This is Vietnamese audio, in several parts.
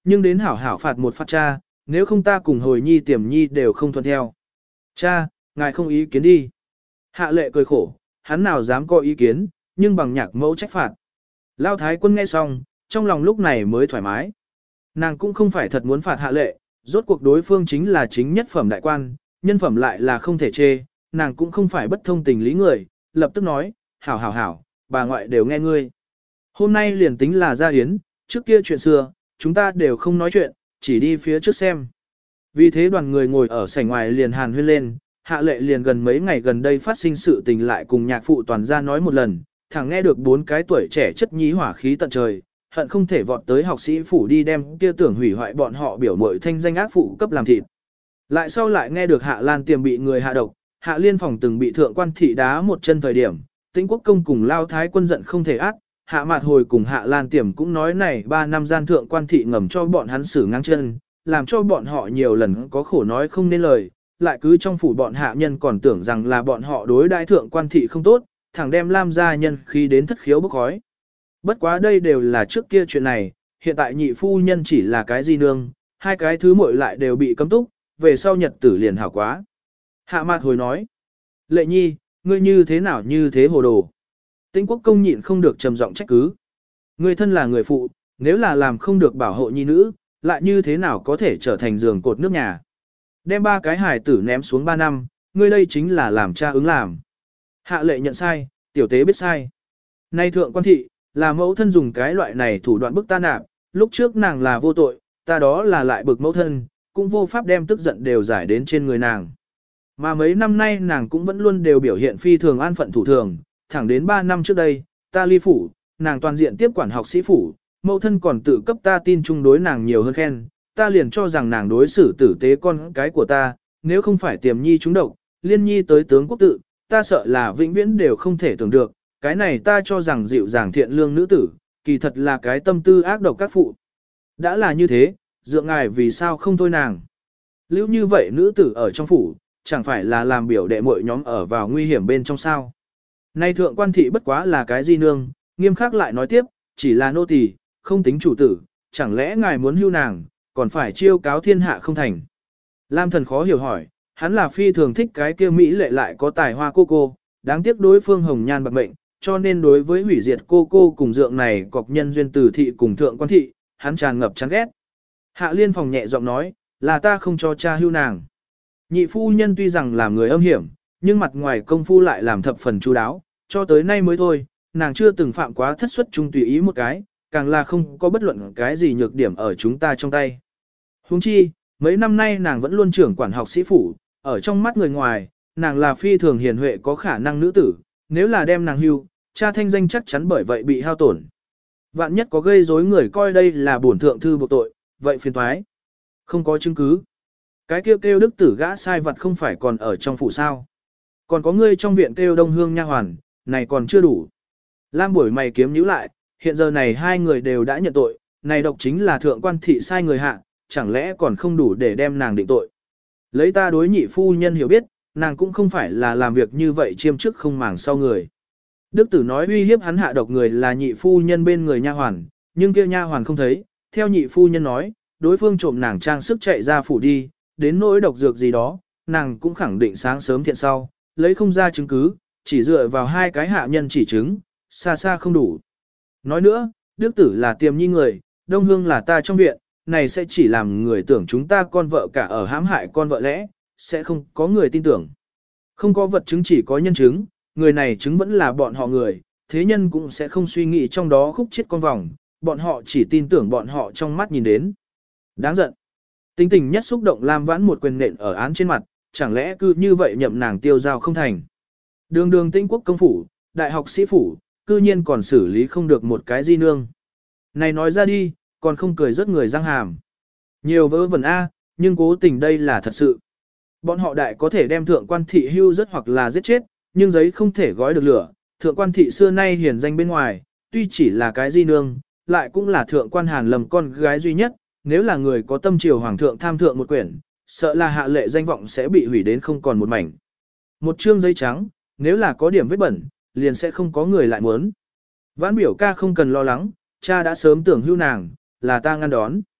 Nhưng đến hảo hảo phạt một phạt cha, nếu không ta cùng hồi nhi tiềm nhi đều không thuận theo. Cha, ngài không ý kiến đi. Hạ lệ cười khổ, hắn nào dám có ý kiến, nhưng bằng nhạc mẫu trách phạt. Lao thái quân nghe xong, trong lòng lúc này mới thoải mái. Nàng cũng không phải thật muốn phạt hạ lệ, rốt cuộc đối phương chính là chính nhất phẩm đại quan, nhân phẩm lại là không thể chê, nàng cũng không phải bất thông tình lý người, lập tức nói, hảo hảo hảo, bà ngoại đều nghe ngươi. Hôm nay liền tính là gia yến, trước kia chuyện xưa, chúng ta đều không nói chuyện, chỉ đi phía trước xem. Vì thế đoàn người ngồi ở sảnh ngoài liền hàn huyên lên, hạ lệ liền gần mấy ngày gần đây phát sinh sự tình lại cùng nhạc phụ toàn gia nói một lần, thẳng nghe được 4 cái tuổi trẻ chất nhí hỏa khí tận trời, hận không thể vọt tới học sĩ phủ đi đem kia tưởng hủy hoại bọn họ biểu mội thanh danh ác phụ cấp làm thịt. Lại sau lại nghe được Hạ Lan Tiềm bị người hạ độc, Hạ Liên Phòng từng bị thượng quan thị đá một chân thời điểm, Tĩnh Quốc công cùng Lao Thái quân giận không thể ác, Hạ Mạt hồi cùng Hạ Lan Tiềm cũng nói này 3 năm gian thượng quan thị ngầm cho bọn hắn xử ngang chân, làm cho bọn họ nhiều lần có khổ nói không nên lời, lại cứ trong phủ bọn hạ nhân còn tưởng rằng là bọn họ đối đãi thượng quan thị không tốt, thẳng đem Lam gia nhân khi đến thất khiếu bốc khói. Bất quá đây đều là trước kia chuyện này, hiện tại nhị phu nhân chỉ là cái di nương, 2 cái thứ muội lại đều bị cấm túc, về sau nhật tử liền hảo quá. Hạ Mạt hồi nói, Lệ Nhi, ngươi như thế nào như thế hồ đồ. Tĩnh Quốc công nhịn không được trầm giọng trách cứ. Ngươi thân là người phụ, nếu là làm không được bảo hộ nhi nữ, lại như thế nào có thể trở thành giường cột nước nhà. Đem 3 cái hài tử ném xuống 3 năm, ngươi đây chính là làm cha ứng làm. Hạ lệ nhận sai, tiểu tế biết sai. Nay thượng quan thị, là mẫu thân dùng cái loại này thủ đoạn bức ta nạp, lúc trước nàng là vô tội, ta đó là lại bực mẫu thân, cũng vô pháp đem tức giận đều giải đến trên người nàng. Mà mấy năm nay nàng cũng vẫn luôn đều biểu hiện phi thường an phận thủ thường, thẳng đến 3 năm trước đây, ta ly phủ, nàng toàn diện tiếp quản học sĩ phủ, mẫu thân còn tự cấp ta tin chung đối nàng nhiều hơn khen, ta liền cho rằng nàng đối xử tử tế con cái của ta, nếu không phải tiềm nhi trúng độc, liên nhi tới tướng quốc tự, ta sợ là vĩnh viễn đều không thể tưởng được, cái này ta cho rằng dịu dàng thiện lương nữ tử, kỳ thật là cái tâm tư ác độc các phụ. Đã là như thế, dựa ngài vì sao không thôi nàng. Lưu như vậy nữ tử ở trong phủ, chẳng phải là làm biểu đệ muội nhóm ở vào nguy hiểm bên trong sao. Nay thượng quan thị bất quá là cái di nương, nghiêm khắc lại nói tiếp, chỉ là nô tỳ, không tính chủ tử, chẳng lẽ ngài muốn hưu nàng, còn phải chiêu cáo thiên hạ không thành. Lam thần khó hiểu hỏi, hắn là phi thường thích cái kia Mỹ lệ lại có tài hoa cô, đáng tiếc đối phương hồng nhan bạc mệnh, cho nên đối với hủy diệt cô cùng dượng này cọc nhân duyên tử thị cùng thượng quan thị, hắn tràn ngập chán ghét. Hạ Liên Phòng nhẹ giọng nói, là ta không cho cha hưu nàng. Nhị phu nhân tuy rằng làm người âm hiểm, nhưng mặt ngoài công phu lại làm thập phần chu đáo, cho tới nay mới thôi, nàng chưa từng phạm quá thất suất trung tùy ý một cái, càng là không có bất luận cái gì nhược điểm ở chúng ta trong tay. Huống chi, mấy năm nay nàng vẫn luôn trưởng quản học sĩ phủ, ở trong mắt người ngoài, nàng là phi thường hiền huệ có khả năng nữ tử, nếu là đem nàng hưu, cha thanh danh chắc chắn bởi vậy bị hao tổn. Vạn nhất có gây rối người coi đây là bổn thượng thư buộc tội, vậy phiền toái. Không có chứng cứ. Cái kêu đức tử gã sai vật không phải còn ở trong phủ sao. Còn có ngươi trong viện kêu đông hương nha hoàn, này còn chưa đủ. Lam buổi mày kiếm nhíu lại, hiện giờ này 2 người đều đã nhận tội, này độc chính là thượng quan thị sai người hạ, chẳng lẽ còn không đủ để đem nàng định tội. Lấy ta đối nhị phu nhân hiểu biết, nàng cũng không phải là làm việc như vậy chiêm chức không màng sau người. Đức tử nói uy hiếp hắn hạ độc người là nhị phu nhân bên người nha hoàn, nhưng kia nha hoàn không thấy, theo nhị phu nhân nói, đối phương trộm nàng trang sức chạy ra phủ đi, đến nỗi độc dược gì đó, nàng cũng khẳng định sáng sớm thiện sau, lấy không ra chứng cứ, chỉ dựa vào 2 cái hạ nhân chỉ chứng, xa xa không đủ. Nói nữa, Đức tử là tiềm nhi người, Đông Hương là ta trong viện, này sẽ chỉ làm người tưởng chúng ta con vợ cả ở hãm hại con vợ lẽ, sẽ không có người tin tưởng. Không có vật chứng chỉ có nhân chứng, người này chứng vẫn là bọn họ người, thế nhân cũng sẽ không suy nghĩ trong đó khúc chết con vòng, bọn họ chỉ tin tưởng bọn họ trong mắt nhìn đến. Đáng giận. Tính tình nhất xúc động Lam Vãn một quyền nện ở án trên mặt, chẳng lẽ cứ như vậy nhậm nàng tiêu giao không thành. Đường đường Tĩnh Quốc công phủ, đại học sĩ phủ, cư nhiên còn xử lý không được một cái di nương. Này nói ra đi, còn không cười rớt người răng hàm. Nhiều vớ vẩn A, nhưng cố tình đây là thật sự. Bọn họ đại có thể đem thượng quan thị hưu rất hoặc là giết chết, nhưng giấy không thể gói được lửa. Thượng quan thị xưa nay hiển danh bên ngoài, tuy chỉ là cái di nương, lại cũng là thượng quan Hàn Lâm con gái duy nhất. Nếu là người có tâm triều hoàng thượng tham thượng một quyển, sợ là hạ lệ danh vọng sẽ bị hủy đến không còn một mảnh. Một chương giấy trắng, nếu là có điểm vết bẩn, liền sẽ không có người lại muốn. Vãn biểu ca không cần lo lắng, cha đã sớm tưởng hưu nàng, là ta ngăn đón.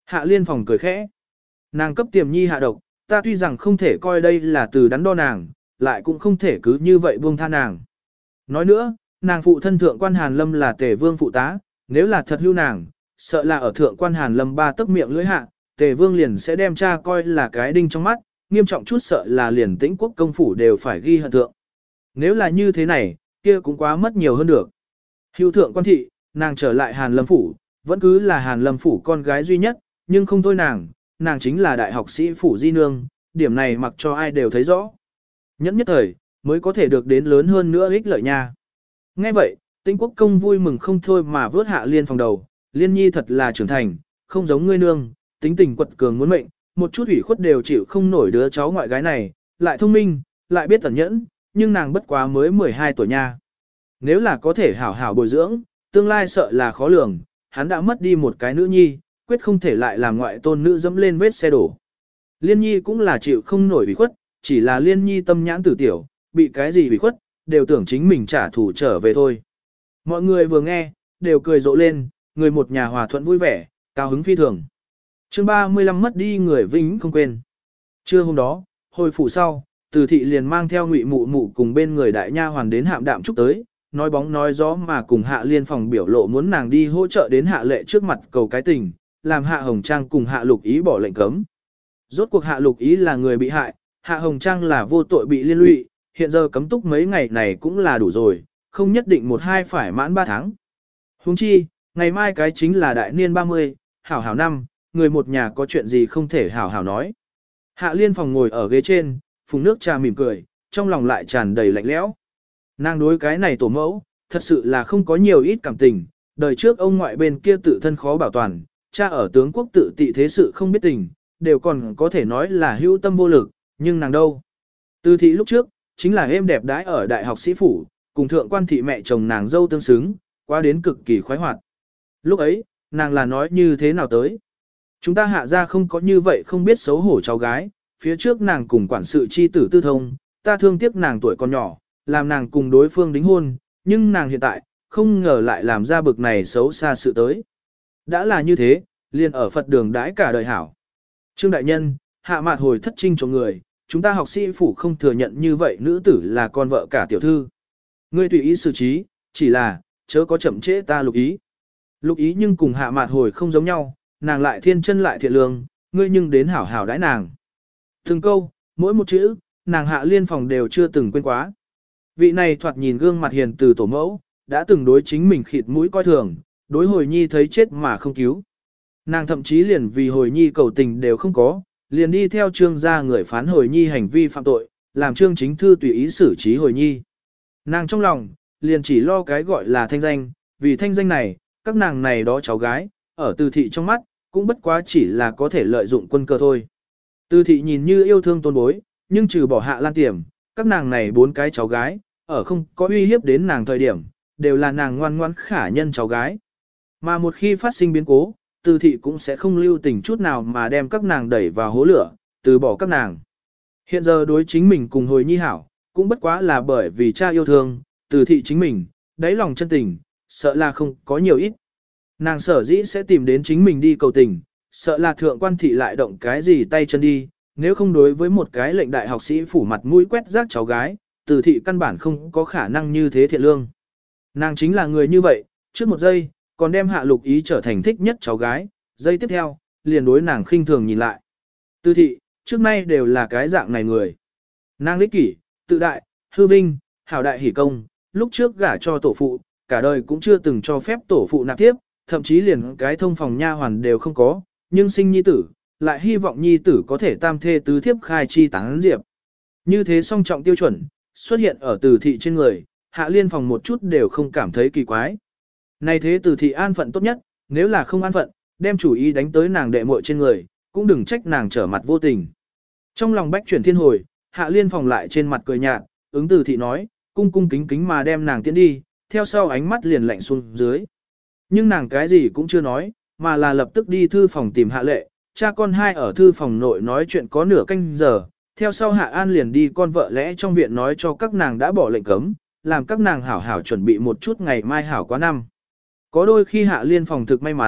Hạ liên phòng cười khẽ. Nàng cấp tiềm nhi hạ độc, ta tuy rằng không thể coi đây là từ đắn đo nàng, lại cũng không thể cứ như vậy buông tha nàng. Nói nữa, nàng phụ thân thượng quan Hàn Lâm là Tề Vương phụ tá, nếu là thật hưu nàng, sợ là ở thượng quan Hàn Lâm ba tấc miệng lưỡi hạ, Tề Vương liền sẽ đem cha coi là cái đinh trong mắt, nghiêm trọng chút sợ là liền Tĩnh Quốc công phủ đều phải ghi hận thượng. Nếu là như thế này, kia cũng quá mất nhiều hơn được. Hưu thượng quan thị, nàng trở lại Hàn Lâm phủ, vẫn cứ là Hàn Lâm phủ con gái duy nhất, nhưng không thôi nàng chính là đại học sĩ phủ di nương, điểm này mặc cho ai đều thấy rõ. Nhẫn nhất thời, mới có thể được đến lớn hơn nữa ích lợi nha. Nghe vậy, Tĩnh Quốc công vui mừng không thôi mà vớt Hạ Liên phòng đầu, Liên nhi thật là trưởng thành, không giống ngươi nương, tính tình quật cường muốn mệnh, một chút ủy khuất đều chịu không nổi đứa cháu ngoại gái này, lại thông minh, lại biết tẩn nhẫn, nhưng nàng bất quá mới 12 tuổi nha. Nếu là có thể hảo hảo bồi dưỡng, tương lai sợ là khó lường, hắn đã mất đi một cái nữ nhi, quyết không thể lại làm ngoại tôn nữ dẫm lên vết xe đổ. Liên nhi cũng là chịu không nổi ủy khuất, chỉ là Liên nhi tâm nhãn tử tiểu, bị cái gì ủy khuất, đều tưởng chính mình trả thù trở về thôi. Mọi người vừa nghe, đều cười rộ lên, người một nhà hòa thuận vui vẻ, cao hứng phi thường. Chương 35 mất đi người vĩnh không quên. Trưa hôm đó, hồi phủ sau, Từ thị liền mang theo Ngụy Mụ Mụ cùng bên người đại nha hoàn đến Hạm Đạm Trúc tới, nói bóng nói gió mà cùng Hạ Liên phòng biểu lộ muốn nàng đi hỗ trợ đến Hạ Lệ trước mặt cầu cái tình, làm Hạ Hồng Trang cùng Hạ Lục Ý bỏ lệnh cấm. Rốt cuộc Hạ Lục Ý là người bị hại, Hạ Hồng Trang là vô tội bị liên lụy, hiện giờ cấm túc mấy ngày này cũng là đủ rồi, không nhất định một hai phải mãn 3 tháng. Huống chi, ngày mai cái chính là đại niên 30, hảo hảo năm, người một nhà có chuyện gì không thể hảo hảo nói. Hạ Liên phòng ngồi ở ghế trên, phùng nước trà mỉm cười, trong lòng lại tràn đầy lạnh lẽo. Nàng đối cái này tổ mẫu, thật sự là không có nhiều ít cảm tình, đời trước ông ngoại bên kia tự thân khó bảo toàn, cha ở tướng quốc tự tị thế sự không biết tình, đều còn có thể nói là hữu tâm vô lực, nhưng nàng đâu. Từ thị lúc trước, chính là êm đẹp đãi ở đại học sĩ phủ, cùng thượng quan thị mẹ chồng nàng dâu tương xứng, qua đến cực kỳ khoái hoạt. Lúc ấy, nàng là nói như thế nào tới? Chúng ta hạ ra không có như vậy không biết xấu hổ cháu gái, phía trước nàng cùng quản sự chi tử tư thông, ta thương tiếc nàng tuổi còn nhỏ, làm nàng cùng đối phương đính hôn, nhưng nàng hiện tại, không ngờ lại làm ra bực này xấu xa sự tới. Đã là như thế, liền ở Phật đường đãi cả đời hảo. Trương đại nhân, hạ mạt hồi thất trinh cho người, chúng ta học sĩ phủ không thừa nhận như vậy nữ tử là con vợ cả tiểu thư. Ngươi tùy ý xử trí, chỉ là, chớ có chậm trễ ta Lục Ý. Lục Ý nhưng cùng hạ mạt hồi không giống nhau, nàng lại thiên chân lại thiện lương, ngươi nhưng đến hảo hảo đãi nàng. Từng câu, mỗi một chữ, nàng Hạ Liên phòng đều chưa từng quên quá. Vị này thoạt nhìn gương mặt hiền từ tổ mẫu, đã từng đối chính mình khịt mũi coi thường, đối hồi nhi thấy chết mà không cứu. Nàng thậm chí liền vì hồi nhi cầu tình đều không có, liền đi theo trương gia người phán hồi nhi hành vi phạm tội, làm trương chính thư tùy ý xử trí hồi nhi. Nàng trong lòng, liền chỉ lo cái gọi là thanh danh, vì thanh danh này, các nàng này đó cháu gái, ở Từ thị trong mắt, cũng bất quá chỉ là có thể lợi dụng quân cơ thôi. Từ thị nhìn như yêu thương tôn bối, nhưng trừ bỏ Hạ Lan Tiềm, các nàng này 4 cái cháu gái, ở không có uy hiếp đến nàng thời điểm, đều là nàng ngoan ngoãn khả nhân cháu gái. Mà một khi phát sinh biến cố, Từ thị cũng sẽ không lưu tình chút nào mà đem các nàng đẩy vào hố lửa, từ bỏ các nàng. Hiện giờ đối chính mình cùng hồi nhi hảo, cũng bất quá là bởi vì cha yêu thương, Từ thị chính mình, đáy lòng chân tình, sợ là không có nhiều ít. Nàng sở dĩ sẽ tìm đến chính mình đi cầu tình, sợ là thượng quan thị lại động cái gì tay chân đi, nếu không đối với một cái lệnh đại học sĩ phủ mặt mũi quét rác cháu gái, Từ thị căn bản không có khả năng như thế thiện lương. Nàng chính là người như vậy, trước một giây, còn đem Hạ Lục Ý trở thành thích nhất cháu gái, giây tiếp theo, liền đối nàng khinh thường nhìn lại. Từ thị, trước nay đều là cái dạng này người. Nàng lích kỷ, tự đại, hư vinh, hảo đại hỷ công, lúc trước gả cho tổ phụ, cả đời cũng chưa từng cho phép tổ phụ nạp tiếp, thậm chí liền cái thông phòng nha hoàn đều không có, nhưng sinh nhi tử, lại hy vọng nhi tử có thể tam thê tứ thiếp khai chi tán diệp. Như thế song trọng tiêu chuẩn, xuất hiện ở Từ thị trên người, Hạ Liên phòng một chút đều không cảm thấy kỳ quái. Này thế Từ thị an phận tốt nhất, nếu là không an phận, đem chủ ý đánh tới nàng đệ muội trên người, cũng đừng trách nàng trở mặt vô tình. Trong lòng bách chuyển thiên hồi, Hạ Liên phòng lại trên mặt cười nhạt, ứng Từ thị nói, cung cung kính kính mà đem nàng tiến đi, theo sau ánh mắt liền lạnh xuống dưới. Nhưng nàng cái gì cũng chưa nói, mà là lập tức đi thư phòng tìm Hạ Lệ, cha con hai ở thư phòng nội nói chuyện có nửa canh giờ, theo sau Hạ An liền đi con vợ lẽ trong viện nói cho các nàng đã bỏ lệnh cấm, làm các nàng hảo hảo chuẩn bị một chút ngày mai hảo quá năm. Có đôi khi Hạ Liên phòng thực may mắn,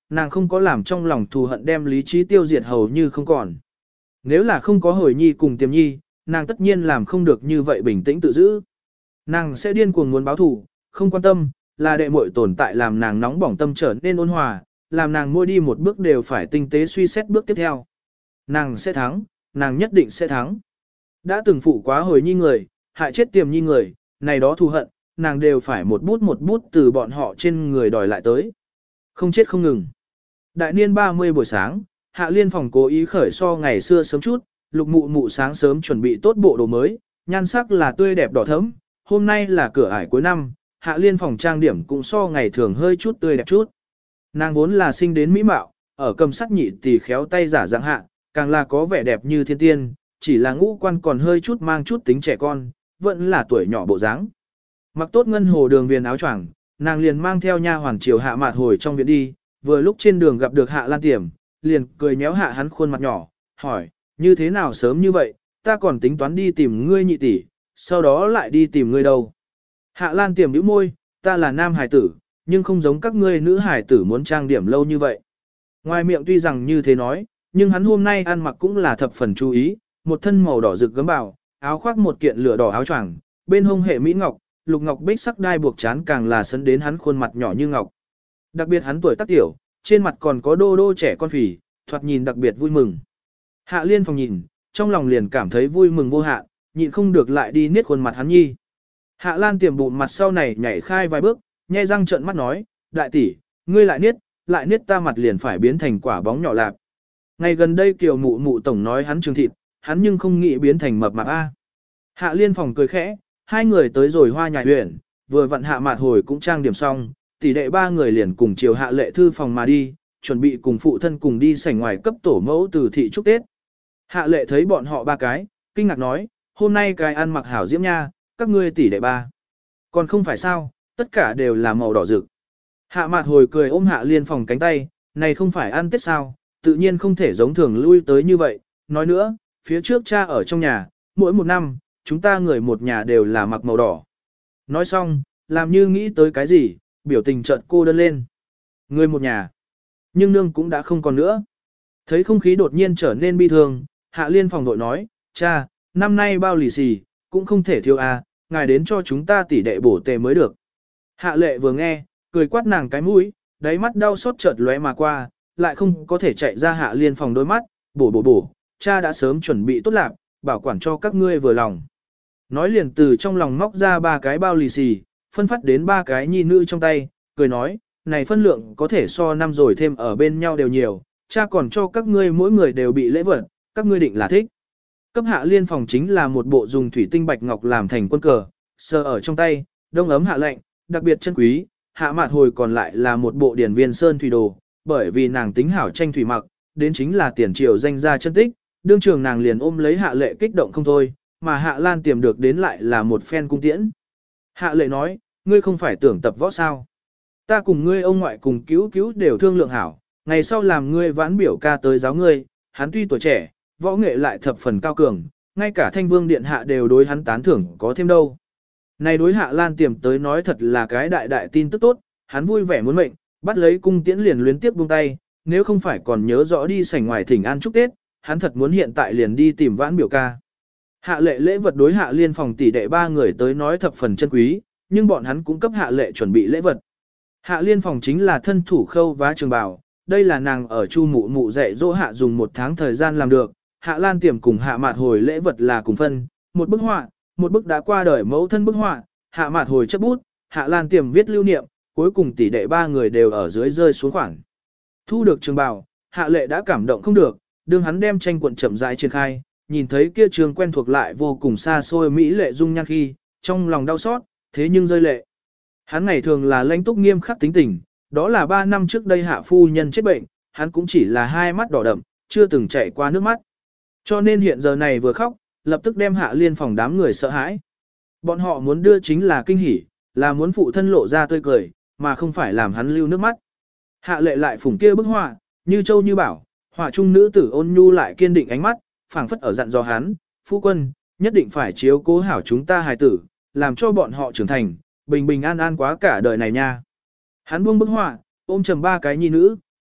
nàng không có làm trong lòng thù hận đem lý trí tiêu diệt hầu như không còn. Nếu là không có hồi nhi cùng tiềm nhi, nàng tất nhiên làm không được như vậy bình tĩnh tự giữ. Nàng sẽ điên cuồng muốn báo thù, không quan tâm, là đệ muội tồn tại làm nàng nóng bỏng tâm trở nên ôn hòa, làm nàng mỗi đi một bước đều phải tinh tế suy xét bước tiếp theo. Nàng sẽ thắng, nàng nhất định sẽ thắng. Đã từng phụ quá hồi nhi người, hại chết tiềm nhi người, này đó thù hận, nàng đều phải một bút từ bọn họ trên người đòi lại tới. Không chết không ngừng. Đại niên 30 buổi sáng, Hạ Liên phòng cố ý khởi so ngày xưa sớm chút, Lục Mụ Mụ sáng sớm chuẩn bị tốt bộ đồ mới, nhan sắc là tươi đẹp đỏ thẫm, hôm nay là cửa ải cuối năm, Hạ Liên phòng trang điểm cũng so ngày thường hơi chút tươi đẹp chút. Nàng vốn là sinh đến mỹ mạo, ở cầm sắc nhị tỷ khéo tay giả dạng hạ, càng là có vẻ đẹp như thiên tiên, chỉ là ngũ quan còn hơi chút mang chút tính trẻ con, vẫn là tuổi nhỏ bộ dáng. Mặc tốt ngân hồ đường viền áo choàng, nàng liền mang theo nha hoàn triều Hạ Mạt Hồi trong viện đi, vừa lúc trên đường gặp được Hạ Lan Tiềm, liền cười nhéo hạ hắn khuôn mặt nhỏ, hỏi, như thế nào sớm như vậy, ta còn tính toán đi tìm ngươi nhị tỷ, sau đó lại đi tìm ngươi đâu. Hạ Lan Tiềm bĩu môi, ta là nam hải tử, nhưng không giống các ngươi nữ hải tử muốn trang điểm lâu như vậy. Ngoài miệng tuy rằng như thế nói, nhưng hắn hôm nay ăn mặc cũng là thập phần chú ý, một thân màu đỏ rực gấm bào, áo khoác một kiện lửa đỏ áo choàng, bên hông hệ mỹ ngọc, lục ngọc bích sắc đai buộc chán càng là sấn đến hắn khuôn mặt nhỏ như ngọc. Đặc biệt hắn tuổi tác tiểu, trên mặt còn có đô đô trẻ con phì, thoạt nhìn đặc biệt vui mừng. Hạ Liên phòng nhìn, trong lòng liền cảm thấy vui mừng vô hạn, nhịn không được lại đi niết khuôn mặt hắn nhi. Hạ Lan Tiềm bụng mặt sau này nhảy khai vài bước, nhe răng trợn mắt nói, đại tỷ, ngươi lại niết ta mặt liền phải biến thành quả bóng nhỏ lạp. Ngày gần đây Kiều Mụ Mụ tổng nói hắn trường thịt, hắn nhưng không nghĩ biến thành mập mạp a. Hạ Liên phòng cười khẽ, hai người tới rồi Hoa Nhài huyện, vừa vặn Hạ Mạt Hồi cũng trang điểm xong, tỷ đệ ba người liền cùng chiều Hạ Lệ thư phòng mà đi, chuẩn bị cùng phụ thân cùng đi sảnh ngoài cấp tổ mẫu từ thị chúc Tết. Hạ Lệ thấy bọn họ ba cái, kinh ngạc nói, hôm nay cái ăn mặc hảo diễm nha, các ngươi tỷ đệ ba. Còn không phải sao, tất cả đều là màu đỏ rực. Hạ Mạt Hồi cười ôm Hạ Liên phòng cánh tay, này không phải ăn Tết sao, tự nhiên không thể giống thường lui tới như vậy. Nói nữa, phía trước cha ở trong nhà, mỗi một năm, chúng ta người một nhà đều là mặc màu đỏ. Nói xong, làm như nghĩ tới cái gì, biểu tình chợt cô đơn lên. Người một nhà. Nhưng nương cũng đã không còn nữa. Thấy không khí đột nhiên trở nên bi thương, Hạ Liên phòng đội nói, cha, năm nay bao lì xì, cũng không thể thiếu à, ngài đến cho chúng ta tỷ đệ bổ tề mới được. Hạ Lệ vừa nghe, cười quát nàng cái mũi, đáy mắt đau xót chợt lóe mà qua, lại không có thể chạy ra Hạ Liên phòng đôi mắt, bổ, cha đã sớm chuẩn bị tốt lạc, bảo quản cho các ngươi vừa lòng. Nói liền từ trong lòng móc ra ba cái bao lì xì, phân phát đến ba cái nhi nữ trong tay, cười nói, này phân lượng có thể so năm rồi thêm ở bên nhau đều nhiều, cha còn cho các ngươi mỗi người đều bị lễ vật, các ngươi định là thích. Cấp Hạ Liên phòng chính là một bộ dùng thủy tinh bạch ngọc làm thành quân cờ, sờ ở trong tay, đông ấm hạ lạnh, đặc biệt chân quý, Hạ Mạt Hồi còn lại là một bộ điển viên sơn thủy đồ, bởi vì nàng tính hảo tranh thủy mặc, đến chính là tiền triều danh gia chân tích, đương trường nàng liền ôm lấy Hạ Lệ kích động không thôi, mà Hạ Lan tìm được đến lại là một phen cung tiễn. Hạ Lệ nói, ngươi không phải tưởng tập võ sao? Ta cùng ngươi ông ngoại cùng cứu đều thương lượng hảo, ngày sau làm ngươi vãn biểu ca tới giáo ngươi, hắn tuy tuổi trẻ, võ nghệ lại thập phần cao cường, ngay cả Thanh Vương điện hạ đều đối hắn tán thưởng có thêm đâu. Này đối Hạ Lan Tiềm tới nói thật là cái đại tin tức tốt, hắn vui vẻ muốn mệnh, bắt lấy cung tiễn liền luyến tiếp buông tay, nếu không phải còn nhớ rõ đi sảnh ngoài thỉnh an chúc Tết, hắn thật muốn hiện tại liền đi tìm vãn biểu ca. Hạ Lệ lễ vật đối Hạ Liên phòng tỷ đệ ba người tới nói thập phần chân quý, nhưng bọn hắn cũng cấp Hạ Lệ chuẩn bị lễ vật. Hạ Liên phòng chính là thân thủ khâu vá trường bào, đây là nàng ở Chu Mụ Mụ dạy dỗ Hạ dùng một tháng thời gian làm được. Hạ Lan Tiềm cùng Hạ Mạt Hồi lễ vật là cùng phân, một bức họa, một bức đã qua đời mẫu thân bức họa, Hạ Mạt Hồi chấp bút, Hạ Lan Tiềm viết lưu niệm, cuối cùng tỷ đệ ba người đều ở dưới rơi xuống khoảng. Thu được trường bào, Hạ Lệ đã cảm động không được, đương hắn đem tranh cuộn chậm rãi triển khai, nhìn thấy kia trường quen thuộc lại vô cùng xa xôi mỹ lệ dung nhan khi, trong lòng đau xót, thế nhưng rơi lệ. Hắn ngày thường là lãnh túc nghiêm khắc tính tình, đó là 3 năm trước đây Hạ phu nhân chết bệnh, hắn cũng chỉ là hai mắt đỏ đậm, chưa từng chảy qua nước mắt. Cho nên hiện giờ này vừa khóc, lập tức đem Hạ Liên phòng đám người sợ hãi. Bọn họ muốn đưa chính là kinh hỉ, là muốn phụ thân lộ ra tươi cười, mà không phải làm hắn lưu nước mắt. Hạ Lệ lại phủng kia bức họa, như châu như bảo, họa trung nữ tử ôn nhu lại kiên định ánh mắt, phảng phất ở dặn dò hắn, phu quân, nhất định phải chiếu cố hảo chúng ta hài tử, làm cho bọn họ trưởng thành, bình bình an an quá cả đời này nha. Hắn buông bức họa, ôm chầm ba cái nhi nữ,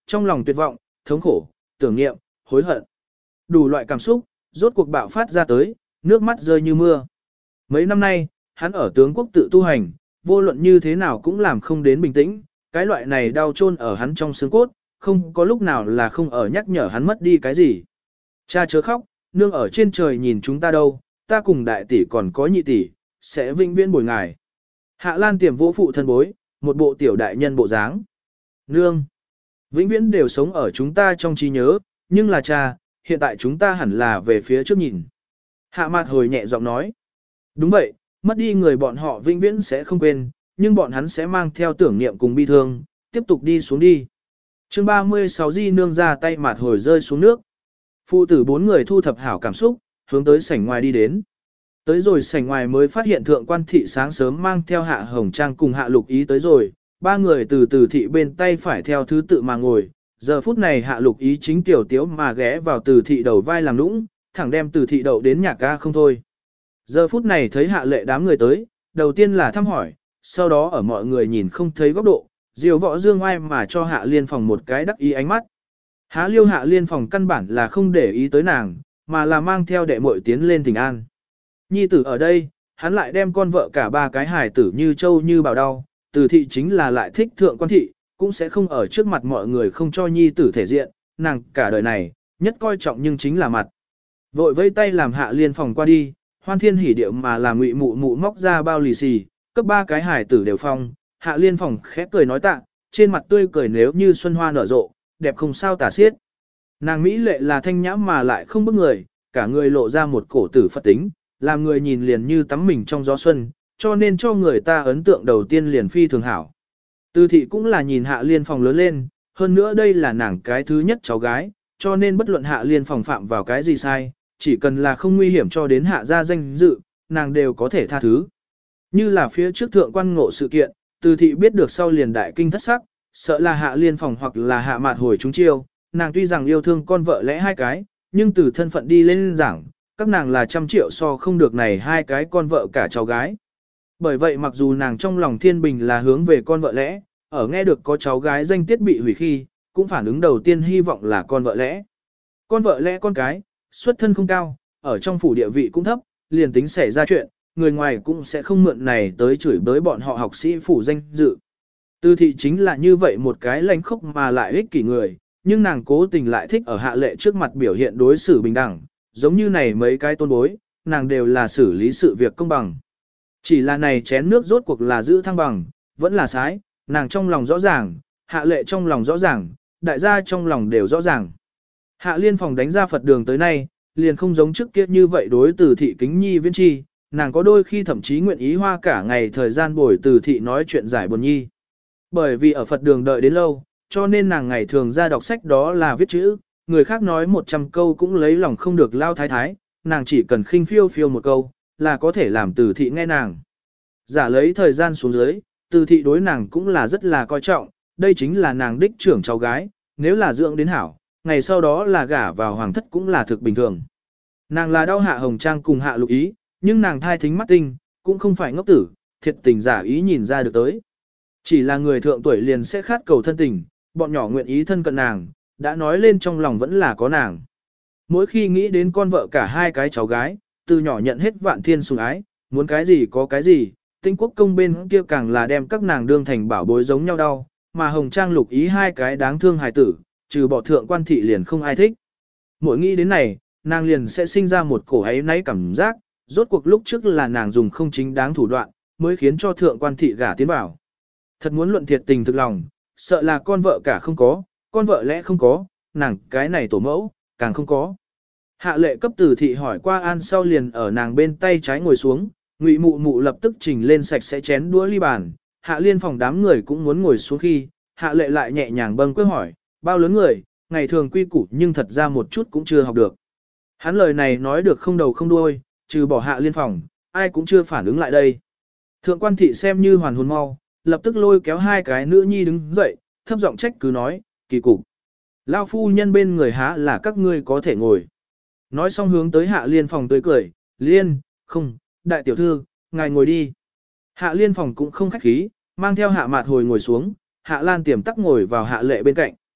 trong lòng tuyệt vọng, thống khổ, tưởng niệm, hối hận. Đủ loại cảm xúc, rốt cuộc bạo phát ra tới, nước mắt rơi như mưa. Mấy năm nay, hắn ở tướng quốc tự tu hành, vô luận như thế nào cũng làm không đến bình tĩnh, cái loại này đau chôn ở hắn trong xương cốt, không có lúc nào là không ở nhắc nhở hắn mất đi cái gì. Cha chớ khóc, nương ở trên trời nhìn chúng ta đâu, ta cùng đại tỷ còn có nhị tỷ, sẽ vinh viễn bồi ngài. Hạ Lan tiềm vỗ phụ thân bối, một bộ tiểu đại nhân bộ dáng. Nương, vĩnh viễn đều sống ở chúng ta trong trí nhớ, nhưng là cha, hiện tại chúng ta hẳn là về phía trước nhìn. Hạ Mạt hồi nhẹ giọng nói. Đúng vậy, mất đi người bọn họ vĩnh viễn sẽ không quên, nhưng bọn hắn sẽ mang theo tưởng niệm cùng bi thương, tiếp tục đi xuống đi. Chương 36 Di nương ra tay Mạt hồi rơi xuống nước. Phụ tử bốn người thu thập hảo cảm xúc, hướng tới sảnh ngoài đi đến. Tới rồi sảnh ngoài mới phát hiện thượng quan thị sáng sớm mang theo Hạ Hồng Trang cùng Hạ Lục Ý tới rồi, ba người từ thị bên tay phải theo thứ tự mà ngồi. Giờ phút này Hạ Lục Ý chính tiểu tiếu mà ghé vào từ thị đầu vai làm nũng, thẳng đem từ thị đậu đến nhạc ca không thôi. Giờ phút này thấy Hạ Lệ đám người tới, đầu tiên là thăm hỏi, sau đó ở mọi người nhìn không thấy góc độ, diều võ dương oai mà cho Hạ Liên Phòng một cái đắc ý ánh mắt. Há liêu Hạ Liên Phòng căn bản là không để ý tới nàng, mà là mang theo đệ muội tiến lên thỉnh an. Nhi tử ở đây, hắn lại đem con vợ cả ba cái hài tử như châu như bảo đau, từ thị chính là lại thích thượng quan thị, cũng sẽ không ở trước mặt mọi người không cho nhi tử thể diện, nàng cả đời này, nhất coi trọng nhưng chính là mặt. Vội vây tay làm Hạ Liên Phòng qua đi, hoan thiên hỉ điệu mà làm ngụy mụ mụ móc ra bao lì xì, cấp ba cái hài tử đều phong, Hạ Liên Phòng khẽ cười nói tạ, trên mặt tươi cười nếu như xuân hoa nở rộ, đẹp không sao tả xiết. Nàng mỹ lệ là thanh nhã mà lại không bức người, cả người lộ ra một cổ tử Phật tính, làm người nhìn liền như tắm mình trong gió xuân, cho nên cho người ta ấn tượng đầu tiên liền phi thường hảo. Từ thị cũng là nhìn Hạ Liên Phòng lớn lên, hơn nữa đây là nàng cái thứ nhất cháu gái, cho nên bất luận Hạ Liên Phòng phạm vào cái gì sai, chỉ cần là không nguy hiểm cho đến Hạ gia danh dự, nàng đều có thể tha thứ. Như là phía trước thượng quan ngộ sự kiện, từ thị biết được sau liền đại kinh thất sắc, sợ là Hạ Liên Phòng hoặc là Hạ Mạt hồi chúng chiêu, nàng tuy rằng yêu thương con vợ lẽ hai cái, nhưng từ thân phận đi lên giảng, các nàng là trăm triệu so không được này hai cái con vợ cả cháu gái. Bởi vậy mặc dù nàng trong lòng thiên bình là hướng về con vợ lẽ, ở nghe được có cháu gái danh tiết bị hủy khi, cũng phản ứng đầu tiên hy vọng là con vợ lẽ. Con vợ lẽ con cái, xuất thân không cao, ở trong phủ địa vị cũng thấp, liền tính xảy ra chuyện, người ngoài cũng sẽ không mượn này tới chửi bới bọn họ học sĩ phủ danh dự. Từ thị chính là như vậy một cái lánh khốc mà lại ích kỷ người, nhưng nàng cố tình lại thích ở Hạ Lệ trước mặt biểu hiện đối xử bình đẳng, giống như này mấy cái tôn bối, nàng đều là xử lý sự việc công bằng. Chỉ là này chén nước rốt cuộc là giữ thăng bằng, vẫn là sái, nàng trong lòng rõ ràng, Hạ Lệ trong lòng rõ ràng, đại gia trong lòng đều rõ ràng. Hạ Liên Phòng đánh ra Phật đường tới nay, liền không giống trước kia như vậy đối từ thị kính nhi viên chi, nàng có đôi khi thậm chí nguyện ý hoa cả ngày thời gian bồi từ thị nói chuyện giải buồn nhi. Bởi vì ở Phật đường đợi đến lâu, cho nên nàng ngày thường ra đọc sách đó là viết chữ, người khác nói 100 câu cũng lấy lòng không được lao thái thái, nàng chỉ cần khinh phiêu phiêu một câu, là có thể làm từ thị nghe nàng. Giả lấy thời gian xuống dưới, từ thị đối nàng cũng là rất là coi trọng, đây chính là nàng đích trưởng cháu gái, nếu là dưỡng đến hảo, ngày sau đó là gả vào hoàng thất cũng là thực bình thường. Nàng là đau Hạ Hồng Trang cùng Hạ Lục Ý, nhưng nàng thai thính mắt tinh, cũng không phải ngốc tử, thiệt tình giả ý nhìn ra được tới. Chỉ là người thượng tuổi liền sẽ khát cầu thân tình, bọn nhỏ nguyện ý thân cận nàng, đã nói lên trong lòng vẫn là có nàng. Mỗi khi nghĩ đến con vợ cả hai cái cháu gái, từ nhỏ nhận hết vạn thiên sủng ái, muốn cái gì có cái gì, Tinh Quốc công bên kia càng là đem các nàng đương thành bảo bối giống nhau đau, mà Hồng Trang Lục Ý hai cái đáng thương hài tử, trừ bỏ thượng quan thị liền không ai thích. Mỗi nghĩ đến này, nàng liền sẽ sinh ra một cổ ấy náy cảm giác, rốt cuộc lúc trước là nàng dùng không chính đáng thủ đoạn, mới khiến cho thượng quan thị gả tiến vào. Thật muốn luận thiệt tình thực lòng, sợ là con vợ cả không có, con vợ lẽ không có, nàng cái này tổ mẫu, càng không có. Hạ Lệ cấp từ thị hỏi qua an sau liền ở nàng bên tay trái ngồi xuống, Ngụy mụ mụ lập tức trình lên sạch sẽ chén đũa ly bàn, Hạ Liên Phòng đám người cũng muốn ngồi xuống khi, Hạ Lệ lại nhẹ nhàng bâng quơ hỏi, bao lớn người, ngày thường quy củ nhưng thật ra một chút cũng chưa học được. Hắn lời này nói được không đầu không đuôi, trừ bỏ Hạ Liên Phòng, ai cũng chưa phản ứng lại đây. Thượng quan thị xem như hoàn hồn mau, lập tức lôi kéo hai cái nữ nhi đứng dậy, thấp giọng trách cứ nói, kỳ cục. Lao phu nhân bên người há là các ngươi có thể ngồi. Nói xong hướng tới Hạ Liên Phòng tươi cười, Liên, không, đại tiểu thư, ngài ngồi đi. Hạ Liên Phòng cũng không khách khí, mang theo Hạ Mạt hồi ngồi xuống, Hạ Lan Tiềm tắc ngồi vào Hạ Lệ bên cạnh.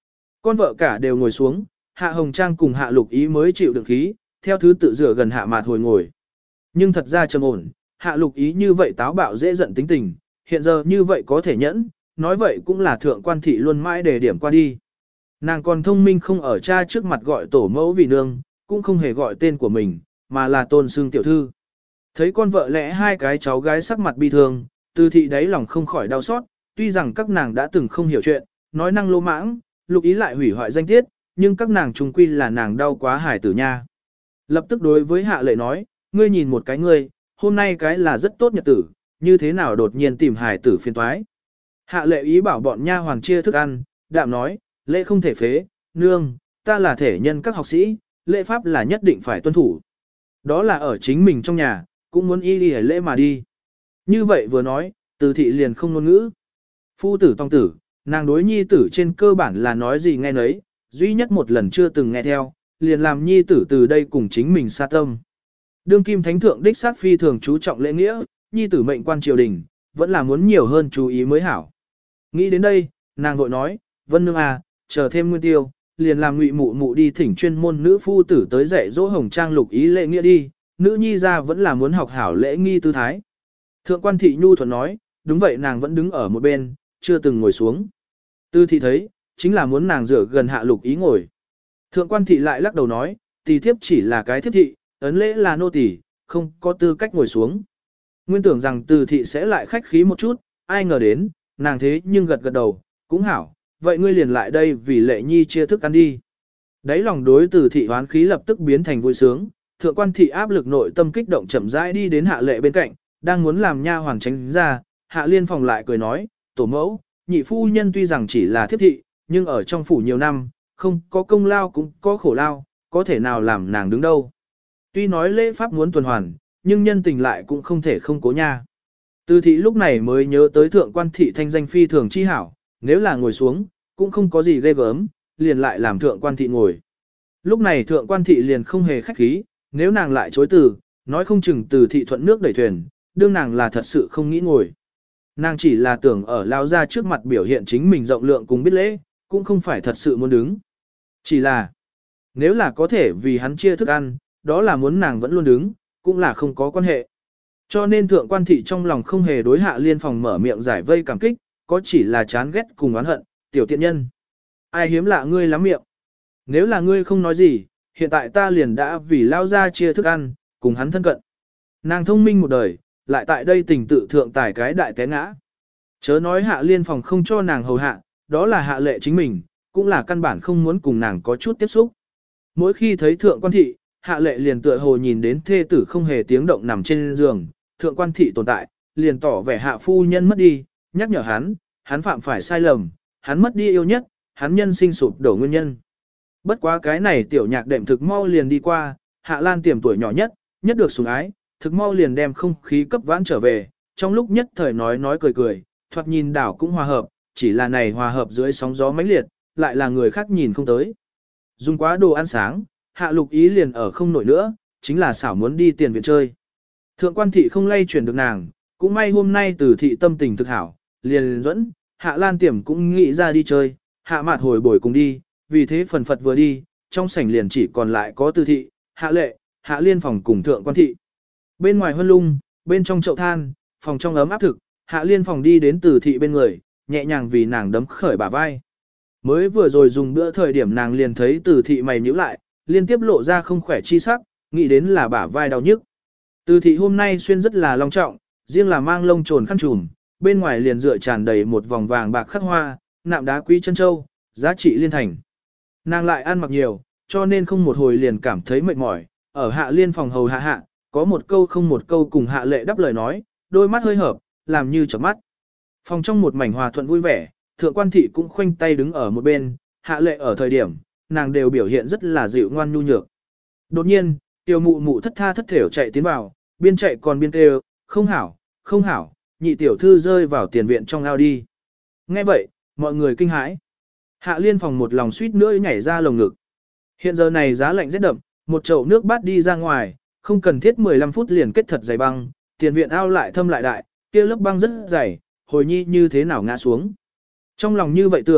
Con vợ cả đều ngồi xuống, Hạ Hồng Trang cùng Hạ Lục Ý mới chịu đựng khí, theo thứ tự rửa gần Hạ Mạt hồi ngồi. Nhưng thật ra trầm ổn, Hạ Lục Ý như vậy táo bạo dễ giận tính tình, hiện giờ như vậy có thể nhẫn, nói vậy cũng là thượng quan thị luôn mãi để điểm qua đi. Nàng còn thông minh không ở cha trước mặt gọi tổ mẫu vì nương, cũng không hề gọi tên của mình, mà là tôn xưng tiểu thư. Thấy con vợ lẽ hai cái cháu gái sắc mặt bi thương, Từ thị đáy lòng không khỏi đau xót, tuy rằng các nàng đã từng không hiểu chuyện, nói năng lô mãng, Lục Ý lại hủy hoại danh tiết, nhưng các nàng chung quy là nàng đau quá hải tử nha. Lập tức đối với Hạ Lệ nói, ngươi nhìn một cái ngươi, hôm nay cái là rất tốt nhật tử, như thế nào đột nhiên tìm hải tử phiền toái. Hạ Lệ ý bảo bọn nha hoàng chia thức ăn, đạm nói, lễ không thể phế, nương, ta là thể nhân các học sĩ, lễ pháp là nhất định phải tuân thủ. Đó là ở chính mình trong nhà, cũng muốn y đi lễ mà đi. Như vậy vừa nói, Từ thị liền không ngôn ngữ. Phu tử tông tử, nàng đối nhi tử trên cơ bản là nói gì nghe nấy, duy nhất một lần chưa từng nghe theo, liền làm nhi tử từ đây cùng chính mình xa tâm. Đương kim thánh thượng đích sát phi thường chú trọng lễ nghĩa, nhi tử mệnh quan triều đình, vẫn là muốn nhiều hơn chú ý mới hảo. Nghĩ đến đây, nàng vội nói, Vân nương à, chờ thêm nguyên tiêu, liền làm Ngụy mụ mụ đi thỉnh chuyên môn nữ phu tử tới dạy dỗ Hồng Trang Lục Ý lễ nghĩa đi, nữ nhi ra vẫn là muốn học hảo lễ nghi tư thái. Thượng quan thị nhu thuận nói, đúng vậy, nàng vẫn đứng ở một bên, chưa từng ngồi xuống. Tư thị thấy, chính là muốn nàng rửa gần Hạ Lục Ý ngồi. Thượng quan thị lại lắc đầu nói, tỷ thiếp chỉ là cái thiếp thị, ấn lễ là nô tỳ, không có tư cách ngồi xuống. Nguyên tưởng rằng Từ thị sẽ lại khách khí một chút, ai ngờ đến, nàng thế nhưng gật gật đầu, cũng hảo, vậy ngươi liền lại đây vì Lệ nhi chia thức ăn đi. Đấy lòng đối Từ thị hoán khí lập tức biến thành vui sướng, thượng quan thị áp lực nội tâm kích động chậm rãi đi đến Hạ Lệ bên cạnh, đang muốn làm nha hoàng tránh ra, Hạ Liên Phòng lại cười nói, tổ mẫu, nhị phu nhân tuy rằng chỉ là thiếp thị, nhưng ở trong phủ nhiều năm, không có công lao cũng có khổ lao, có thể nào làm nàng đứng đâu. Tuy nói lễ pháp muốn tuần hoàn, nhưng nhân tình lại cũng không thể không cố nha. Từ thị lúc này mới nhớ tới thượng quan thị thanh danh phi thường chi hảo, nếu là ngồi xuống, cũng không có gì ghê gớm, liền lại làm thượng quan thị ngồi. Lúc này thượng quan thị liền không hề khách khí, nếu nàng lại chối từ, nói không chừng Từ thị thuận nước đẩy thuyền, đương nàng là thật sự không nghĩ ngồi. Nàng chỉ là tưởng ở lao ra trước mặt biểu hiện chính mình rộng lượng cùng biết lễ, cũng không phải thật sự muốn đứng. Chỉ là, nếu là có thể vì hắn chia thức ăn, đó là muốn nàng vẫn luôn đứng, cũng là không có quan hệ. Cho nên thượng quan thị trong lòng không hề đối Hạ Liên Phòng mở miệng giải vây cảm kích, có chỉ là chán ghét cùng oán hận, tiểu tiện nhân. Ai hiếm lạ ngươi lắm miệng. Nếu là ngươi không nói gì, hiện tại ta liền đã vì lao ra chia thức ăn, cùng hắn thân cận. Nàng thông minh một đời, lại tại đây tình tự thượng tài cái đại té ngã. Chớ nói Hạ Liên Phòng không cho nàng hầu hạ, đó là Hạ Lệ chính mình, cũng là căn bản không muốn cùng nàng có chút tiếp xúc. Mỗi khi thấy thượng quan thị, Hạ Lệ liền tựa hồ nhìn đến thê tử không hề tiếng động nằm trên giường, thượng quan thị tồn tại, liền tỏ vẻ Hạ phu nhân mất đi, nhắc nhở hắn phạm phải sai lầm, hắn mất đi yêu nhất, hắn nhân sinh sụp đổ nguyên nhân. Bất quá cái này tiểu nhạc đệm thực mau liền đi qua, Hạ Lan Tiềm tuổi nhỏ nhất, nhất được sủng ái, thực mau liền đem không khí cấp vãn trở về, trong lúc nhất thời nói cười cười, thoạt nhìn đảo cũng hòa hợp, chỉ là này hòa hợp dưới sóng gió mãnh liệt, lại là người khác nhìn không tới. Dùng quá đồ ăn sáng, Hạ Lục Ý liền ở không nổi nữa, chính là xảo muốn đi tiền viện chơi. Thượng quan thị không lay chuyển được nàng, cũng may hôm nay Từ thị tâm tình thực hảo, liền dẫn, Hạ Lan Tiềm cũng nghĩ ra đi chơi, Hạ Mạt hồi bồi cùng đi, vì thế phần phật vừa đi, trong sảnh liền chỉ còn lại có Từ thị, Hạ Lệ, Hạ Liên Phòng cùng thượng quan thị. Bên ngoài huân lung, bên trong chậu than, phòng trong ấm áp thực, Hạ Liên Phòng đi đến Từ thị bên người, nhẹ nhàng vì nàng đấm khởi bả vai. Mới vừa rồi dùng bữa thời điểm nàng liền thấy Từ thị mày nhíu lại, liên tiếp lộ ra không khỏe chi sắc, nghĩ đến là bả vai đau nhức. Từ thị hôm nay xuyên rất là long trọng, riêng là mang lông trồn khăn trùm, bên ngoài liền dựa tràn đầy một vòng vàng bạc khắc hoa, nạm đá quý chân châu, giá trị liên thành. Nàng lại ăn mặc nhiều, cho nên không một hồi liền cảm thấy mệt mỏi, ở Hạ Liên Phòng hầu hạ, có một câu không một câu cùng Hạ Lệ đáp lời nói, đôi mắt hơi hợp, làm như chớp mắt. Phòng trong một mảnh hòa thuận vui vẻ, thượng quan thị cũng khoanh tay đứng ở một bên, Hạ Lệ ở thời điểm, nàng đều biểu hiện rất là dịu ngoan nhu nhược. Đột nhiên, Tiêu mụ mụ thất tha thất thểu chạy tiến vào, biên chạy còn biên kêu, không hảo, nhị tiểu thư rơi vào tiền viện trong ao đi. Nghe vậy, mọi người kinh hãi. Hạ Liên Phòng một lòng suýt nữa nhảy ra lồng ngực. Hiện giờ này giá lạnh rất đậm, một chậu nước bát đi ra ngoài, không cần thiết 15 phút liền kết thật dày băng, tiền viện ao lại thâm lại đại, kia lớp băng rất dày, hồi nhi như thế nào ngã xuống. Trong lòng như vậy tưởng,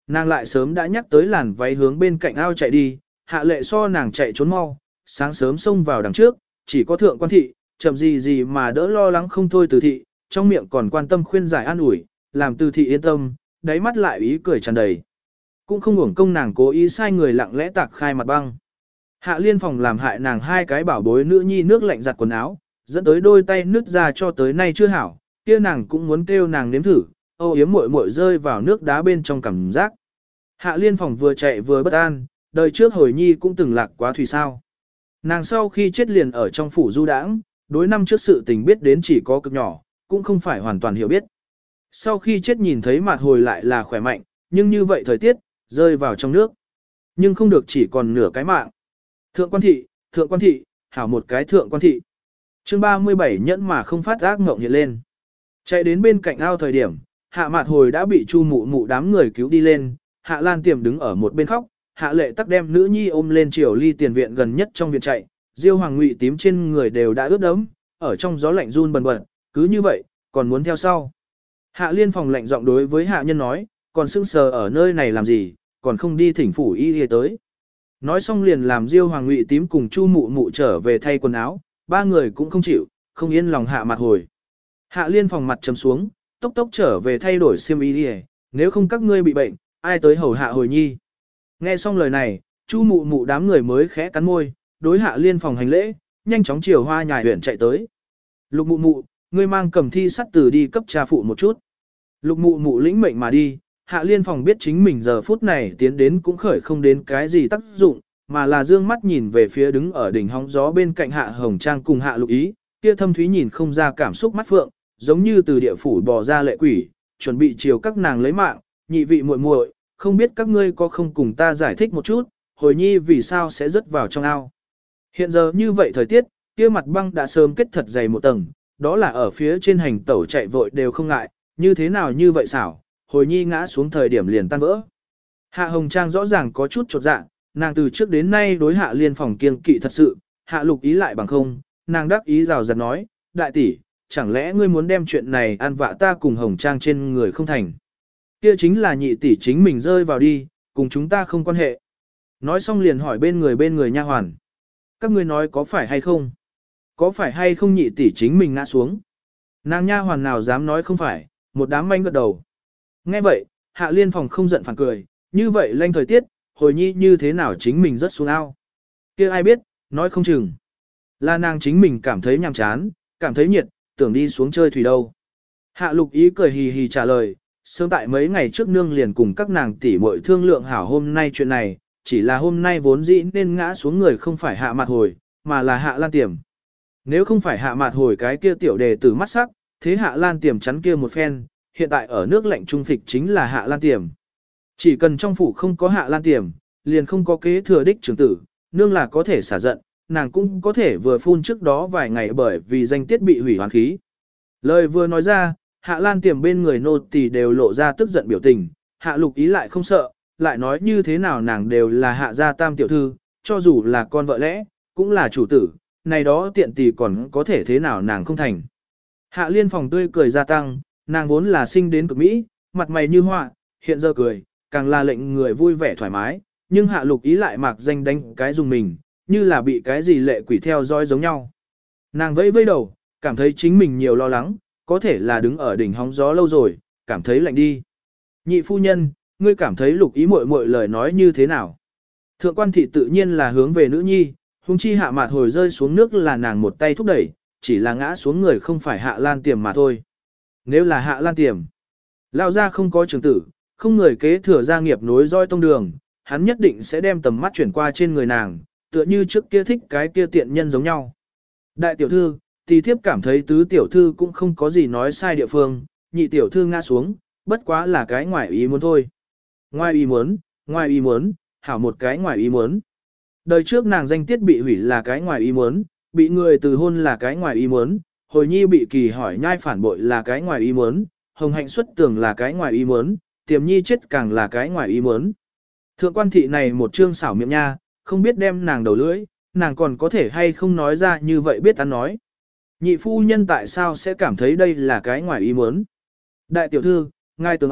Nàng lại sớm đã nhắc tới làn váy hướng bên cạnh ao chạy đi, Hạ Lệ so nàng chạy trốn mau, sáng sớm xông vào đằng trước, chỉ có Thượng Quan Thị, chậm gì gì mà đỡ lo lắng không thôi Từ Thị, trong miệng còn quan tâm khuyên giải an ủi, làm Từ Thị yên tâm, đáy mắt lại ý cười tràn đầy. Cũng không uổng công nàng cố ý sai người lặng lẽ tạc khai mặt băng. Hạ Liên Phòng làm hại nàng hai cái bảo bối nữ nhi nước lạnh giặt quần áo, dẫn tới đôi tay nứt ra cho tới nay chưa hảo, kia nàng cũng muốn kêu nàng nếm thử, âu yếm muội muội rơi vào nước đá bên trong cảm giác. Hạ Liên Phòng vừa chạy vừa bất an, đời trước hồi nhi cũng từng lạc quá thủy sao. Nàng sau khi chết liền ở trong phủ du đãng, đối năm trước sự tình biết đến chỉ có cực nhỏ, cũng không phải hoàn toàn hiểu biết. Sau khi chết nhìn thấy mặt hồi lại là khỏe mạnh, nhưng như vậy thời tiết, rơi vào trong nước. Nhưng không được chỉ còn nửa cái mạng. Thượng Quan Thị, hảo một cái Thượng Quan Thị. Chương 37 nhẫn mà không phát ác mộng hiện lên. Chạy đến bên cạnh ao thời điểm, Hạ Mạt Hồi đã bị Chu Mụ Mụ đám người cứu đi lên, Hạ Lan Tiềm đứng ở một bên khóc, Hạ Lệ tắc đem nữ nhi ôm lên chiều ly tiền viện gần nhất trong viện chạy, Diêu Hoàng Ngụy tím trên người đều đã ướt đẫm, ở trong gió lạnh run bần bật, cứ như vậy, còn muốn theo sau. Hạ Liên Phòng lạnh giọng đối với hạ nhân nói, còn sững sờ ở nơi này làm gì, còn không đi thỉnh phủ y tới. Nói xong liền làm Diêu Hoàng Ngụy tím cùng Chu Mụ Mụ trở về thay quần áo, ba người cũng không chịu, không yên lòng Hạ Mạt Hồi. Hạ Liên Phòng mặt trầm xuống, tốc tốc trở về thay đổi xiêm y, nếu không các ngươi bị bệnh, ai tới hầu Hạ Hồi nhi. Nghe xong lời này, Chu Mụ Mụ đám người mới khẽ cắn môi, đối Hạ Liên Phòng hành lễ, nhanh chóng chiều Hoa Nhài huyện chạy tới. Lục Mụ Mụ, ngươi mang cầm thi sắt từ đi cấp cha phụ một chút. Lục Mụ Mụ lĩnh mệnh mà đi, Hạ Liên Phòng biết chính mình giờ phút này tiến đến cũng khởi không đến cái gì tác dụng, mà là dương mắt nhìn về phía đứng ở đỉnh hóng gió bên cạnh Hạ Hồng Trang cùng Hạ Lục Ý, kia thâm thúy nhìn không ra cảm xúc mắt phượng, giống như từ địa phủ bò ra lệ quỷ, chuẩn bị chiều các nàng lấy mạng, nhị vị muội muội, không biết các ngươi có không cùng ta giải thích một chút, hồi nhi vì sao sẽ rớt vào trong ao. Hiện giờ như vậy thời tiết, kia mặt băng đã sớm kết thật dày một tầng, đó là ở phía trên hành tẩu chạy vội đều không ngại, như thế nào như vậy xảo, hồi nhi ngã xuống thời điểm liền tan vỡ. Hạ Hồng Trang rõ ràng có chút chột dạ, nàng từ trước đến nay đối Hạ Liên Phòng kiêng kỵ thật sự, Hạ Lục Ý lại bằng không, nàng đắc ý rào rạt nói, đại tỷ, chẳng lẽ ngươi muốn đem chuyện này ăn vạ ta cùng Hồng Trang trên người không thành. Kia chính là nhị tỷ chính mình rơi vào đi, cùng chúng ta không quan hệ. Nói xong liền hỏi bên người nha hoàn. Các ngươi nói có phải hay không? Có phải hay không nhị tỷ chính mình ngã xuống? Nàng nha hoàn nào dám nói không phải, một đám manh gật đầu. Nghe vậy, Hạ Liên Phòng không giận phản cười, như vậy lanh thời tiết, hồi nhi như thế nào chính mình rất xuống ao. Kia ai biết, nói không chừng. Là nàng chính mình cảm thấy nhàm chán, cảm thấy nhiệt, tưởng đi xuống chơi thủy đâu. Hạ Lục Ý cười hì hì trả lời, sớm tại mấy ngày trước nương liền cùng các nàng tỷ muội thương lượng hảo hôm nay chuyện này, chỉ là hôm nay vốn dĩ nên ngã xuống người không phải Hạ Mạt Hồi, mà là Hạ Lan Tiềm. Nếu không phải Hạ Mạt Hồi cái kia tiểu đề tử mắt sắc, thế Hạ Lan Tiềm chắn kia một phen, hiện tại ở nước lạnh trung phịch chính là Hạ Lan Tiềm. Chỉ cần trong phủ không có Hạ Lan Tiềm, liền không có kế thừa đích trưởng tử, nương là có thể xả giận, nàng cũng có thể vừa phun trước đó vài ngày bởi vì danh tiết bị hủy hoàn khí. Lời vừa nói ra, Hạ Lan Tiềm bên người nô tỳ đều lộ ra tức giận biểu tình, Hạ Lục Ý lại không sợ, lại nói như thế nào nàng đều là Hạ gia tam tiểu thư, cho dù là con vợ lẽ, cũng là chủ tử, này đó tiện tỳ còn có thể thế nào nàng không thành. Hạ Liên Phòng tươi cười gia tăng, nàng vốn là sinh đến cực mỹ, mặt mày như họa, hiện giờ cười, càng là lệnh người vui vẻ thoải mái, nhưng Hạ Lục Ý lại mạc danh đánh cái dùng mình, như là bị cái gì lệ quỷ theo dõi giống nhau. Nàng vẫy vẫy đầu, cảm thấy chính mình nhiều lo lắng, có thể là đứng ở đỉnh hóng gió lâu rồi, cảm thấy lạnh đi. Nhị phu nhân, ngươi cảm thấy Lục Ý muội muội lời nói như thế nào? Thượng Quan Thị tự nhiên là hướng về nữ nhi, huống chi Hạ Mạt Hồi rơi xuống nước là nàng một tay thúc đẩy, chỉ là ngã xuống người không phải Hạ Lan Tiềm mà thôi. Nếu là Hạ Lan Tiềm, lão gia không có trưởng tử, không người kế thừa gia nghiệp nối roi tông đường, hắn nhất định sẽ đem tầm mắt chuyển qua trên người nàng, tựa như trước kia thích cái kia tiện nhân giống nhau. Đại tiểu thư, tỷ thiếp cảm thấy tứ tiểu thư cũng không có gì nói sai địa phương, nhị tiểu thư ngã xuống, bất quá là cái ngoài ý muốn thôi. Ngoài ý muốn, hảo một cái ngoài ý muốn. Đời trước nàng danh tiết bị hủy là cái ngoài ý muốn, bị người từ hôn là cái ngoài ý muốn, hồi nhi bị kỳ hỏi nhai phản bội là cái ngoài ý muốn, hồng hạnh xuất tường là cái ngoài ý muốn, tiềm nhi chết càng là cái ngoài ý muốn. Thượng Quan Thị này một chương xảo miệng nha, không biết đem nàng đầu lưỡi, nàng còn có thể hay không nói ra như vậy biết ăn nói. Nhị phu nhân tại sao sẽ cảm thấy đây là cái ngoài ý muốn. Đại tiểu thư, ngài tưởng à,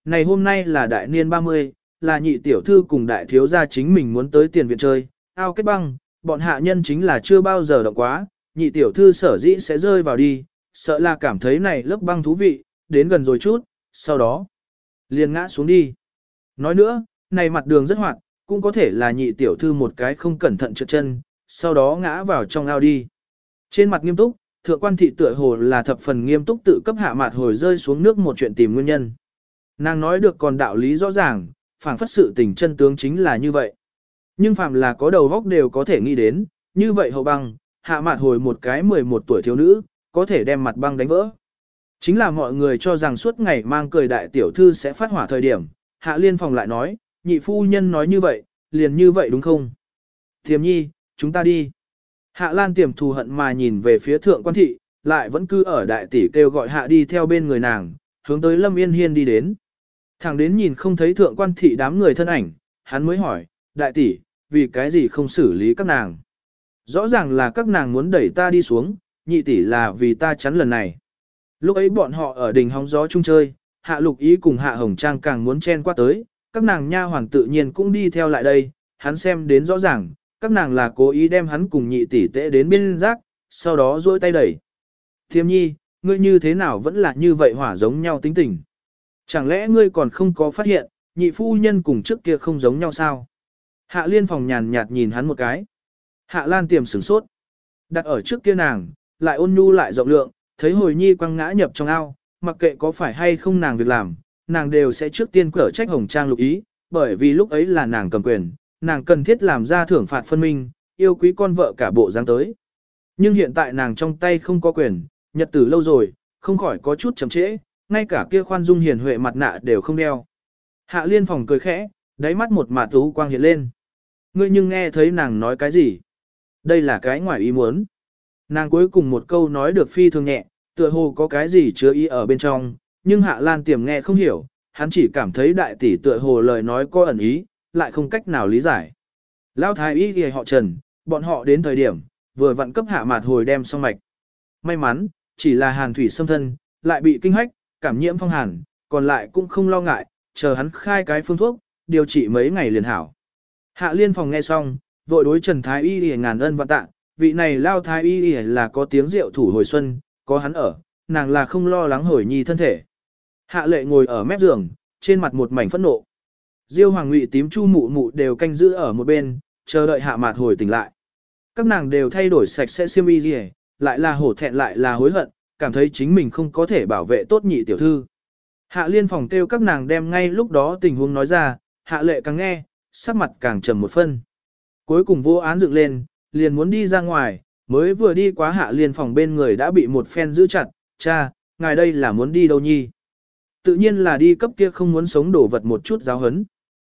Này hôm nay là đại niên 30, là nhị tiểu thư cùng đại thiếu gia chính mình muốn tới tiền viện chơi, ao kết băng, bọn hạ nhân chính là chưa bao giờ động quá, nhị tiểu thư sở dĩ sẽ rơi vào đi, sợ là cảm thấy này lớp băng thú vị, đến gần rồi chút, sau đó liền ngã xuống đi. Nói nữa, này mặt đường rất hoạt, cũng có thể là nhị tiểu thư một cái không cẩn thận trượt chân, sau đó ngã vào trong ao đi. Trên mặt nghiêm túc, thượng quan thị tựa hồ là thập phần nghiêm túc tự cấp hạ mặt hồi rơi xuống nước một chuyện tìm nguyên nhân. Nàng nói được còn đạo lý rõ ràng, phảng phất sự tình chân tướng chính là như vậy. Nhưng phàm là có đầu góc đều có thể nghĩ đến, như vậy hậu băng, hạ mặt hồi một cái 11 tuổi thiếu nữ, có thể đem mặt băng đánh vỡ. Chính là mọi người cho rằng suốt ngày mang cười đại tiểu thư sẽ phát hỏa thời điểm, hạ liên phòng lại nói, nhị phu nhân nói như vậy, liền như vậy đúng không? Tiềm nhi, chúng ta đi. Hạ Lan tiềm thù hận mà nhìn về phía thượng quan thị, lại vẫn cứ ở đại tỷ kêu gọi hạ đi theo bên người nàng, hướng tới Lâm Yên Hiên đi đến. Thẳng đến nhìn không thấy thượng quan thị đám người thân ảnh, hắn mới hỏi, đại tỷ, vì cái gì không xử lý các nàng? Rõ ràng là các nàng muốn đẩy ta đi xuống, nhị tỷ là vì ta chắn lần này. Lúc ấy bọn họ ở đình hóng gió chung chơi, hạ lục ý cùng hạ hồng trang càng muốn chen qua tới, các nàng nha hoàng tự nhiên cũng đi theo lại đây, hắn xem đến rõ ràng, các nàng là cố ý đem hắn cùng nhị tỷ tễ đến bên rác, sau đó duỗi tay đẩy. Thiêm nhi, ngươi như thế nào vẫn là như vậy hỏa giống nhau tính tình? Chẳng lẽ ngươi còn không có phát hiện, nhị phu nhân cùng trước kia không giống nhau sao? Hạ liên phòng nhàn nhạt nhìn hắn một cái. Hạ lan tiềm sửng sốt. Đặt ở trước kia nàng, lại ôn nhu lại rộng lượng, thấy hồi nhi quăng ngã nhập trong ao, mặc kệ có phải hay không nàng việc làm, nàng đều sẽ trước tiên cở trách hồng trang lục ý, bởi vì lúc ấy là nàng cầm quyền, nàng cần thiết làm ra thưởng phạt phân minh, yêu quý con vợ cả bộ dáng tới. Nhưng hiện tại nàng trong tay không có quyền, nhật tử lâu rồi, không khỏi có chút chậm trễ, ngay cả kia khoan dung hiền huệ mặt nạ đều không đeo. Hạ liên phòng cười khẽ, đáy mắt một mạt tú quang hiện lên. Ngươi nhưng nghe thấy nàng nói cái gì? Đây là cái ngoài ý muốn. Nàng cuối cùng một câu nói được phi thường nhẹ, tựa hồ có cái gì chứa ý ở bên trong, nhưng Hạ Lan Tiềm nghe không hiểu, hắn chỉ cảm thấy đại tỷ tựa hồ lời nói có ẩn ý, lại không cách nào lý giải. Lão thái y thì họ Trần, bọn họ đến thời điểm, vừa vặn cấp Hạ Mạt hồi đem xong mạch. May mắn, chỉ là hàn thủy xâm thân, lại bị kinh hách, cảm nhiễm phong hàn, còn lại cũng không lo ngại, chờ hắn khai cái phương thuốc, điều trị mấy ngày liền hảo. Hạ liên phòng nghe xong, vội đối Trần Thái y thì ngàn ân vạn tạ, vị này Lao Thái y là có tiếng rượu thủ hồi xuân, có hắn ở, nàng là không lo lắng hồi nhi thân thể. Hạ lệ ngồi ở mép giường, trên mặt một mảnh phẫn nộ. Diêu Hoàng Ngụy tím Chu mụ mụ đều canh giữ ở một bên, chờ đợi Hạ Mạt hồi tỉnh lại. Các nàng đều thay đổi sạch sẽ xiêm y gì, lại là hổ thẹn lại là hối hận, cảm thấy chính mình không có thể bảo vệ tốt nhị tiểu thư. Hạ liên phòng kêu các nàng đem ngay lúc đó tình huống nói ra, Hạ lệ càng nghe, sắc mặt càng trầm một phân. Cuối cùng vô án dựng lên, liền muốn đi ra ngoài, mới vừa đi qua Hạ liên phòng bên người đã bị một phen giữ chặt, cha, ngài đây là muốn đi đâu nhi? Tự nhiên là đi cấp kia không muốn sống đổ vật một chút giáo hấn.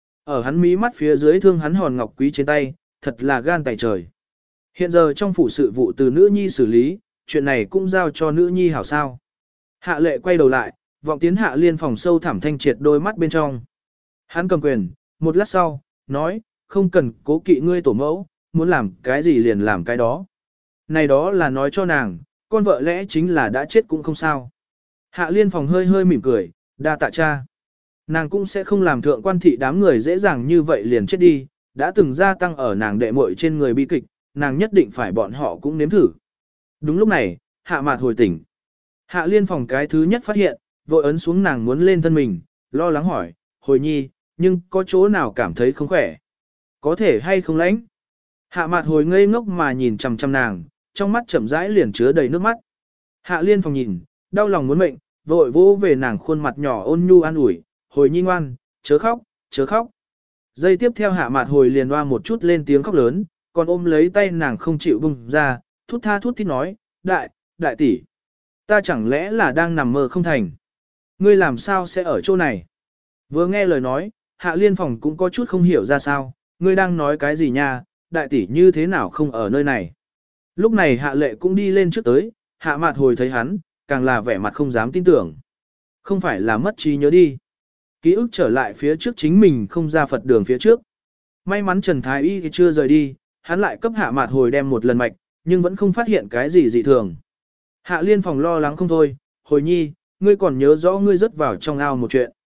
Ở hắn mí mắt phía dưới thương hắn hòn ngọc quý trên tay, thật là gan tài trời. Hiện giờ trong phủ sự vụ từ nữ nhi xử lý, chuyện này cũng giao cho nữ nhi hảo sao. Hạ lệ quay đầu lại, vọng tiến Hạ liên phòng sâu thẳm thanh triệt đôi mắt bên trong. Hắn cầm quyền, một lát sau, nói, không cần cố kỵ ngươi tổ mẫu, muốn làm cái gì liền làm cái đó. Này đó là nói cho nàng, con vợ lẽ chính là đã chết cũng không sao. Hạ liên phòng hơi hơi mỉm cười, đa tạ cha. Nàng cũng sẽ không làm thượng quan thị đám người dễ dàng như vậy liền chết đi, đã từng gia tăng ở nàng đệ muội trên người bi kịch, nàng nhất định phải bọn họ cũng nếm thử. Đúng lúc này, Hạ Mạt hồi tỉnh. Hạ liên phòng cái thứ nhất phát hiện, vội ấn xuống nàng muốn lên thân mình, lo lắng hỏi, hồi nhi, nhưng có chỗ nào cảm thấy không khỏe? Có thể hay không lãnh? Hạ Mạt hồi ngây ngốc mà nhìn chằm chằm nàng, trong mắt chậm rãi liền chứa đầy nước mắt. Hạ liên phòng nhìn, đau lòng muốn mệnh, vội vỗ về nàng khuôn mặt nhỏ ôn nhu an ủi, hồi nhi ngoan, chớ khóc, chớ khóc. Giây tiếp theo Hạ Mạt hồi liền hoa một chút lên tiếng khóc lớn, còn ôm lấy tay nàng không chịu bung ra, thút tha thút thít nói, đại tỷ, ta chẳng lẽ là đang nằm mơ không thành? Ngươi làm sao sẽ ở chỗ này? Vừa nghe lời nói, Hạ liên phòng cũng có chút không hiểu ra sao, ngươi đang nói cái gì nha, đại tỷ như thế nào không ở nơi này? Lúc này Hạ lệ cũng đi lên trước tới, Hạ Mạt hồi thấy hắn, càng là vẻ mặt không dám tin tưởng. Không phải là mất trí nhớ đi. Ký ức trở lại phía trước chính mình không ra Phật đường phía trước. May mắn Trần Thái Y thì chưa rời đi, hắn lại cấp Hạ Mạt hồi đem một lần mạch, nhưng vẫn không phát hiện cái gì dị thường. Hạ liên phòng lo lắng không thôi, hồi nhi, ngươi còn nhớ rõ ngươi rớt vào trong ao một chuyện.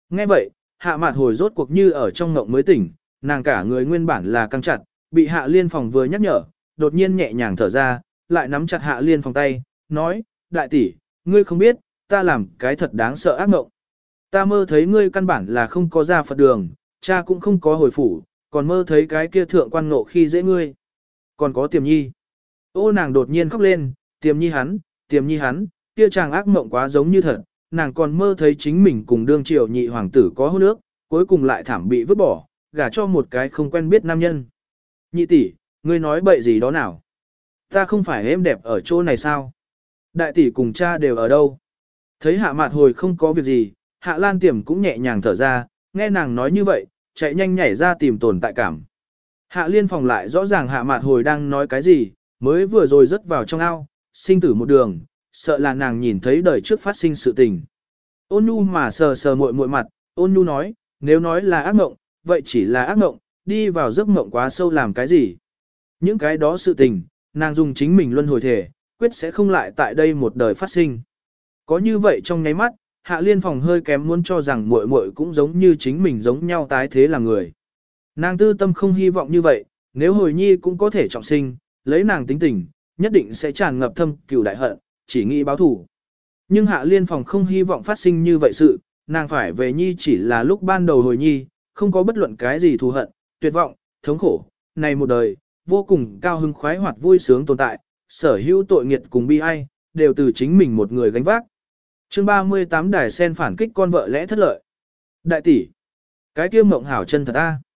Nghe vậy, hạ mạt hồi rốt cuộc như ở trong ngộng mới tỉnh, nàng cả người nguyên bản là căng chặt, bị hạ liên phòng vừa nhắc nhở, đột nhiên nhẹ nhàng thở ra, lại nắm chặt hạ liên phòng tay, nói, đại tỷ, ngươi không biết, ta làm cái thật đáng sợ ác mộng. Ta mơ thấy ngươi căn bản là không có ra Phật đường, cha cũng không có hồi phủ, còn mơ thấy cái kia thượng quan ngộ khi dễ ngươi. Còn có Tiềm Nhi. Ô nàng đột nhiên khóc lên, Tiềm Nhi hắn, kia chàng ác mộng quá giống như thật, nàng còn mơ thấy chính mình cùng đương triều nhị hoàng tử có hôn ước, cuối cùng lại thảm bị vứt bỏ, gả cho một cái không quen biết nam nhân. Nhị tỷ, ngươi nói bậy gì đó nào? Ta không phải êm đẹp ở chỗ này sao? Đại tỷ cùng cha đều ở đâu? Thấy hạ mạt hồi không có việc gì, hạ lan tiềm cũng nhẹ nhàng thở ra, nghe nàng nói như vậy, chạy nhanh nhảy ra tìm tồn tại cảm. Hạ liên phòng lại rõ ràng hạ mạt hồi đang nói cái gì, mới vừa rồi rớt vào trong ao, sinh tử một đường, sợ là nàng nhìn thấy đời trước phát sinh sự tình. Ôn nhu mà sờ sờ muội muội mặt, ôn nhu nói, nếu nói là ác mộng, vậy chỉ là ác mộng, đi vào giấc mộng quá sâu làm cái gì. Những cái đó sự tình, nàng dùng chính mình luân hồi thể, quyết sẽ không lại tại đây một đời phát sinh. Có như vậy trong nháy mắt, hạ liên phòng hơi kém muốn cho rằng muội muội cũng giống như chính mình giống nhau tái thế là người. Nàng tư tâm không hy vọng như vậy, nếu hồi nhi cũng có thể trọng sinh, lấy nàng tính tình, nhất định sẽ tràn ngập thâm cừu đại hận, chỉ nghĩ báo thù. Nhưng hạ liên phòng không hy vọng phát sinh như vậy sự, nàng phải về nhi chỉ là lúc ban đầu hồi nhi, không có bất luận cái gì thù hận, tuyệt vọng, thống khổ, này một đời, vô cùng cao hứng khoái hoạt vui sướng tồn tại, sở hữu tội nghiệt cùng bi ai, đều từ chính mình một người gánh vác. Chương 38 đài sen phản kích con vợ lẽ thất lợi. Đại tỷ, cái kia mộng hảo chân thật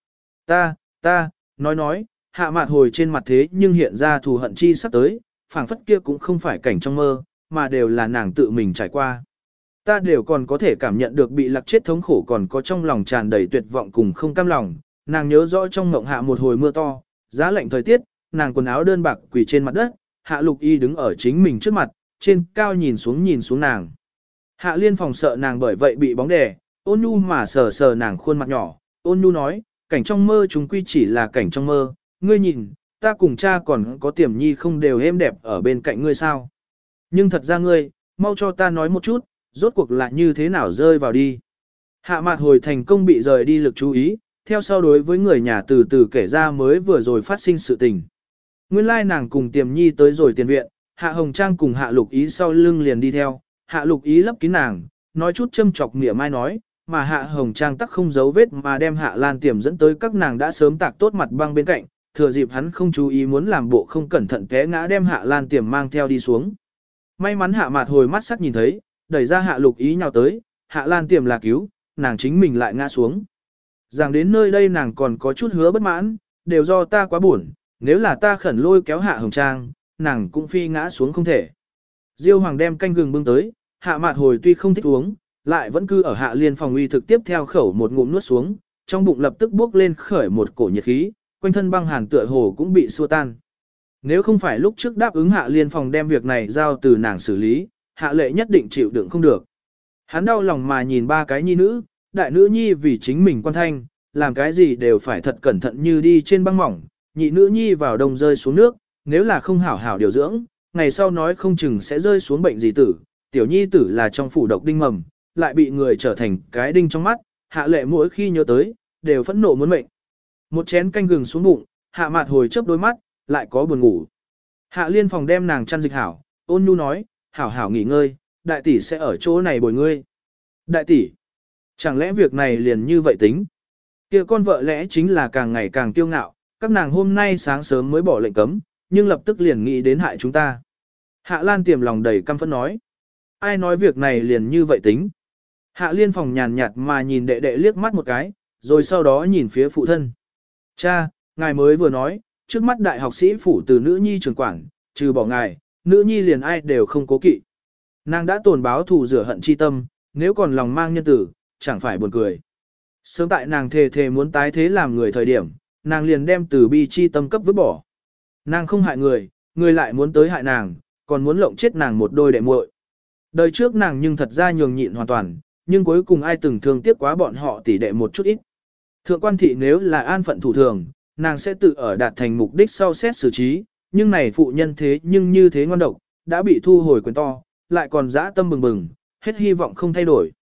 ta, nói, hạ mạt hồi trên mặt thế nhưng hiện ra thù hận chi sắp tới, phảng phất kia cũng không phải cảnh trong mơ, mà đều là nàng tự mình trải qua. Ta đều còn có thể cảm nhận được bị lạc chết thống khổ còn có trong lòng tràn đầy tuyệt vọng cùng không cam lòng, nàng nhớ rõ trong mộng hạ một hồi mưa to, giá lạnh thời tiết, nàng quần áo đơn bạc quỳ trên mặt đất, hạ lục y đứng ở chính mình trước mặt, trên cao nhìn xuống nàng. Hạ liên phòng sợ nàng bởi vậy bị bóng đè, ôn nhu mà sờ sờ nàng khuôn mặt nhỏ, ôn nhu nói, cảnh trong mơ chúng quy chỉ là cảnh trong mơ, ngươi nhìn, ta cùng cha còn có Tiềm Nhi không đều êm đẹp ở bên cạnh ngươi sao. Nhưng thật ra ngươi, mau cho ta nói một chút, rốt cuộc là như thế nào rơi vào đi. Hạ mạt hồi thành công bị rời đi lực chú ý, theo sau đối với người nhà từ từ kể ra mới vừa rồi phát sinh sự tình. Nguyên lai nàng cùng Tiềm Nhi tới rồi tiền viện, Hạ Hồng Trang cùng Hạ Lục Ý sau lưng liền đi theo, Hạ Lục Ý lấp kín nàng, nói chút châm chọc mỉa mai nói, mà Hạ Hồng Trang tắc không giấu vết mà đem Hạ Lan Tiềm dẫn tới các nàng đã sớm tạc tốt mặt băng bên cạnh, thừa dịp hắn không chú ý muốn làm bộ không cẩn thận té ngã đem Hạ Lan Tiềm mang theo đi xuống. May mắn Hạ Mạt hồi mắt sắc nhìn thấy, đẩy ra Hạ Lục Ý nhào tới, Hạ Lan Tiềm là cứu, nàng chính mình lại ngã xuống. Rằng đến nơi đây nàng còn có chút hứa bất mãn, đều do ta quá buồn, nếu là ta khẩn lôi kéo Hạ Hồng Trang, nàng cũng phi ngã xuống không thể. Diêu Hoàng đem canh gừng bưng tới, Hạ Mạt hồi tuy không thích uống, lại vẫn cứ ở Hạ Liên phòng uy thực tiếp theo khẩu một ngụm nuốt xuống, trong bụng lập tức bốc lên khởi một cổ nhiệt khí, quanh thân băng hàn tựa hồ cũng bị xua tan. Nếu không phải lúc trước đáp ứng Hạ Liên phòng đem việc này giao từ nàng xử lý, Hạ Lệ nhất định chịu đựng không được. Hắn đau lòng mà nhìn ba cái nhi nữ, đại nữ nhi vì chính mình quan thanh, làm cái gì đều phải thật cẩn thận như đi trên băng mỏng, nhị nữ nhi vào đông rơi xuống nước, nếu là không hảo hảo điều dưỡng, ngày sau nói không chừng sẽ rơi xuống bệnh gì tử, tiểu nhi tử là trong phủ độc đinh mầm, lại bị người trở thành cái đinh trong mắt, Hạ Lệ mỗi khi nhớ tới, đều phẫn nộ muốn mệnh. Một chén canh gừng xuống bụng, Hạ Mạt hồi chớp đôi mắt, lại có buồn ngủ. Hạ Liên phòng đem nàng chăn dịch hảo, ôn nhu nói, hảo hảo nghỉ ngơi, đại tỷ sẽ ở chỗ này bồi ngươi. Đại tỷ, chẳng lẽ việc này liền như vậy tính? Kia con vợ lẽ chính là càng ngày càng kiêu ngạo, các nàng hôm nay sáng sớm mới bỏ lệnh cấm, nhưng lập tức liền nghĩ đến hại chúng ta. Hạ Lan Tiềm lòng đầy căm phẫn nói. Ai nói việc này liền như vậy tính? Hạ Liên phòng nhàn nhạt mà nhìn đệ đệ liếc mắt một cái, rồi sau đó nhìn phía phụ thân. Cha, ngài mới vừa nói, trước mắt đại học sĩ phủ từ nữ nhi trưởng quản, trừ bỏ ngài, nữ nhi liền ai đều không cố kỵ. Nàng đã tồn báo thù rửa hận chi tâm, nếu còn lòng mang nhân tử, chẳng phải buồn cười. Sớm tại nàng thề muốn tái thế làm người thời điểm, nàng liền đem từ bi chi tâm cấp vứt bỏ. Nàng không hại người, người lại muốn tới hại nàng, còn muốn lộng chết nàng một đôi đệ muội. Đời trước nàng nhưng thật ra nhường nhịn hoàn toàn, nhưng cuối cùng ai từng thương tiếc quá bọn họ tỉ đệ một chút ít. Thượng quan thị nếu là an phận thủ thường, nàng sẽ tự ở đạt thành mục đích sau xét xử trí, nhưng này phụ nhân thế nhưng như thế ngoan độc, đã bị thu hồi quyền to, lại còn dã tâm bừng bừng, hết hy vọng không thay đổi.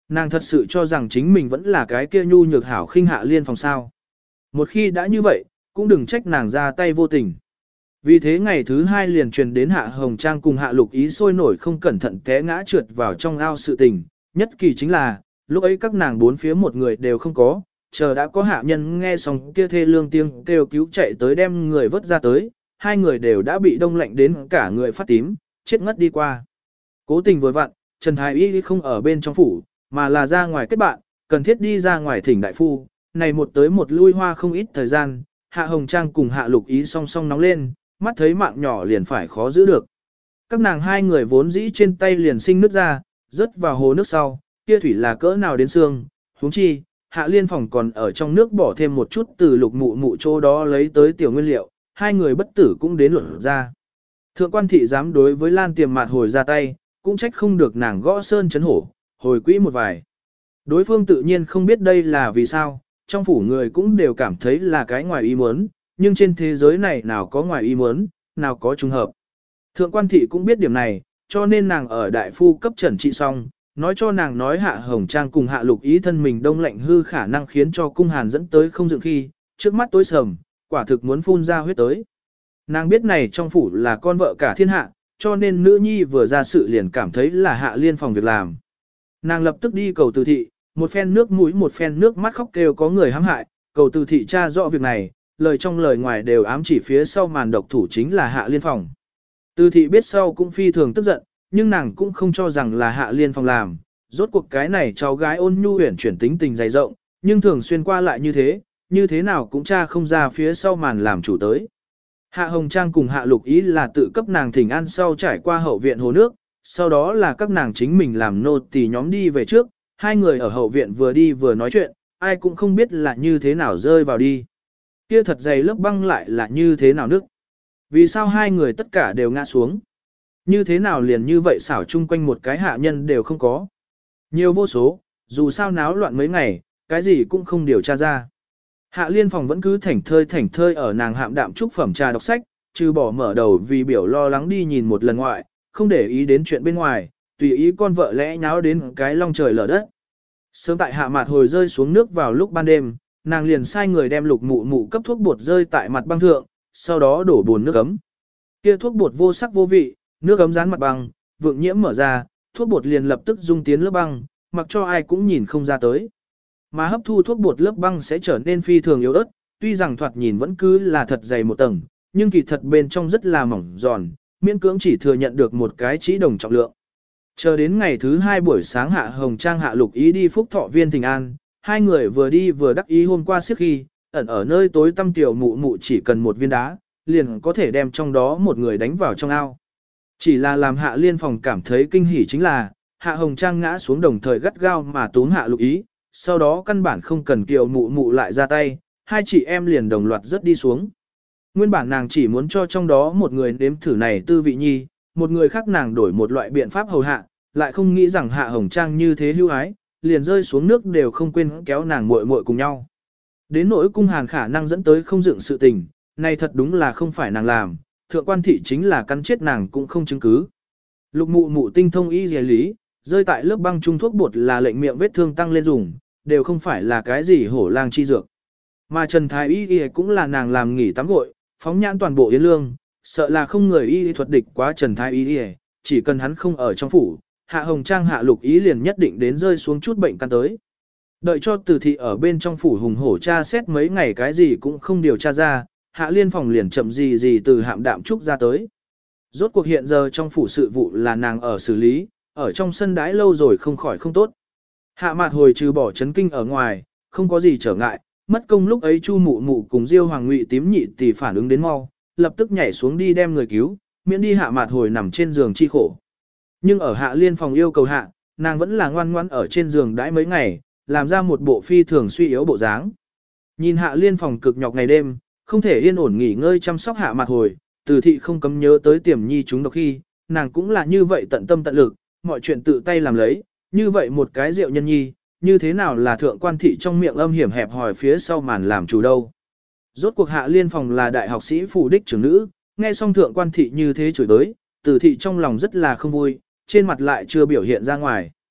Nàng thật sự cho rằng chính mình vẫn là cái kia nhu nhược hảo khinh Hạ Liên Phòng sao. Một khi đã như vậy, cũng đừng trách nàng ra tay vô tình. Vì thế ngày thứ hai liền truyền đến Hạ Hồng Trang cùng Hạ Lục Ý sôi nổi không cẩn thận té ngã trượt vào trong ao sự tình. Nhất kỳ chính là, lúc ấy các nàng bốn phía một người đều không có, chờ đã có hạ nhân nghe xong kia thê lương tiếng kêu cứu chạy tới đem người vớt ra tới, hai người đều đã bị đông lạnh đến cả người phát tím, chết ngất đi qua. Cố tình vừa vặn, Trần Thái Y không ở bên trong phủ, mà là ra ngoài kết bạn, cần thiết đi ra ngoài thỉnh đại phu, này một tới một lui hoa không ít thời gian, Hạ Hồng Trang cùng Hạ Lục Ý song song nóng lên, mắt thấy mạng nhỏ liền phải khó giữ được. Các nàng hai người vốn dĩ trên tay liền sinh nước ra, rớt vào hồ nước sau, kia thủy là cỡ nào đến xương, huống chi, Hạ Liên Phòng còn ở trong nước bỏ thêm một chút từ Lục Mụ Mụ chỗ đó lấy tới tiểu nguyên liệu, hai người bất tử cũng đến luận ra. Thượng quan thị dám đối với Lan Tiềm Mạt hồi ra tay, cũng trách không được nàng gõ sơn chấn hổ, hồi quỹ một vài. Đối phương tự nhiên không biết đây là vì sao, trong phủ người cũng đều cảm thấy là cái ngoài ý muốn, nhưng trên thế giới này nào có ngoài ý muốn, nào có trùng hợp. Thượng quan thị cũng biết điểm này, cho nên nàng ở đại phu cấp trần trị xong, nói cho nàng nói Hạ Hồng Trang cùng Hạ Lục Ý thân mình đông lạnh hư khả năng khiến cho cung hàn dẫn tới không dựng khi, trước mắt tối sầm, quả thực muốn phun ra huyết tới. Nàng biết này trong phủ là con vợ cả thiên hạ, cho nên nữ nhi vừa ra sự liền cảm thấy là Hạ Liên Phòng việc làm. Nàng lập tức đi cầu từ thị, một phen nước mũi một phen nước mắt khóc kêu có người hãm hại, cầu từ thị tra rõ việc này, lời trong lời ngoài đều ám chỉ phía sau màn độc thủ chính là Hạ Liên Phòng. Từ thị biết sau cũng phi thường tức giận, nhưng nàng cũng không cho rằng là Hạ Liên Phòng làm, rốt cuộc cái này cháu gái ôn nhu huyền chuyển tính tình dày rộng, nhưng thường xuyên qua lại như thế nào cũng tra không ra phía sau màn làm chủ tới. Hạ Hồng Trang cùng Hạ Lục Ý là tự cấp nàng thỉnh an sau trải qua hậu viện hồ nước, sau đó là các nàng chính mình làm nô tỳ nhóm đi về trước, hai người ở hậu viện vừa đi vừa nói chuyện, ai cũng không biết là như thế nào rơi vào đi. Kia thật dày lớp băng lại là như thế nào nước. Vì sao hai người tất cả đều ngã xuống? Như thế nào liền như vậy xảo chung quanh một cái hạ nhân đều không có. Nhiều vô số, dù sao náo loạn mấy ngày, cái gì cũng không điều tra ra. Hạ Liên Phòng vẫn cứ thảnh thơi ở nàng hạm đạm trúc phẩm trà đọc sách, trừ bỏ mở đầu vì biểu lo lắng đi nhìn một lần ngoại, không để ý đến chuyện bên ngoài, tùy ý con vợ lẽ nháo đến cái long trời lở đất. Sớm tại Hạ Mạt hồi rơi xuống nước vào lúc ban đêm, nàng liền sai người đem Lục Mụ Mụ cấp thuốc bột rơi tại mặt băng thượng, sau đó đổ bồn nước ấm. Kia thuốc bột vô sắc vô vị, nước ấm dán mặt băng, vượng nhiễm mở ra, thuốc bột liền lập tức dung tiến lớp băng, mặc cho ai cũng nhìn không ra tới. Mà hấp thu thuốc bột lớp băng sẽ trở nên phi thường yếu ớt, tuy rằng thoạt nhìn vẫn cứ là thật dày một tầng, nhưng kỳ thật bên trong rất là mỏng giòn, miễn cưỡng chỉ thừa nhận được một cái chỉ đồng trọng lượng. Chờ đến ngày thứ hai buổi sáng Hạ Hồng Trang Hạ Lục Ý đi Phúc Thọ Viên Thịnh An, hai người vừa đi vừa đắc ý hôm qua siết khi, ẩn ở nơi tối tăm tiểu mụ mụ chỉ cần một viên đá, liền có thể đem trong đó một người đánh vào trong ao. Chỉ là làm Hạ Liên Phòng cảm thấy kinh hỉ chính là, Hạ Hồng Trang ngã xuống đồng thời gắt gao mà túm Hạ Lục Ý, sau đó căn bản không cần kiều mụ mụ lại ra tay, hai chị em liền đồng loạt rất đi xuống. Nguyên bản nàng chỉ muốn cho trong đó một người nếm thử này tư vị nhi, một người khác nàng đổi một loại biện pháp hầu hạ, lại không nghĩ rằng Hạ Hồng Trang như thế hưu ái, liền rơi xuống nước đều không quên kéo nàng muội muội cùng nhau. Đến nỗi cung hàn khả năng dẫn tới không dựng sự tình, này thật đúng là không phải nàng làm, thượng quan thị chính là cắn chết nàng cũng không chứng cứ. Lục Mụ Mụ tinh thông y dề lý, rơi tại lớp băng trung thuốc bột là lệnh miệng vết thương tăng lên dùng, đều không phải là cái gì hổ lang chi dược. Mà Trần Thái Y cũng là nàng làm nghỉ tắm gội, phóng nhãn toàn bộ Yến Lương, sợ là không người y thuật địch quá Trần Thái Y, chỉ cần hắn không ở trong phủ, Hạ Hồng Trang Hạ Lục Ý liền nhất định đến rơi xuống chút bệnh căn tới. Đợi cho Từ thị ở bên trong phủ hùng hổ tra xét mấy ngày cái gì cũng không điều tra ra, Hạ Liên Phòng liền chậm gì từ hạm đạm trúc ra tới. Rốt cuộc hiện giờ trong phủ sự vụ là nàng ở xử lý, ở trong sân đãi lâu rồi không khỏi không tốt. Hạ Mạt hồi trừ bỏ chấn kinh ở ngoài, không có gì trở ngại, mất công lúc ấy Chu Mụ Mụ cùng Diêu Hoàng Ngụy tím nhị tỷ phản ứng đến mau, lập tức nhảy xuống đi đem người cứu, miễn đi Hạ Mạt hồi nằm trên giường chi khổ. Nhưng ở Hạ Liên Phòng yêu cầu hạ, nàng vẫn là ngoan ngoãn ở trên giường đãi mấy ngày, làm ra một bộ phi thường suy yếu bộ dáng. Nhìn Hạ Liên Phòng cực nhọc ngày đêm, không thể yên ổn nghỉ ngơi chăm sóc Hạ Mạt hồi, Từ thị không cấm nhớ tới Tiềm Nhi chúng độc khi, nàng cũng là như vậy tận tâm tận lực, mọi chuyện tự tay làm lấy, như vậy một cái rượu nhân nhi, như thế nào là thượng quan thị trong miệng âm hiểm hẹp hòi phía sau màn làm chủ đâu. Rốt cuộc Hạ Liên Phòng là đại học sĩ phủ đích trưởng nữ, nghe xong thượng quan thị như thế chửi tới, Từ thị trong lòng rất là không vui, trên mặt lại chưa biểu hiện ra ngoài.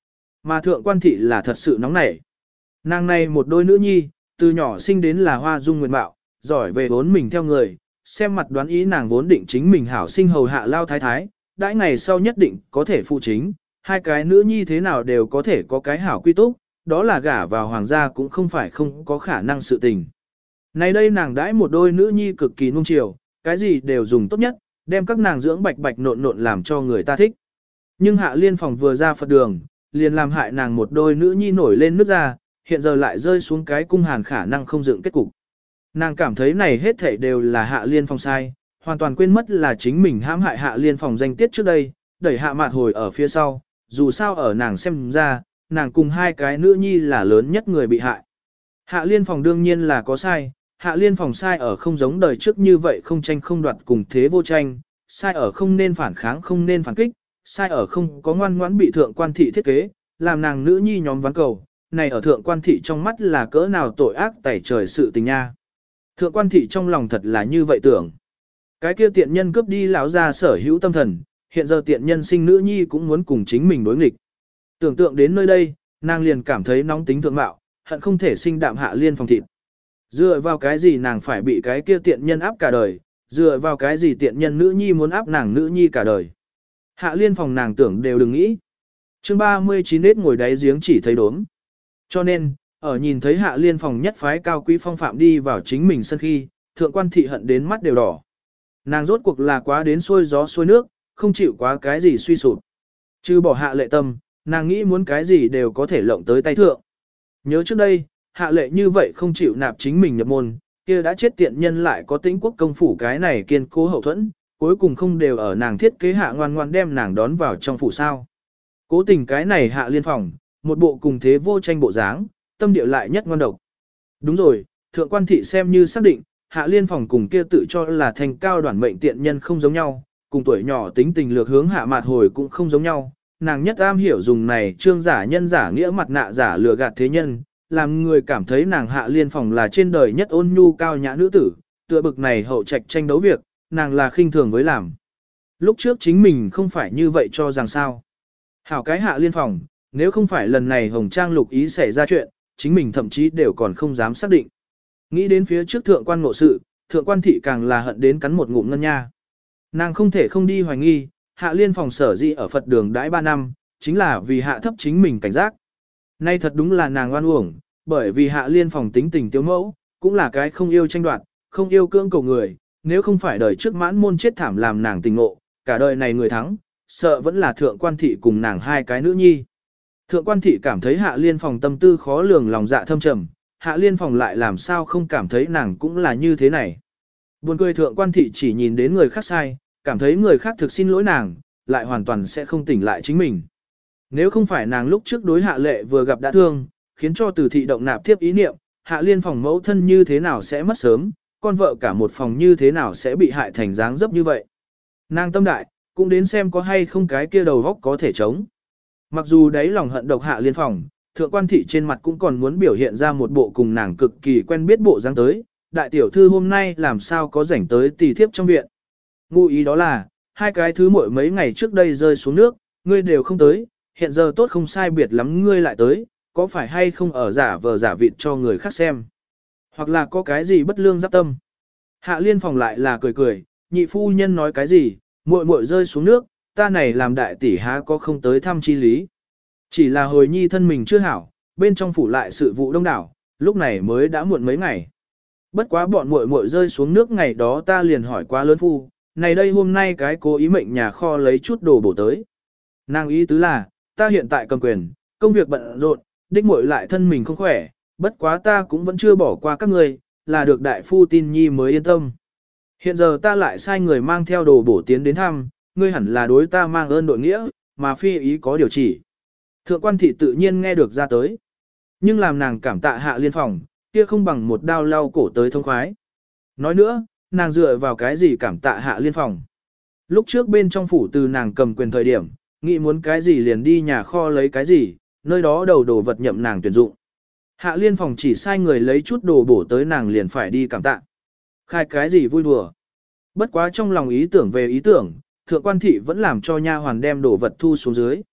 Mà thượng quan thị là thật sự nóng nảy. Nàng này một đôi nữ nhi, từ nhỏ sinh đến là hoa dung nguyệt mạo, giỏi về vốn mình theo người, xem mặt đoán ý nàng vốn định chính mình hảo sinh hầu hạ lao thái thái, đãi ngày sau nhất định có thể phụ chính, hai cái nữ nhi thế nào đều có thể có cái hảo quy túc, đó là gả vào hoàng gia cũng không phải không có khả năng sự tình. Này đây nàng đãi một đôi nữ nhi cực kỳ nuông chiều, cái gì đều dùng tốt nhất, đem các nàng dưỡng bạch bạch nộn nộn làm cho người ta thích. Nhưng Hạ Liên Phòng vừa ra Phật đường, liền làm hại nàng một đôi nữ nhi nổi lên nước ra, hiện giờ lại rơi xuống cái cung hàn khả năng không dựng kết cục. Nàng cảm thấy này hết thảy đều là Hạ Liên Phòng sai, hoàn toàn quên mất là chính mình hãm hại Hạ Liên Phòng danh tiết trước đây, đẩy Hạ Mạt Hồi ở phía sau, dù sao ở nàng xem ra, nàng cùng hai cái nữ nhi là lớn nhất người bị hại. Hạ Liên Phòng đương nhiên là có sai, Hạ Liên Phòng sai ở không giống đời trước như vậy không tranh không đoạt cùng thế vô tranh, sai ở không nên phản kháng không nên phản kích, sai ở không có ngoan ngoãn bị thượng quan thị thiết kế, làm nàng nữ nhi nhóm ván cầu, này ở thượng quan thị trong mắt là cỡ nào tội ác tẩy trời sự tình nha. Thượng quan thị trong lòng thật là như vậy tưởng. Cái kia tiện nhân cướp đi lão ra sở hữu tâm thần, hiện giờ tiện nhân sinh nữ nhi cũng muốn cùng chính mình đối nghịch. Tưởng tượng đến nơi đây, nàng liền cảm thấy nóng tính thượng mạo, hận không thể sinh đạm Hạ Liên Phòng thịt. Dựa vào cái gì nàng phải bị cái kia tiện nhân áp cả đời, dựa vào cái gì tiện nhân nữ nhi muốn áp nàng nữ nhi cả đời. Hạ Liên Phòng nàng tưởng đều đừng nghĩ. Chương 39 nết ngồi đáy giếng chỉ thấy đốm. Cho nên, ở nhìn thấy Hạ Liên Phòng nhất phái cao quý phong phạm đi vào chính mình sân khi, thượng quan thị hận đến mắt đều đỏ. Nàng rốt cuộc là quá đến xuôi gió xuôi nước, không chịu quá cái gì suy sụp. Chứ bỏ Hạ Lệ tâm, nàng nghĩ muốn cái gì đều có thể lộng tới tay thượng. Nhớ trước đây, Hạ Lệ như vậy không chịu nạp chính mình nhập môn, kia đã chết tiện nhân lại có Tĩnh Quốc công phủ cái này kiên cố hậu thuẫn, cuối cùng không đều ở nàng thiết kế hạ ngoan ngoan đem nàng đón vào trong phủ sao. Cố tình cái này Hạ Liên Phòng, một bộ cùng thế vô tranh bộ dáng, tâm địa lại nhất ngoan độc. Đúng rồi, thượng quan thị xem như xác định, Hạ Liên Phòng cùng kia tự cho là thành cao đoản mệnh tiện nhân không giống nhau, cùng tuổi nhỏ tính tình lược hướng Hạ Mạt Hồi cũng không giống nhau. Nàng nhất am hiểu dùng này trương giả nhân giả nghĩa mặt nạ giả lừa gạt thế nhân, làm người cảm thấy nàng Hạ Liên Phòng là trên đời nhất ôn nhu cao nhã nữ tử, tựa bực này hậu trạch tranh đấu việc, nàng là khinh thường với làm. Lúc trước chính mình không phải như vậy cho rằng sao. Hảo cái Hạ Liên Phòng, nếu không phải lần này Hồng Trang lục ý xảy ra chuyện, chính mình thậm chí đều còn không dám xác định. Nghĩ đến phía trước thượng quan ngộ sự, thượng quan thị càng là hận đến cắn một ngụm ngân nha. Nàng không thể không đi hoài nghi, Hạ Liên Phòng sở dĩ ở Phật đường đãi 3 năm, chính là vì hạ thấp chính mình cảnh giác. Nay thật đúng là nàng oan uổng, bởi vì Hạ Liên Phòng tính tình tiêu mẫu, cũng là cái không yêu tranh đoạt, không yêu cưỡng cầu người, nếu không phải đời trước mãn môn chết thảm làm nàng tình ngộ, cả đời này người thắng, sợ vẫn là thượng quan thị cùng nàng hai cái nữ nhi. Thượng quan thị cảm thấy Hạ Liên Phòng tâm tư khó lường lòng dạ thâm trầm, Hạ Liên Phòng lại làm sao không cảm thấy nàng cũng là như thế này. Buồn cười thượng quan thị chỉ nhìn đến người khác sai, cảm thấy người khác thực xin lỗi nàng, lại hoàn toàn sẽ không tỉnh lại chính mình. Nếu không phải nàng lúc trước đối Hạ Lệ vừa gặp đã thương, khiến cho Từ thị động nạp tiếp ý niệm, Hạ Liên Phòng mẫu thân như thế nào sẽ mất sớm, con vợ cả một phòng như thế nào sẽ bị hại thành dáng dấp như vậy. Nàng tâm đại, cũng đến xem có hay không cái kia đầu góc có thể chống. Mặc dù đấy lòng hận độc Hạ Liên Phòng, thượng quan thị trên mặt cũng còn muốn biểu hiện ra một bộ cùng nàng cực kỳ quen biết bộ dáng tới, đại tiểu thư hôm nay làm sao có rảnh tới tỳ thiếp trong viện. Ngụ ý đó là, hai cái thứ muội mấy ngày trước đây rơi xuống nước, ngươi đều không tới, hiện giờ tốt không sai biệt lắm ngươi lại tới, có phải hay không ở giả vờ giả vịt cho người khác xem. Hoặc là có cái gì bất lương giáp tâm. Hạ Liên Phòng lại là cười cười, nhị phu nhân nói cái gì, muội muội rơi xuống nước, ta này làm đại tỷ há có không tới thăm chi lý. Chỉ là hồi nhi thân mình chưa hảo, bên trong phủ lại sự vụ đông đảo, lúc này mới đã muộn mấy ngày. Bất quá bọn muội muội rơi xuống nước ngày đó ta liền hỏi quá lớn phu, này đây hôm nay cái cố ý mệnh nhà kho lấy chút đồ bổ tới. Nàng ý tứ là, ta hiện tại cầm quyền, công việc bận rộn, đích muội lại thân mình không khỏe, bất quá ta cũng vẫn chưa bỏ qua các người, là được đại phu tin nhi mới yên tâm. Hiện giờ ta lại sai người mang theo đồ bổ tiến đến thăm, ngươi hẳn là đối ta mang ơn đội nghĩa, mà phi ý có điều chỉ. Thượng quan thị tự nhiên nghe được ra tới. Nhưng làm nàng cảm tạ Hạ Liên Phòng, kia không bằng một đao lau cổ tới thông khoái. Nói nữa, nàng dựa vào cái gì cảm tạ Hạ Liên Phòng. Lúc trước bên trong phủ từ nàng cầm quyền thời điểm, nghĩ muốn cái gì liền đi nhà kho lấy cái gì, nơi đó đầu đồ vật nhậm nàng tuyển dụng. Hạ Liên Phòng chỉ sai người lấy chút đồ bổ tới nàng liền phải đi cảm tạ. Khai cái gì vui đùa. Bất quá trong lòng ý tưởng về ý tưởng, thượng quan thị vẫn làm cho nha hoàn đem đồ vật thu xuống dưới.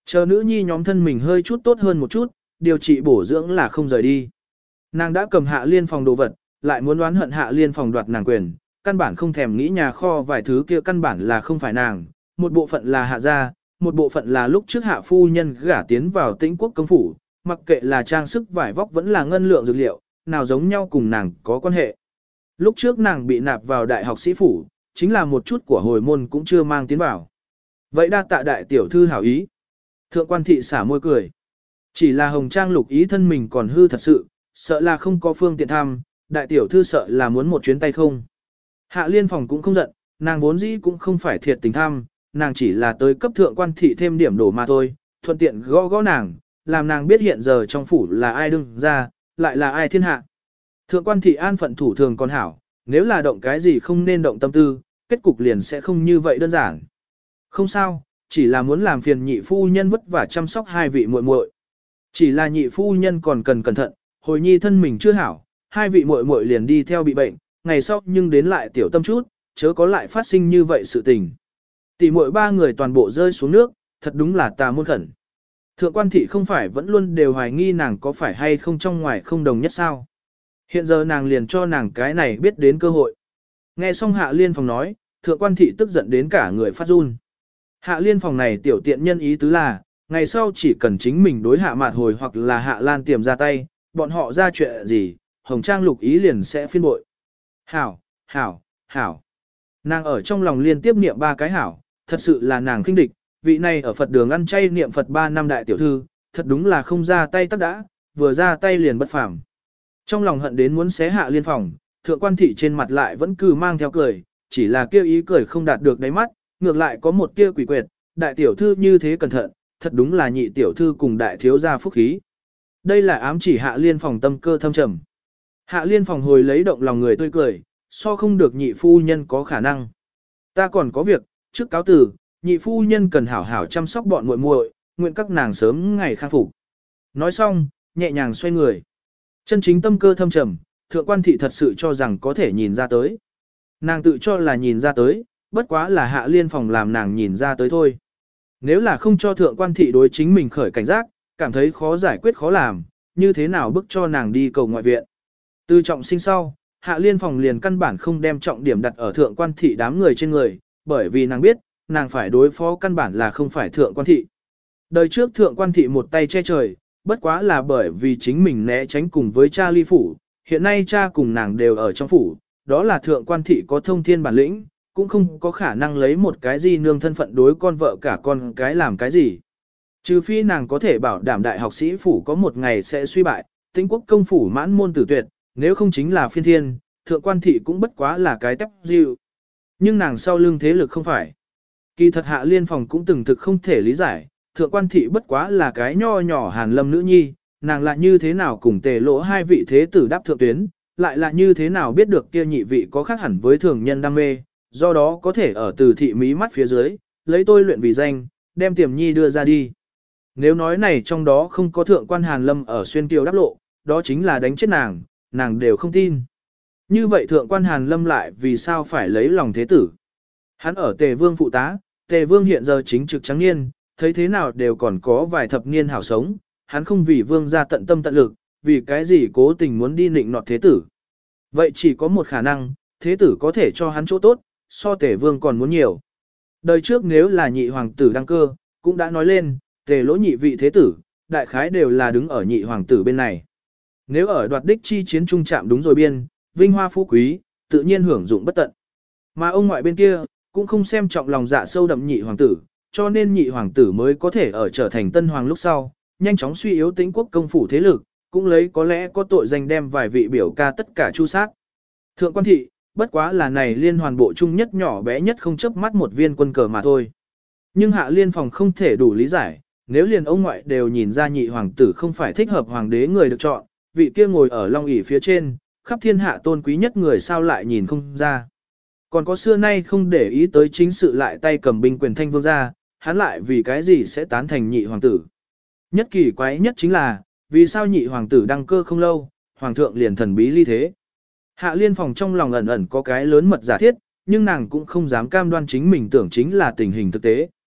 Chờ nữ nhi nhóm thân mình hơi chút tốt hơn một chút, điều trị bổ dưỡng là không rời đi. Nàng đã cầm Hạ Liên phòng đồ vật, lại muốn đoán hận Hạ Liên phòng đoạt nàng quyền, căn bản không thèm nghĩ nhà kho vài thứ kia căn bản là không phải nàng, một bộ phận là Hạ gia, một bộ phận là lúc trước Hạ phu nhân gả tiến vào Tĩnh Quốc công phủ, mặc kệ là trang sức vải vóc vẫn là ngân lượng dược liệu, nào giống nhau cùng nàng có quan hệ. Lúc trước nàng bị nạp vào đại học sĩ phủ, chính là một chút của hồi môn cũng chưa mang tiến vào. Vậy đa tạ đại tiểu thư hảo ý. Thượng quan thị xả môi cười. Chỉ là hồng trang lục ý thân mình còn hư thật sự, sợ là không có phương tiện thăm, đại tiểu thư sợ là muốn một chuyến tay không. Hạ Liên phòng cũng không giận, nàng vốn dĩ cũng không phải thiệt tình thăm, nàng chỉ là tới cấp thượng quan thị thêm điểm đổ mà thôi, thuận tiện gõ gõ nàng, làm nàng biết hiện giờ trong phủ là ai đương ra, lại là ai thiên hạ. Thượng quan thị an phận thủ thường còn hảo, nếu là động cái gì không nên động tâm tư, kết cục liền sẽ không như vậy đơn giản. Không sao, chỉ là muốn làm phiền nhị phu nhân vất vả chăm sóc hai vị muội muội. Chỉ là nhị phu nhân còn cần cẩn thận, hồi nhi thân mình chưa hảo, hai vị muội muội liền đi theo bị bệnh, ngày sau nhưng đến lại tiểu tâm chút, chớ có lại phát sinh như vậy sự tình. Tỷ muội ba người toàn bộ rơi xuống nước, thật đúng là tà môn khẩn. Thượng quan thị không phải vẫn luôn đều hoài nghi nàng có phải hay không trong ngoài không đồng nhất sao. Hiện giờ nàng liền cho nàng cái này biết đến cơ hội. Nghe xong Hạ Liên phòng nói, thượng quan thị tức giận đến cả người phát run. Hạ Liên phòng này tiểu tiện nhân ý tứ là, ngày sau chỉ cần chính mình đối Hạ Mạt Hồi hoặc là Hạ Lan tiềm ra tay, bọn họ ra chuyện gì, Hồng Trang lục ý liền sẽ phiên bội. Hảo, hảo, hảo. Nàng ở trong lòng liên tiếp niệm ba cái hảo, thật sự là nàng khinh địch, vị này ở Phật đường ăn chay niệm Phật 3 năm đại tiểu thư, thật đúng là không ra tay tắc đã, vừa ra tay liền bất phàm. Trong lòng hận đến muốn xé Hạ Liên phòng, thượng quan thị trên mặt lại vẫn cứ mang theo cười, chỉ là kêu ý cười không đạt được đáy mắt, ngược lại có một tia quỷ quyệt, đại tiểu thư như thế cẩn thận, thật đúng là nhị tiểu thư cùng đại thiếu gia phúc khí. Đây là ám chỉ Hạ Liên phòng tâm cơ thâm trầm. Hạ Liên phòng hồi lấy động lòng người tươi cười, so không được nhị phu nhân có khả năng. Ta còn có việc, trước cáo từ, nhị phu nhân cần hảo hảo chăm sóc bọn muội muội, nguyện các nàng sớm ngày khang phục. Nói xong, nhẹ nhàng xoay người. Chân chính tâm cơ thâm trầm, thượng quan thị thật sự cho rằng có thể nhìn ra tới. Nàng tự cho là nhìn ra tới, bất quá là Hạ Liên phòng làm nàng nhìn ra tới thôi. Nếu là không cho thượng quan thị đối chính mình khởi cảnh giác, cảm thấy khó giải quyết khó làm, như thế nào bức cho nàng đi cầu ngoại viện. Từ trọng sinh sau, Hạ Liên phòng liền căn bản không đem trọng điểm đặt ở thượng quan thị đám người trên người, bởi vì nàng biết, nàng phải đối phó căn bản là không phải thượng quan thị. Đời trước thượng quan thị một tay che trời, bất quá là bởi vì chính mình né tránh cùng với cha ly phủ, hiện nay cha cùng nàng đều ở trong phủ, đó là thượng quan thị có thông thiên bản lĩnh, cũng không có khả năng lấy một cái gì nương thân phận đối con vợ cả con cái làm cái gì. Trừ phi nàng có thể bảo đảm đại học sĩ phủ có một ngày sẽ suy bại, Tĩnh Quốc công phủ mãn môn tử tuyệt, nếu không chính là phiên thiên, thượng quan thị cũng bất quá là cái tép dịu. Nhưng nàng sau lưng thế lực không phải. Kỳ thật Hạ Liên phòng cũng từng thực không thể lý giải, thượng quan thị bất quá là cái nho nhỏ Hàn Lâm nữ nhi, nàng lại như thế nào cùng Tề Lỗ hai vị thế tử đáp thượng tuyến, lại là như thế nào biết được kia nhị vị có khác hẳn với thường nhân đam mê, do đó có thể ở từ thị mí mắt phía dưới, lấy tôi luyện vì danh, đem Tiềm Nhi đưa ra đi. Nếu nói này trong đó không có thượng quan Hàn Lâm ở xuyên kiều đáp lộ, đó chính là đánh chết nàng, nàng đều không tin. Như vậy thượng quan Hàn Lâm lại vì sao phải lấy lòng thế tử? Hắn ở Tề Vương phụ tá, Tề Vương hiện giờ chính trực trắng niên, thấy thế nào đều còn có vài thập niên hảo sống, hắn không vì Vương ra tận tâm tận lực, vì cái gì cố tình muốn đi nịnh nọt thế tử. Vậy chỉ có một khả năng, thế tử có thể cho hắn chỗ tốt, so Tề Vương còn muốn nhiều. Đời trước nếu là nhị hoàng tử đăng cơ, cũng đã nói lên, Tề Lỗ nhị vị thế tử, đại khái đều là đứng ở nhị hoàng tử bên này. Nếu ở đoạt đích chi chiến trung chạm đúng rồi biên, vinh hoa phú quý, tự nhiên hưởng dụng bất tận. Mà ông ngoại bên kia, cũng không xem trọng lòng dạ sâu đậm nhị hoàng tử, cho nên nhị hoàng tử mới có thể ở trở thành tân hoàng lúc sau, nhanh chóng suy yếu Tĩnh Quốc công phủ thế lực, cũng lấy có lẽ có tội danh đem vài vị biểu ca tất cả chu sát. Thượng quan thị, bất quá là này liên hoàn bộ chung nhất nhỏ bé nhất không chớp mắt một viên quân cờ mà thôi. Nhưng Hạ Liên phòng không thể đủ lý giải, nếu liền ông ngoại đều nhìn ra nhị hoàng tử không phải thích hợp hoàng đế người được chọn, vị kia ngồi ở long ỷ phía trên, khắp thiên hạ tôn quý nhất người sao lại nhìn không ra. Còn có xưa nay không để ý tới chính sự lại tay cầm binh quyền thanh vương gia, hắn lại vì cái gì sẽ tán thành nhị hoàng tử. Nhất kỳ quái nhất chính là, vì sao nhị hoàng tử đăng cơ không lâu, hoàng thượng liền thần bí ly thế. Hạ Liên phòng trong lòng ẩn ẩn có cái lớn mật giả thiết, nhưng nàng cũng không dám cam đoan chính mình tưởng chính là tình hình thực tế.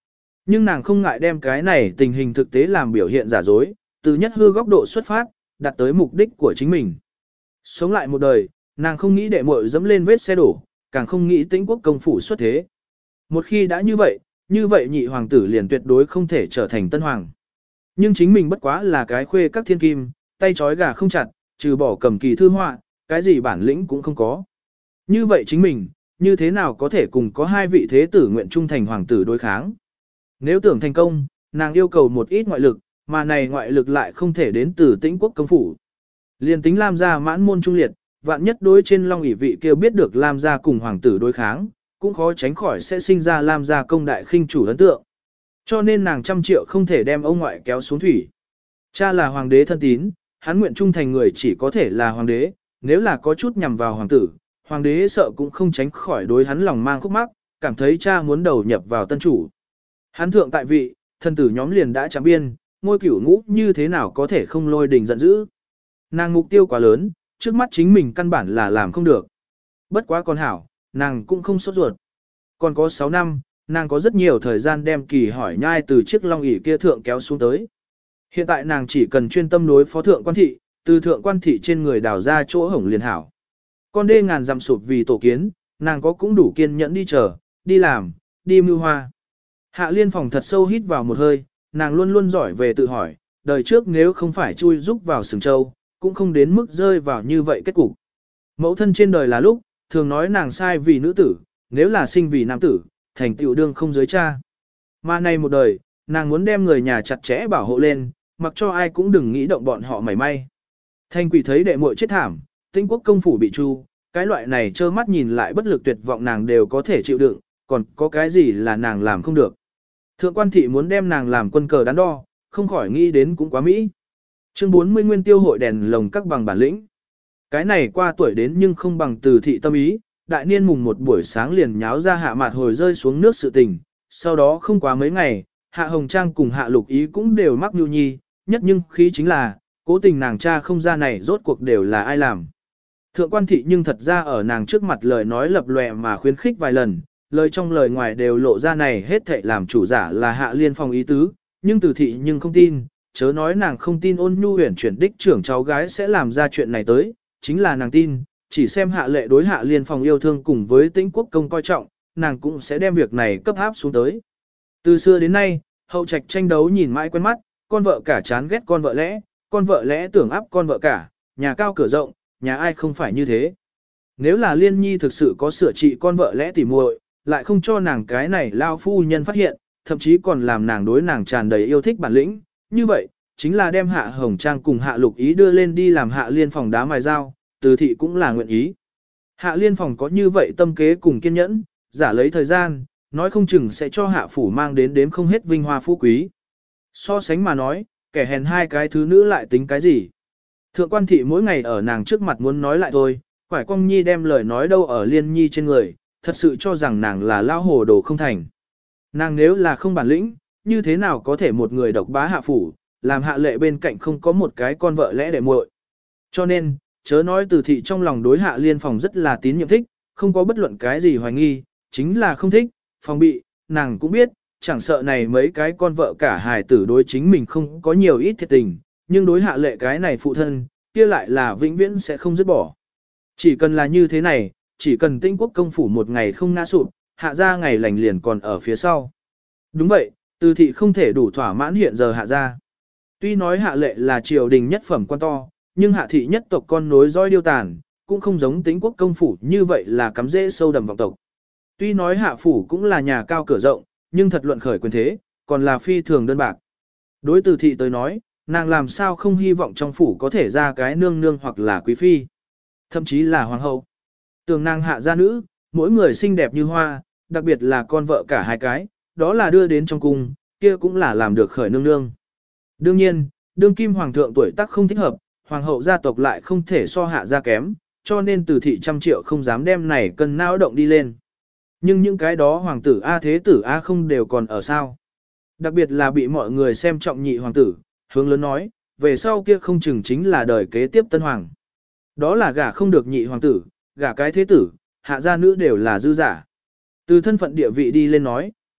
Nhưng nàng không ngại đem cái này tình hình thực tế làm biểu hiện giả dối, từ nhất hư góc độ xuất phát, đạt tới mục đích của chính mình. Sống lại một đời, nàng không nghĩ đệ muội dẫm lên vết xe đổ, càng không nghĩ Tĩnh quốc công phủ xuất thế. Một khi đã như vậy nhị hoàng tử liền tuyệt đối không thể trở thành tân hoàng. Nhưng chính mình bất quá là cái khuê các thiên kim, tay trói gà không chặt, trừ bỏ cầm kỳ thư họa, cái gì bản lĩnh cũng không có. Như vậy chính mình, như thế nào có thể cùng có hai vị thế tử nguyện trung thành hoàng tử đối kháng. Nếu tưởng thành công, nàng yêu cầu một ít ngoại lực, mà này ngoại lực lại không thể đến từ Tĩnh quốc công phủ. Liên tính Lam gia mãn môn trung liệt, vạn nhất đối trên Long ỷ vị kêu biết được Lam gia cùng hoàng tử đối kháng, cũng khó tránh khỏi sẽ sinh ra Lam gia công đại khinh chủ ấn tượng. Cho nên nàng 100 triệu không thể đem ông ngoại kéo xuống thủy. Cha là hoàng đế thân tín, hắn nguyện trung thành người chỉ có thể là hoàng đế, nếu là có chút nhằm vào hoàng tử, hoàng đế sợ cũng không tránh khỏi đối hắn lòng mang khúc mắc, cảm thấy cha muốn đầu nhập vào tân chủ. Hắn thượng tại vị, thân tử nhóm liền đã chạm biên, ngôi cửu ngũ như thế nào có thể không lôi đình giận dữ. Nàng mục tiêu quá lớn, trước mắt chính mình căn bản là làm không được. Bất quá còn hảo, nàng cũng không sốt ruột. Còn có 6 năm, nàng có rất nhiều thời gian đem kỳ hỏi nhai từ chiếc long ỷ kia thượng kéo xuống tới. Hiện tại nàng chỉ cần chuyên tâm đối phó thượng quan thị, từ thượng quan thị trên người đào ra chỗ hổng liền hảo. Con đê ngàn dặm sụp vì tổ kiến, nàng có cũng đủ kiên nhẫn đi chờ, đi làm, đi mưu hoa. Hạ Liên Phòng thật sâu hít vào một hơi, nàng luôn luôn giỏi về tự hỏi, đời trước nếu không phải chui rúc vào sừng châu, cũng không đến mức rơi vào như vậy kết cục. Mẫu thân trên đời là lúc, thường nói nàng sai vì nữ tử, nếu là sinh vì nam tử, thành tựu đương không giới cha. Mà này một đời, nàng muốn đem người nhà chặt chẽ bảo hộ lên, mặc cho ai cũng đừng nghĩ động bọn họ mảy may. Thanh quỷ thấy đệ muội chết thảm, Tĩnh quốc công phủ bị tru, cái loại này trơ mắt nhìn lại bất lực tuyệt vọng nàng đều có thể chịu đựng, còn có cái gì là nàng làm không được. Thượng quan thị muốn đem nàng làm quân cờ đắn đo, không khỏi nghĩ đến cũng quá mỹ. Chương 40 Nguyên tiêu hội đèn lồng các bằng bản lĩnh. Cái này qua tuổi đến nhưng không bằng từ thị tâm ý, đại niên mùng một buổi sáng liền nháo ra hạ mạt hồi rơi xuống nước sự tình, sau đó không quá mấy ngày, hạ hồng trang cùng hạ lục ý cũng đều mắc nhu nhi, nhất nhưng khí chính là, cố tình nàng cha không ra này rốt cuộc đều là ai làm. Thượng quan thị nhưng thật ra ở nàng trước mặt lời nói lập lòe mà khuyến khích vài lần, lời trong lời ngoài đều lộ ra này hết thảy làm chủ giả là Hạ Liên Phong ý tứ, nhưng từ thị nhưng không tin, chớ nói nàng không tin Ôn Nhu Huyền chuyển đích trưởng cháu gái sẽ làm ra chuyện này tới, chính là nàng tin, chỉ xem Hạ Lệ đối Hạ Liên Phong yêu thương cùng với Tĩnh quốc công coi trọng, nàng cũng sẽ đem việc này cấp áp xuống tới. Từ xưa đến nay, hậu trạch tranh đấu nhìn mãi quen mắt, con vợ cả chán ghét con vợ lẽ tưởng áp con vợ cả, nhà cao cửa rộng, nhà ai không phải như thế. Nếu là Liên Nhi thực sự có sửa trị con vợ lẽ tỉ muội, lại không cho nàng cái này lao phu nhân phát hiện, thậm chí còn làm nàng đối nàng tràn đầy yêu thích bản lĩnh, như vậy, chính là đem Hạ Hồng Trang cùng Hạ Lục Ý đưa lên đi làm Hạ Liên Phòng đá mài dao, từ thị cũng là nguyện ý. Hạ Liên Phòng có như vậy tâm kế cùng kiên nhẫn, giả lấy thời gian, nói không chừng sẽ cho Hạ Phủ mang đến đếm không hết vinh hoa phú quý. So sánh mà nói, kẻ hèn hai cái thứ nữ lại tính cái gì? Thượng quan thị mỗi ngày ở nàng trước mặt muốn nói lại thôi, quải Quang Nhi đem lời nói đâu ở Liên Nhi trên người, thật sự cho rằng nàng là lao hồ đồ không thành. Nàng nếu là không bản lĩnh, như thế nào có thể một người độc bá Hạ Phủ, làm Hạ Lệ bên cạnh không có một cái con vợ lẽ để muội. Cho nên, chớ nói từ thị trong lòng đối Hạ Liên Phòng rất là tín nhiệm thích, không có bất luận cái gì hoài nghi, chính là không thích, phòng bị, nàng cũng biết, chẳng sợ này mấy cái con vợ cả hài tử đối chính mình không có nhiều ít thiệt tình, nhưng đối Hạ Lệ cái này phụ thân, kia lại là vĩnh viễn sẽ không dứt bỏ. Chỉ cần là như thế này, chỉ cần Tĩnh quốc công phủ một ngày không ngã sụp, Hạ gia ngày lành liền còn ở phía sau. Đúng vậy, từ thị không thể đủ thỏa mãn hiện giờ Hạ gia. Tuy nói Hạ Lệ là triều đình nhất phẩm quan to, nhưng Hạ thị nhất tộc con nối roi điêu tàn, cũng không giống Tĩnh quốc công phủ như vậy là cắm rễ sâu đậm vọng tộc. Tuy nói Hạ phủ cũng là nhà cao cửa rộng, nhưng thật luận khởi quyền thế, còn là phi thường đơn bạc. Đối từ thị tới nói, nàng làm sao không hy vọng trong phủ có thể ra cái nương nương hoặc là quý phi, thậm chí là hoàng hậu. Tưởng nàng Hạ gia nữ, mỗi người xinh đẹp như hoa, đặc biệt là con vợ cả hai cái, đó là đưa đến trong cung, kia cũng là làm được khởi nương nương. Đương nhiên, đương kim hoàng thượng tuổi tác không thích hợp, hoàng hậu gia tộc lại không thể so Hạ gia kém, cho nên từ thị 100 triệu không dám đem này cân não động đi lên. Nhưng những cái đó hoàng tử A thế tử A không đều còn ở sao. Đặc biệt là bị mọi người xem trọng nhị hoàng tử, hướng lớn nói, về sau kia không chừng chính là đời kế tiếp tân hoàng. Đó là gả không được nhị hoàng tử, gả cái thế tử, Hạ gia nữ đều là dư giả. Từ thân phận địa vị đi lên nói,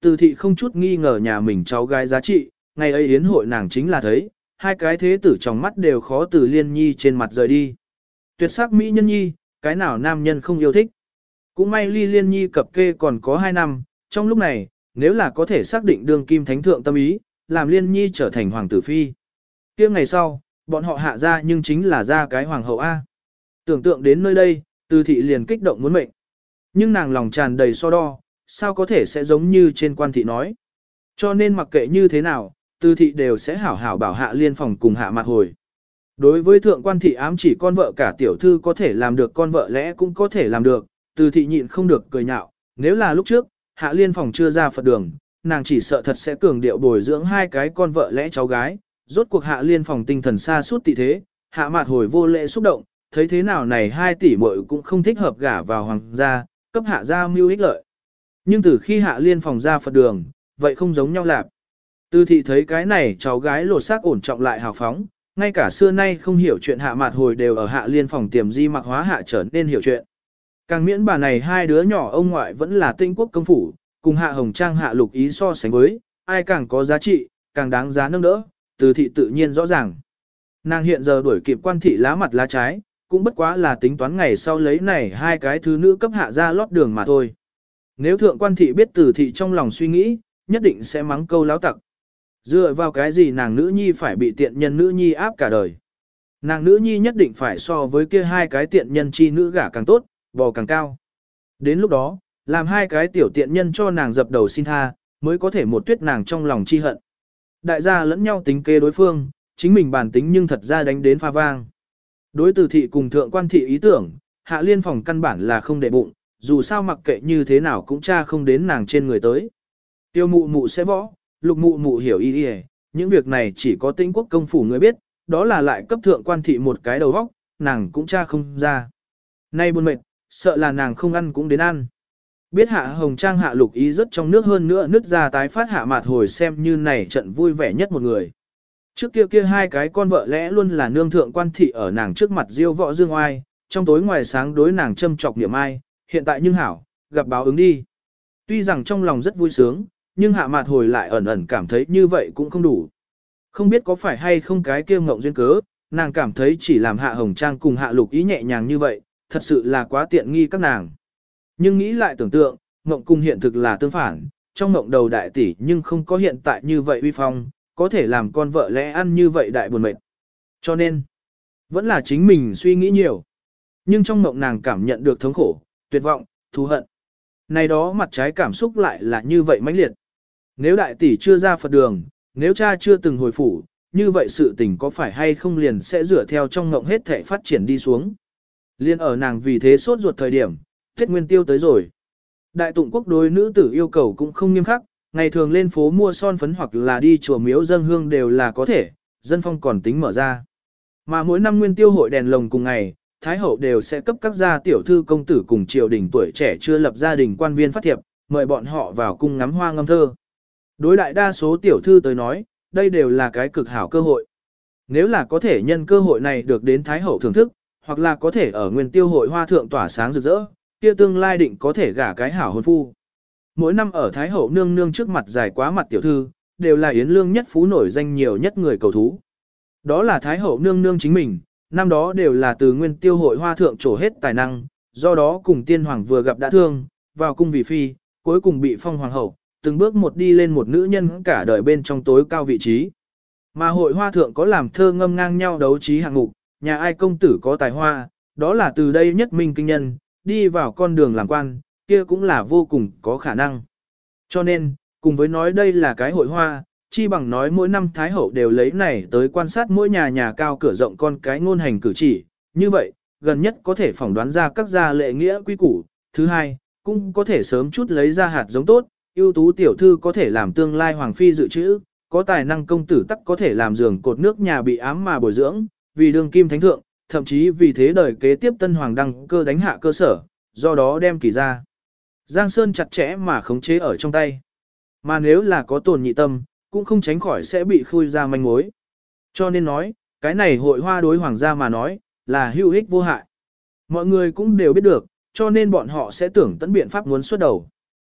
Từ thị không chút nghi ngờ nhà mình cháu gái giá trị, ngày ấy yến hội nàng chính là thấy, hai cái thế tử trong mắt đều khó từ Liên Nhi trên mặt rời đi. Tuyệt sắc mỹ nhân nhi, cái nào nam nhân không yêu thích. Cũng may ly Liên Nhi cập kê còn có 2 năm, trong lúc này, nếu là có thể xác định đường kim thánh thượng tâm ý, làm Liên Nhi trở thành hoàng tử phi. Kia ngày sau, bọn họ hạ ra nhưng chính là ra cái hoàng hậu A. Tưởng tượng đến nơi đây, Từ thị liền kích động muốn mệnh. Nhưng nàng lòng tràn đầy so đo, sao có thể sẽ giống như trên quan thị nói. Cho nên mặc kệ như thế nào, Từ thị đều sẽ hảo hảo bảo Hạ Liên phòng cùng Hạ Mạt Hồi. Đối với thượng quan thị ám chỉ con vợ cả tiểu thư có thể làm được, con vợ lẽ cũng có thể làm được, Từ thị nhịn không được cười nhạo, nếu là lúc trước, Hạ Liên phòng chưa ra Phật đường, nàng chỉ sợ thật sẽ cường điệu bồi dưỡng hai cái con vợ lẽ cháu gái, rốt cuộc Hạ Liên phòng tinh thần xa suốt tị thế, Hạ Mạt Hồi vô lễ xúc động, thấy thế nào này 2 tỷ muội cũng không thích hợp gả vào hoàng gia, cấp Hạ gia mưu ích lợi. Nhưng từ khi Hạ Liên phòng ra Phật đường, vậy không giống nhau lạp. Từ thị thấy cái này cháu gái lột xác ổn trọng lại hào phóng, ngay cả xưa nay không hiểu chuyện Hạ Mạt Hồi đều ở Hạ Liên phòng tiềm di mặc hóa hạ trở nên hiểu chuyện. Càng miễn bà này 2 đứa nhỏ ông ngoại vẫn là tinh quốc công phủ, cùng Hạ Hồng Trang Hạ Lục Ý so sánh với, ai càng có giá trị, càng đáng giá nâng đỡ, Từ thị tự nhiên rõ ràng. Nàng hiện giờ đuổi kịp quan thị lá mặt lá trái, cũng bất quá là tính toán ngày sau lấy này 2 cái thứ nữ cấp hạ ra lót đường mà thôi. Nếu thượng quan thị biết Từ thị trong lòng suy nghĩ, nhất định sẽ mắng câu láo tặc. Dựa vào cái gì nàng nữ nhi phải bị tiện nhân nữ nhi áp cả đời. Nàng nữ nhi nhất định phải so với kia 2 cái tiện nhân chi nữ gả càng tốt, bò càng cao. Đến lúc đó, làm 2 cái tiểu tiện nhân cho nàng dập đầu xin tha, mới có thể một tuyết nàng trong lòng chi hận. Đại gia lẫn nhau tính kế đối phương, chính mình bản tính nhưng thật ra đánh đến pha vang. Đối Từ thị cùng thượng quan thị ý tưởng, Hạ Liên phòng căn bản là không để bụng, dù sao mặc kệ như thế nào cũng tra không đến nàng trên người tới. Tiêu mụ mụ sẽ võ, Lục mụ mụ hiểu y y, những việc này chỉ có Tĩnh quốc công phủ người biết, đó là lại cấp thượng quan thị một cái đầu óc, nàng cũng tra không ra. Nay buồn mệt, sợ là nàng không ăn cũng đến ăn. Biết Hạ Hồng Trang Hạ Lục Ý rất trong nước hơn nữa nứt ra tái phát Hạ Mạt Hồi xem như này trận vui vẻ nhất một người. Trước kia 2 cái con vợ lẽ luôn là nương thượng quan thị ở nàng trước mặt diêu võ dương oai, trong tối ngoài sáng đối nàng châm chọc niệm ai, hiện tại nhưng hảo, gặp báo ứng đi. Tuy rằng trong lòng rất vui sướng, nhưng Hạ Mạt Hồi lại ẩn ẩn cảm thấy như vậy cũng không đủ. Không biết có phải hay không cái kia ngộng duyên cớ, nàng cảm thấy chỉ làm Hạ Hồng Trang cùng Hạ Lục Ý nhẹ nhàng như vậy, thật sự là quá tiện nghi các nàng. Nhưng nghĩ lại tưởng tượng, ngộng cùng hiện thực là tương phản, trong ngộng đầu đại tỷ nhưng không có hiện tại như vậy uy phong, có thể làm con vợ lẽ ăn như vậy đại buồn mệt. Cho nên, vẫn là chính mình suy nghĩ nhiều. Nhưng trong ngộng nàng cảm nhận được thống khổ, tuyệt vọng, thù hận. Này đó mặt trái cảm xúc lại là như vậy mãnh liệt. Nếu đại tỷ chưa ra Phật đường, nếu cha chưa từng hồi phủ, như vậy sự tình có phải hay không liền sẽ dựa theo trong ngộng hết thể phát triển đi xuống. Liên ở nàng vì thế sốt ruột thời điểm, Tết Nguyên Tiêu tới rồi. Đại Tụng quốc đối nữ tử yêu cầu cũng không nghiêm khắc, ngày thường lên phố mua son phấn hoặc là đi chùa miếu dâng hương đều là có thể, dân phong còn tính mở ra. Mà mỗi năm Nguyên Tiêu hội đèn lồng cùng ngày, Thái hậu đều sẽ cấp các gia tiểu thư công tử cùng triều đình tuổi trẻ chưa lập gia đình quan viên phát thiệp, mời bọn họ vào cung ngắm hoa ngâm thơ. Đối đại đa số tiểu thư tới nói, đây đều là cái cực hảo cơ hội. Nếu là có thể nhân cơ hội này được đến Thái hậu thưởng thức, hoặc là có thể ở Nguyên Tiêu hội hoa thượng tỏa sáng rực rỡ, kia tương lai định có thể gả cái hảo hôn phu. Mỗi năm ở Thái hậu nương nương trước mặt dài quá mặt tiểu thư, đều là yến lương nhất phú nổi danh nhiều nhất người cầu thú. Đó là Thái hậu nương nương chính mình, năm đó đều là từ Nguyên Tiêu hội hoa thượng trổ hết tài năng, do đó cùng tiên hoàng vừa gặp đã thương, vào cung vì phi, cuối cùng bị phong hoàng hậu, từng bước một đi lên một nữ nhân cả đời bên trong tối cao vị trí. Mà hội hoa thượng có làm thơ ngâm ngang nhau đấu trí hạng mục, nhà ai công tử có tài hoa, đó là từ đây nhất minh kinh nhân, đi vào con đường làm quan, kia cũng là vô cùng có khả năng. Cho nên, cùng với nói đây là cái hội hoa, chi bằng nói mỗi năm Thái hậu đều lấy này tới quan sát mỗi nhà nhà cao cửa rộng con cái ngôn hành cử chỉ, như vậy, gần nhất có thể phỏng đoán ra các gia lệ nghĩa quy củ, thứ hai, cũng có thể sớm chút lấy ra hạt giống tốt, ưu tú tiểu thư có thể làm tương lai hoàng phi dự trữ, có tài năng công tử tắc có thể làm giường cột nước nhà bị ám mà bồi dưỡng, vì đương kim thánh thượng, thậm chí vì thế đời kế tiếp tân hoàng đăng cơ đánh hạ cơ sở, do đó đem kỳ ra. Giang Sơn chặt chẽ mà khống chế ở trong tay. Mà nếu là có tồn nhị tâm, cũng không tránh khỏi sẽ bị khui ra manh mối. Cho nên nói, cái này hội hoa đối hoàng gia mà nói, là hữu ích vô hại. Mọi người cũng đều biết được, cho nên bọn họ sẽ tưởng tận biện pháp muốn xuất đầu.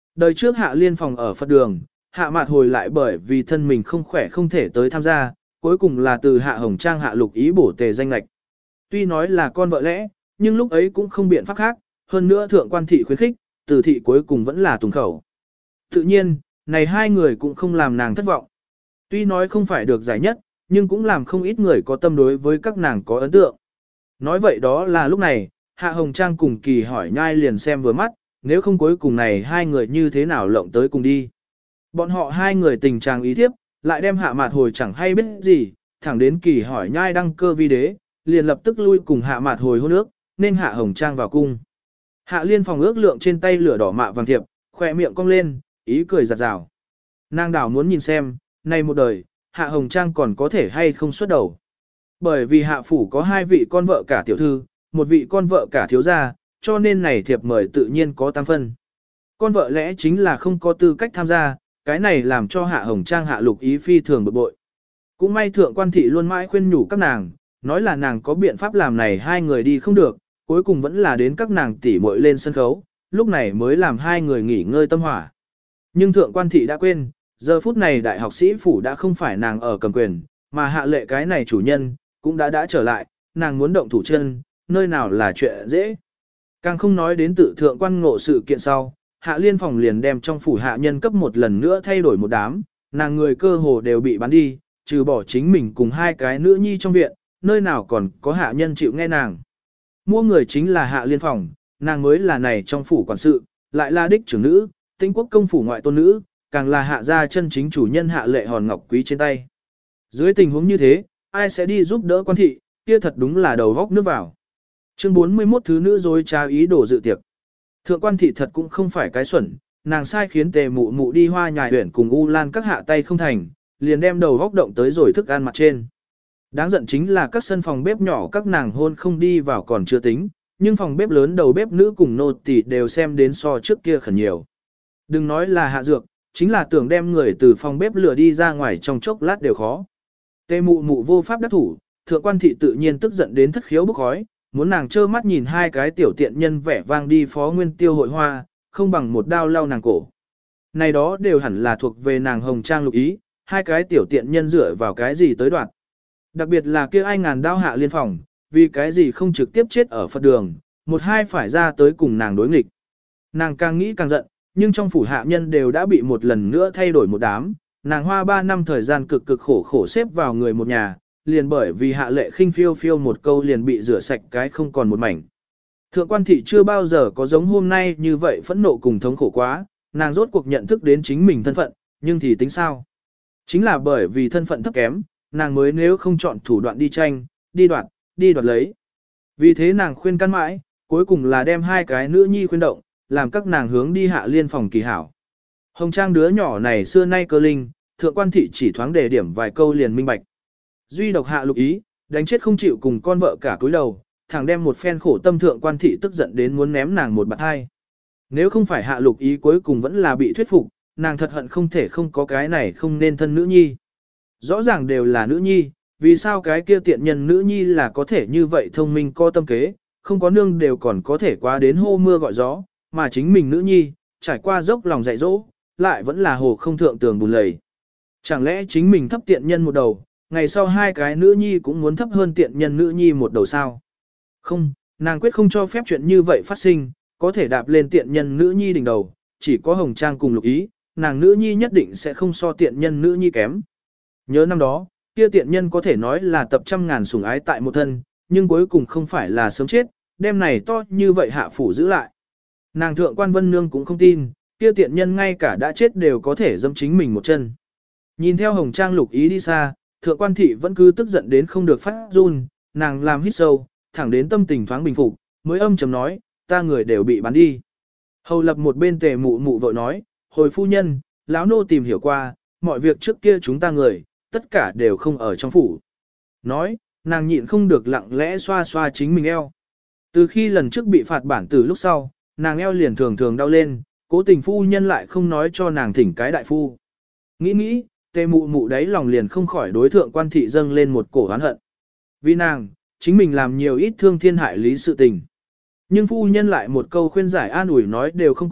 Đời trước Hạ Liên phòng ở Phật đường, Hạ Mạt Hồi lại bởi vì thân mình không khỏe không thể tới tham gia, cuối cùng là từ Hạ Hồng Trang Hạ Lục Ý bổ tề danh lệch. Tuy nói là con vợ lẽ, nhưng lúc ấy cũng không biện pháp khác, hơn nữa thượng quan thị khuyến khích, từ thị cuối cùng vẫn là tùng khẩu. Tự nhiên, này hai người cũng không làm nàng thất vọng. Tuy nói không phải được giải nhất, nhưng cũng làm không ít người có tâm đối với các nàng có ấn tượng. Nói vậy đó là lúc này, Hạ Hồng Trang cùng Kỳ Hỏi Nhai liền xem vừa mắt, nếu không cuối cùng này hai người như thế nào lộng tới cùng đi. Bọn họ hai người tình trạng ý thiếp, lại đem Hạ Mạt Hồi chẳng hay biết gì, thẳng đến Kỳ Hỏi Nhai đăng cơ vi đế, liền lập tức lui cùng Hạ Mạt Hồi hôn ước, nên Hạ Hồng Trang vào cung. Hạ Liên phòng ước lượng trên tay lửa đỏ mạ vàng thiệp, khỏe miệng cong lên, ý cười giặt rào. Nàng đảo muốn nhìn xem, này một đời, Hạ Hồng Trang còn có thể hay không xuất đầu. Bởi vì Hạ phủ có hai vị con vợ cả tiểu thư, một vị con vợ cả thiếu gia, cho nên này thiệp mời tự nhiên có tam phân. Con vợ lẽ chính là không có tư cách tham gia, cái này làm cho Hạ Hồng Trang Hạ Lục Ý phi thường bực bội. Cũng may thượng quan thị luôn mãi khuyên nhủ các nàng, nói là nàng có biện pháp làm này hai người đi không được, cuối cùng vẫn là đến các nàng tỉ muội lên sân khấu, lúc này mới làm hai người nghỉ ngơi tâm hỏa. Nhưng thượng quan thị đã quên, giờ phút này đại học sĩ phủ đã không phải nàng ở cầm quyền, mà Hạ Lệ cái này chủ nhân, cũng đã trở lại, nàng muốn động thủ chân, nơi nào là chuyện dễ. Càng không nói đến tự thượng quan ngộ sự kiện sau, Hạ Liên phòng liền đem trong phủ hạ nhân cấp một lần nữa thay đổi một đám, nàng người cơ hồ đều bị bán đi, trừ bỏ chính mình cùng hai cái nữ nhi trong viện, nơi nào còn có hạ nhân chịu nghe nàng. Mua người chính là Hạ Liên phòng, nàng mới là này trong phủ quản sự, lại là đích trưởng nữ, Tĩnh Quốc công phủ ngoại tôn nữ, càng là Hạ gia chân chính chủ nhân Hạ Lệ hòn ngọc quý trên tay. Dưới tình huống như thế, ai sẽ đi giúp đỡ quan thị, kia thật đúng là đầu góc nước vào. Chương 41 thứ nữ dối trá ý đồ dự tiệc. Thượng quan thị thật cũng không phải cái xuẩn, nàng sai khiến Tề Mụ Mụ đi Hoa Nhài huyện cùng U Lan các hạ tay không thành, liền đem đầu góc động tới rồi thức ăn mặt trên. Đáng giận chính là các sân phòng bếp nhỏ các nàng hôn không đi vào còn chưa tính, nhưng phòng bếp lớn đầu bếp nữ cùng nô tỳ đều xem đến so trước kia khẩn nhiều. Đừng nói là hạ dược, chính là tưởng đem người từ phòng bếp lửa đi ra ngoài trong chốc lát đều khó. Tề Mụ Mụ vô pháp đắc thủ, thượng quan thị tự nhiên tức giận đến thất khiếu bốc khói, muốn nàng trơ mắt nhìn hai cái tiểu tiện nhân vẻ vang đi phó nguyên tiêu hội hoa, không bằng một đao lau nàng cổ. Này đó đều hẳn là thuộc về nàng Hồng Trang Lục Ý, hai cái tiểu tiện nhân dựa vào cái gì tới đoạt. Đặc biệt là kia ai ngàn đao Hạ Liên phòng, vì cái gì không trực tiếp chết ở Phật đường, một hai phải ra tới cùng nàng đối nghịch. Nàng càng nghĩ càng giận, nhưng trong phủ hạ nhân đều đã bị một lần nữa thay đổi một đám, nàng hoa 3 năm thời gian cực cực khổ khổ xếp vào người một nhà, liền bởi vì Hạ Lệ khinh phiêu phiêu một câu liền bị rửa sạch cái không còn một mảnh. Thượng quan thị chưa bao giờ có giống hôm nay như vậy phẫn nộ cùng thống khổ quá, nàng rốt cuộc nhận thức đến chính mình thân phận, nhưng thì tính sao? Chính là bởi vì thân phận thấp kém, nàng mới nếu không chọn thủ đoạn đi tranh, đi đoạt lấy. Vì thế nàng khuyên can mãi, cuối cùng là đem hai cái nữ nhi khuyên động, làm các nàng hướng đi Hạ Liên phòng kỳ hảo. Hồng Trang đứa nhỏ này xưa nay cơ linh, thượng quan thị chỉ thoáng đề điểm vài câu liền minh bạch. Duy độc Hạ Lục Ý, đánh chết không chịu cùng con vợ cả cúi đầu, thẳng đem một phen khổ tâm thượng quan thị tức giận đến muốn ném nàng một bạt hai. Nếu không phải Hạ Lục Ý cuối cùng vẫn là bị thuyết phục, nàng thật hận không thể không có cái này không nên thân nữ nhi. Rõ ràng đều là nữ nhi, vì sao cái kia tiện nhân nữ nhi là có thể như vậy thông minh có tâm kế, không có nương đều còn có thể qua đến hô mưa gọi gió, mà chính mình nữ nhi, trải qua dốc lòng dạy dỗ, lại vẫn là hồ không thượng tường bùn lầy. Chẳng lẽ chính mình thấp tiện nhân một đầu, ngày sau hai cái nữ nhi cũng muốn thấp hơn tiện nhân nữ nhi một đầu sao? Không, nàng quyết không cho phép chuyện như vậy phát sinh, có thể đạp lên tiện nhân nữ nhi đỉnh đầu, chỉ có Hồng Trang cùng Lục Ý, nàng nữ nhi nhất định sẽ không so tiện nhân nữ nhi kém. Nhớ năm đó, kia tiện nhân có thể nói là tập trăm ngàn sủng ái tại một thân, nhưng cuối cùng không phải là sớm chết, đêm này to như vậy hạ phủ giữ lại. Nàng thượng quan Vân Nương cũng không tin, kia tiện nhân ngay cả đã chết đều có thể dâm chính mình một chân. Nhìn theo Hồng Trang Lục Ý đi xa, thượng quan thị vẫn cứ tức giận đến không được phát run, nàng làm hít sâu, thẳng đến tâm tình thoáng bình phục, mới âm trầm nói, ta người đều bị bán đi. Hầu lập một bên Tề Mụ Mụ vội nói, hồi phu nhân, lão nô tìm hiểu qua, mọi việc trước kia chúng ta người, tất cả đều không ở trong phủ. Nói, nàng nhịn không được lặng lẽ xoa xoa chính mình eo. Từ khi lần trước bị phạt bản tử lúc sau, nàng eo liền thường thường đau lên, cố tình phu nhân lại không nói cho nàng thỉnh cái đại phu. Nghĩ, Tề Mụ Mụ đấy lòng liền không khỏi đối thượng quan thị dâng lên một cổ oán hận. Vì nàng, chính mình làm nhiều ít thương thiên hại lý sự tình. Nhưng phu nhân lại một câu khuyên giải an ủi nói đều không có,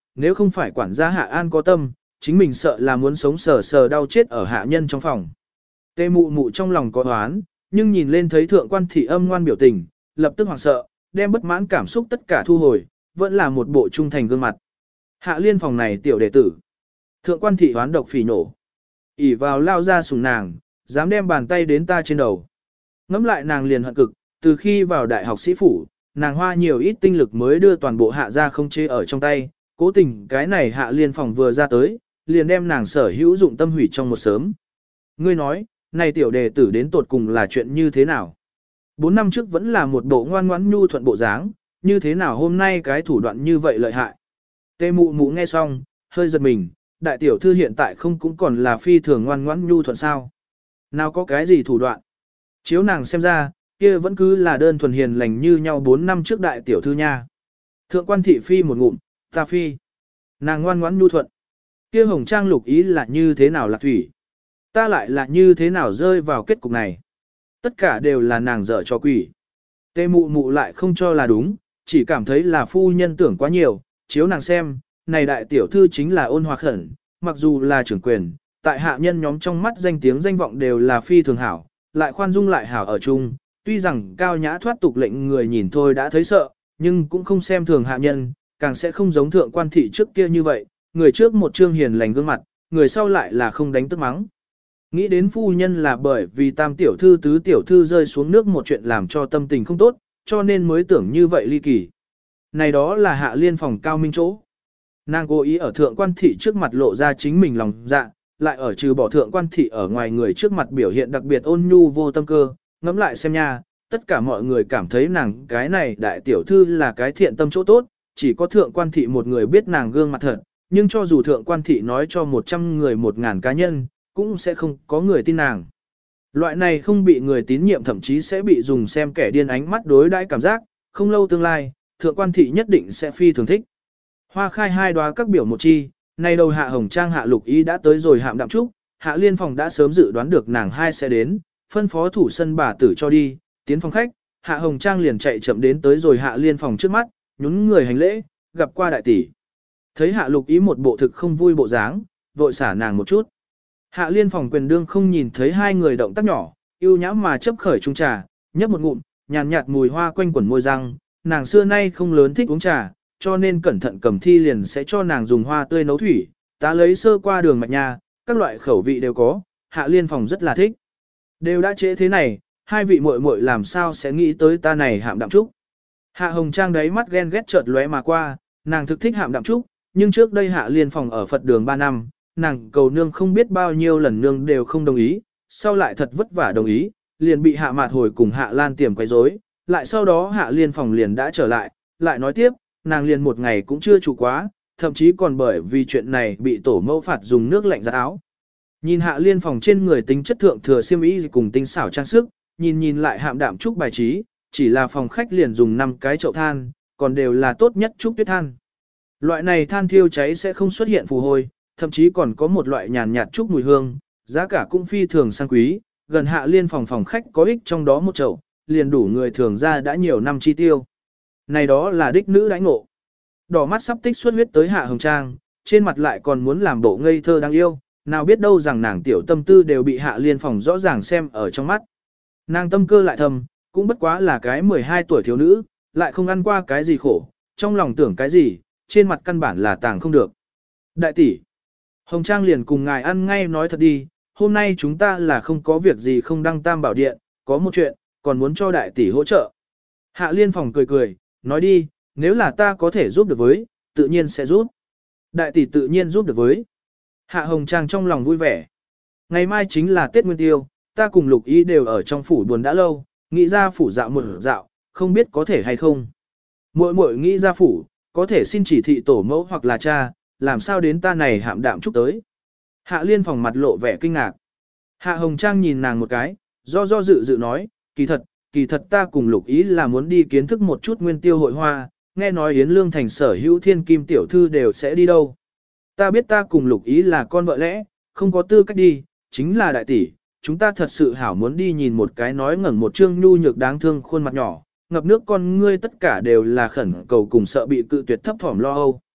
nếu không phải quản gia Hạ An có tâm, chính mình sợ là muốn sống sờ sờ đau chết ở hạ nhân trong phòng. Tê mụ mụ trong lòng có oán, nhưng nhìn lên thấy thượng quan thị âm ngoan biểu tình, lập tức hoảng sợ, đem bất mãn cảm xúc tất cả thu hồi, vẫn là một bộ trung thành gương mặt. Hạ liên phòng này tiểu đệ tử. Thượng quan thị hoán độc phỉ nổ. ỉ vào lao ra sùng nàng, dám đem bàn tay đến ta trên đầu. Ngắm lại nàng liền hận cực, từ khi vào đại học sĩ phủ, nàng hoa nhiều ít tinh lực mới đưa toàn bộ hạ ra không chế ở trong tay, cố tình cái này hạ liên phòng vừa ra tới, liền đem nàng sở hữu dụng tâm hủy trong một sớm. Ngươi nói, này tiểu đệ tử đến tột cùng là chuyện như thế nào? 4 năm trước vẫn là một bộ ngoan ngoãn nhu thuận bộ dáng, như thế nào hôm nay cái thủ đoạn như vậy lợi hại? Tê mụ mụ nghe xong, hơi giật mình, đại tiểu thư hiện tại không cũng còn là phi thường ngoan ngoãn nhu thuận sao? Nào có cái gì thủ đoạn? Chiếu nàng xem ra, kia vẫn cứ là đơn thuần hiền lành như nhau 4 năm trước đại tiểu thư nha. Thượng quan thị phi một ngụm, ta phi. Nàng ngoan ngoãn nhu thuận. Kia hồng trang lục ý là như thế nào lạc thủy? Ta lại là như thế nào rơi vào kết cục này? Tất cả đều là nàng dở cho quỷ. Tê mụ mụ lại không cho là đúng, chỉ cảm thấy là phu nhân tưởng quá nhiều, chiếu nàng xem, này đại tiểu thư chính là ôn hòa khẩn, mặc dù là trưởng quyền, tại hạ nhân nhóm trong mắt danh tiếng danh vọng đều là phi thường hảo, lại khoan dung lại hảo ở chung, tuy rằng cao nhã thoát tục lệnh người nhìn thôi đã thấy sợ, nhưng cũng không xem thường hạ nhân, càng sẽ không giống thượng quan thị trước kia như vậy, người trước một trương hiền lành gương mặt, người sau lại là không đánh tức mắng. Nghĩ đến phu nhân là bởi vì tam tiểu thư tứ tiểu thư rơi xuống nước một chuyện làm cho tâm tình không tốt, cho nên mới tưởng như vậy ly kỳ. Này đó là hạ liên phòng cao minh chỗ. Nàng cố ý ở thượng quan thị trước mặt lộ ra chính mình lòng dạ, lại ở trừ bỏ thượng quan thị ở ngoài người trước mặt biểu hiện đặc biệt ôn nhu vô tâm cơ, ngẫm lại xem nha, tất cả mọi người cảm thấy nàng cái này đại tiểu thư là cái thiện tâm chỗ tốt, chỉ có thượng quan thị một người biết nàng gương mặt thật, nhưng cho dù thượng quan thị nói cho 100 người 1000 cá nhân, cũng sẽ không có người tin nàng. Loại này không bị người tín nhiệm thậm chí sẽ bị dùng xem kẻ điên ánh mắt đối đãi cảm giác, không lâu tương lai, thượng quan thị nhất định sẽ phi thường thích. Hoa khai hai đóa các biểu một chi, nay đầu hạ hồng trang hạ lục ý đã tới rồi hạm đạm trúc, hạ liên phòng đã sớm dự đoán được nàng hai sẽ đến, phân phó thủ sân bà tử cho đi, tiến phòng khách, hạ hồng trang liền chạy chậm đến tới rồi hạ liên phòng trước mắt, nhún người hành lễ, gặp qua đại tỷ. Thấy hạ lục ý một bộ thực không vui bộ dáng, vội xả nàng một chút. Hạ liên phòng quyền đương không nhìn thấy hai người động tác nhỏ, yêu nhã mà chấp khởi chung trà, nhấp một ngụm, nhàn nhạt mùi hoa quanh quẩn môi răng, nàng xưa nay không lớn thích uống trà, cho nên cẩn thận cầm thi liền sẽ cho nàng dùng hoa tươi nấu thủy, ta lấy sơ qua đường mạch nha, các loại khẩu vị đều có, hạ liên phòng rất là thích. Đều đã trễ thế này, hai vị muội muội làm sao sẽ nghĩ tới ta này hạm đạm trúc. Hạ hồng trang đấy mắt ghen ghét chợt lóe mà qua, nàng thực thích hạm đạm trúc, nhưng trước đây hạ liên phòng ở Phật đường 3 năm, nàng cầu nương không biết bao nhiêu lần nương đều không đồng ý, sau lại thật vất vả đồng ý, liền bị hạ mạt hồi cùng hạ lan tiềm quấy rối, lại sau đó hạ liên phòng liền đã trở lại nói tiếp, nàng liền một ngày cũng chưa trụ quá, thậm chí còn bởi vì chuyện này bị tổ mẫu phạt dùng nước lạnh giặt áo. Nhìn hạ liên phòng trên người tính chất thượng thừa xiêm y cùng tinh xảo trang sức, nhìn lại hạm đạm trúc bài trí, chỉ là phòng khách liền dùng 5 cái chậu than, còn đều là tốt nhất trúc tuyết than. Loại này than thiêu cháy sẽ không xuất hiện phù hôi, thậm chí còn có một loại nhàn nhạt trúc mùi hương, giá cả cũng phi thường sang quý, gần hạ liên phòng khách có ích trong đó một chậu, liền đủ người thường ra đã nhiều năm chi tiêu. Này đó là đích nữ đãi ngộ. Đỏ mắt sắp tích xuất huyết tới hạ hồng trang, trên mặt lại còn muốn làm bộ ngây thơ đáng yêu, nào biết đâu rằng nàng tiểu tâm tư đều bị hạ liên phòng rõ ràng xem ở trong mắt. Nàng tâm cơ lại thầm, cũng bất quá là cái 12 tuổi thiếu nữ, lại không ăn qua cái gì khổ, trong lòng tưởng cái gì, trên mặt căn bản là tàng không được. Đại tỷ, Hồng Trang liền cùng ngài ăn ngay nói thật đi, hôm nay chúng ta là không có việc gì không đăng tam bảo điện, có một chuyện, còn muốn cho đại tỷ hỗ trợ. Hạ liên phòng cười cười, nói đi, nếu là ta có thể giúp được với, tự nhiên sẽ giúp. Đại tỷ tự nhiên giúp được với. Hạ Hồng Trang trong lòng vui vẻ. Ngày mai chính là Tết Nguyên Tiêu, ta cùng Lục Ý đều ở trong phủ buồn đã lâu, nghĩ ra phủ dạo một dạo, không biết có thể hay không. Muội muội nghĩ ra phủ, có thể xin chỉ thị tổ mẫu hoặc là cha, làm sao đến ta này hạm đạm chúc tới. Hạ liên phòng mặt lộ vẻ kinh ngạc. Hạ Hồng Trang nhìn nàng một cái, do dự nói, kỳ thật ta cùng Lục Ý là muốn đi kiến thức một chút Nguyên Tiêu hội hoa, nghe nói Yến Lương thành sở hữu thiên kim tiểu thư đều sẽ đi đâu. Ta biết ta cùng Lục Ý là con vợ lẽ, không có tư cách đi, chính là đại tỷ, chúng ta thật sự hảo muốn đi nhìn một cái nói ngẩng một trương nhu nhược đáng thương khuôn mặt nhỏ, ngập nước con ngươi tất cả đều là khẩn cầu cùng sợ bị cự tuyệt thấp thỏm lo âu.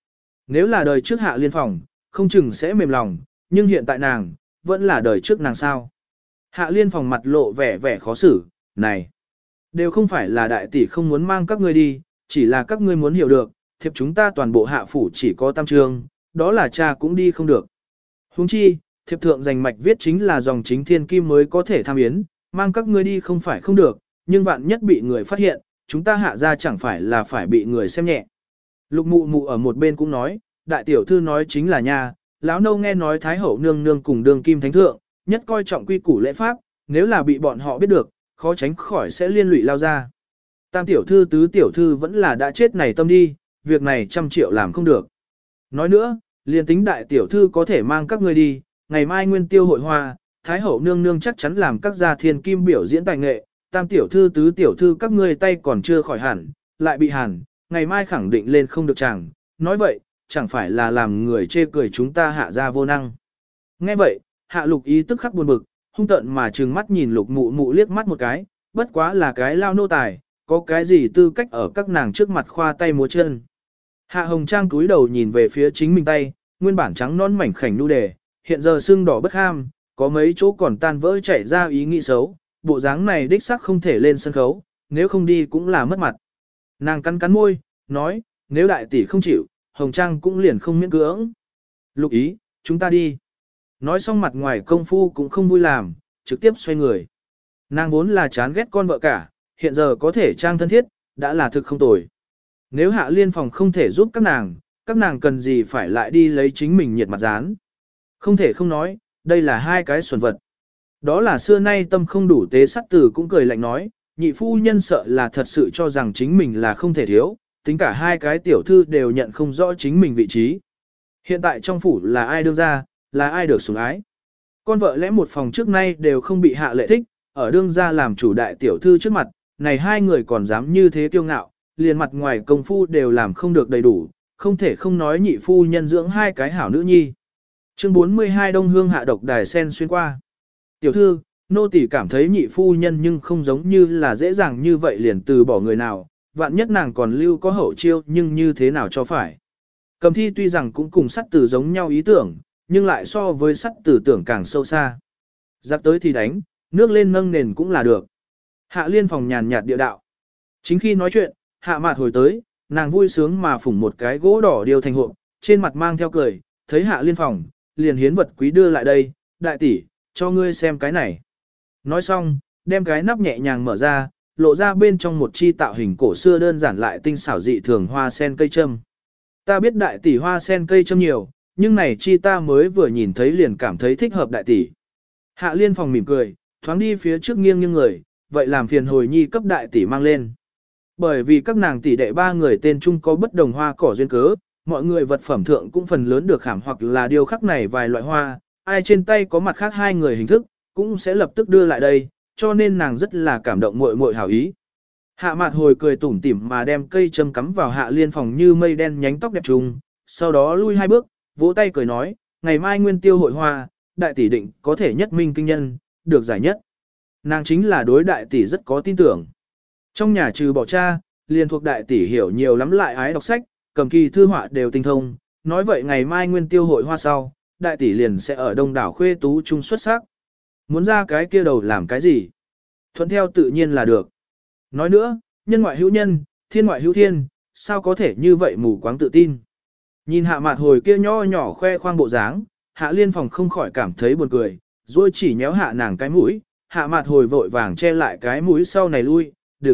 Nếu là đời trước Hạ Liên phòng, không chừng sẽ mềm lòng, nhưng hiện tại nàng, vẫn là đời trước nàng sao. Hạ Liên phòng mặt lộ vẻ vẻ khó xử, này, đều không phải là đại tỷ không muốn mang các ngươi đi, chỉ là các ngươi muốn hiểu được, thiệp chúng ta toàn bộ hạ phủ chỉ có tam trương, đó là cha cũng đi không được. Huống chi, thiệp thượng giành mạch viết chính là dòng chính thiên kim mới có thể tham yến, mang các ngươi đi không phải không được, nhưng vạn nhất bị người phát hiện, chúng ta hạ ra chẳng phải là phải bị người xem nhẹ. Lục mụ mụ ở một bên cũng nói, đại tiểu thư nói chính là nha, lão nâu nghe nói thái hậu nương nương cùng đường kim thánh thượng, nhất coi trọng quy củ lễ pháp, nếu là bị bọn họ biết được, khó tránh khỏi sẽ liên lụy lao ra. Tam tiểu thư tứ tiểu thư vẫn là đã chết này tâm đi, việc này 100 triệu làm không được. Nói nữa, liền tính đại tiểu thư có thể mang các ngươi đi, ngày mai nguyên tiêu hội hoa, thái hậu nương nương chắc chắn làm các gia thiên kim biểu diễn tài nghệ, tam tiểu thư tứ tiểu thư các ngươi tay còn chưa khỏi hẳn, lại bị hàn, ngày mai khẳng định lên không được chẳng, nói vậy, chẳng phải là làm người chê cười chúng ta hạ ra vô năng. Nghe vậy, hạ lục ý tức khắc buồn bực, hung tợn mà trừng mắt nhìn lục mụ mụ liếc mắt một cái, bất quá là cái lao nô tài, có cái gì tư cách ở các nàng trước mặt khoa tay múa chân. Hạ hồng trang cúi đầu nhìn về phía chính mình tay, nguyên bản trắng non mảnh khảnh nu đề, hiện giờ sưng đỏ bất ham, có mấy chỗ còn tan vỡ chảy ra ý nghĩ xấu, bộ dáng này đích xác không thể lên sân khấu, nếu không đi cũng là mất mặt. Nàng cắn cắn môi, nói, nếu đại tỷ không chịu, hồng trang cũng liền không miễn cưỡng. Lục ý, chúng ta đi. Nói xong mặt ngoài công phu cũng không vui làm, trực tiếp xoay người. Nàng vốn là chán ghét con vợ cả, hiện giờ có thể trang thân thiết, đã là thực không tồi. Nếu Hạ Liên phòng không thể giúp các nàng cần gì phải lại đi lấy chính mình nhiệt mặt dán. Không thể không nói, đây là hai cái xuẩn vật. Đó là xưa nay tâm không đủ tế sắt tử cũng cười lạnh nói, nhị phu nhân sợ là thật sự cho rằng chính mình là không thể thiếu, tính cả hai cái tiểu thư đều nhận không rõ chính mình vị trí. Hiện tại trong phủ là ai đương ra, là ai được sủng ái. Con vợ lẽ một phòng trước nay đều không bị Hạ Lệ thích, ở đương ra làm chủ đại tiểu thư trước mặt, này hai người còn dám như thế kiêu ngạo, liền mặt ngoài công phu đều làm không được đầy đủ, không thể không nói nhị phu nhân dưỡng hai cái hảo nữ nhi. Chương 42 Đông Hương hạ độc đài sen xuyên qua. Tiểu thư, nô tỳ cảm thấy nhị phu nhân nhưng không giống như là dễ dàng như vậy liền từ bỏ người nào, vạn nhất nàng còn lưu có hậu chiêu nhưng như thế nào cho phải. Cầm thi tuy rằng cũng cùng sắt tử giống nhau ý tưởng, nhưng lại so với sắt tử tưởng càng sâu xa. Giặc tới thì đánh, nước lên nâng nền cũng là được. Hạ Liên phòng nhàn nhạt địa đạo. Chính khi nói chuyện, Hạ Mạt hồi tới, nàng vui sướng mà phủng một cái gỗ đỏ điều thành hộp, trên mặt mang theo cười, thấy Hạ Liên phòng, liền hiến vật quý đưa lại đây, đại tỷ, cho ngươi xem cái này. Nói xong, đem cái nắp nhẹ nhàng mở ra, lộ ra bên trong một chi tạo hình cổ xưa đơn giản lại tinh xảo dị thường hoa sen cây châm. Ta biết đại tỷ hoa sen cây châm nhiều, nhưng này chi ta mới vừa nhìn thấy liền cảm thấy thích hợp đại tỷ. Hạ Liên phòng mỉm cười, thoáng đi phía trước nghiêng nghiêng người, vậy làm phiền hồi nhi cấp đại tỷ mang lên. Bởi vì các nàng tỷ đệ ba người tên chung có bất đồng hoa cỏ duyên cớ, mọi người vật phẩm thượng cũng phần lớn được khảm hoặc là điêu khắc này vài loại hoa, ai trên tay có mặt khác hai người hình thức, cũng sẽ lập tức đưa lại đây, cho nên nàng rất là cảm động muội muội hảo ý. Hạ Mạt hồi cười tủm tỉm mà đem cây châm cắm vào Hạ Liên phòng như mây đen nhánh tóc đẹp trùng, sau đó lui hai bước, vỗ tay cười nói, ngày mai nguyên tiêu hội hoa, đại tỷ định có thể nhất minh kinh nhân, được giải nhất. Nàng chính là đối đại tỷ rất có tin tưởng. Trong nhà trừ bỏ cha, liền thuộc đại tỷ hiểu nhiều lắm lại ái đọc sách, cầm kỳ thư họa đều tinh thông, nói vậy ngày mai nguyên tiêu hội hoa sau, đại tỷ liền sẽ ở đông đảo khuê tú trung xuất sắc. Muốn ra cái kia đầu làm cái gì? Thuận theo tự nhiên là được. Nói nữa, nhân ngoại hữu nhân, thiên ngoại hữu thiên, sao có thể như vậy mù quáng tự tin. Nhìn Hạ Mạt hồi kia nho nhỏ khoe khoang bộ dáng, Hạ Liên phòng không khỏi cảm thấy buồn cười, rồi chỉ nhéo hạ nàng cái mũi, Hạ Mạt hồi vội vàng che lại cái mũi sau này lui,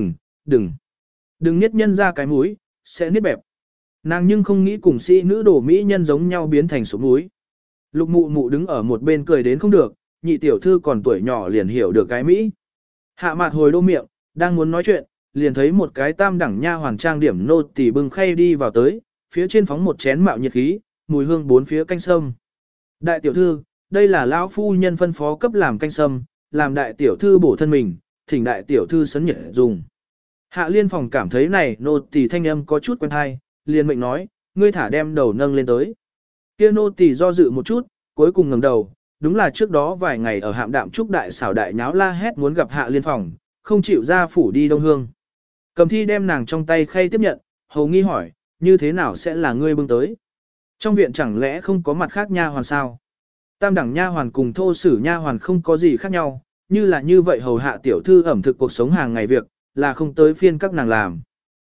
đừng niết nhân ra cái mũi, sẽ niết bẹp. Nàng nhưng không nghĩ cùng sĩ nữ đồ mỹ nhân giống nhau biến thành số mũi. Lục mụ mụ đứng ở một bên cười đến không được, nhị tiểu thư còn tuổi nhỏ liền hiểu được cái Mỹ. Hạ Mạt hồi đô miệng, đang muốn nói chuyện, liền thấy một cái tam đẳng nha hoàn trang điểm nô tỳ bưng khay đi vào tới, phía trên phóng một chén mạo nhiệt khí, mùi hương bốn phía canh sâm. Đại tiểu thư, đây là lão phu nhân phân phó cấp làm canh sâm, làm đại tiểu thư bổ thân mình, thỉnh đại tiểu thư sấn nhiệt dùng. Hạ Liên phòng cảm thấy này nô tỳ thanh âm có chút quen hay, liền mệnh nói, ngươi thả đem đầu nâng lên tới. Kia nô tỳ do dự một chút, cuối cùng ngẩng đầu, đúng là trước đó vài ngày ở Hạm Đạm Trúc đại xảo đại nháo la hét muốn gặp Hạ Liên phòng, không chịu ra phủ đi Đông Hương. Cầm thi đem nàng trong tay khay tiếp nhận, hầu nghi hỏi, như thế nào sẽ là ngươi bưng tới? Trong viện chẳng lẽ không có mặt khác nha hoàn sao? Tam đẳng nha hoàn cùng thô sử nha hoàn không có gì khác nhau, như là như vậy hầu hạ tiểu thư ẩm thực cuộc sống hàng ngày việc, là không tới phiên các nàng làm.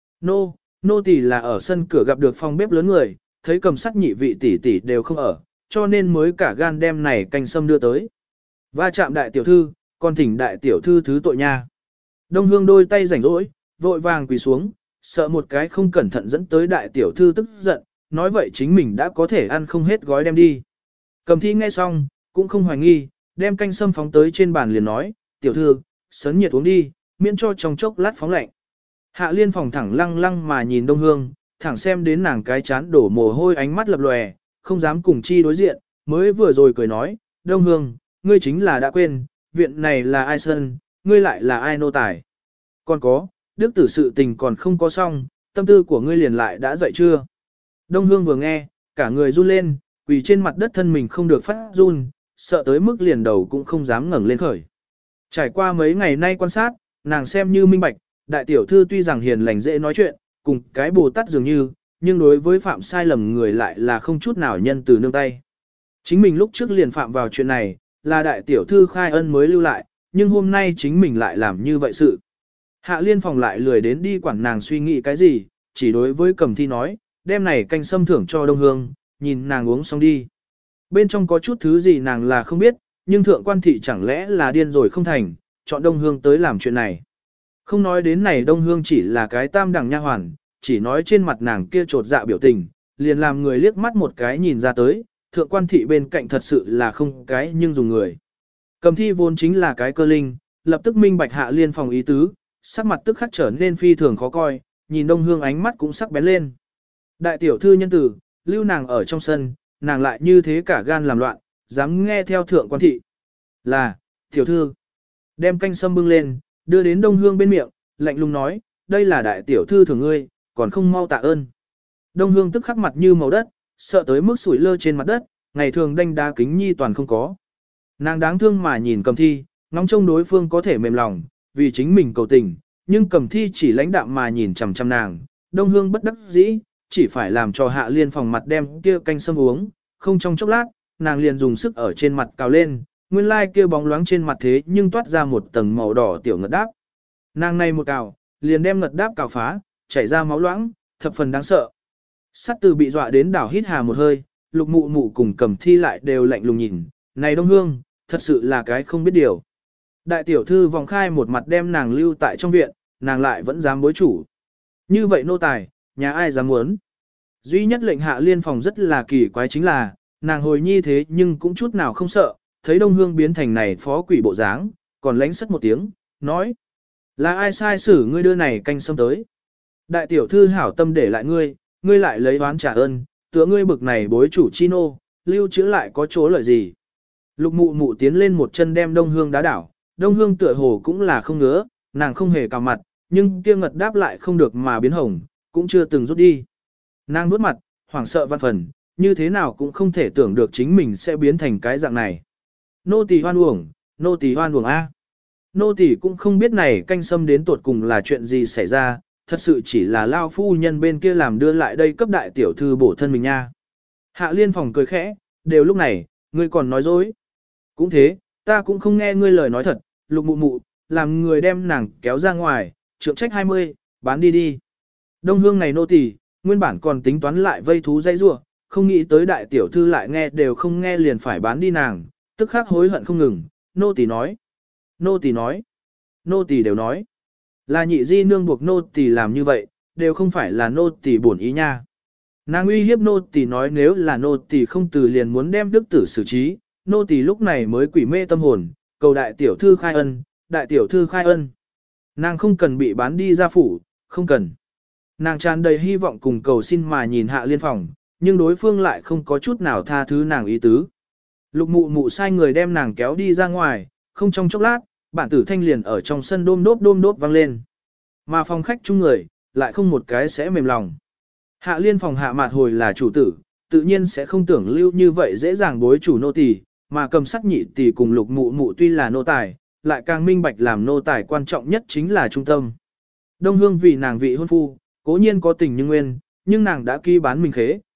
Nô tỳ là ở sân cửa gặp được phòng bếp lớn người, thấy cầm sắt nhị vị tỷ tỷ đều không ở, cho nên mới cả gan đem này canh sâm đưa tới. Va chạm đại tiểu thư, còn thỉnh đại tiểu thư thứ tội nha. Đông Hương đôi tay rảnh rỗi, vội vàng quỳ xuống, sợ một cái không cẩn thận dẫn tới đại tiểu thư tức giận, nói vậy chính mình đã có thể ăn không hết gói đem đi. Cầm thi nghe xong, cũng không hoài nghi, đem canh sâm phóng tới trên bàn liền nói, tiểu thư, sấn nhiệt uống đi, miễn cho trong chốc lát phóng lạnh. Hạ Liên phòng thẳng lăng lăng mà nhìn Đông Hương, thẳng xem đến nàng cái chán đổ mồ hôi ánh mắt lập lòe, không dám cùng chi đối diện, mới vừa rồi cười nói, Đông Hương, ngươi chính là đã quên, viện này là ai sân, ngươi lại là ai nô tài. Còn có, đức tử sự tình còn không có xong, tâm tư của ngươi liền lại đã dậy chưa? Đông Hương vừa nghe, cả người run lên, quỳ trên mặt đất thân mình không được phát run, sợ tới mức liền đầu cũng không dám ngẩng lên khởi. Trải qua mấy ngày nay quan sát, nàng xem như minh bạch, đại tiểu thư tuy rằng hiền lành dễ nói chuyện, cùng cái Bồ Tát dường như, nhưng đối với phạm sai lầm người lại là không chút nào nhân từ nương tay. Chính mình lúc trước liền phạm vào chuyện này, là đại tiểu thư khai ân mới lưu lại, nhưng hôm nay chính mình lại làm như vậy sự. Hạ Liên phòng lại lười đến đi quản nàng suy nghĩ cái gì, chỉ đối với Cầm Thi nói, đem này canh sâm thưởng cho Đông Hương, nhìn nàng uống xong đi. Bên trong có chút thứ gì nàng là không biết, nhưng thượng quan thị chẳng lẽ là điên rồi không thành, chọn Đông Hương tới làm chuyện này. Không nói đến này Đông Hương chỉ là cái tam đẳng nha hoàn, chỉ nói trên mặt nàng kia trột dạ biểu tình, liền làm người liếc mắt một cái nhìn ra tới, thượng quan thị bên cạnh thật sự là không cái nhưng dùng người. Cầm Thi vốn chính là cái cơ linh, lập tức minh bạch Hạ Liên phòng ý tứ, sắc mặt tức khắc trở nên phi thường khó coi, nhìn Đông Hương ánh mắt cũng sắc bén lên. Đại tiểu thư nhân tử, lưu nàng ở trong sân, nàng lại như thế cả gan làm loạn, dám nghe theo thượng quan thị. Là, tiểu thư, đem canh sâm bưng lên, đưa đến Đông Hương bên miệng, lạnh lùng nói, đây là đại tiểu thư thưởng ngươi, còn không mau tạ ơn. Đông Hương tức khắc mặt như màu đất, sợ tới mức sủi lơ trên mặt đất, ngày thường đanh đá kính nhi toàn không có. Nàng đáng thương mà nhìn Cầm Thi, ngóng trông đối phương có thể mềm lòng, vì chính mình cầu tình, nhưng Cầm Thi chỉ lãnh đạm mà nhìn chằm chằm nàng, Đông Hương bất đắc dĩ, chỉ phải làm cho Hạ Liên phòng mặt đem kia canh sâm uống, không trong chốc lát, nàng liền dùng sức ở trên mặt cào lên, nguyên lai kia bóng loáng trên mặt thế nhưng toát ra một tầng màu đỏ tiểu ngật đáp. Nàng này một cào, liền đem ngật đáp cào phá, chảy ra máu loãng, thập phần đáng sợ. Sắt từ bị dọa đến đảo hít hà một hơi, Lục Mụ Mụ cùng Cầm Thi lại đều lạnh lùng nhìn, này Đông Hương, thật sự là cái không biết điều. Đại tiểu thư vòng khai một mặt đem nàng lưu tại trong viện, nàng lại vẫn dám bối chủ. Như vậy nô tài, nhà ai dám muốn. Duy nhất lệnh Hạ Liên phòng rất là kỳ quái chính là, nàng hồi nhi thế nhưng cũng chút nào không sợ, thấy Đông Hương biến thành này phó quỷ bộ dáng, còn lánh sất một tiếng, nói. Là ai sai xử ngươi đưa này canh sâm tới. Đại tiểu thư hảo tâm để lại ngươi, ngươi lại lấy oán trả ơn, tựa ngươi bực này bối chủ chi nô, lưu trữ lại có chỗ lợi gì. Lục Mụ Mụ tiến lên một chân đem Đông Hương đá đảo, Đông Hương tựa hồ cũng là không ngứa, nàng không hề cào mặt, nhưng kia ngật đáp lại không được mà biến hồng, cũng chưa từng rút đi. Nàng nuốt mặt, hoảng sợ văn phần, như thế nào cũng không thể tưởng được chính mình sẽ biến thành cái dạng này. Nô tỳ hoan uổng, nô tỳ hoan uổng a. Nô tỳ cũng không biết này canh sâm đến tột cùng là chuyện gì xảy ra, thật sự chỉ là lao phu nhân bên kia làm đưa lại đây cấp đại tiểu thư bổ thân mình nha. Hạ Liên phòng cười khẽ, đều lúc này, ngươi còn nói dối. Cũng thế, ta cũng không nghe ngươi lời nói thật, Lục Mụ Mụ, làm người đem nàng kéo ra ngoài, trượng trách 20, bán đi đi. Đông Hương này nô tỳ, nguyên bản còn tính toán lại vây thú dây rua, không nghĩ tới đại tiểu thư lại nghe đều không nghe liền phải bán đi nàng, tức khắc hối hận không ngừng, nô tỳ nói, nô tỳ nói, nô tỳ đều nói, là nhị di nương buộc nô tỳ làm như vậy, đều không phải là nô tỳ bổn ý nha. Nàng uy hiếp nô tỳ nói nếu là nô tỳ không từ liền muốn đem đức tử xử trí, nô tỳ lúc này mới quỷ mê tâm hồn, cầu đại tiểu thư khai ân, đại tiểu thư khai ân. Nàng không cần bị bán đi ra phủ, không cần. Nàng tràn đầy hy vọng cùng cầu xin mà nhìn Hạ Liên phòng, nhưng đối phương lại không có chút nào tha thứ nàng ý tứ. Lục Mụ Mụ sai người đem nàng kéo đi ra ngoài, không trong chốc lát, bản tử thanh liền ở trong sân đôm đốp vang lên. Mà phòng khách chung người, lại không một cái sẽ mềm lòng. Hạ Liên phòng Hạ Mạt hồi là chủ tử, tự nhiên sẽ không tưởng lưu như vậy dễ dàng bối chủ nô tỳ, mà cầm sắc nhị tỳ cùng Lục Mụ Mụ tuy là nô tài, lại càng minh bạch làm nô tài quan trọng nhất chính là trung tâm. Đông Hương vì nàng vị hôn phu, cố nhiên có tình như nguyên, nhưng nàng đã ký bán mình khế,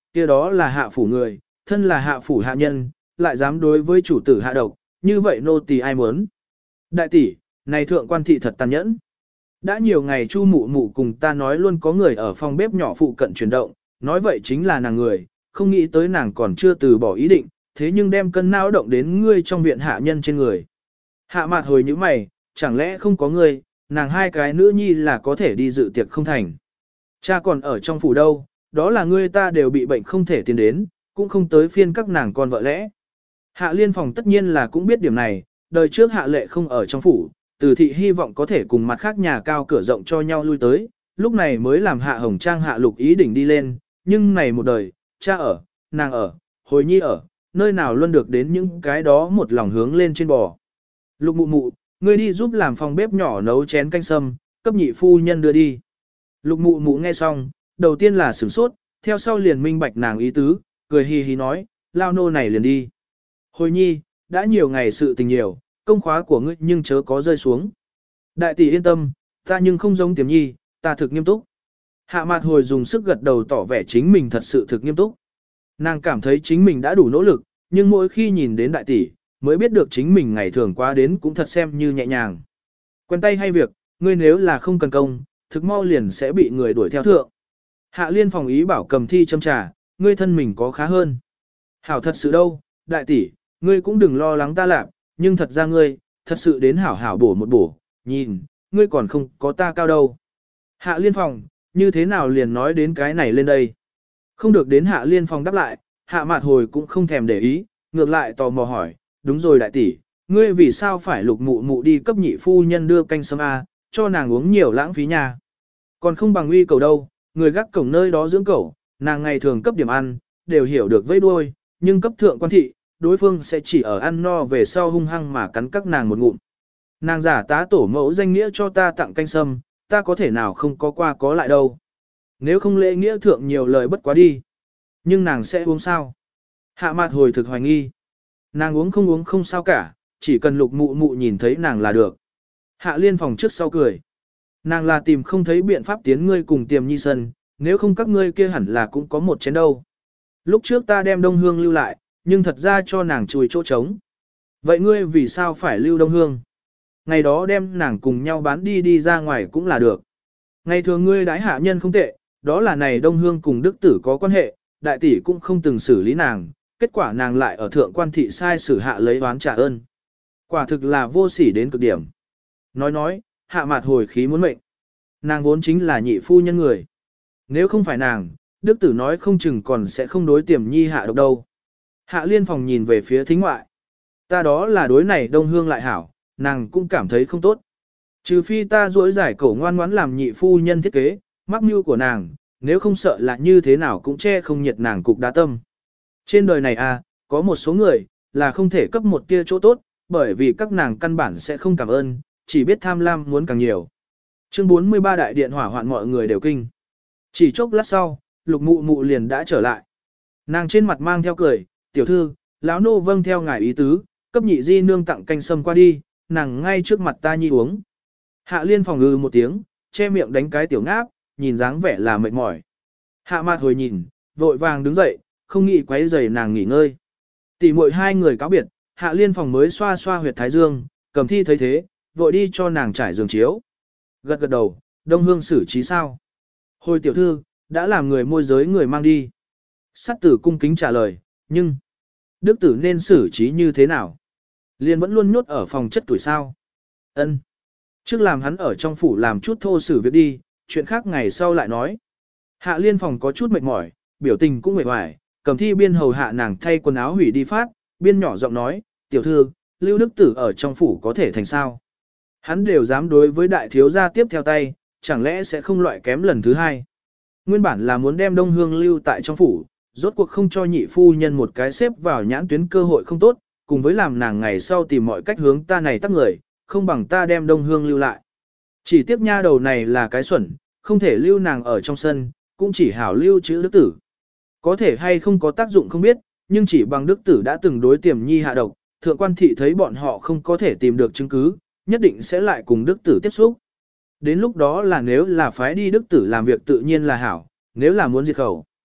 kia đó là hạ phủ người, thân là hạ phủ hạ nhân, lại dám đối với chủ tử hạ độc, như vậy nô tỳ ai muốn. Đại tỷ, này thượng quan thị thật tàn nhẫn. Đã nhiều ngày Chu mụ mụ cùng ta nói luôn có người ở phòng bếp nhỏ phụ cận chuyển động, nói vậy chính là nàng người, không nghĩ tới nàng còn chưa từ bỏ ý định, thế nhưng đem cân não động đến ngươi trong viện hạ nhân trên người. Hạ mặt hồi như mày, chẳng lẽ không có ngươi, nàng hai cái nữ nhi là có thể đi dự tiệc không thành. Cha còn ở trong phủ đâu, đó là ngươi ta đều bị bệnh không thể tiến đến, cũng không tới phiên các nàng con vợ lẽ. Hạ liên phòng tất nhiên là cũng biết điểm này, đời trước hạ lệ không ở trong phủ, từ thị hy vọng có thể cùng mặt khác nhà cao cửa rộng cho nhau lui tới, lúc này mới làm hạ hồng trang hạ lục ý đỉnh đi lên, nhưng này một đời, cha ở, nàng ở, hồi nhi ở, nơi nào luôn được đến những cái đó một lòng hướng lên trên bò. Lục mụ mụ, ngươi đi giúp làm phòng bếp nhỏ nấu chén canh sâm, cấp nhị phu nhân đưa đi. Lục mụ mụ nghe xong, đầu tiên là sửng sốt, theo sau liền minh bạch nàng ý tứ, cười hì hì nói, lao nô này liền đi. Hồi nhi, đã nhiều ngày sự tình nhiều, công khóa của ngươi nhưng chớ có rơi xuống. Đại tỷ yên tâm, ta nhưng không giống Tiềm Nhi, ta thực nghiêm túc. Hạ Mạt hồi dùng sức gật đầu tỏ vẻ chính mình thật sự thực nghiêm túc. Nàng cảm thấy chính mình đã đủ nỗ lực, nhưng mỗi khi nhìn đến đại tỷ, mới biết được chính mình ngày thường qua đến cũng thật xem như nhẹ nhàng. Quen tay hay việc, ngươi nếu là không cần công, thực mau liền sẽ bị người đuổi theo thượng. Hạ Liên phòng ý bảo cầm thi châm trà, ngươi thân mình có khá hơn. Hảo thật sự đâu, đại tỷ, ngươi cũng đừng lo lắng ta lạc, nhưng thật ra ngươi, thật sự đến hảo hảo bổ một bổ, nhìn, ngươi còn không có ta cao đâu. Hạ Liên phòng, như thế nào liền nói đến cái này lên đây? Không được đến Hạ Liên phòng đáp lại, Hạ Mạt hồi cũng không thèm để ý, ngược lại tò mò hỏi, đúng rồi đại tỷ, ngươi vì sao phải lục mụ mụ đi cấp nhị phu nhân đưa canh sâm A, cho nàng uống nhiều lãng phí nhà. Còn không bằng uy cầu đâu, người gác cổng nơi đó dưỡng cẩu, nàng ngày thường cấp điểm ăn, đều hiểu được vây đuôi, nhưng cấp thượng quan thị, đối phương sẽ chỉ ở ăn no về sau hung hăng mà cắn các nàng một ngụm. Nàng giả tá tổ mẫu danh nghĩa cho ta tặng canh sâm, ta có thể nào không có qua có lại đâu. Nếu không lễ nghĩa thượng nhiều lời bất quá đi. Nhưng nàng sẽ uống sao? Hạ Mạt hồi thực hoài nghi. Nàng uống không sao cả, chỉ cần lục mụ mụ nhìn thấy nàng là được. Hạ Liên phòng trước sau cười. Nàng là tìm không thấy biện pháp tiến ngươi cùng Tiềm Nhi sân, nếu không các ngươi kia hẳn là cũng có một chén đâu. Lúc trước ta đem Đông Hương lưu lại, nhưng thật ra cho nàng chùi chỗ trống. Vậy ngươi vì sao phải lưu Đông Hương? Ngày đó đem nàng cùng nhau bán đi ra ngoài cũng là được. Ngày thường ngươi đái hạ nhân không tệ, đó là này Đông Hương cùng Đức Tử có quan hệ, đại tỷ cũng không từng xử lý nàng, kết quả nàng lại ở thượng quan thị sai xử hạ lấy oán trả ơn. Quả thực là vô sỉ đến cực điểm. Nói, Hạ Mạt hồi khí muốn mệnh. Nàng vốn chính là nhị phu nhân người. Nếu không phải nàng, Đức Tử nói không chừng còn sẽ không đối Tiềm Nhi hạ độc đâu. Hạ Liên phòng nhìn về phía thính ngoại. Ta đó là đối này Đông Hương lại hảo, nàng cũng cảm thấy không tốt. Trừ phi ta duỗi giải cổ ngoan ngoãn làm nhị phu nhân thiết kế, mắc mưu của nàng, nếu không sợ là như thế nào cũng che không nhiệt nàng cục đá tâm. Trên đời này có một số người, là không thể cấp một tia chỗ tốt, bởi vì các nàng căn bản sẽ không cảm ơn, chỉ biết tham lam muốn càng nhiều. Chương 43 đại điện hỏa hoạn mọi người đều kinh. Chỉ chốc lát sau, lục mụ mụ liền đã trở lại. Nàng trên mặt mang theo cười, tiểu thư, lão nô vâng theo ngài ý tứ, cấp nhị di nương tặng canh sâm qua đi, nàng ngay trước mặt ta nhi uống. Hạ Liên phòng ngư một tiếng, che miệng đánh cái tiểu ngáp, nhìn dáng vẻ là mệt mỏi. Hạ Mạt hồi nhìn, vội vàng đứng dậy, không nghĩ quấy rầy nàng nghỉ ngơi. Tỷ muội hai người cáo biệt, Hạ Liên phòng mới xoa xoa huyệt thái dương, cầm thi thấy thế, vội đi cho nàng trải giường chiếu. Gật gật đầu, Đông Hương xử trí sao? Hồi tiểu thư, đã làm người môi giới người mang đi. Sát tử cung kính trả lời, nhưng Đức Tử nên xử trí như thế nào? Liên vẫn luôn nhốt ở phòng chất tuổi sao? Ân. Trước làm hắn ở trong phủ làm chút thô xử việc đi, chuyện khác ngày sau lại nói. Hạ Liên phòng có chút mệt mỏi, biểu tình cũng mệt mỏi, cầm thi biên hầu hạ nàng thay quần áo hủy đi phát, biên nhỏ giọng nói, tiểu thư, Lưu Đức Tử ở trong phủ có thể thành sao? Hắn đều dám đối với đại thiếu gia tiếp theo tay, chẳng lẽ sẽ không loại kém lần thứ hai? Nguyên bản là muốn đem Đông Hương lưu tại trong phủ, rốt cuộc không cho nhị phu nhân một cái xếp vào nhãn tuyến cơ hội không tốt, cùng với làm nàng ngày sau tìm mọi cách hướng ta này tắc người, không bằng ta đem Đông Hương lưu lại. Chỉ tiếc nha đầu này là cái xuẩn, không thể lưu nàng ở trong sân, cũng chỉ hảo lưu chữ Đức Tử. Có thể hay không có tác dụng không biết, nhưng chỉ bằng Đức Tử đã từng đối Tiềm Nhi hạ độc, thượng quan thị thấy bọn họ không có thể tìm được chứng cứ, nhất định sẽ lại cùng Đức Tử tiếp xúc. Đến lúc đó là nếu là phái đi Đức Tử làm việc tự nhiên là hảo, nếu là muốn diệt khẩu.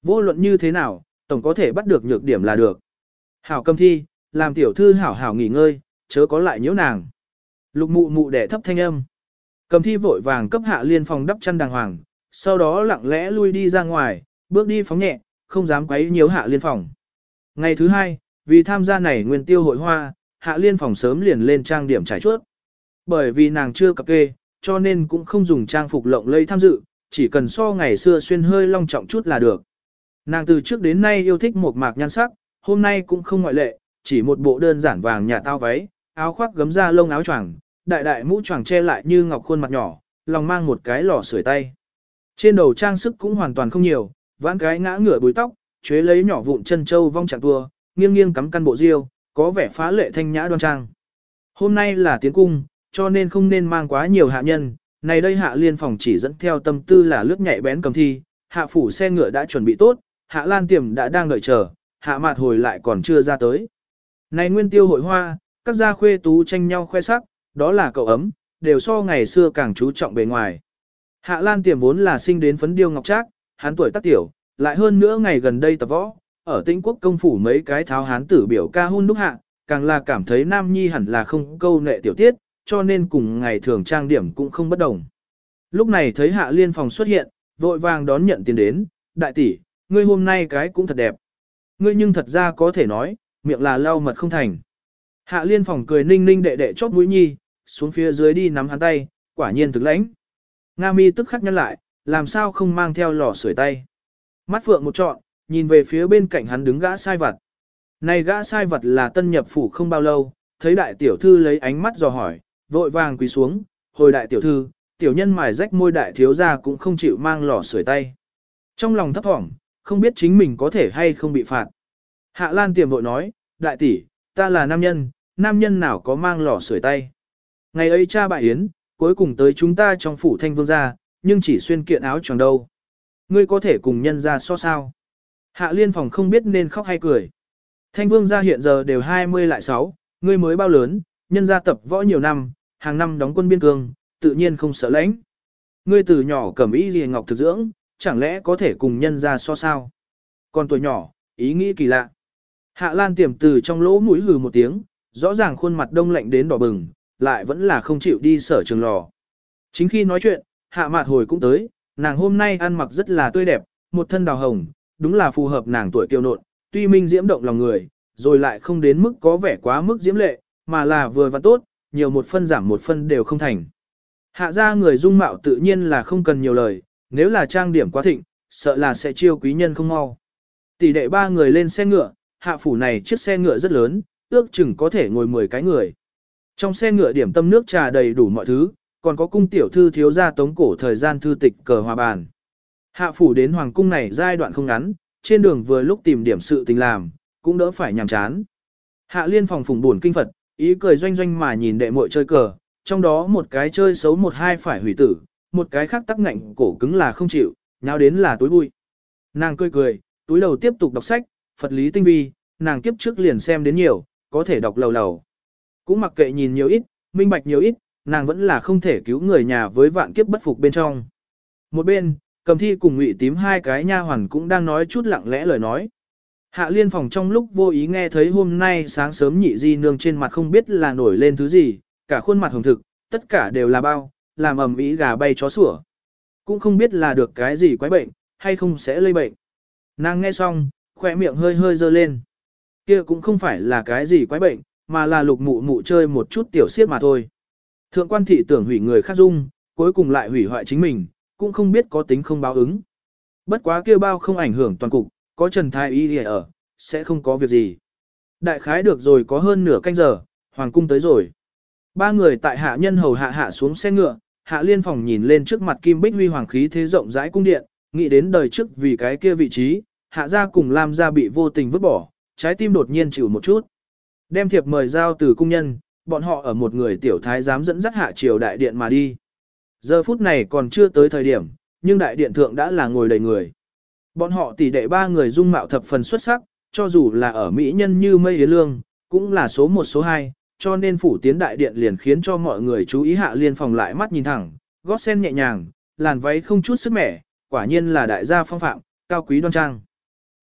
Vô luận như thế nào, tổng có thể bắt được nhược điểm là được. Hảo Cầm Thi, làm tiểu thư hảo hảo nghỉ ngơi, chớ có lại nhiễu nàng. Lục mụ mụ đẻ thấp thanh âm. Cầm Thi vội vàng cấp Hạ Liên phòng đắp chăn đàng hoàng, sau đó lặng lẽ lui đi ra ngoài, bước đi phóng nhẹ, không dám quấy nhiễu Hạ Liên phòng. Ngày thứ hai, vì tham gia này nguyên tiêu hội hoa, Hạ Liên phòng sớm liền lên trang điểm trải chuốt. Bởi vì nàng chưa cập kê, cho nên cũng không dùng trang phục lộng lẫy tham dự, chỉ cần so ngày xưa xuyên hơi long trọng chút là được. Nàng từ trước đến nay yêu thích một mạc nhan sắc, hôm nay cũng không ngoại lệ, chỉ một bộ đơn giản vàng nhà tao váy, áo khoác gấm da lông áo choàng, đại đại mũ choàng che lại như ngọc khuôn mặt nhỏ, lòng mang một cái lò sưởi tay. Trên đầu trang sức cũng hoàn toàn không nhiều, vãn cái ngã ngửa búi tóc, chuế lấy nhỏ vụn chân châu vong trạng tua, nghiêng nghiêng cắm căn bộ diêu, có vẻ phá lệ thanh nhã đoan trang. Hôm nay là tiến cung, cho nên không nên mang quá nhiều hạ nhân, này đây Hạ Liên phòng chỉ dẫn theo tâm tư là lướt nhạy bén Cầm Thi, hạ phủ xe ngựa đã chuẩn bị tốt, Hạ Lan Tiềm đã đang đợi chờ, Hạ Mạt hồi lại còn chưa ra tới. Này nguyên tiêu hội hoa, các gia khuê tú tranh nhau khoe sắc, đó là cậu ấm, đều so ngày xưa càng chú trọng bề ngoài. Hạ Lan Tiềm vốn là sinh đến phấn điêu ngọc trác, hắn tuổi tác tiểu, lại hơn nữa ngày gần đây tập võ, ở Tĩnh Quốc công phủ mấy cái tháo hán tử biểu ca hun đúc hạ, càng là cảm thấy nam nhi hẳn là không câu nệ tiểu tiết, cho nên cùng ngày thường trang điểm cũng không bất đồng. Lúc này thấy Hạ Liên phòng xuất hiện, vội vàng đón nhận tiền đến, đại tỷ, ngươi hôm nay cái cũng thật đẹp. Ngươi nhưng thật ra có thể nói, miệng là lau mật không thành. Hạ Liên phòng cười ninh ninh đệ đệ chóp mũi nhi, xuống phía dưới đi nắm hắn tay, quả nhiên thực lãnh. Nga mi tức khắc nhăn lại, làm sao không mang theo lò sưởi tay. Mắt phượng một trọn, nhìn về phía bên cạnh hắn đứng gã sai vặt. Này gã sai vặt là tân nhập phủ không bao lâu, thấy đại tiểu thư lấy ánh mắt dò hỏi, vội vàng quỳ xuống, hồi đại tiểu thư, tiểu nhân mài rách môi đại thiếu gia cũng không chịu mang lò sưởi tay. Trong lòng thấp thỏm, không biết chính mình có thể hay không bị phạt. Hạ Lan Tiềm vội nói, đại tỷ, ta là nam nhân nào có mang lò sưởi tay. Ngày ấy cha bại yến, cuối cùng tới chúng ta trong phủ thanh vương gia, nhưng chỉ xuyên kiện áo choàng đâu. Ngươi có thể cùng nhân ra so sao. Hạ Liên phòng không biết nên khóc hay cười. Thanh vương gia hiện giờ đều 20 lại 6, ngươi mới bao lớn, nhân gia tập võ nhiều năm, hàng năm đóng quân biên cương, tự nhiên không sợ lãnh. Ngươi từ nhỏ cầm ý gì ngọc thực dưỡng, chẳng lẽ có thể cùng nhân ra so sao? Còn tuổi nhỏ, ý nghĩ kỳ lạ. Hạ Lan Tiềm từ trong lỗ mũi hừ một tiếng, rõ ràng khuôn mặt đông lạnh đến đỏ bừng, lại vẫn là không chịu đi sở trường lò. Chính khi nói chuyện, Hạ Mạt hồi cũng tới, nàng hôm nay ăn mặc rất là tươi đẹp, một thân đào hồng, đúng là phù hợp nàng tuổi kiều nộn, tuy minh diễm động lòng người, rồi lại không đến mức có vẻ quá mức diễm lệ, mà là vừa và tốt, nhiều một phân giảm một phân đều không thành. Hạ ra người dung mạo tự nhiên là không cần nhiều lời, nếu là trang điểm quá thịnh, sợ là sẽ chiêu quý nhân không mau. Tỷ đệ ba người lên xe ngựa, hạ phủ này chiếc xe ngựa rất lớn, ước chừng có thể ngồi 10 cái người. Trong xe ngựa điểm tâm nước trà đầy đủ mọi thứ, còn có cung tiểu thư thiếu gia tống cổ thời gian thư tịch cờ hòa bàn. Hạ phủ đến hoàng cung này giai đoạn không ngắn, trên đường vừa lúc tìm điểm sự tình làm, cũng đỡ phải nhàm chán. Hạ Liên phòng phùng buồn kinh Phật, ý cười doanh doanh mà nhìn đệ muội chơi cờ, trong đó một cái chơi xấu một hai phải hủy tử, một cái khác tắc ngạnh cổ cứng là không chịu, nháo đến là tối bụi. Nàng cười cười, túi đầu tiếp tục đọc sách, Phật lý tinh vi, nàng kiếp trước liền xem đến nhiều, có thể đọc lầu lầu. Cũng mặc kệ nhìn nhiều ít, minh bạch nhiều ít, nàng vẫn là không thể cứu người nhà với vạn kiếp bất phục bên trong. Một bên, Cầm Thi cùng Ngụy Tím hai cái nha hoàn cũng đang nói chút lặng lẽ lời nói. Hạ Liên phòng trong lúc vô ý nghe thấy hôm nay sáng sớm nhị di nương trên mặt không biết là nổi lên thứ gì, cả khuôn mặt hồng thực, tất cả đều là bao, làm ầm ĩ gà bay chó sủa. Cũng không biết là được cái gì quái bệnh, hay không sẽ lây bệnh. Nàng nghe xong, khỏe miệng hơi hơi dơ lên. Kia cũng không phải là cái gì quái bệnh, mà là lục mụ mụ chơi một chút tiểu xiết mà thôi. Thượng quan thị tưởng hủy người khác dung, cuối cùng lại hủy hoại chính mình, cũng không biết có tính không báo ứng. Bất quá kia bao không ảnh hưởng toàn cục, có Trần Thái Y ở, sẽ không có việc gì. Đại khái được rồi có hơn nửa canh giờ, hoàng cung tới rồi. Ba người tại hạ nhân hầu hạ xuống xe ngựa, Hạ Liên phòng nhìn lên trước mặt kim bích huy hoàng khí thế rộng rãi cung điện, nghĩ đến đời trước vì cái kia vị trí, hạ gia cùng Lam gia bị vô tình vứt bỏ, trái tim đột nhiên chịu một chút. Đem thiệp mời giao từ cung nhân, bọn họ ở một người tiểu thái giám dẫn dắt hạ triều đại điện mà đi. Giờ phút này còn chưa tới thời điểm, nhưng đại điện thượng đã là ngồi đầy người. Bọn họ tỷ đệ ba người dung mạo thập phần xuất sắc, cho dù là ở mỹ nhân như Mây Yến Lương, cũng là số 1 số 2, cho nên phủ tiến đại điện liền khiến cho mọi người chú ý Hạ Liên phòng lại mắt nhìn thẳng, gót sen nhẹ nhàng, làn váy không chút sức mẻ, quả nhiên là đại gia phong phạm, cao quý đoan trang.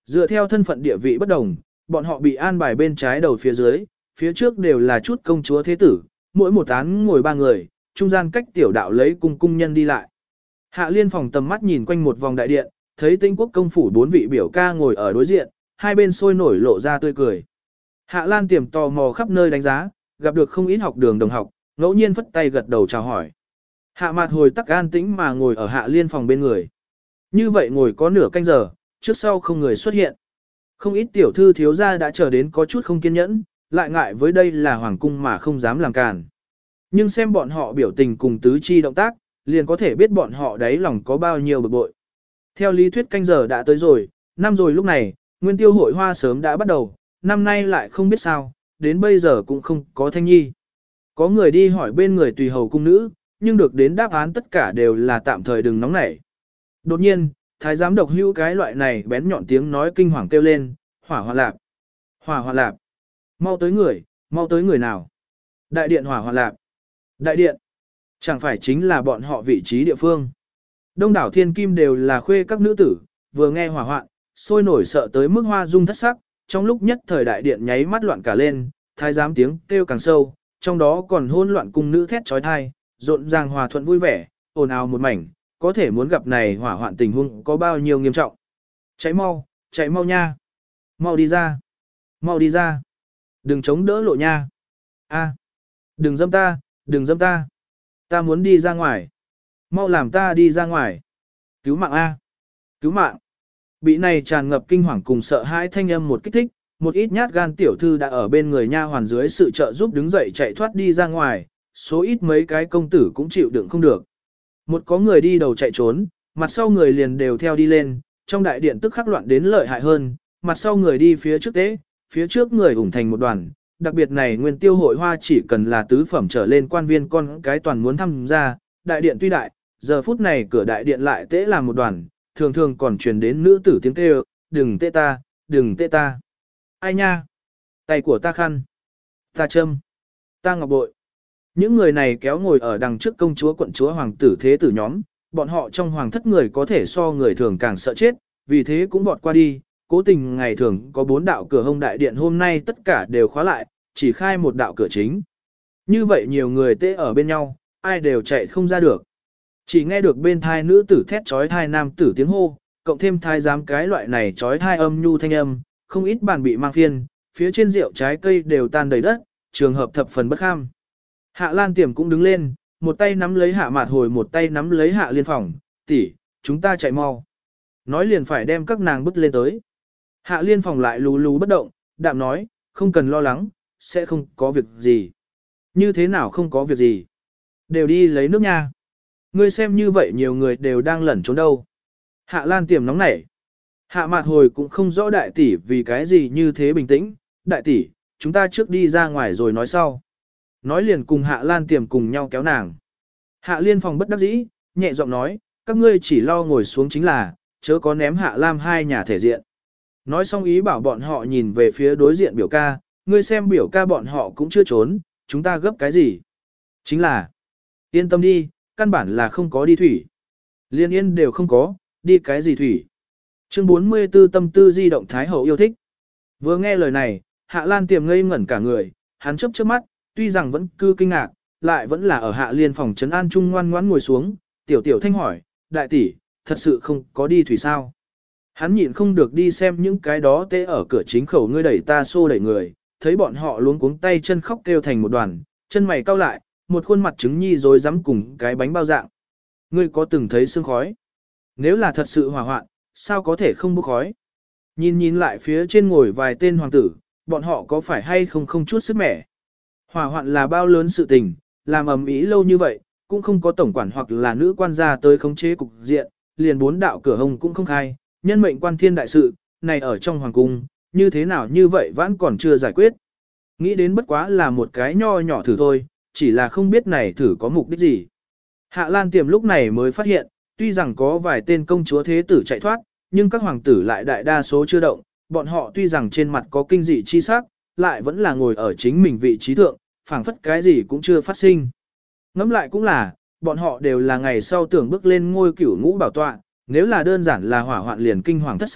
Dựa theo thân phận địa vị bất đồng, bọn họ bị an bài bên trái đầu phía dưới, phía trước đều là chút công chúa thế tử, mỗi một án ngồi 3 người, trung gian cách tiểu đạo lấy cung nhân đi lại. Hạ Liên phòng tầm mắt nhìn quanh một vòng đại điện, thấy Tĩnh Quốc công phủ 4 vị biểu ca ngồi ở đối diện, hai bên sôi nổi lộ ra tươi cười. Hạ Lan Tiềm tò mò khắp nơi đánh giá, gặp được không ít học đường đồng học, ngẫu nhiên phất tay gật đầu chào hỏi. Hạ Mạt Hồi tắc an tĩnh mà ngồi ở Hạ Liên phòng bên người. Như vậy ngồi có nửa canh giờ, trước sau không người xuất hiện. Không ít tiểu thư thiếu gia đã chờ đến có chút không kiên nhẫn, lại ngại với đây là hoàng cung mà không dám làm càn. Nhưng xem bọn họ biểu tình cùng tứ chi động tác, liền có thể biết bọn họ đáy lòng có bao nhiêu bực bội. Theo lý thuyết canh giờ đã tới rồi, năm rồi lúc này, Nguyên Tiêu hội hoa sớm đã bắt đầu, năm nay lại không biết sao, đến bây giờ cũng không có thanh nhi. Có người đi hỏi bên người tùy hầu cung nữ, nhưng được đến đáp án tất cả đều là tạm thời đừng nóng nảy. Đột nhiên, thái giám độc hữu cái loại này bén nhọn tiếng nói kinh hoàng kêu lên, hỏa hoạn lạp, hỏa hoạn lạp, mau tới người nào. Đại điện hỏa hoạn lạp, đại điện, chẳng phải chính là bọn họ vị trí địa phương. Đông đảo thiên kim đều là khuê các nữ tử, vừa nghe hỏa hoạn, sôi nổi sợ tới mức hoa dung thất sắc, trong lúc nhất thời đại điện nháy mắt loạn cả lên, thái giám tiếng kêu càng sâu, trong đó còn hỗn loạn cung nữ thét trói thai, rộn ràng hòa thuận vui vẻ, ồn ào một mảnh, có thể muốn gặp này hỏa hoạn tình huống có bao nhiêu nghiêm trọng. Chạy mau nha, mau đi ra, đừng chống đỡ lộ nha, đừng dâm ta, ta muốn đi ra ngoài, mau làm ta đi ra ngoài, cứu mạng cứu mạng. Bị này tràn ngập kinh hoàng cùng sợ hãi thanh âm một kích thích, một ít nhát gan tiểu thư đã ở bên người nha hoàn dưới sự trợ giúp đứng dậy chạy thoát đi ra ngoài, số ít mấy cái công tử cũng chịu đựng không được. Một có người đi đầu chạy trốn, mặt sau người liền đều theo đi lên, trong đại điện tức khắc loạn đến lợi hại hơn, mặt sau người đi phía trước tế, phía trước người ủng thành một đoàn, đặc biệt này Nguyên Tiêu hội hoa chỉ cần là tứ phẩm trở lên quan viên con cái toàn muốn tham gia, đại điện tuy đại, giờ phút này cửa đại điện lại tế làm một đoàn, thường thường còn truyền đến nữ tử tiếng kêu, đừng tê ta. Ai nha? Tay của ta khăn. Ta châm. Ta ngọc bội. Những người này kéo ngồi ở đằng trước công chúa quận chúa hoàng tử thế tử nhóm, bọn họ trong hoàng thất người có thể so người thường càng sợ chết, vì thế cũng vọt qua đi, cố tình ngày thường có 4 đạo cửa hông đại điện hôm nay tất cả đều khóa lại, chỉ khai một đạo cửa chính. Như vậy nhiều người tê ở bên nhau, ai đều chạy không ra được. Chỉ nghe được bên thai nữ tử thét trói thai nam tử tiếng hô, cộng thêm thai giám cái loại này trói thai âm nhu thanh âm, không ít bàn bị mang phiên, phía trên rượu trái cây đều tan đầy đất, trường hợp thập phần bất kham. Hạ Lan Tiềm cũng đứng lên, một tay nắm lấy Hạ Mạt Hồi, một tay nắm lấy Hạ Liên phòng, tỷ, chúng ta chạy mau. Nói liền phải đem các nàng bứt lên tới. Hạ Liên phòng lại lú lú bất động, đạm nói, không cần lo lắng, sẽ không có việc gì. Như thế nào không có việc gì? Đều đi lấy nước nha. Ngươi xem như vậy nhiều người đều đang lẩn trốn đâu. Hạ Lan Tiềm nóng nảy. Hạ Mạt Hồi cũng không rõ đại tỷ vì cái gì như thế bình tĩnh. Đại tỷ, chúng ta trước đi ra ngoài rồi nói sau. Nói liền cùng Hạ Lan Tiềm cùng nhau kéo nàng. Hạ Liên phòng bất đắc dĩ, nhẹ giọng nói, các ngươi chỉ lo ngồi xuống chính là, chớ có ném Hạ Lam hai nhà thể diện. Nói xong ý bảo bọn họ nhìn về phía đối diện biểu ca, ngươi xem biểu ca bọn họ cũng chưa trốn, chúng ta gấp cái gì? Chính là, yên tâm đi, căn bản là không có đi thủy. Liên yên đều không có, đi cái gì thủy. Chương 44 tâm tư di động Thái Hậu yêu thích. Vừa nghe lời này, Hạ Lan Tiềm ngây ngẩn cả người, hắn chớp chớp mắt, tuy rằng vẫn cư kinh ngạc, lại vẫn là ở Hạ Liên phòng trấn an trung ngoan ngoãn ngồi xuống, tiểu thanh hỏi, đại tỷ, thật sự không có đi thủy sao? Hắn nhịn không được đi xem những cái đó tê ở cửa chính khẩu ngươi đẩy ta xô đẩy người, thấy bọn họ luống cuống tay chân khóc kêu thành một đoàn, chân mày cau lại, một khuôn mặt trứng nhi rồi dám cùng cái bánh bao dạng. Ngươi có từng thấy sương khói? Nếu là thật sự hỏa hoạn, sao có thể không bốc khói? Nhìn lại phía trên ngồi vài tên hoàng tử, bọn họ có phải hay không chút sức mẻ? Hỏa hoạn là bao lớn sự tình, làm ầm ĩ lâu như vậy, cũng không có tổng quản hoặc là nữ quan gia tới khống chế cục diện, liền 4 đạo cửa hồng cũng không khai, nhân mệnh quan thiên đại sự, này ở trong hoàng cung, như thế nào như vậy vẫn còn chưa giải quyết. Nghĩ đến bất quá là một cái nho nhỏ thử thôi, chỉ là không biết này thử có mục đích gì. Hạ Lan Tiềm lúc này mới phát hiện, tuy rằng có vài tên công chúa thế tử chạy thoát, nhưng các hoàng tử lại đại đa số chưa động, bọn họ tuy rằng trên mặt có kinh dị chi sắc, lại vẫn là ngồi ở chính mình vị trí thượng, phảng phất cái gì cũng chưa phát sinh. Ngẫm lại cũng là, bọn họ đều là ngày sau tưởng bước lên ngôi cửu ngũ bảo tọa, nếu là đơn giản là hỏa hoạn liền kinh hoàng thất sắc,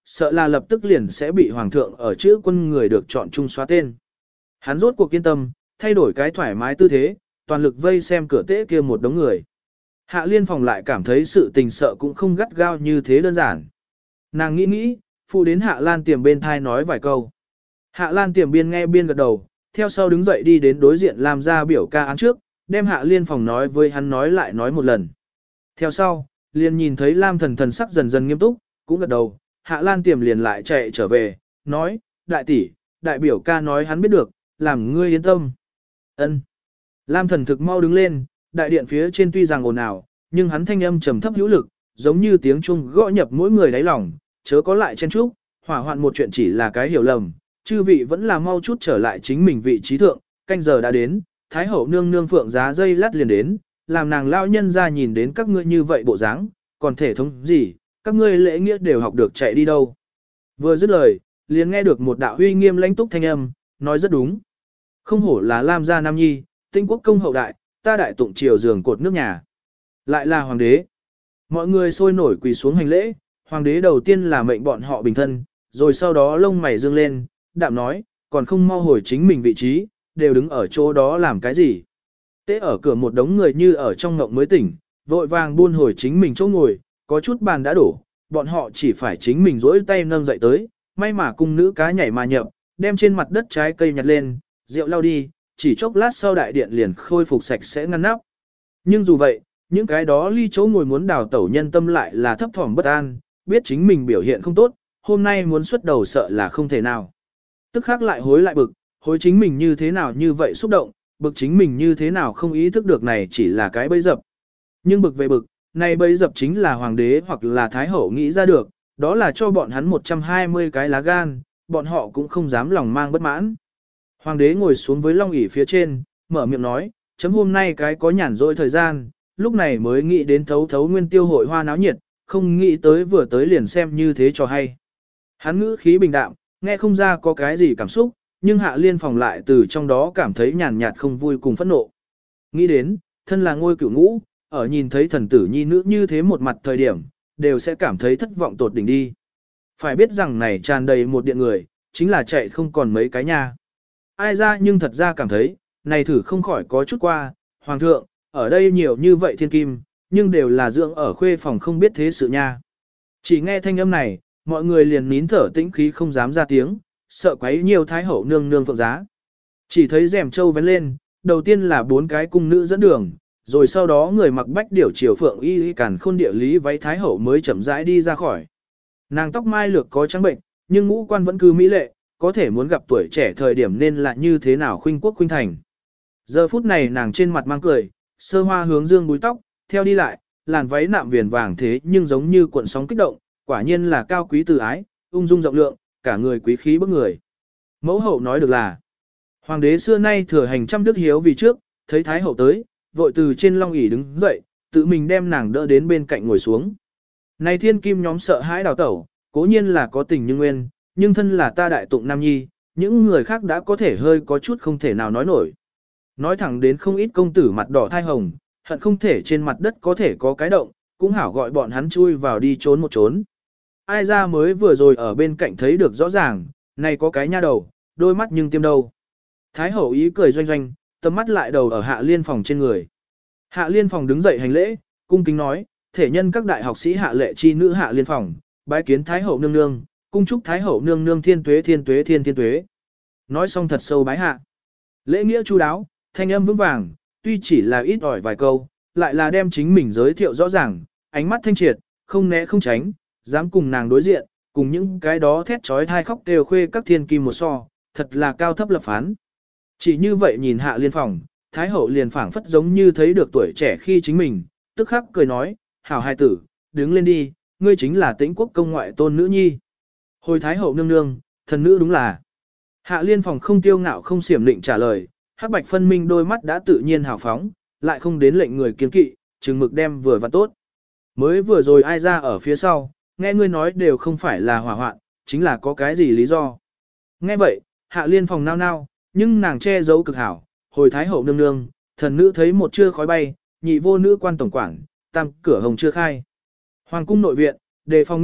sợ là lập tức liền sẽ bị hoàng thượng ở chữ quân người được chọn chung xóa tên. Hắn rốt cuộc kiên tâm, thay đổi cái thoải mái tư thế, toàn lực vây xem cửa tế kia một đống người. Hạ Liên Phòng lại cảm thấy sự tình sợ cũng không gắt gao như thế đơn giản. Nàng nghĩ nghĩ, phụ đến Hạ Lan Tiềm bên thai nói vài câu. Hạ Lan Tiềm biên nghe biên gật đầu, theo sau đứng dậy đi đến đối diện làm ra biểu ca án trước, đem Hạ Liên Phòng nói với hắn nói lại nói một lần. Theo sau, liền nhìn thấy Lam Thần thần sắc dần dần nghiêm túc, cũng gật đầu, Hạ Lan Tiềm liền lại chạy trở về, nói, đại tỷ, đại biểu ca nói hắn biết được, làm ngươi yên tâm. Ân. Lam Thần thực mau đứng lên, đại điện phía trên tuy rằng ồn ào, nhưng hắn thanh âm trầm thấp hữu lực, giống như tiếng chuông gõ nhập mỗi người đáy lòng, chớ có lại chen chúc, hỏa hoạn một chuyện chỉ là cái hiểu lầm, chư vị vẫn là mau chút trở lại chính mình vị trí thượng, canh giờ đã đến, Thái hậu nương nương phượng giá dây lát liền đến, làm nàng lao nhân ra nhìn đến các ngươi như vậy bộ dáng, còn thể thống gì, các ngươi lễ nghĩa đều học được chạy đi đâu. Vừa dứt lời, liền nghe được một đạo uy nghiêm lãnh túc thanh âm, nói rất đúng. Không hổ là Lam gia Nam Nhi, tinh quốc công hậu đại, ta đại tụng triều giường cột nước nhà. Lại là hoàng đế. Mọi người sôi nổi quỳ xuống hành lễ, hoàng đế đầu tiên là mệnh bọn họ bình thân, rồi sau đó lông mày dương lên, đạm nói, còn không mau hồi chính mình vị trí, đều đứng ở chỗ đó làm cái gì. Tế ở cửa một đống người như ở trong ngộng mới tỉnh, vội vàng buôn hồi chính mình chỗ ngồi, có chút bàn đã đổ, bọn họ chỉ phải chính mình rỗi tay nâng dậy tới, may mà cung nữ cá nhảy mà nhập, đem trên mặt đất trái cây nhặt lên, rượu lau đi, chỉ chốc lát sau đại điện liền khôi phục sạch sẽ ngăn nắp. Nhưng dù vậy, những cái đó ly chỗ ngồi muốn đào tẩu nhân tâm lại là thấp thỏm bất an, biết chính mình biểu hiện không tốt, hôm nay muốn xuất đầu sợ là không thể nào. Tức khắc lại hối lại bực, hối chính mình như thế nào như vậy xúc động, bực chính mình như thế nào không ý thức được này chỉ là cái bẫy dập. Nhưng bực về bực, này bẫy dập chính là hoàng đế hoặc là thái hậu nghĩ ra được, đó là cho bọn hắn 120 cái lá gan, bọn họ cũng không dám lòng mang bất mãn. Hoàng đế ngồi xuống với long ỷ phía trên, mở miệng nói, chấm hôm nay cái có nhàn rỗi thời gian, lúc này mới nghĩ đến thấu thấu nguyên tiêu hội hoa náo nhiệt, không nghĩ tới vừa tới liền xem như thế cho hay. Hắn ngữ khí bình đạm, nghe không ra có cái gì cảm xúc, nhưng Hạ Liên Phòng lại từ trong đó cảm thấy nhàn nhạt không vui cùng phẫn nộ. Nghĩ đến, thân là ngôi cửu ngũ, ở nhìn thấy thần tử nhi nữ như thế một mặt thời điểm, đều sẽ cảm thấy thất vọng tột đỉnh đi. Phải biết rằng này tràn đầy một điện người, chính là chạy không còn mấy cái nha. Ai ra nhưng thật ra cảm thấy, này thử không khỏi có chút qua, hoàng thượng, ở đây nhiều như vậy thiên kim, nhưng đều là dưỡng ở khuê phòng không biết thế sự nha. Chỉ nghe thanh âm này, mọi người liền nín thở tĩnh khí không dám ra tiếng, sợ quấy nhiều thái hậu nương nương phượng giá. Chỉ thấy rèm châu vén lên, đầu tiên là 4 cái cung nữ dẫn đường, rồi sau đó người mặc bách điểu triều phượng y càn khôn địa lý váy thái hậu mới chậm rãi đi ra khỏi. Nàng tóc mai lược có trắng bệnh, nhưng ngũ quan vẫn cứ mỹ lệ, có thể muốn gặp tuổi trẻ thời điểm nên là như thế nào khuynh quốc khuynh thành. Giờ phút này nàng trên mặt mang cười, sơ hoa hướng dương búi tóc, theo đi lại, làn váy nạm viền vàng thế nhưng giống như cuộn sóng kích động, quả nhiên là cao quý từ ái, ung dung rộng lượng, cả người quý khí bức người. Mẫu hậu nói được là, hoàng đế xưa nay thừa hành trăm đức hiếu vì trước, thấy thái hậu tới, vội từ trên long ỷ đứng dậy, tự mình đem nàng đỡ đến bên cạnh ngồi xuống. Này thiên kim nhóm sợ hãi đào tẩu, cố nhiên là có tình như nguyên, nhưng thân là ta đại tụng nam nhi, những người khác đã có thể hơi có chút không thể nào nói nổi. Nói thẳng đến không ít công tử mặt đỏ thai hồng, hận không thể trên mặt đất có thể có cái động, cũng hảo gọi bọn hắn chui vào đi trốn một trốn. Ai ra mới vừa rồi ở bên cạnh thấy được rõ ràng, này có cái nha đầu, đôi mắt nhưng tiêm đâu. Thái hậu ý cười doanh doanh, tầm mắt lại đầu ở Hạ Liên Phòng trên người. Hạ Liên Phòng đứng dậy hành lễ, cung kính nói, thể nhân các đại học sĩ Hạ Lệ chi nữ Hạ Liên Phòng, bái kiến Thái hậu nương nương, cung chúc Thái hậu nương nương thiên tuế thiên tuế thiên thiên tuế. Nói xong thật sâu bái hạ. Lễ nghĩa chu đáo, thanh âm vững vàng, tuy chỉ là ít ỏi vài câu, lại là đem chính mình giới thiệu rõ ràng, ánh mắt thanh triệt, không né không tránh, dám cùng nàng đối diện, cùng những cái đó thét trói thai khóc đều khuê các thiên kim một so, thật là cao thấp lập phán. Chỉ như vậy nhìn Hạ Liên Phòng, Thái hậu liền phảng phất giống như thấy được tuổi trẻ khi chính mình, tức khắc cười nói, hảo hài tử, đứng lên đi, ngươi chính là Tĩnh quốc công ngoại tôn nữ nhi. Hồi Thái hậu nương nương, thần nữ đúng là. Hạ Liên Phòng không tiêu ngạo không xiểm lịnh trả lời, hắc bạch phân minh đôi mắt đã tự nhiên hào phóng, lại không đến lệnh người kiên kỵ, chừng mực đem vừa và tốt. Mới vừa rồi ai ra ở phía sau, nghe ngươi nói đều không phải là hỏa hoạn, chính là có cái gì lý do. Nghe vậy, Hạ Liên Phòng nao nao, nhưng nàng che giấu cực hảo, hồi Thái hậu nương nương, thần nữ thấy một chưa khói bay, nhị vô nữ quan tổng quản, tam cửa hồng chưa khai. Hoàng cung nội viện, đề phòng nghiêm ngặt,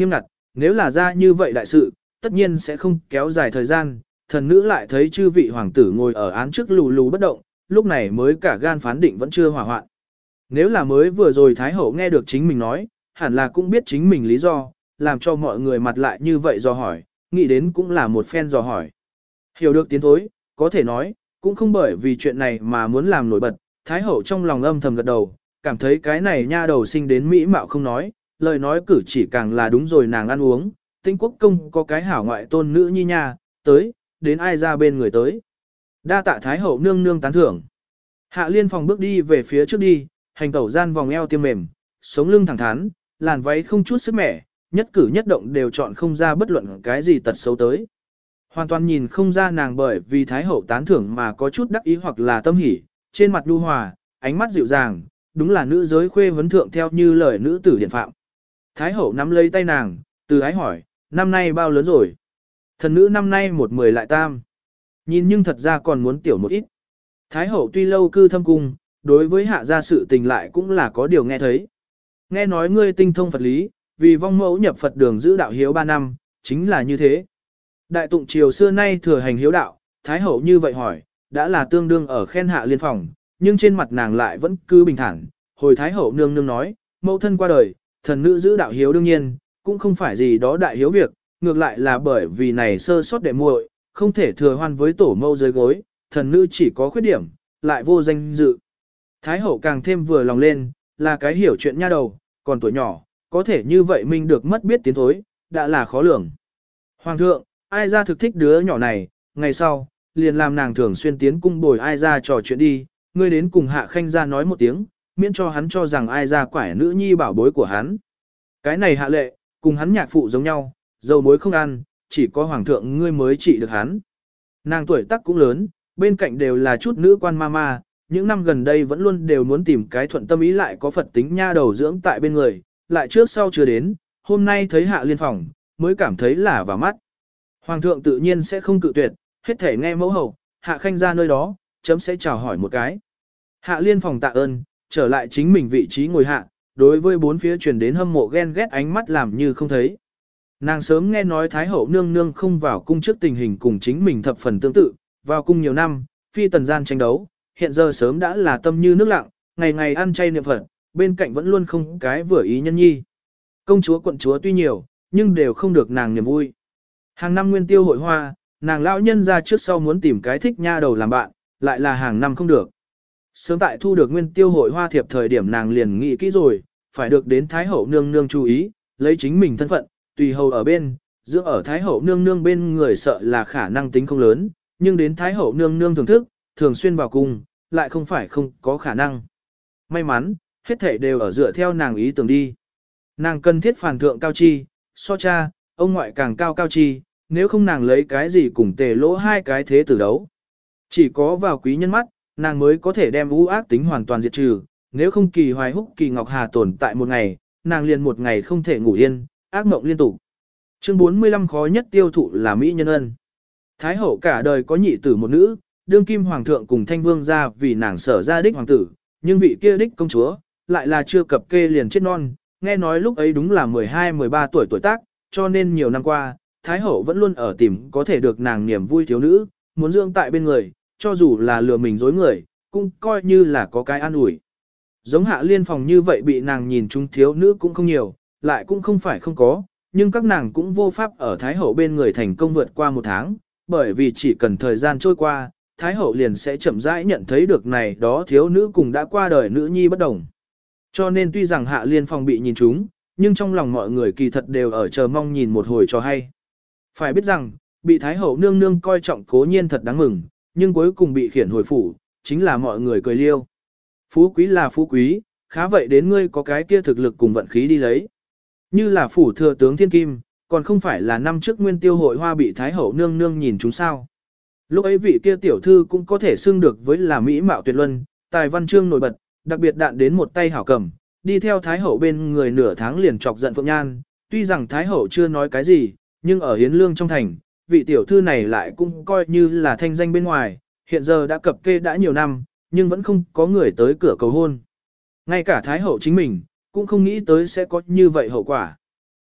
nếu là ra như vậy đại sự, tất nhiên sẽ không kéo dài thời gian, thần nữ lại thấy chư vị hoàng tử ngồi ở án trước lù lù bất động, lúc này mới cả gan phán định vẫn chưa hỏa hoạn. Nếu là mới vừa rồi Thái Hậu nghe được chính mình nói, hẳn là cũng biết chính mình lý do, làm cho mọi người mặt lại như vậy do hỏi, nghĩ đến cũng là một phen dò hỏi. Hiểu được tiến thối, có thể nói, cũng không bởi vì chuyện này mà muốn làm nổi bật, Thái Hậu trong lòng âm thầm gật đầu, cảm thấy cái này nha đầu sinh đến mỹ mạo không nói, lời nói cử chỉ càng là đúng rồi nàng ăn uống, Tĩnh Quốc công có cái hảo ngoại tôn nữ nhi nha, tới, đến ai ra bên người tới. Đa tạ Thái Hậu nương nương tán thưởng. Hạ Liên Phòng bước đi về phía trước đi, hành tẩu gian vòng eo tiêm mềm, sống lưng thẳng thắn, làn váy không chút sức mẻ, nhất cử nhất động đều chọn không ra bất luận cái gì tật xấu tới. Hoàn toàn nhìn không ra nàng bởi vì Thái Hậu tán thưởng mà có chút đắc ý hoặc là tâm hỉ, trên mặt nhu hòa, ánh mắt dịu dàng, đúng là nữ giới khuê vấn thượng theo như lời nữ tử điện phạm. Thái Hậu nắm lấy tay nàng, từ ái hỏi, năm nay bao lớn rồi? Thần nữ năm nay 10 lại tam. Nhìn nhưng thật ra còn muốn tiểu một ít. Thái Hậu tuy lâu cư thâm cung, đối với hạ gia sự tình lại cũng là có điều nghe thấy. Nghe nói ngươi tinh thông Phật lý, vì vong mẫu nhập Phật đường giữ đạo hiếu 3 năm, chính là như thế. Đại tụng triều xưa nay thừa hành hiếu đạo, Thái Hậu như vậy hỏi, đã là tương đương ở khen Hạ Liên Phòng, nhưng trên mặt nàng lại vẫn cứ bình thản. Hồi Thái Hậu nương nương nói, mẫu thân qua đời, thần nữ giữ đạo hiếu đương nhiên, cũng không phải gì đó đại hiếu việc, ngược lại là bởi vì này sơ sót đệ muội, không thể thừa hoan với tổ mẫu dưới gối, thần nữ chỉ có khuyết điểm, lại vô danh dự. Thái Hậu càng thêm vừa lòng lên, là cái hiểu chuyện nha đầu, còn tuổi nhỏ, có thể như vậy mình được mất biết tiến thối, đã là khó lường. Hoàng thượng, ai ra thực thích đứa nhỏ này, ngày sau, liền làm nàng thường xuyên tiến cung bồi ai ra trò chuyện đi, ngươi đến cùng Hạ Khanh ra nói một tiếng, miễn cho hắn cho rằng ai ra quải nữ nhi bảo bối của hắn. Cái này hạ lệ, cùng hắn nhạc phụ giống nhau, dầu muối không ăn, chỉ có hoàng thượng ngươi mới trị được hắn. Nàng tuổi tác cũng lớn, bên cạnh đều là chút nữ quan ma, những năm gần đây vẫn luôn đều muốn tìm cái thuận tâm ý lại có Phật tính nha đầu dưỡng tại bên người, lại trước sau chưa đến, hôm nay thấy Hạ Liên Phòng, mới cảm thấy là vào mắt. Hoàng thượng tự nhiên sẽ không cự tuyệt, hết thể nghe mẫu hậu, Hạ Khanh ra nơi đó, chấm sẽ chào hỏi một cái. Hạ Liên Phòng tạ ơn, trở lại chính mình vị trí ngồi hạ, đối với bốn phía truyền đến hâm mộ ghen ghét ánh mắt làm như không thấy. Nàng sớm nghe nói Thái Hậu nương nương không vào cung trước tình hình cùng chính mình thập phần tương tự, vào cung nhiều năm, phi tần gian tranh đấu, hiện giờ sớm đã là tâm như nước lặng, ngày ngày ăn chay niệm Phật, bên cạnh vẫn luôn không cái vừa ý nhân nhi. Công chúa quận chúa tuy nhiều, nhưng đều không được nàng niềm vui. Hàng năm nguyên tiêu hội hoa, nàng lão nhân ra trước sau muốn tìm cái thích nha đầu làm bạn, lại là hàng năm không được. Sớm tại thu được nguyên tiêu hội hoa thiệp thời điểm nàng liền nghĩ kỹ rồi, phải được đến Thái Hậu nương nương chú ý, lấy chính mình thân phận, tùy hầu ở bên, dưỡng ở Thái Hậu nương nương bên người sợ là khả năng tính không lớn, nhưng đến Thái Hậu nương nương thưởng thức, thường xuyên vào cung, lại không phải không có khả năng. May mắn, hết thảy đều ở dựa theo nàng ý tưởng đi. Nàng cần thiết phản thượng cao chi, so cha, ông ngoại càng cao cao chi, nếu không nàng lấy cái gì cùng tề lỗ hai cái thế tử đấu. Chỉ có vào quý nhân mắt, nàng mới có thể đem ưu ác tính hoàn toàn diệt trừ, nếu không Kỳ Hoài Húc Kỳ Ngọc Hà tồn tại một ngày, nàng liền một ngày không thể ngủ yên, ác mộng liên tục. Chương 45 khó nhất tiêu thụ là Mỹ nhân ân. Thái Hậu cả đời có nhị tử một nữ, đương kim hoàng thượng cùng thanh vương ra vì nàng sở ra đích hoàng tử, nhưng vị kia đích công chúa, lại là chưa cập kê liền chết non, nghe nói lúc ấy đúng là 12-13 tuổi tuổi tác, cho nên nhiều năm qua, Thái Hậu vẫn luôn ở tìm có thể được nàng niềm vui thiếu nữ, muốn dưỡng tại bên người, cho dù là lừa mình dối người, cũng coi như là có cái an ủi. Giống Hạ Liên Phòng như vậy bị nàng nhìn chúng thiếu nữ cũng không nhiều, lại cũng không phải không có, nhưng các nàng cũng vô pháp ở Thái Hậu bên người thành công vượt qua một tháng, bởi vì chỉ cần thời gian trôi qua, Thái Hậu liền sẽ chậm rãi nhận thấy được này đó thiếu nữ cùng đã qua đời nữ nhi bất đồng. Cho nên tuy rằng Hạ Liên Phòng bị nhìn chúng, nhưng trong lòng mọi người kỳ thật đều ở chờ mong nhìn một hồi cho hay. Phải biết rằng, bị Thái Hậu nương nương coi trọng cố nhiên thật đáng mừng, nhưng cuối cùng bị khiển hồi phủ, chính là mọi người cười liêu. Phú quý là phú quý, khá vậy đến ngươi có cái kia thực lực cùng vận khí đi lấy. Như là phủ thừa tướng Thiên Kim, còn không phải là năm trước nguyên tiêu hội hoa bị Thái Hậu nương nương nhìn chúng sao. Lúc ấy vị kia tiểu thư cũng có thể xưng được với là mỹ mạo tuyệt luân, tài văn chương nổi bật, đặc biệt đạn đến một tay hảo cầm, đi theo Thái Hậu bên người nửa tháng liền chọc giận Phượng Nhan, tuy rằng Thái Hậu chưa nói cái gì, nhưng ở Hiến Lương trong thành, vị tiểu thư này lại cũng coi như là thanh danh bên ngoài, hiện giờ đã cập kê đã nhiều năm, nhưng vẫn không có người tới cửa cầu hôn. Ngay cả Thái Hậu chính mình, cũng không nghĩ tới sẽ có như vậy hậu quả.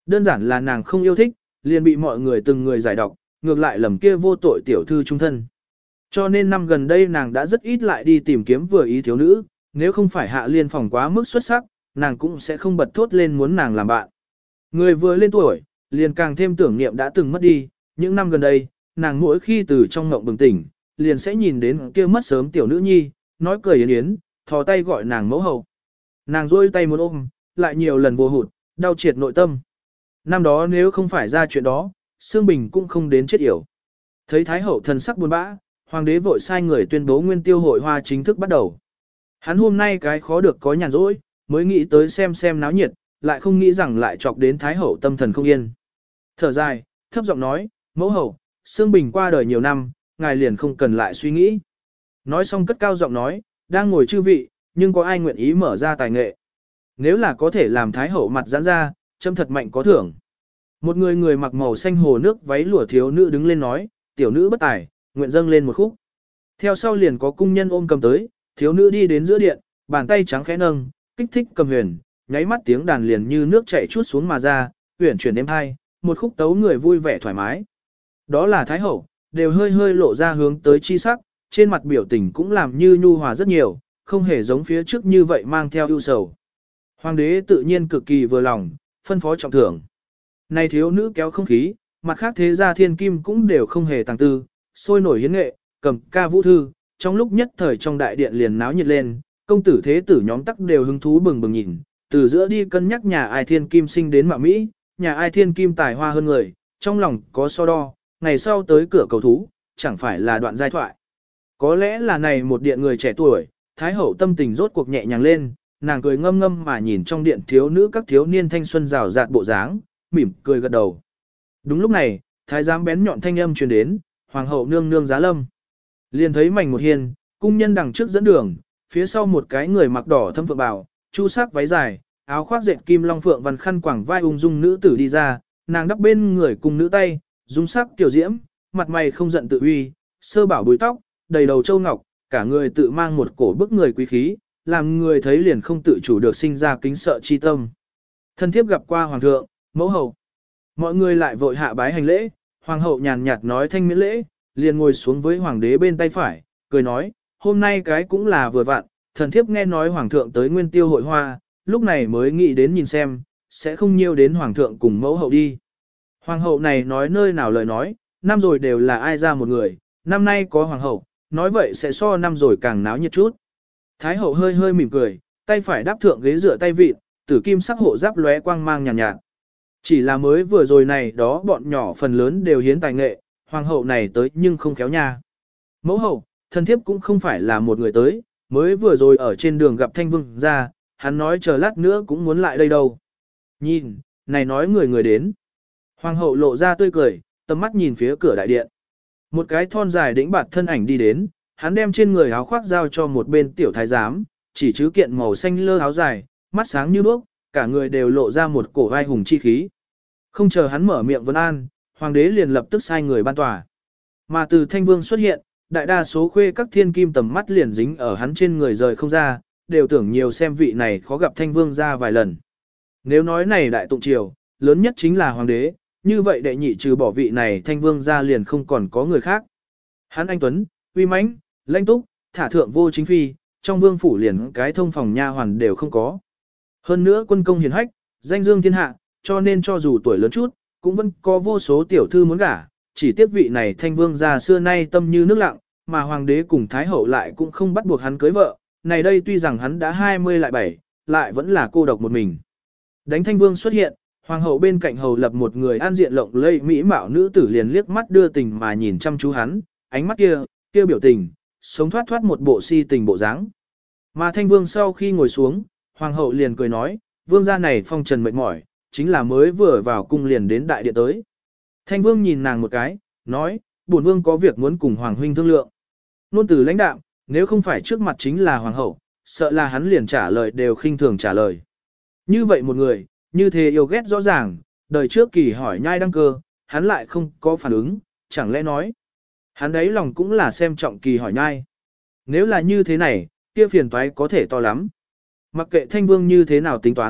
Đơn giản là nàng không yêu thích, liền bị mọi người từng người giải độc, ngược lại lầm kia vô tội tiểu thư trung thân. Cho nên năm gần đây nàng đã rất ít lại đi tìm kiếm vừa ý thiếu nữ, nếu không phải Hạ Liên phòng quá mức xuất sắc, nàng cũng sẽ không bật thốt lên muốn nàng làm bạn. Người vừa lên tuổi, liền càng thêm tưởng niệm đã từng mất đi, những năm gần đây, nàng mỗi khi từ trong ngộng bừng tỉnh, liền sẽ nhìn đến kia mất sớm tiểu nữ nhi, nói cười yến yến, thò tay gọi nàng mẫu hậu. Nàng rôi tay muốn ôm, lại nhiều lần vô hụt, đau triệt nội tâm. Năm đó nếu không phải ra chuyện đó, Sương Bình cũng không đến chết yểu. Thấy Thái hậu thần sắc buồn bã, hoàng đế vội sai người tuyên bố nguyên tiêu hội hoa chính thức bắt đầu. Hắn hôm nay cái khó được có nhàn rỗi, mới nghĩ tới xem náo nhiệt, lại không nghĩ rằng lại chọc đến Thái hậu tâm thần không yên. Thở dài, thấp giọng nói, mẫu hậu, Sương Bình qua đời nhiều năm, ngài liền không cần lại suy nghĩ. Nói xong cất cao giọng nói, đang ngồi chư vị, nhưng có ai nguyện ý mở ra tài nghệ. Nếu là có thể làm Thái hậu mặt giãn ra, châm thật mạnh có thưởng. Một người mặc màu xanh hồ nước váy lụa thiếu nữ đứng lên nói, tiểu nữ bất tài, nguyện dâng lên một khúc. Theo sau liền có cung nhân ôm cầm tới, thiếu nữ đi đến giữa điện, bàn tay trắng khẽ nâng, kích thích cầm huyền, nháy mắt tiếng đàn liền như nước chảy chút xuống mà ra, huyền chuyển êm hai, một khúc tấu người vui vẻ thoải mái. Đó là Thái hậu, đều hơi hơi lộ ra hướng tới chi sắc, trên mặt biểu tình cũng làm như nhu hòa rất nhiều, không hề giống phía trước như vậy mang theo ưu sầu. Hoàng đế tự nhiên cực kỳ vừa lòng, phân phó trọng thưởng. Này thiếu nữ kéo không khí, mặt khác thế gia thiên kim cũng đều không hề tàng tư, sôi nổi hiến nghệ, cầm ca vũ thư, trong lúc nhất thời trong đại điện liền náo nhiệt lên, công tử thế tử nhóm tắc đều hứng thú bừng bừng nhìn, từ giữa đi cân nhắc nhà ai thiên kim sinh đến mạo Mỹ, nhà ai thiên kim tài hoa hơn người, trong lòng có so đo, ngày sau tới cửa cầu thú, chẳng phải là đoạn giai thoại. Có lẽ là này một điện người trẻ tuổi, Thái hậu tâm tình rốt cuộc nhẹ nhàng lên, nàng cười ngâm ngâm mà nhìn trong điện thiếu nữ các thiếu niên thanh xuân rào rạt bộ dáng, mỉm cười gật đầu. Đúng lúc này, thái giám bén nhọn thanh âm truyền đến, hoàng hậu nương nương giá lâm. Liền thấy mảnh một hiên, cung nhân đằng trước dẫn đường, phía sau một cái người mặc đỏ thâm phượng bào, chu sắc váy dài, áo khoác dệt kim long phượng văn khăn quàng vai ung dung nữ tử đi ra, nàng đắp bên người cùng nữ tay, dung sắc tiểu diễm, mặt mày không giận tự uy, sơ bảo búi tóc, đầy đầu châu ngọc, cả người tự mang một cổ bức người quý khí, làm người thấy liền không tự chủ được sinh ra kính sợ chi tâm. Thân thiếp gặp qua hoàng thượng, mẫu hậu. Mọi người lại vội hạ bái hành lễ, hoàng hậu nhàn nhạt nói thanh miễn lễ, liền ngồi xuống với hoàng đế bên tay phải, cười nói, hôm nay cái cũng là vừa vặn, thần thiếp nghe nói hoàng thượng tới nguyên tiêu hội hoa, lúc này mới nghĩ đến nhìn xem, sẽ không nhiêu đến hoàng thượng cùng mẫu hậu đi. Hoàng hậu này nói nơi nào lời nói, năm rồi đều là ai ra một người, năm nay có hoàng hậu, nói vậy sẽ so năm rồi càng náo nhiệt chút. Thái hậu hơi hơi mỉm cười, tay phải đáp thượng ghế dựa tay vịt, tử kim sắc hộ giáp lóe quang mang nhàn nhạt. Chỉ là mới vừa rồi này đó bọn nhỏ phần lớn đều hiến tài nghệ, hoàng hậu này tới nhưng không khéo nha. Mẫu hậu, thần thiếp cũng không phải là một người tới, mới vừa rồi ở trên đường gặp Thanh Vương ra, hắn nói chờ lát nữa cũng muốn lại đây đâu. Nhìn, này nói người đến. Hoàng hậu lộ ra tươi cười, tầm mắt nhìn phía cửa đại điện. Một cái thon dài đĩnh bạt thân ảnh đi đến, hắn đem trên người áo khoác giao cho một bên tiểu thái giám, chỉ chứ kiện màu xanh lơ áo dài, mắt sáng như đuốc, cả người đều lộ ra một cổ vai hùng chi khí. Không chờ hắn mở miệng vấn an, hoàng đế liền lập tức sai người ban tòa. Mà từ Thanh Vương xuất hiện, đại đa số khuê các thiên kim tầm mắt liền dính ở hắn trên người rời không ra, đều tưởng nhiều xem vị này khó gặp Thanh Vương ra vài lần. Nếu nói này đại tụng triều, lớn nhất chính là hoàng đế, như vậy đệ nhị trừ bỏ vị này Thanh Vương ra liền không còn có người khác. Hắn anh tuấn, uy mãnh, lãnh túc, thả thượng vô chính phi, trong vương phủ liền cái thông phòng nha hoàn đều không có. Hơn nữa quân công hiền hách, danh dương thiên hạ, cho nên cho dù tuổi lớn chút, cũng vẫn có vô số tiểu thư muốn gả, chỉ tiếp vị này Thanh Vương gia xưa nay tâm như nước lặng, mà hoàng đế cùng thái hậu lại cũng không bắt buộc hắn cưới vợ, này đây tuy rằng hắn đã 20 lại 7, lại vẫn là cô độc một mình. Đánh Thanh Vương xuất hiện, hoàng hậu bên cạnh hầu lập một người an diện lộng lẫy mỹ mạo nữ tử liền liếc mắt đưa tình mà nhìn chăm chú hắn, ánh mắt kia biểu tình, sống thoát thoát một bộ si tình bộ dáng. Mà Thanh Vương sau khi ngồi xuống, hoàng hậu liền cười nói, vương gia này phong trần mệt mỏi, chính là mới vừa vào cung liền đến đại điện tới. Thanh Vương nhìn nàng một cái, nói, bổn vương có việc muốn cùng hoàng huynh thương lượng. Nôn từ lãnh đạm, nếu không phải trước mặt chính là hoàng hậu, sợ là hắn liền trả lời đều khinh thường trả lời. Như vậy một người, như thế yêu ghét rõ ràng, đời trước kỳ hỏi nhai đăng cơ, hắn lại không có phản ứng, chẳng lẽ nói. Hắn đấy lòng cũng là xem trọng kỳ hỏi nhai. Nếu là như thế này, kia phiền toái có thể to lắm. Mặc kệ Thanh Vương như thế nào tính toán,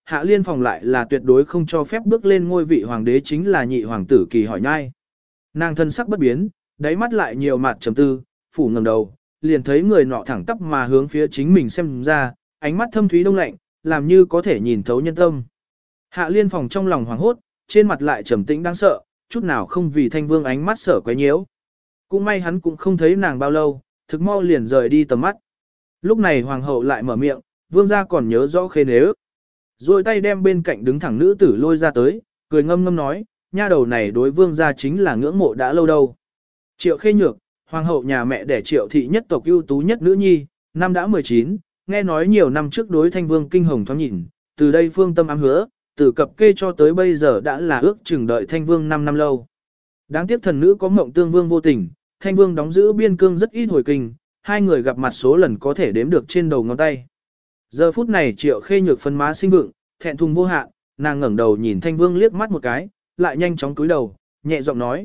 Hạ Liên Phòng lại là tuyệt đối không cho phép bước lên ngôi vị hoàng đế chính là nhị hoàng tử Kỳ hỏi nhai. Nàng thân sắc bất biến, đáy mắt lại nhiều mặt trầm tư, phủ ngẩng đầu, liền thấy người nọ thẳng tắp mà hướng phía chính mình xem ra, ánh mắt thâm thúy đông lạnh, làm như có thể nhìn thấu nhân tâm. Hạ Liên Phòng trong lòng hoảng hốt, trên mặt lại trầm tĩnh đáng sợ, chút nào không vì Thanh Vương ánh mắt sở quấy nhiễu. Cũng may hắn cũng không thấy nàng bao lâu, thực mau liền rời đi tầm mắt. Lúc này hoàng hậu lại mở miệng, vương gia còn nhớ rõ Khê Nếu. Rồi tay đem bên cạnh đứng thẳng nữ tử lôi ra tới, cười ngâm ngâm nói, nha đầu này đối vương gia chính là ngưỡng mộ đã lâu đâu. Triệu Khê Nhược, hoàng hậu nhà mẹ đẻ Triệu thị nhất tộc ưu tú nhất nữ nhi, năm đã 19, nghe nói nhiều năm trước đối Thanh Vương kinh hồng thoáng nhìn, từ đây phương tâm ám hứa, từ cập kê cho tới bây giờ đã là ước chừng đợi Thanh Vương 5 năm lâu. Đáng tiếc thần nữ có mộng tương vương vô tình, Thanh Vương đóng giữ biên cương rất ít hồi kinh, hai người gặp mặt số lần có thể đếm được trên đầu ngón tay. Giờ phút này Triệu Khê Nhược phân má sinh vượng, thẹn thùng vô hạn, nàng ngẩng đầu nhìn Thanh Vương liếc mắt một cái, lại nhanh chóng cúi đầu, nhẹ giọng nói,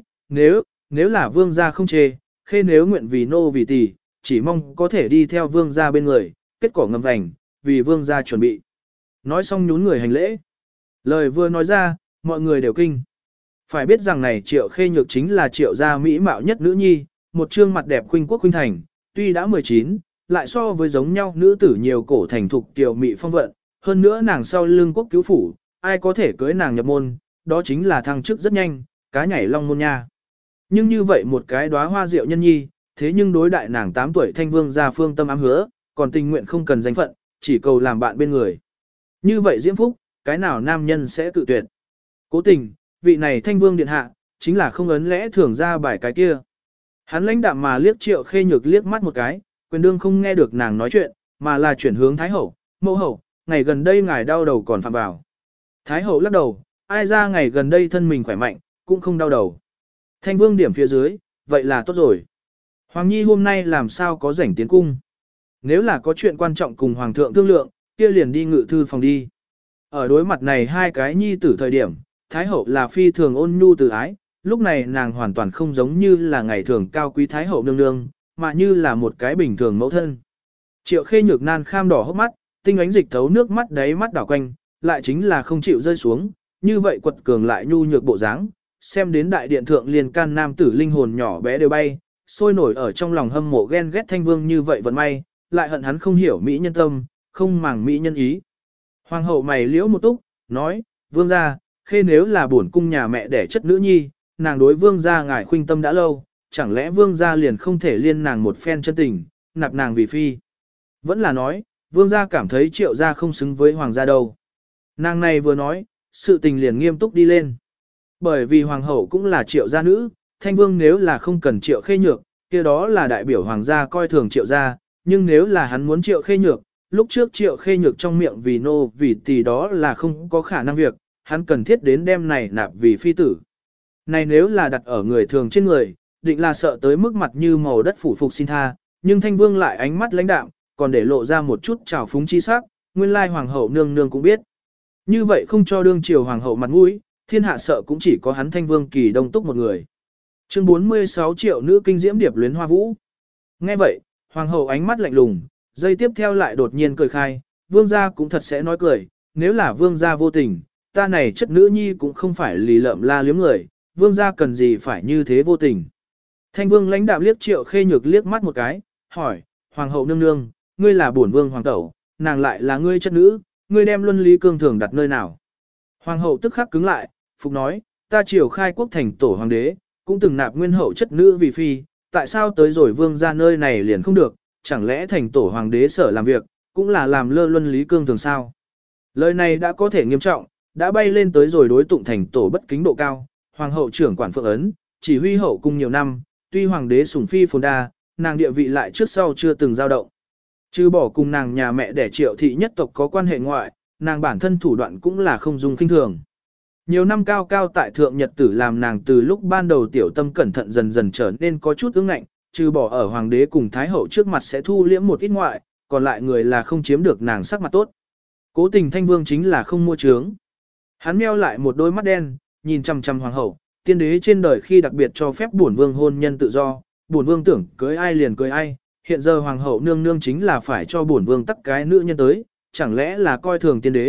nếu là vương gia không chê, Khê Nếu nguyện vì nô vì tỳ, chỉ mong có thể đi theo vương gia bên người, kết quả ngầm vành, vì vương gia chuẩn bị. Nói xong nhún người hành lễ. Lời vừa nói ra, mọi người đều kinh. Phải biết rằng này Triệu Khê Nhược chính là Triệu gia mỹ mạo nhất nữ nhi, một trương mặt đẹp khuynh quốc khuynh thành, tuy đã 19, lại so với giống nhau nữ tử nhiều cổ thành thục tiểu mỹ phong vận, hơn nữa nàng sau lưng quốc cứu phủ, ai có thể cưới nàng nhập môn, đó chính là thăng chức rất nhanh, cá nhảy long môn nha. Nhưng như vậy một cái đóa hoa diệu nhân nhi, thế nhưng đối đại nàng 8 tuổi Thanh Vương gia phương tâm ám hứa, còn tình nguyện không cần danh phận, chỉ cầu làm bạn bên người. Như vậy diễm phúc, cái nào nam nhân sẽ tự tuyệt. Cố tình, vị này Thanh Vương điện hạ, chính là không ấn lẽ thường ra bài cái kia. Hắn lãnh đạm mà liếc Triệu Khê Nhược liếc mắt một cái, quyền đương không nghe được nàng nói chuyện, mà là chuyển hướng Thái Hậu, mẫu hậu, ngày gần đây ngài đau đầu còn phạm vào. Thái Hậu lắc đầu, ai ra ngày gần đây thân mình khỏe mạnh, cũng không đau đầu. Thanh Vương điểm phía dưới, vậy là tốt rồi. Hoàng Nhi hôm nay làm sao có rảnh tiến cung. Nếu là có chuyện quan trọng cùng Hoàng thượng thương lượng, kia liền đi ngự thư phòng đi. Ở đối mặt này hai cái nhi tử thời điểm, Thái Hậu là phi thường ôn nhu từ ái, lúc này nàng hoàn toàn không giống như là ngày thường cao quý Thái Hậu nương nương, mà như là một cái bình thường mẫu thân. Triệu Khê Nhược nan kham đỏ hốc mắt, tinh ánh dịch thấu nước mắt đáy mắt đảo quanh, lại chính là không chịu rơi xuống, như vậy quật cường lại nhu nhược bộ dáng, xem đến đại điện thượng liền can nam tử linh hồn nhỏ bé đều bay, sôi nổi ở trong lòng hâm mộ ghen ghét Thanh Vương như vậy vận may, lại hận hắn không hiểu mỹ nhân tâm, không màng mỹ nhân ý. Hoàng hậu mày liễu một túc, nói, vương gia, Khê nếu là bổn cung nhà mẹ đẻ chất nữ nhi, nàng đối vương gia ngài khuynh tâm đã lâu, chẳng lẽ vương gia liền không thể liên nàng một phen chân tình, nạp nàng vì phi. Vẫn là nói, vương gia cảm thấy Triệu gia không xứng với hoàng gia đâu. Nàng này vừa nói, sự tình liền nghiêm túc đi lên. Bởi vì hoàng hậu cũng là Triệu gia nữ, Thanh Vương nếu là không cần Triệu Khê Nhược, kia đó là đại biểu hoàng gia coi thường Triệu gia, nhưng nếu là hắn muốn Triệu Khê Nhược, lúc trước Triệu Khê Nhược trong miệng vì nô vì tỳ đó là không có khả năng việc, hắn cần thiết đến đem này nạp vì phi tử. Này nếu là đặt ở người thường trên người, định là sợ tới mức mặt như màu đất phủ phục xin tha, nhưng Thanh Vương lại ánh mắt lãnh đạm, còn để lộ ra một chút trào phúng chi sắc, nguyên lai hoàng hậu nương nương cũng biết. Như vậy không cho đương triều hoàng hậu mặt mũi, thiên hạ sợ cũng chỉ có hắn Thanh Vương Kỳ Đông Túc một người. Chương 46 triệu nữ kinh diễm điệp luyến hoa vũ. Nghe vậy, hoàng hậu ánh mắt lạnh lùng, giây tiếp theo lại đột nhiên cười khai, vương gia cũng thật sẽ nói cười, nếu là vương gia vô tình, ta này chất nữ nhi cũng không phải lì lợm la liếm người, vương gia cần gì phải như thế vô tình. Thanh Vương lãnh đạm liếc Triệu Khê Nhược liếc mắt một cái, hỏi, hoàng hậu nương nương, ngươi là bổn vương hoàng tẩu, nàng lại là ngươi chất nữ, ngươi đem luân lý cương thường đặt nơi nào. Hoàng hậu tức khắc cứng lại, phục nói, ta triều khai quốc thành tổ hoàng đế, cũng từng nạp nguyên hậu chất nữ vì phi, tại sao tới rồi vương gia nơi này liền không được, chẳng lẽ thành tổ hoàng đế sở làm việc, cũng là làm lơ luân lý cương thường sao. Lời này đã có thể nghiêm trọng, đã bay lên tới rồi đối tụng thành tổ bất kính độ cao, hoàng hậu trưởng quản phượng ấn, chỉ huy hậu cung nhiều năm, tuy hoàng đế sủng phi phồn đa, nàng địa vị lại trước sau chưa từng dao động. Trừ bỏ cùng nàng nhà mẹ đẻ Triệu thị nhất tộc có quan hệ ngoại, nàng bản thân thủ đoạn cũng là không dung kinh thường. Nhiều năm cao cao tại thượng nhật tử làm nàng từ lúc ban đầu tiểu tâm cẩn thận dần dần trở nên có chút ương ngạnh, trừ bỏ ở hoàng đế cùng thái hậu trước mặt sẽ thu liễm một ít ngoại, còn lại người là không chiếm được nàng sắc mặt tốt. Cố tình Thanh Vương chính là không mua trướng. Hắn meo lại một đôi mắt đen, nhìn chằm chằm hoàng hậu, tiên đế trên đời khi đặc biệt cho phép bổn vương hôn nhân tự do, bổn vương tưởng cưới ai liền cưới ai, hiện giờ hoàng hậu nương nương chính là phải cho bổn vương tắc cái nữ nhân tới, chẳng lẽ là coi thường tiên đế,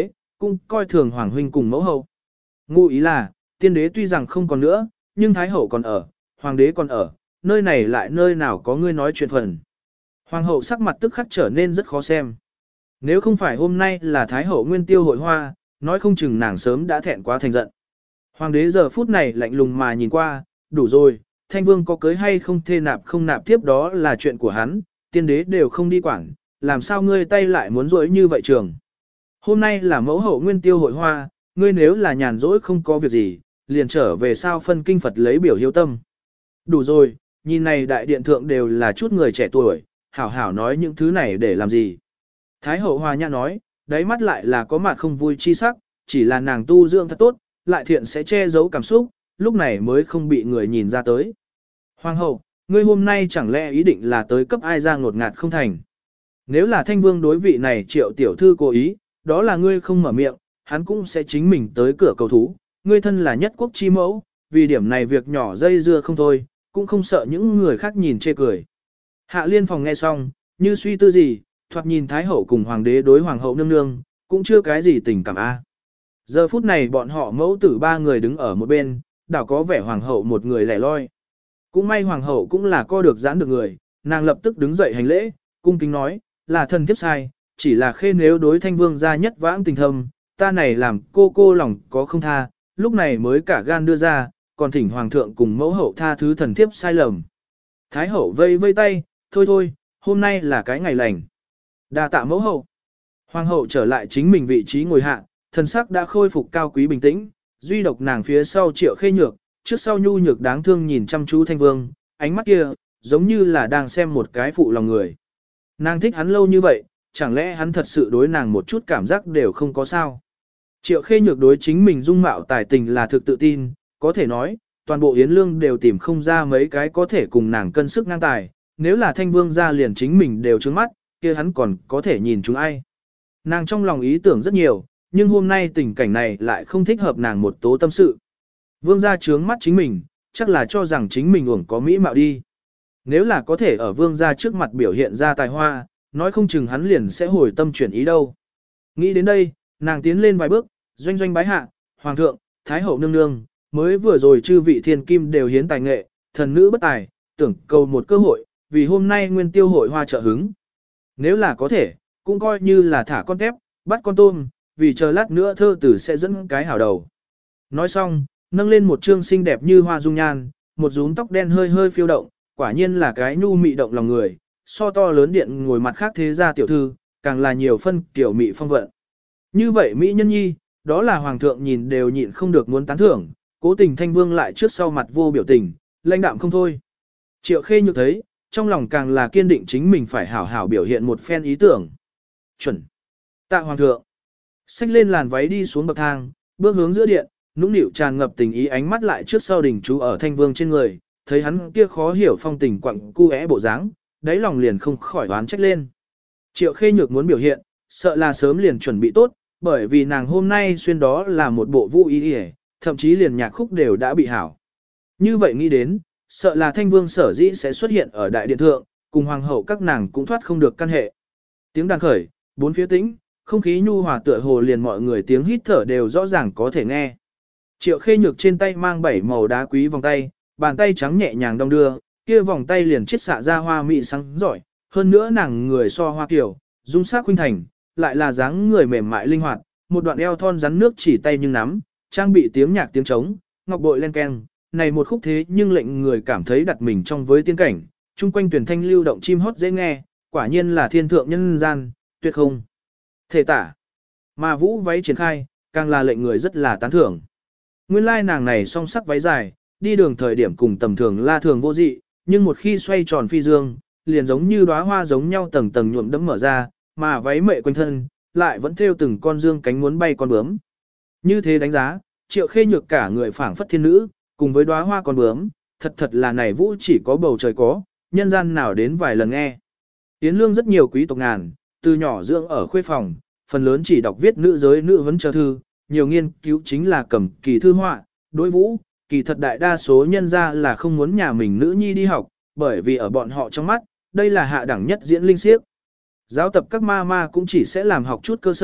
cũng coi thường hoàng huynh cùng mẫu hậu. Ngụ ý là, tiên đế tuy rằng không còn nữa, nhưng thái hậu còn ở, hoàng đế còn ở, nơi này lại nơi nào có ngươi nói chuyện phần. Hoàng hậu sắc mặt tức khắc trở nên rất khó xem. Nếu không phải hôm nay là thái hậu nguyên tiêu hội hoa, nói không chừng nàng sớm đã thẹn quá thành giận. Hoàng đế giờ phút này lạnh lùng mà nhìn qua, đủ rồi, thanh vương có cưới hay không thê nạp không nạp tiếp đó là chuyện của hắn, tiên đế đều không đi quản, làm sao ngươi tay lại muốn rỗi như vậy trường. Hôm nay là mẫu hậu nguyên tiêu hội hoa, ngươi nếu là nhàn rỗi không có việc gì, liền trở về sao phân kinh Phật lấy biểu hiếu tâm. Đủ rồi, nhìn này đại điện thượng đều là chút người trẻ tuổi, hảo hảo nói những thứ này để làm gì. Thái hậu hòa nhã nói, đáy mắt lại là có mặt không vui chi sắc, chỉ là nàng tu dưỡng thật tốt, lại thiện sẽ che giấu cảm xúc, lúc này mới không bị người nhìn ra tới. Hoàng hậu, ngươi hôm nay chẳng lẽ ý định là tới cấp ai ra ngột ngạt không thành. Nếu là thanh vương đối vị này triệu tiểu thư cố ý, đó là ngươi không mở miệng, hắn cũng sẽ chính mình tới cửa cầu thú, ngươi thân là nhất quốc chi mẫu, vì điểm này việc nhỏ dây dưa không thôi, cũng không sợ những người khác nhìn chê cười. Hạ liên phòng nghe xong, như suy tư gì, thoạt nhìn thái hậu cùng hoàng đế đối hoàng hậu nương nương, cũng chưa cái gì tình cảm a. Giờ phút này bọn họ mẫu tử ba người đứng ở một bên, đảo có vẻ hoàng hậu một người lẻ loi. Cũng may hoàng hậu cũng là co được giãn được người, nàng lập tức đứng dậy hành lễ, cung kính nói, là thần thiếp sai, chỉ là khê nếu đối thanh vương gia nhất vãng tình thâm, ta này làm cô lòng có không tha, lúc này mới cả gan đưa ra, còn thỉnh hoàng thượng cùng mẫu hậu tha thứ thần thiếp sai lầm. Thái hậu vây vây tay, thôi, hôm nay là cái ngày lành. Đa tạ mẫu hậu. Hoàng hậu trở lại chính mình vị trí ngồi hạ, thần sắc đã khôi phục cao quý bình tĩnh, duy độc nàng phía sau Triệu Khê Nhược, trước sau nhu nhược đáng thương nhìn chăm chú Thanh Vương, ánh mắt kia, giống như là đang xem một cái phụ lòng người. Nàng thích hắn lâu như vậy, chẳng lẽ hắn thật sự đối nàng một chút cảm giác đều không có sao. Triệu Khê Nhược đối chính mình dung mạo tài tình là thực tự tin, có thể nói, toàn bộ Yến Lương đều tìm không ra mấy cái có thể cùng nàng cân sức ngang tài, nếu là Thanh Vương ra liền chính mình đều trướng mắt, kia hắn còn có thể nhìn chúng ai. Nàng trong lòng ý tưởng rất nhiều, nhưng hôm nay tình cảnh này lại không thích hợp nàng một tố tâm sự. Vương gia trướng mắt chính mình, chắc là cho rằng chính mình uổng có mỹ mạo đi. Nếu là có thể ở vương gia trước mặt biểu hiện ra tài hoa, nói không chừng hắn liền sẽ hồi tâm chuyển ý đâu. Nghĩ đến đây, nàng tiến lên vài bước, doanh doanh bái hạ, hoàng thượng, thái hậu nương nương, mới vừa rồi chư vị thiên kim đều hiến tài nghệ, thần nữ bất tài, tưởng cầu một cơ hội, vì hôm nay nguyên tiêu hội hoa trợ hứng. Nếu là có thể, cũng coi như là thả con tép, bắt con tôm, vì chờ lát nữa thơ tử sẽ dẫn cái hảo đầu. Nói xong, nâng lên một trương xinh đẹp như hoa dung nhan, một rúm tóc đen hơi hơi phiêu động, quả nhiên là cái nhu mị động lòng người, so to lớn điện ngồi mặt khác thế gia tiểu thư, càng là nhiều phân tiểu mị phong vận. Như vậy mỹ nhân nhi, đó là hoàng thượng nhìn đều nhịn không được muốn tán thưởng, cố tình Thanh Vương lại trước sau mặt vô biểu tình, lãnh đạm không thôi. Triệu Khê Nhược thấy, trong lòng càng là kiên định chính mình phải hảo hảo biểu hiện một phen ý tưởng. Chuẩn. Tạ hoàng thượng. Xách lên làn váy đi xuống bậc thang, bước hướng giữa điện, nũng nịu tràn ngập tình ý ánh mắt lại trước sau đỉnh chú ở Thanh Vương trên người, thấy hắn kia khó hiểu phong tình quặng cu é bộ dáng, đáy lòng liền không khỏi đoán trách lên. Triệu Khê Nhược muốn biểu hiện, sợ là sớm liền chuẩn bị tốt, bởi vì nàng hôm nay xuyên đó là một bộ vũ y y, thậm chí liền nhạc khúc đều đã bị hảo. Như vậy nghĩ đến, sợ là Thanh Vương sở dĩ sẽ xuất hiện ở đại điện thượng, cùng hoàng hậu các nàng cũng thoát không được căn hệ. Tiếng đàn khởi, bốn phía tĩnh, không khí nhu hòa tựa hồ liền mọi người tiếng hít thở đều rõ ràng có thể nghe. Triệu Khê Nhược trên tay mang 7 màu đá quý vòng tay, bàn tay trắng nhẹ nhàng đong đưa, kia vòng tay liền chiết xạ ra hoa mị sáng giỏi, hơn nữa nàng người so hoa kiểu, dung sắc khuynh thành, lại là dáng người mềm mại linh hoạt, một đoạn eo thon rắn nước chỉ tay nhưng nắm, trang bị tiếng nhạc tiếng trống, ngọc bội len keng, này một khúc thế nhưng lệnh người cảm thấy đặt mình trong với tiên cảnh, chung quanh tuyển thanh lưu động chim hót dễ nghe, quả nhiên là thiên thượng nhân gian, tuyệt không thể tả. Mà vũ váy triển khai, càng là lệnh người rất là tán thưởng. Nguyên lai nàng này song sắc váy dài, đi đường thời điểm cùng tầm thường la thường vô dị, nhưng một khi xoay tròn phi dương, liền giống như đóa hoa giống nhau tầng tầng nhuộm đẫm mở ra, mà váy mệ quanh thân, lại vẫn thêu từng con dương cánh muốn bay con bướm. Như thế đánh giá, Triệu Khê Nhược cả người phảng phất thiên nữ, cùng với đóa hoa con bướm, thật là này vũ chỉ có bầu trời có, nhân gian nào đến vài lần nghe. Yến Lương rất nhiều quý tộc ngàn, từ nhỏ dưỡng ở khuê phòng, phần lớn chỉ đọc viết nữ giới nữ vấn chờ thư, nhiều nghiên cứu chính là cầm kỳ thư họa, đối vũ, kỳ thật đại đa số nhân ra là không muốn nhà mình nữ nhi đi học, bởi vì ở bọn họ trong mắt, đây là hạ đẳng nhất diễn linh siếc. Giáo tập các ma ma cũng chỉ sẽ làm học chút cơ sở,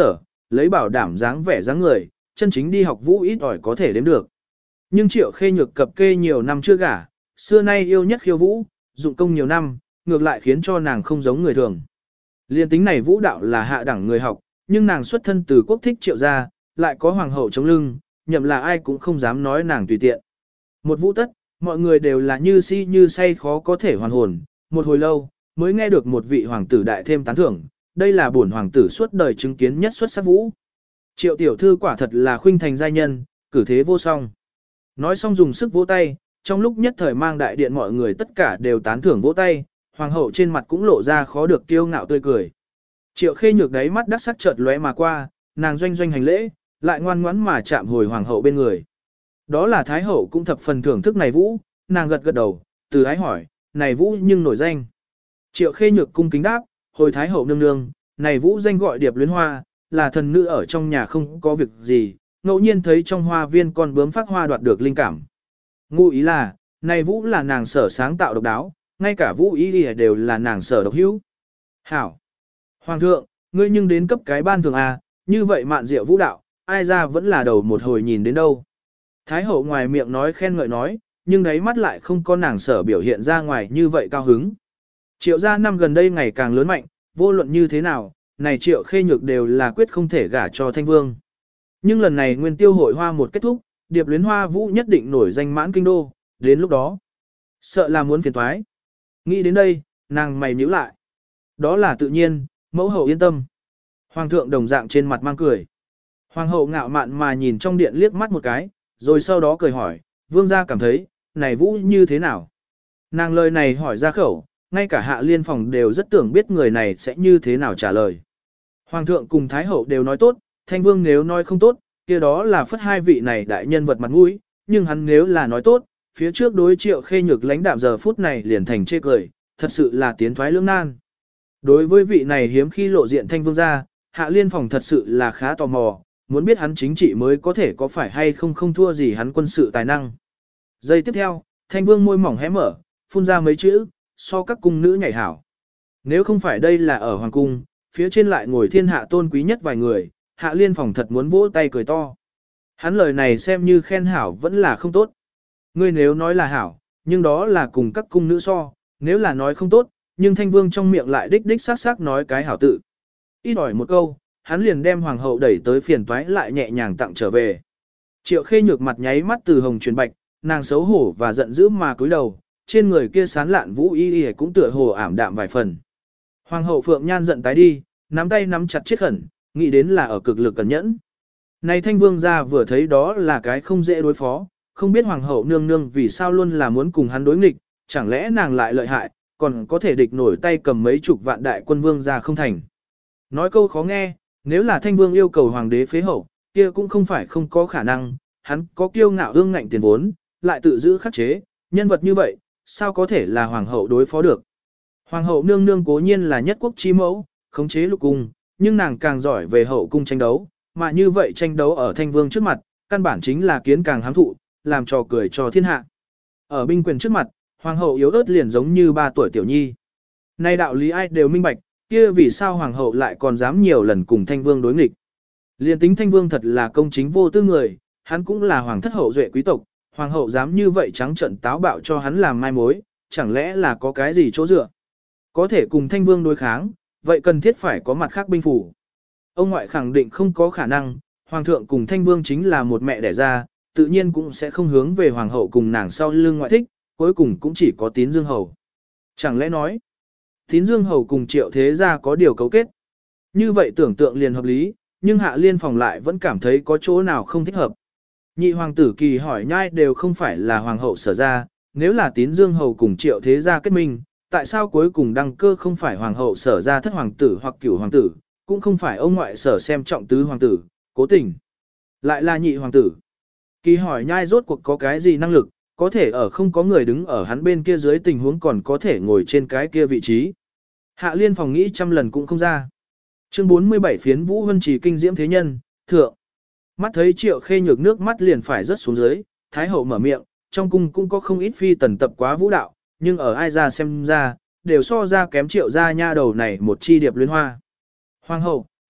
lấy bảo đảm dáng vẻ dáng người, chân chính đi học vũ ít ỏi có thể đếm được. Nhưng Triệu Khê Nhược cập kê nhiều năm chưa gả, xưa nay yêu nhất khiêu vũ, dụng công nhiều năm, ngược lại khiến cho nàng không giống người thường. Liên tính này vũ đạo là hạ đẳng người học, nhưng nàng xuất thân từ quốc thích Triệu gia, lại có hoàng hậu chống lưng, nhậm là ai cũng không dám nói nàng tùy tiện. Một vũ tất, mọi người đều là như si như say khó có thể hoàn hồn, một hồi lâu, mới nghe được một vị hoàng tử đại thêm tán thưởng, đây là bổn hoàng tử suốt đời chứng kiến nhất xuất sắc vũ. Triệu tiểu thư quả thật là khuynh thành giai nhân, cử thế vô song. Nói xong dùng sức vỗ tay, trong lúc nhất thời mang đại điện mọi người tất cả đều tán thưởng vỗ tay, hoàng hậu trên mặt cũng lộ ra khó được kiêu ngạo tươi cười. Triệu Khê Nhược đáy mắt đắc sắc chợt lóe mà qua, nàng doanh doanh hành lễ, lại ngoan ngoãn mà chạm hồi hoàng hậu bên người. Đó là thái hậu cũng thập phần thưởng thức này vũ, nàng gật gật đầu, từ ái hỏi, này vũ nhưng nổi danh. Triệu Khê Nhược cung kính đáp, hồi thái hậu nương nương, này vũ danh gọi Điệp Luyến Hoa, là thần nữ ở trong nhà không có việc gì, ngẫu nhiên thấy trong hoa viên con bướm phát hoa đoạt được linh cảm. Ngụ ý là, này vũ là nàng sở sáng tạo độc đáo, ngay cả vũ ý đều là nàng sở độc hữu. Hảo! Hoàng thượng, ngươi nhưng đến cấp cái ban thường à, như vậy mạn diệu vũ đạo, ai ra vẫn là đầu một hồi nhìn đến đâu. Thái hậu ngoài miệng nói khen ngợi nói, nhưng đáy mắt lại không có nàng sở biểu hiện ra ngoài như vậy cao hứng. Triệu gia năm gần đây ngày càng lớn mạnh, vô luận như thế nào, này Triệu Khê Nhược đều là quyết không thể gả cho Thanh Vương. Nhưng lần này nguyên tiêu hội hoa một kết thúc, Điệp Luyến Hoa vũ nhất định nổi danh mãn kinh đô, đến lúc đó, sợ là muốn phiền toái. Nghĩ đến đây, nàng mày nhíu lại. Đó là tự nhiên, mẫu hậu yên tâm. Hoàng thượng đồng dạng trên mặt mang cười. Hoàng hậu ngạo mạn mà nhìn trong điện liếc mắt một cái, rồi sau đó cười hỏi, vương gia cảm thấy, này vũ như thế nào? Nàng lời này hỏi ra khẩu, ngay cả hạ liên phòng đều rất tưởng biết người này sẽ như thế nào trả lời. Hoàng thượng cùng thái hậu đều nói tốt, thanh vương nếu nói không tốt, kia đó là phất hai vị này đại nhân vật mặt mũi, nhưng hắn nếu là nói tốt, phía trước đối Triệu Khê Nhược lãnh đạm giờ phút này liền thành chê cười, thật sự là tiến thoái lưỡng nan. Đối với vị này hiếm khi lộ diện thanh vương gia, hạ liên phòng thật sự là khá tò mò, muốn biết hắn chính trị mới có thể có phải hay không không thua gì hắn quân sự tài năng. Giây tiếp theo, thanh vương môi mỏng hé mở, phun ra mấy chữ, so các cung nữ nhảy hảo. Nếu không phải đây là ở hoàng cung, phía trên lại ngồi thiên hạ tôn quý nhất vài người, hạ liên phòng thật muốn vỗ tay cười to. Hắn lời này xem như khen hảo vẫn là không tốt. Ngươi nếu nói là hảo, nhưng đó là cùng các cung nữ so, nếu là nói không tốt, nhưng thanh vương trong miệng lại đích đích xác xác nói cái hảo tự. Ít ỏi một câu, hắn liền đem hoàng hậu đẩy tới phiền toái lại nhẹ nhàng tặng trở về. Triệu Khê Nhược mặt nháy mắt từ hồng chuyển bạch, nàng xấu hổ và giận dữ mà cúi đầu, trên người kia sán lạn vũ y cũng tựa hồ ảm đạm vài phần. Hoàng hậu Phượng Nhan giận tái đi, nắm tay nắm chặt chiếc khẩn, nghĩ đến là ở cực lực cẩn nhẫn. Này thanh vương gia vừa thấy đó là cái không dễ đối phó, không biết hoàng hậu nương nương vì sao luôn là muốn cùng hắn đối nghịch, chẳng lẽ nàng lại lợi hại, còn có thể địch nổi tay cầm mấy chục vạn đại quân vương gia không thành. Nói câu khó nghe, nếu là thanh vương yêu cầu hoàng đế phế hậu, kia cũng không phải không có khả năng, hắn có kiêu ngạo ương ngạnh tiền vốn, lại tự giữ khắc chế, nhân vật như vậy, sao có thể là hoàng hậu đối phó được. Hoàng hậu nương nương cố nhiên là nhất quốc chi mẫu, khống chế lục cung, nhưng nàng càng giỏi về hậu cung tranh đấu, mà như vậy tranh đấu ở thanh vương trước mặt, căn bản chính là kiến càng hám thụ, làm trò cười cho thiên hạ. Ở binh quyền trước mặt, hoàng hậu yếu ớt liền giống như 3 tuổi tiểu nhi. Nay đạo lý ai đều minh bạch, kia vì sao hoàng hậu lại còn dám nhiều lần cùng thanh vương đối nghịch. Liên tính thanh vương thật là công chính vô tư người, hắn cũng là hoàng thất hậu duệ quý tộc, hoàng hậu dám như vậy trắng trợn táo bạo cho hắn làm mai mối, chẳng lẽ là có cái gì chỗ dựa. Có thể cùng thanh vương đối kháng, vậy cần thiết phải có mặt khác binh phủ. Ông ngoại khẳng định không có khả năng, hoàng thượng cùng thanh vương chính là một mẹ đẻ ra, tự nhiên cũng sẽ không hướng về hoàng hậu cùng nàng sau lưng ngoại thích, cuối cùng cũng chỉ có Tín Dương Hầu. Chẳng lẽ nói, Tín Dương Hầu cùng Triệu Thế Gia có điều cấu kết. Như vậy tưởng tượng liền hợp lý, nhưng Hạ Liên phòng lại vẫn cảm thấy có chỗ nào không thích hợp. Nhị hoàng tử Kỳ hỏi nhai đều không phải là hoàng hậu sở ra, nếu là Tín Dương Hầu cùng Triệu Thế Gia kết minh, tại sao cuối cùng đăng cơ không phải hoàng hậu sở ra thất hoàng tử hoặc cửu hoàng tử, cũng không phải ông ngoại sở xem trọng tứ hoàng tử, cố tình. Lại là nhị hoàng tử. Kỳ hỏi nhai rốt cuộc có cái gì năng lực, có thể ở không có người đứng ở hắn bên kia dưới tình huống còn có thể ngồi trên cái kia vị trí. Hạ Liên phòng nghĩ trăm lần cũng không ra. Chương 47 phiến Vũ Vân Trì kinh diễm thế nhân, thượng. Mắt thấy Triệu Khê Nhược nước mắt liền phải rớt xuống dưới, Thái hậu mở miệng, trong cung cũng có không ít phi tần tập quá vũ đạo, nhưng ở ai ra xem ra, đều so ra kém Triệu gia nha đầu này một chi Điệp Luyến Hoa. Hoàng hậu,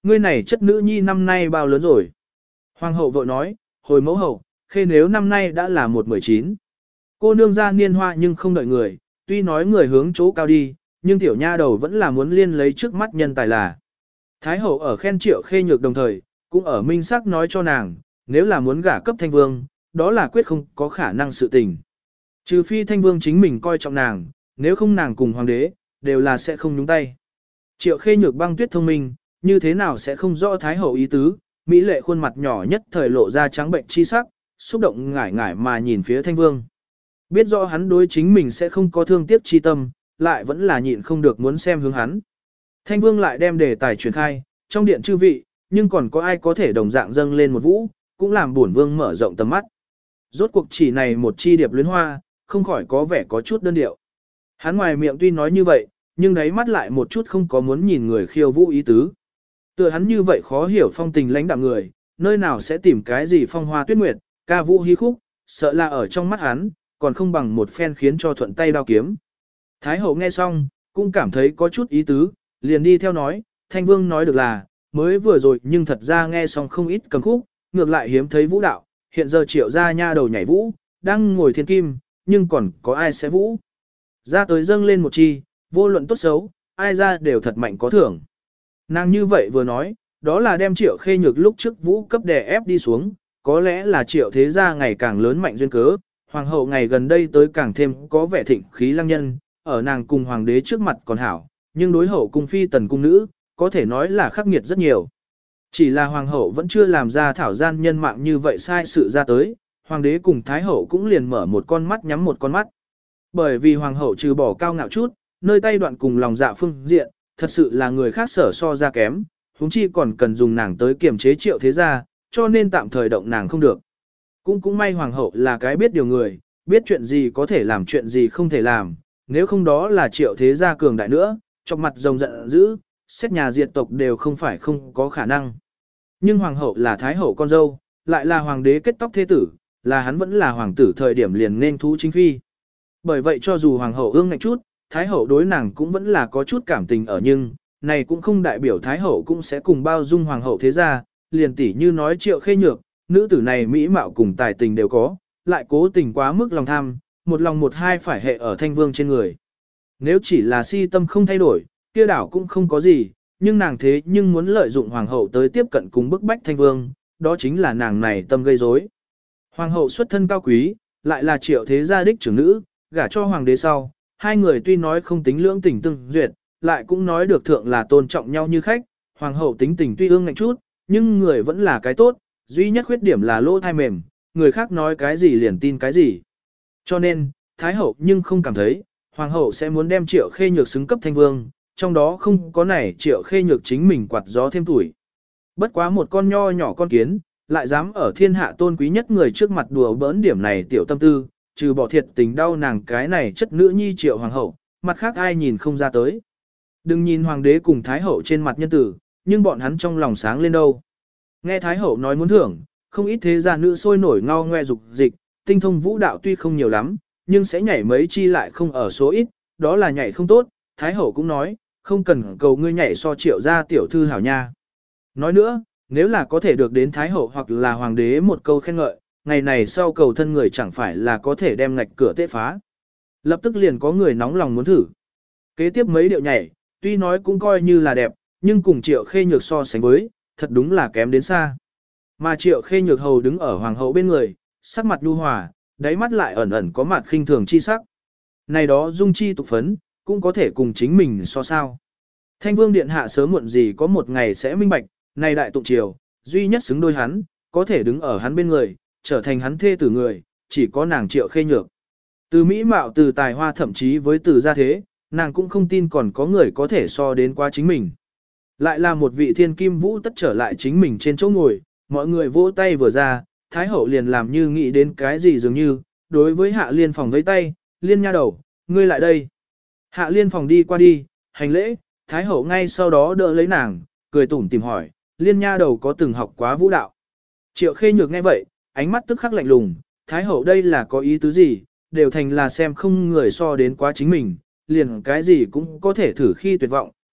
Ngươi này chất nữ nhi năm nay bao lớn rồi? Hoàng hậu vội nói, hồi mẫu hậu, Khê nếu năm nay đã là 19. Cô nương ra niên hoa nhưng không đợi người, tuy nói người hướng chỗ cao đi, nhưng tiểu nha đầu vẫn là muốn liên lấy trước mắt nhân tài là. Thái hậu ở khen Triệu Khê Nhược đồng thời, cũng ở minh xác nói cho nàng, nếu là muốn gả cấp Thanh Vương, đó là quyết không có khả năng sự tình. Trừ phi Thanh Vương chính mình coi trọng nàng, nếu không nàng cùng hoàng đế, đều là sẽ không nhúng tay. Triệu Khê Nhược băng tuyết thông minh, như thế nào sẽ không rõ Thái hậu ý tứ, mỹ lệ khuôn mặt nhỏ nhất thời lộ ra trắng bệnh chi sắc, xúc động ngải ngải mà nhìn phía Thanh Vương. Biết rõ hắn đối chính mình sẽ không có thương tiếc chi tâm, lại vẫn là nhịn không được muốn xem hướng hắn. Thanh Vương lại đem đề tài truyền khai, trong điện chư vị, nhưng còn có ai có thể đồng dạng dâng lên một vũ, cũng làm bổn vương mở rộng tầm mắt. Rốt cuộc chỉ này một chi điệp luyến hoa, không khỏi có vẻ có chút đơn điệu. Hắn ngoài miệng tuy nói như vậy, nhưng đáy mắt lại một chút không có muốn nhìn người khiêu vũ ý tứ. Tựa hắn như vậy khó hiểu phong tình lãnh đạm người, nơi nào sẽ tìm cái gì phong hoa tuyết nguyệt, ca vũ hí khúc, sợ là ở trong mắt hắn, còn không bằng một phen khiến cho thuận tay đao kiếm. Thái hậu nghe xong, cũng cảm thấy có chút ý tứ, liền đi theo nói, Thanh Vương nói được là, mới vừa rồi nhưng thật ra nghe xong không ít cầm khúc, ngược lại hiếm thấy vũ đạo, hiện giờ Triệu gia nha đầu nhảy vũ, đang ngồi thiên kim, nhưng còn có ai sẽ vũ. Ra tới dâng lên một chi, vô luận tốt xấu, ai ra đều thật mạnh có thưởng. Nàng như vậy vừa nói, đó là đem Triệu Khê Nhược lúc trước vũ cấp đè ép đi xuống, có lẽ là Triệu thế gia ngày càng lớn mạnh duyên cớ, hoàng hậu ngày gần đây tới càng thêm có vẻ thịnh khí lăng nhân, ở nàng cùng hoàng đế trước mặt còn hảo, nhưng đối hậu cung phi tần cung nữ, có thể nói là khắc nghiệt rất nhiều. Chỉ là hoàng hậu vẫn chưa làm ra thảo gian nhân mạng như vậy sai sự ra tới, hoàng đế cùng thái hậu cũng liền mở một con mắt nhắm một con mắt. Bởi vì hoàng hậu trừ bỏ cao ngạo chút, nơi tay đoạn cùng lòng dạ phương diện, thật sự là người khác sở so ra kém, huống chi còn cần dùng nàng tới kiềm chế Triệu thế gia, cho nên tạm thời động nàng không được. Cũng may hoàng hậu là cái biết điều người, biết chuyện gì có thể làm chuyện gì không thể làm, nếu không đó là Triệu thế gia cường đại nữa, chọc mặt rồng giận dữ, xét nhà diệt tộc đều không phải không có khả năng. Nhưng hoàng hậu là thái hậu con dâu, lại là hoàng đế kết tóc thế tử, là hắn vẫn là hoàng tử thời điểm liền nên thú chính phi. Bởi vậy cho dù hoàng hậu ương ngạnh chút, thái hậu đối nàng cũng vẫn là có chút cảm tình ở, nhưng này cũng không đại biểu thái hậu cũng sẽ cùng bao dung hoàng hậu thế gia, liền tỉ như nói Triệu Khê Nhược, nữ tử này mỹ mạo cùng tài tình đều có, lại cố tình quá mức lòng tham, một lòng một hai phải hệ ở Thanh Vương trên người. Nếu chỉ là si tâm không thay đổi, kia đảo cũng không có gì, nhưng nàng thế nhưng muốn lợi dụng hoàng hậu tới tiếp cận cùng bức bách Thanh Vương, đó chính là nàng này tâm gây rối. Hoàng hậu xuất thân cao quý, lại là Triệu thế gia đích trưởng nữ, gả cho hoàng đế sau, hai người tuy nói không tính lưỡng tình tương duyệt, lại cũng nói được thượng là tôn trọng nhau như khách, hoàng hậu tính tình tuy ương ngạnh chút, nhưng người vẫn là cái tốt, duy nhất khuyết điểm là lỗ thai mềm, người khác nói cái gì liền tin cái gì. Cho nên, thái hậu nhưng không cảm thấy, hoàng hậu sẽ muốn đem Triệu Khê Nhược xứng cấp Thanh Vương, trong đó không có này Triệu Khê Nhược chính mình quạt gió thêm tuổi. Bất quá một con nho nhỏ con kiến, lại dám ở thiên hạ tôn quý nhất người trước mặt đùa bỡn điểm này tiểu tâm tư, trừ bỏ thiệt tình đau nàng cái này chất nữ nhi Triệu hoàng hậu, mặt khác ai nhìn không ra tới. Đừng nhìn hoàng đế cùng thái hậu trên mặt nhân tử, nhưng bọn hắn trong lòng sáng lên đâu. Nghe thái hậu nói muốn thưởng, không ít thế gia nữ sôi nổi ngao ngoe dục dịch, tinh thông vũ đạo tuy không nhiều lắm, nhưng sẽ nhảy mấy chi lại không ở số ít, đó là nhảy không tốt, thái hậu cũng nói, không cần cầu ngươi nhảy so Triệu gia tiểu thư hảo nha. Nói nữa, nếu là có thể được đến thái hậu hoặc là hoàng đế một câu khen ngợi, ngày này sau cầu thân người chẳng phải là có thể đem ngạch cửa tế phá. Lập tức liền có người nóng lòng muốn thử. Kế tiếp mấy điệu nhảy, tuy nói cũng coi như là đẹp, nhưng cùng Triệu Khê Nhược so sánh với, thật đúng là kém đến xa. Mà Triệu Khê Nhược hầu đứng ở hoàng hậu bên người, sắc mặt nhu hòa, đáy mắt lại ẩn ẩn có mặt khinh thường chi sắc. Này đó dung chi tục phấn, cũng có thể cùng chính mình so sao. Thanh Vương điện hạ sớm muộn gì có một ngày sẽ minh bạch, này đại tụng triều, duy nhất xứng đôi hắn, có thể đứng ở hắn bên người, trở thành hắn thê tử người, chỉ có nàng Triệu Khê Nhược. Từ mỹ mạo, từ tài hoa, thậm chí với từ gia thế, nàng cũng không tin còn có người có thể so đến qua chính mình. Lại là một vị thiên kim vũ tất trở lại chính mình trên chỗ ngồi, mọi người vỗ tay vừa ra, thái hậu liền làm như nghĩ đến cái gì dường như, đối với Hạ Liên phòng với tay, Liên nha đầu, ngươi lại đây. Hạ Liên phòng đi qua đi, hành lễ, thái hậu ngay sau đó đỡ lấy nàng, cười tủm tìm hỏi, Liên nha đầu có từng học quá vũ đạo. Triệu Khê Nhược nghe vậy, ánh mắt tức khắc lạnh lùng, thái hậu đây là có ý tứ gì, đều thành là xem không người so đến quá chính mình, liền cái gì cũng có thể thử khi tuyệt vọng,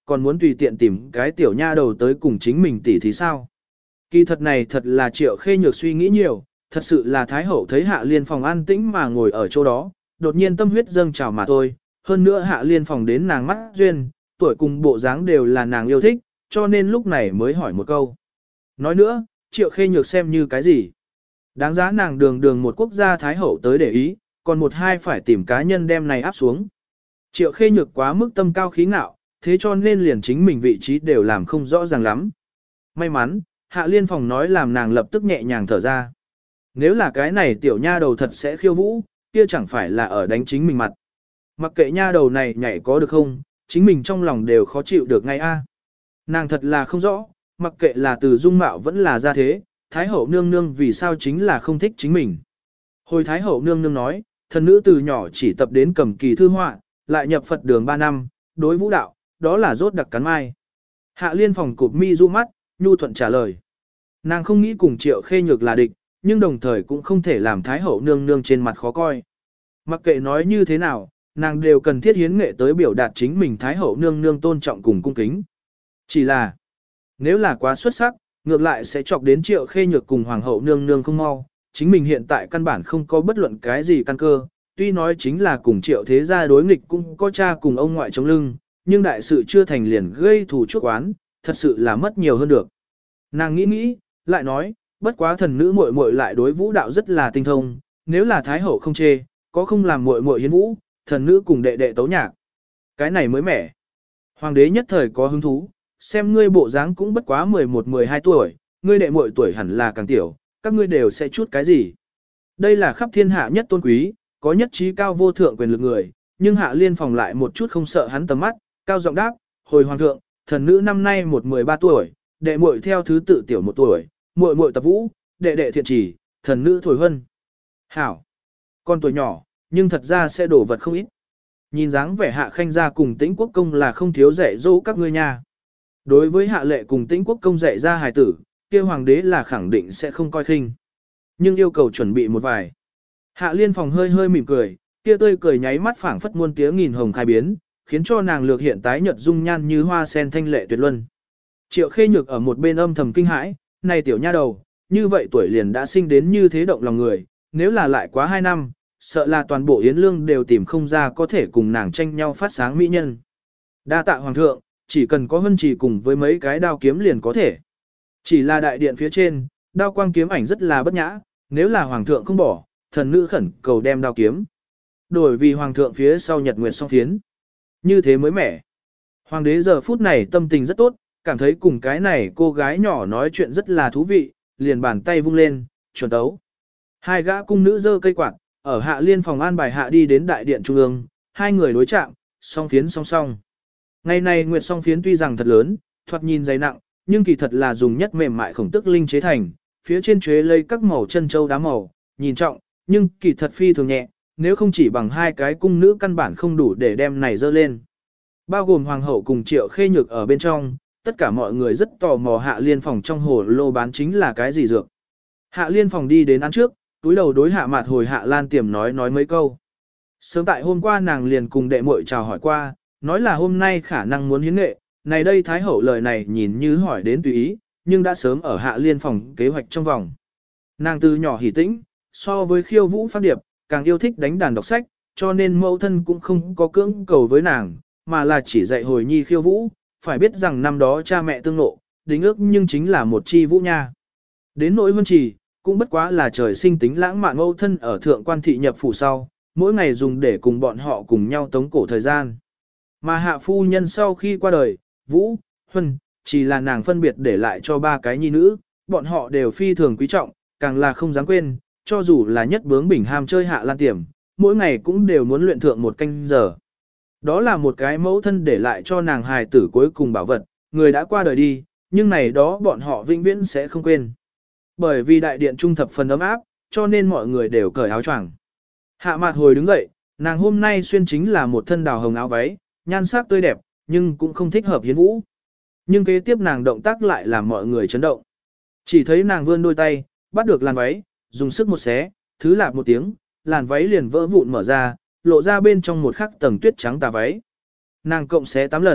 còn muốn tùy tiện tìm cái tiểu nha đầu tới cùng chính mình tỉ thì sao. Kỳ thật này thật là Triệu Khê Nhược suy nghĩ nhiều, thật sự là Thái Hậu thấy Hạ Liên Phòng an tĩnh mà ngồi ở chỗ đó, đột nhiên tâm huyết dâng trào mà thôi, hơn nữa Hạ Liên Phòng đến nàng mắt duyên, tuổi cùng bộ dáng đều là nàng yêu thích, cho nên lúc này mới hỏi một câu. Nói nữa, Triệu Khê Nhược xem như cái gì? Đáng giá nàng đường đường một quốc gia Thái Hậu tới để ý, còn một hai phải tìm cá nhân đem này áp xuống. Triệu Khê Nhược quá mức tâm cao khí ngạo, thế cho nên liền chính mình vị trí đều làm không rõ ràng lắm. May mắn, Hạ Liên Phòng nói làm nàng lập tức nhẹ nhàng thở ra. Nếu là cái này tiểu nha đầu thật sẽ khiêu vũ, kia chẳng phải là ở đánh chính mình mặt. Mặc kệ nha đầu này nhảy có được không, chính mình trong lòng đều khó chịu được ngay a. Nàng thật là không rõ, mặc kệ là từ dung mạo vẫn là gia thế, Thái Hậu nương nương vì sao chính là không thích chính mình. Hồi Thái Hậu nương nương nói, thần nữ từ nhỏ chỉ tập đến cầm kỳ thư họa, lại nhập Phật đường 3 năm, đối vũ đạo, đó là rốt đặc cắn mai. Hạ Liên Phòng cụp mi du mắt, nhu thuận trả lời. Nàng không nghĩ cùng Triệu Khê Nhược là địch, nhưng đồng thời cũng không thể làm Thái Hậu nương nương trên mặt khó coi. Mặc kệ nói như thế nào, nàng đều cần thiết hiến nghệ tới biểu đạt chính mình Thái Hậu nương nương tôn trọng cùng cung kính. Chỉ là, nếu là quá xuất sắc, ngược lại sẽ chọc đến Triệu Khê Nhược cùng Hoàng hậu nương nương không mau. Chính mình hiện tại căn bản không có bất luận cái gì căn cơ, tuy nói chính là cùng Triệu thế gia đối nghịch cũng có cha cùng ông ngoại chống lưng, nhưng đại sự chưa thành liền gây thù chuốc oán, thật sự là mất nhiều hơn được. Nàng nghĩ nghĩ, lại nói, bất quá thần nữ muội muội lại đối vũ đạo rất là tinh thông, nếu là Thái Hậu không chê, có không làm muội muội hiến vũ, thần nữ cùng đệ đệ tấu nhạc. Cái này mới mẻ. Hoàng đế nhất thời có hứng thú, xem ngươi bộ dáng cũng bất quá 11-12 tuổi, ngươi đệ muội tuổi hẳn là càng tiểu, các ngươi đều sẽ chút cái gì. Đây là khắp thiên hạ nhất tôn quý, có nhất trí cao vô thượng quyền lực người, nhưng Hạ Liên Phòng lại một chút không sợ hắn tầm mắt, cao giọng đáp, hồi hoàng thượng, thần nữ năm nay 13 tuổi, đệ muội theo thứ tự tiểu 1 tuổi, muội muội tập vũ, đệ đệ thiện chỉ, thần nữ thổi huân. Hảo, con tuổi nhỏ, nhưng thật ra sẽ đổ vật không ít. Nhìn dáng vẻ Hạ Khanh gia cùng Tĩnh Quốc công là không thiếu dạy dỗ các ngươi nha. Đối với Hạ Lệ cùng Tĩnh Quốc công dạy ra hài tử, kia hoàng đế là khẳng định sẽ không coi khinh. Nhưng yêu cầu chuẩn bị một vài. Hạ Liên Phòng hơi hơi mỉm cười, kia tươi cười nháy mắt phảng phất muôn tía nghìn hồng khai biến, khiến cho nàng lược hiện tái nhợt dung nhan như hoa sen thanh lệ tuyệt luân. Triệu Khê Nhược ở một bên âm thầm kinh hãi, này tiểu nha đầu, như vậy tuổi liền đã sinh đến như thế động lòng người, nếu là lại quá 2 năm, sợ là toàn bộ Yến Lương đều tìm không ra có thể cùng nàng tranh nhau phát sáng mỹ nhân. Đa tạ hoàng thượng, chỉ cần có hân trì cùng với mấy cái đao kiếm liền có thể. Chỉ là đại điện phía trên, đao quang kiếm ảnh rất là bất nhã, nếu là hoàng thượng không bỏ, thần nữ khẩn cầu đem đao kiếm. Đổi vì hoàng thượng phía sau nhật nguyệt song phiến. Như thế mới mẻ. Hoàng đế giờ phút này tâm tình rất tốt, cảm thấy cùng cái này cô gái nhỏ nói chuyện rất là thú vị, liền bàn tay vung lên, chuẩn tấu. Hai gã cung nữ giơ cây quạt, ở Hạ Liên Phòng an bài hạ đi đến đại điện trung ương, hai người đối chạm, song phiến song song. Ngày này nguyệt song phiến tuy rằng thật lớn, thoạt nhìn dày nặng, nhưng kỳ thật là dùng nhất mềm mại khổng tức linh chế thành, phía trên chuế lây các màu chân châu đá màu, nhìn trọng, nhưng kỳ thật phi thường nhẹ, nếu không chỉ bằng hai cái cung nữ căn bản không đủ để đem này dơ lên. Bao gồm hoàng hậu cùng Triệu Khê Nhược ở bên trong, tất cả mọi người rất tò mò Hạ Liên Phòng trong hồ lô bán chính là cái gì dược. Hạ Liên Phòng đi đến ăn trước, túi đầu đối Hạ Mạt Hồi Hạ Lan Tiềm nói mấy câu. Sớm tại hôm qua nàng liền cùng đệ muội chào hỏi qua, nói là hôm nay khả năng muốn hiến nghệ, này đây Thái Hậu lời này nhìn như hỏi đến tùy ý, nhưng đã sớm ở Hạ Liên Phòng kế hoạch trong vòng. Nàng từ nhỏ hỉ tĩnh, so với khiêu vũ phát điệp, càng yêu thích đánh đàn đọc sách, cho nên mẫu thân cũng không có cưỡng cầu với nàng, mà là chỉ dạy hồi nhi khiêu vũ, phải biết rằng năm đó cha mẹ tương nộ, đính ước nhưng chính là một chi vũ nha. Đến nỗi Vân Trì, cũng bất quá là trời sinh tính lãng mạn mẫu thân ở thượng quan thị nhập phủ sau, mỗi ngày dùng để cùng bọn họ cùng nhau tống cổ thời gian. Mà Hạ phu nhân sau khi qua đời, Vũ, Huân, chỉ là nàng phân biệt để lại cho 3 cái nhi nữ, bọn họ đều phi thường quý trọng, càng là không dám quên, cho dù là nhất bướng bỉnh ham chơi Hạ Lan Tiềm, mỗi ngày cũng đều muốn luyện thượng 1 canh giờ. Đó là một cái mẫu thân để lại cho nàng hài tử cuối cùng bảo vật, người đã qua đời đi, nhưng này đó bọn họ vĩnh viễn sẽ không quên. Bởi vì đại điện trung thập phần ấm áp, cho nên mọi người đều cởi áo choàng. Hạ Mạt Hồi đứng dậy, nàng hôm nay xuyên chính là một thân đào hồng áo váy, nhan sắc tươi đẹp, nhưng cũng không thích hợp hiến vũ. Nhưng kế tiếp nàng động tác lại làm mọi người chấn động. Chỉ thấy nàng vươn đôi tay, bắt được làn váy, dùng sức một xé, thứ lạp một tiếng, làn váy liền vỡ vụn mở ra, lộ ra bên trong một khắc tầng tuyết trắng tà váy. Nàng cộng xé 8 lần,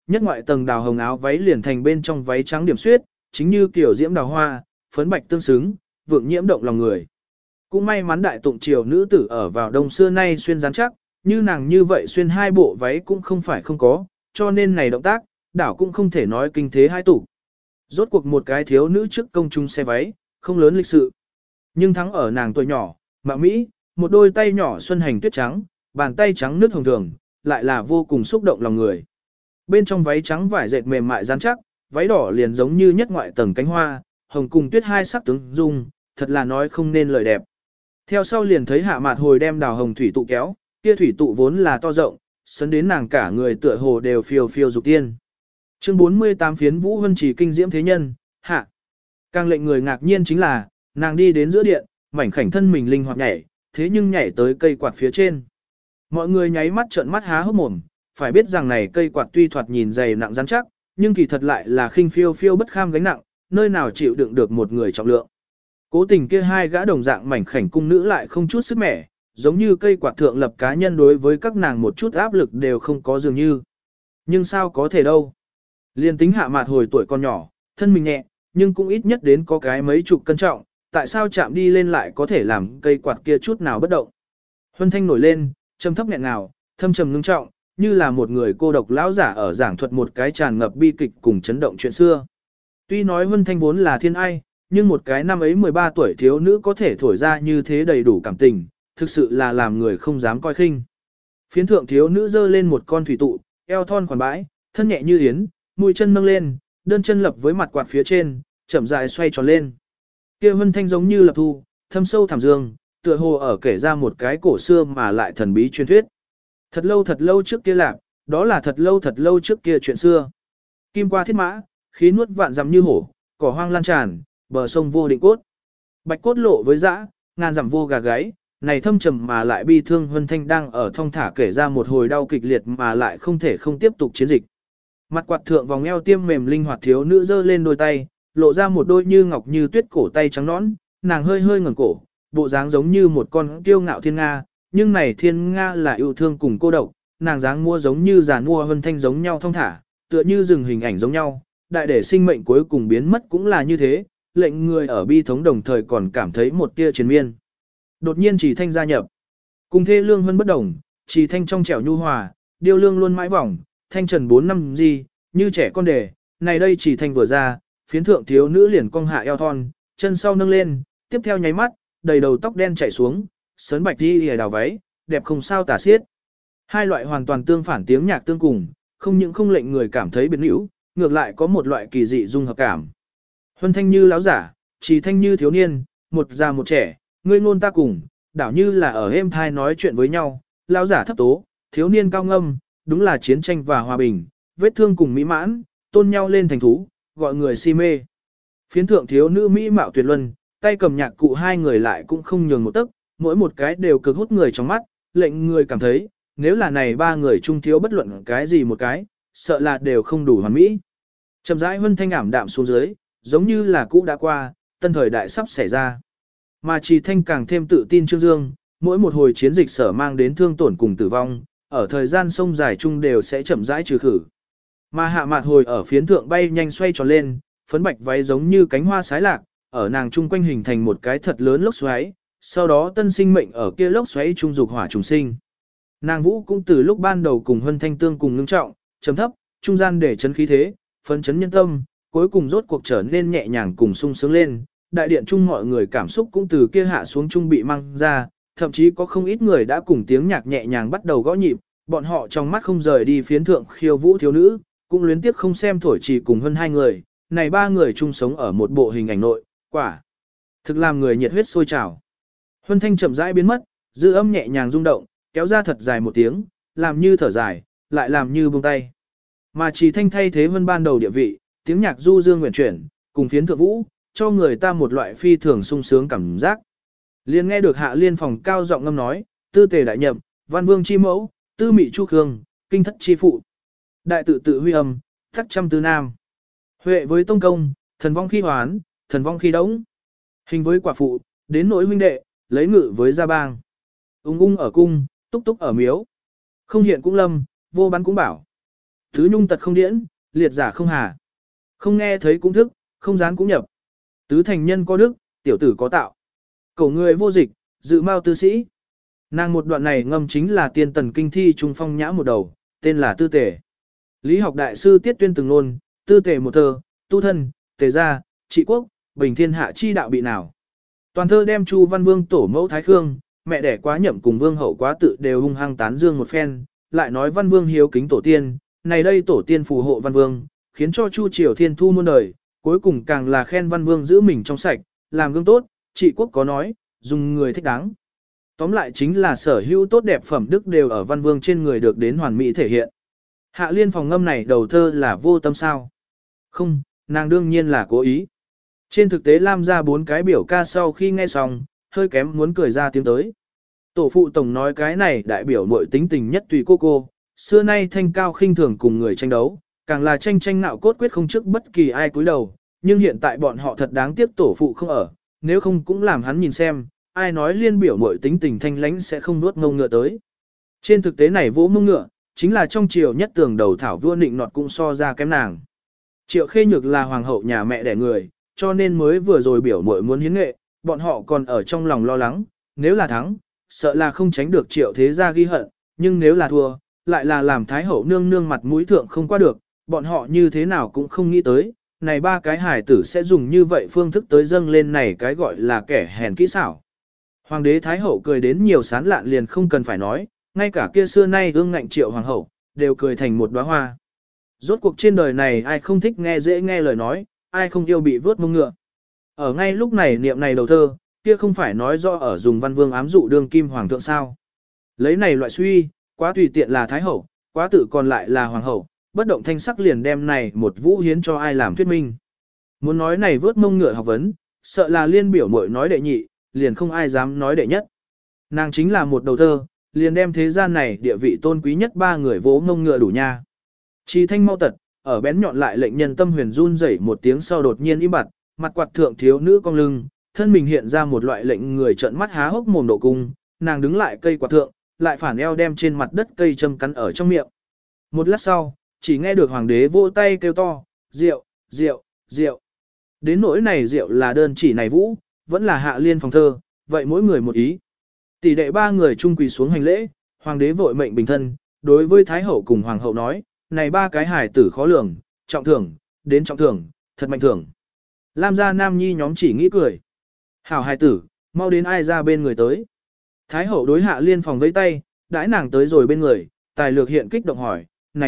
nhất ngoại tầng đào hồng áo váy liền thành bên trong váy trắng điểm xuyết, chính như kiểu diễm đào hoa, phấn bạch tương xứng, vượng nhiễm động lòng người. Cũng may mắn đại tụng triều nữ tử ở vào đông xưa nay xuyên rắn chắc, như nàng như vậy xuyên hai bộ váy cũng không phải không có, cho nên này động tác, đảo cũng không thể nói kinh thế hai tủ. Rốt cuộc một cái thiếu nữ trước công chúng xe váy, không lớn lịch sự. Nhưng thắng ở nàng tuổi nhỏ, mạo Mỹ, một đôi tay nhỏ xuân hành tuyết trắng, bàn tay trắng nước hồng thường, lại là vô cùng xúc động lòng người. Bên trong váy trắng vải dệt mềm mại rắn chắc, váy đỏ liền giống như nhất ngoại tầng cánh hoa, hồng cùng tuyết hai sắc tướng dung, thật là nói không nên lời đẹp. Theo sau liền thấy Hạ Mạt Hồi đem đào hồng thủy tụ kéo, kia thủy tụ vốn là to rộng, sấn đến nàng cả người tựa hồ đều phiêu phiêu dục tiên. Chương 48 phiến Vũ Vân Chỉ kinh diễm thế nhân, hạ. Càng lệnh người ngạc nhiên chính là, nàng đi đến giữa điện, mảnh khảnh thân mình linh hoạt nhảy, thế nhưng nhảy tới cây quạt phía trên. Mọi người nháy mắt trợn mắt há hốc mồm, phải biết rằng này cây quạt tuy thoạt nhìn dày nặng rắn chắc, nhưng kỳ thật lại là khinh phiêu phiêu bất kham gánh nặng, nơi nào chịu đựng được một người trọng lượng. Cố tình kia hai gã đồng dạng mảnh khảnh cung nữ lại không chút sức mẻ, giống như cây quạt thượng lập cá nhân đối với các nàng một chút áp lực đều không có dường như. Nhưng sao có thể đâu. Liên tính Hạ Mạt Hồi tuổi còn nhỏ, thân mình nhẹ, nhưng cũng ít nhất đến có cái mấy chục cân trọng, tại sao chạm đi lên lại có thể làm cây quạt kia chút nào bất động. Huân Thanh nổi lên, trầm thấp nghẹn ngào, thâm trầm ngưng trọng, như là một người cô độc lão giả ở giảng thuật một cái tràn ngập bi kịch cùng chấn động chuyện xưa. Tuy nói Huân Thanh vốn là thiên ai, nhưng một cái năm ấy 13 tuổi thiếu nữ có thể thổi ra như thế đầy đủ cảm tình, thực sự là làm người không dám coi khinh. Phiến thượng thiếu nữ giơ lên một con thủy tụ, eo thon khoản bãi, thân nhẹ như yến, mũi chân nâng lên, đơn chân lập với mặt quạt phía trên, chậm rãi xoay tròn lên. Kia Huân Thanh giống như lập thu, thâm sâu thẳm dương, tựa hồ ở kể ra một cái cổ xưa mà lại thần bí truyền thuyết. Thật lâu trước kia lạc, đó là thật lâu trước kia chuyện xưa. Kim qua thiết mã, khí nuốt vạn dặm như hổ, cỏ hoang lan tràn, bờ sông vô định cốt. Bạch cốt lộ với dã, ngàn dặm vô gà gáy, này thâm trầm mà lại bi thương Huân Thanh đang ở thong thả kể ra một hồi đau kịch liệt mà lại không thể không tiếp tục chiến dịch. Mặt quạt thượng vòng eo tiêm mềm linh hoạt thiếu nữ giơ lên đôi tay, lộ ra một đôi như ngọc như tuyết cổ tay trắng nõn, nàng hơi hơi ngẩng cổ, bộ dáng giống như một con kiêu ngạo thiên nga, nhưng này thiên nga là yêu thương cùng cô độc, nàng dáng mua giống như giàn mua Huân Thanh giống nhau thong thả, tựa như rừng hình ảnh giống nhau, đại để sinh mệnh cuối cùng biến mất cũng là như thế, lệnh người ở bi thống đồng thời còn cảm thấy một tia triền miên. Đột nhiên Chỉ Thanh gia nhập. Cùng thê lương hơn bất đồng, Chỉ Thanh trong trẻo nhu hòa, điêu lương luôn mãi vòng, thanh trần 4 năm gì, như trẻ con đề, này đây Chỉ Thanh vừa ra, phiến thượng thiếu nữ liền cong hạ eo thon, chân sau nâng lên, tiếp theo nháy mắt, đầy đầu tóc đen chảy xuống, sấn bạch đi lìa đào váy, đẹp không sao tả xiết. Hai loại hoàn toàn tương phản tiếng nhạc tương cùng, không những không lệnh người cảm thấy biệt nữ, ngược lại có một loại kỳ dị dung hợp cảm. Huân Thanh như láo giả, Chỉ Thanh như thiếu niên, một già một trẻ, ngươi ngôn ta cùng, đảo như là ở êm thai nói chuyện với nhau, láo giả thấp tố, thiếu niên cao ngâm, đúng là chiến tranh và hòa bình, vết thương cùng mỹ mãn, tôn nhau lên thành thú, gọi người si mê. Phiến thượng thiếu nữ mỹ mạo tuyệt luân, tay cầm nhạc cụ hai người lại cũng không nhường một tấc, mỗi một cái đều cực hút người trong mắt, lệnh người cảm thấy, nếu là này ba người chung thiếu bất luận cái gì một cái, sợ là đều không đủ hoàn mỹ. Chậm rãi Huân Thanh ảm đạm xuống dưới, giống như là cũ đã qua, tân thời đại sắp xảy ra. Mà Chỉ Thanh càng thêm tự tin trương dương, mỗi một hồi chiến dịch sở mang đến thương tổn cùng tử vong, ở thời gian sông dài chung đều sẽ chậm rãi trừ khử. Mà Hạ Mạt Hồi ở phiến thượng bay nhanh xoay tròn lên, phấn bạch váy giống như cánh hoa sái lạc, ở nàng chung quanh hình thành một cái thật lớn lốc xoáy, sau đó tân sinh mệnh ở kia lốc xoáy trung dục hỏa trùng sinh. Nàng vũ cũng từ lúc ban đầu cùng Huân Thanh tương cùng ngưng trọng, trầm thấp, trung gian để chấn khí thế, phấn chấn nhân tâm, cuối cùng rốt cuộc trở nên nhẹ nhàng cùng sung sướng lên. Đại điện chung mọi người cảm xúc cũng từ kia hạ xuống trung bị mang ra, thậm chí có không ít người đã cùng tiếng nhạc nhẹ nhàng bắt đầu gõ nhịp, bọn họ trong mắt không rời đi phiến thượng khiêu vũ thiếu nữ, cũng luyến tiếc không xem thổi chỉ cùng hơn hai người, này ba người chung sống ở một bộ hình ảnh nội, quả thực làm người nhiệt huyết sôi trào. Huân Thanh chậm rãi biến mất, dư âm nhẹ nhàng rung động, kéo ra thật dài một tiếng, làm như thở dài, lại làm như buông tay. Mà Chỉ Thanh thay thế hơn ban đầu địa vị, tiếng nhạc du dương nguyện chuyển, cùng phiến thượng vũ, cho người ta một loại phi thường sung sướng cảm giác. Liên nghe được Hạ Liên phòng cao giọng ngâm nói, tư tề đại nhậm, văn vương chi mẫu, tư mị chu khương, kinh thất chi phụ. Đại tự tự huy âm, thất trăm tư nam. Huệ với tông công, thần vong khi hoán, thần vong khi đống. Hình với quả phụ, đến nỗi huynh đệ, lấy ngự với gia bang. Ung ung ở cung, túc túc ở miếu. Không hiện cũng lâm, vô bắn cũng bảo. Tứ nhung tật không điễn, liệt giả không hà. Không nghe thấy cũng thức, không dán cũng nhập. Tứ thành nhân có đức, tiểu tử có tạo. Cổ người vô dịch, dự mao tư sĩ. Nàng một đoạn này ngâm chính là tiên tần kinh thi trung phong nhã một đầu, tên là tư tể. Lý học đại sư tiết tuyên từng ngôn, tư tể một thơ, tu thân, tề gia, trị quốc, bình thiên hạ chi đạo bị nào. Toàn thơ đem Chu Văn Vương tổ mẫu Thái Khương, mẹ đẻ quá nhậm cùng Vương hậu quá tự đều hung hăng tán dương một phen, lại nói Văn Vương hiếu kính tổ tiên, này đây tổ tiên phù hộ Văn Vương, khiến cho Chu Triều Thiên thu muôn đời, cuối cùng càng là khen Văn Vương giữ mình trong sạch, làm gương tốt, trị quốc có nói, dùng người thích đáng. Tóm lại chính là sở hữu tốt đẹp phẩm đức đều ở Văn Vương trên người được đến hoàn mỹ thể hiện. Hạ Liên phòng ngâm này đầu thơ là vô tâm sao? Không, nàng đương nhiên là cố ý. Trên thực tế Lam ra 4 cái biểu ca sau khi nghe xong, hơi kém muốn cười ra tiếng tới. Tổ phụ tổng nói cái này đại biểu muội tính tình nhất tùy cô, xưa nay thanh cao khinh thường cùng người tranh đấu, càng là tranh tranh nạo cốt quyết không trước bất kỳ ai cúi đầu, nhưng hiện tại bọn họ thật đáng tiếc tổ phụ không ở, nếu không cũng làm hắn nhìn xem, ai nói liên biểu muội tính tình thanh lãnh sẽ không nuốt ngông ngựa tới. Trên thực tế này vỗ mông ngựa, chính là trong triều nhất tường đầu thảo vua nịnh nọt cũng so ra kém nàng. Triệu Khê Nhược là hoàng hậu nhà mẹ đẻ người, cho nên mới vừa rồi biểu muội muốn hiến nghệ, bọn họ còn ở trong lòng lo lắng, nếu là thắng, sợ là không tránh được Triệu thế gia ghi hận, nhưng nếu là thua, lại là làm thái hậu nương nương mặt mũi thượng không qua được, bọn họ như thế nào cũng không nghĩ tới, này 3 cái hài tử sẽ dùng như vậy phương thức tới dâng lên này cái gọi là kẻ hèn kỹ xảo. Hoàng đế thái hậu cười đến nhiều sán lạn liền không cần phải nói, ngay cả kia xưa nay ương ngạnh Triệu hoàng hậu, đều cười thành một đóa hoa. Rốt cuộc trên đời này ai không thích nghe dễ nghe lời nói, ai không yêu bị vớt mông ngựa. Ở ngay lúc này niệm này đầu thơ, kia không phải nói rõ ở dùng Văn Vương ám dụ đương kim hoàng thượng sao. Lấy này loại suy, quá tùy tiện là thái hậu, quá tự còn lại là hoàng hậu, bất động thanh sắc liền đem này một vũ hiến cho ai làm thuyết minh. Muốn nói này vớt mông ngựa học vấn, sợ là liên biểu muội nói đệ nhị, liền không ai dám nói đệ nhất. Nàng chính là một đầu thơ, liền đem thế gian này địa vị tôn quý nhất 3 người vỗ mông ngựa đủ nha. Chi thanh mau tật, ở bén nhọn lại lệnh nhân tâm huyền run rẩy một tiếng sau đột nhiên im bặt, mặt quạt thượng thiếu nữ cong lưng, thân mình hiện ra một loại lệnh người trợn mắt há hốc mồm độ cung, nàng đứng lại cây quạt thượng, lại phản eo đem trên mặt đất cây châm cắn ở trong miệng. Một lát sau, chỉ nghe được hoàng đế vỗ tay kêu to, rượu, rượu, rượu. Đến nỗi này rượu là đơn chỉ này vũ, vẫn là Hạ Liên phòng thơ, vậy mỗi người một ý. Tỷ đệ 3 người chung quỳ xuống hành lễ, hoàng đế vội mệnh bình thân, đối với thái hậu cùng hoàng hậu nói, này 3 cái hài tử khó lường, trọng thưởng, đến trọng thưởng, thật mạnh thưởng. Lam gia nam nhi nhóm chỉ nghĩ cười. Hảo hài tử, mau đến ai ra bên người tới. Thái hậu đối Hạ Liên phòng vẫy tay, đãi nàng tới rồi bên người, tài lược hiện kích động hỏi, này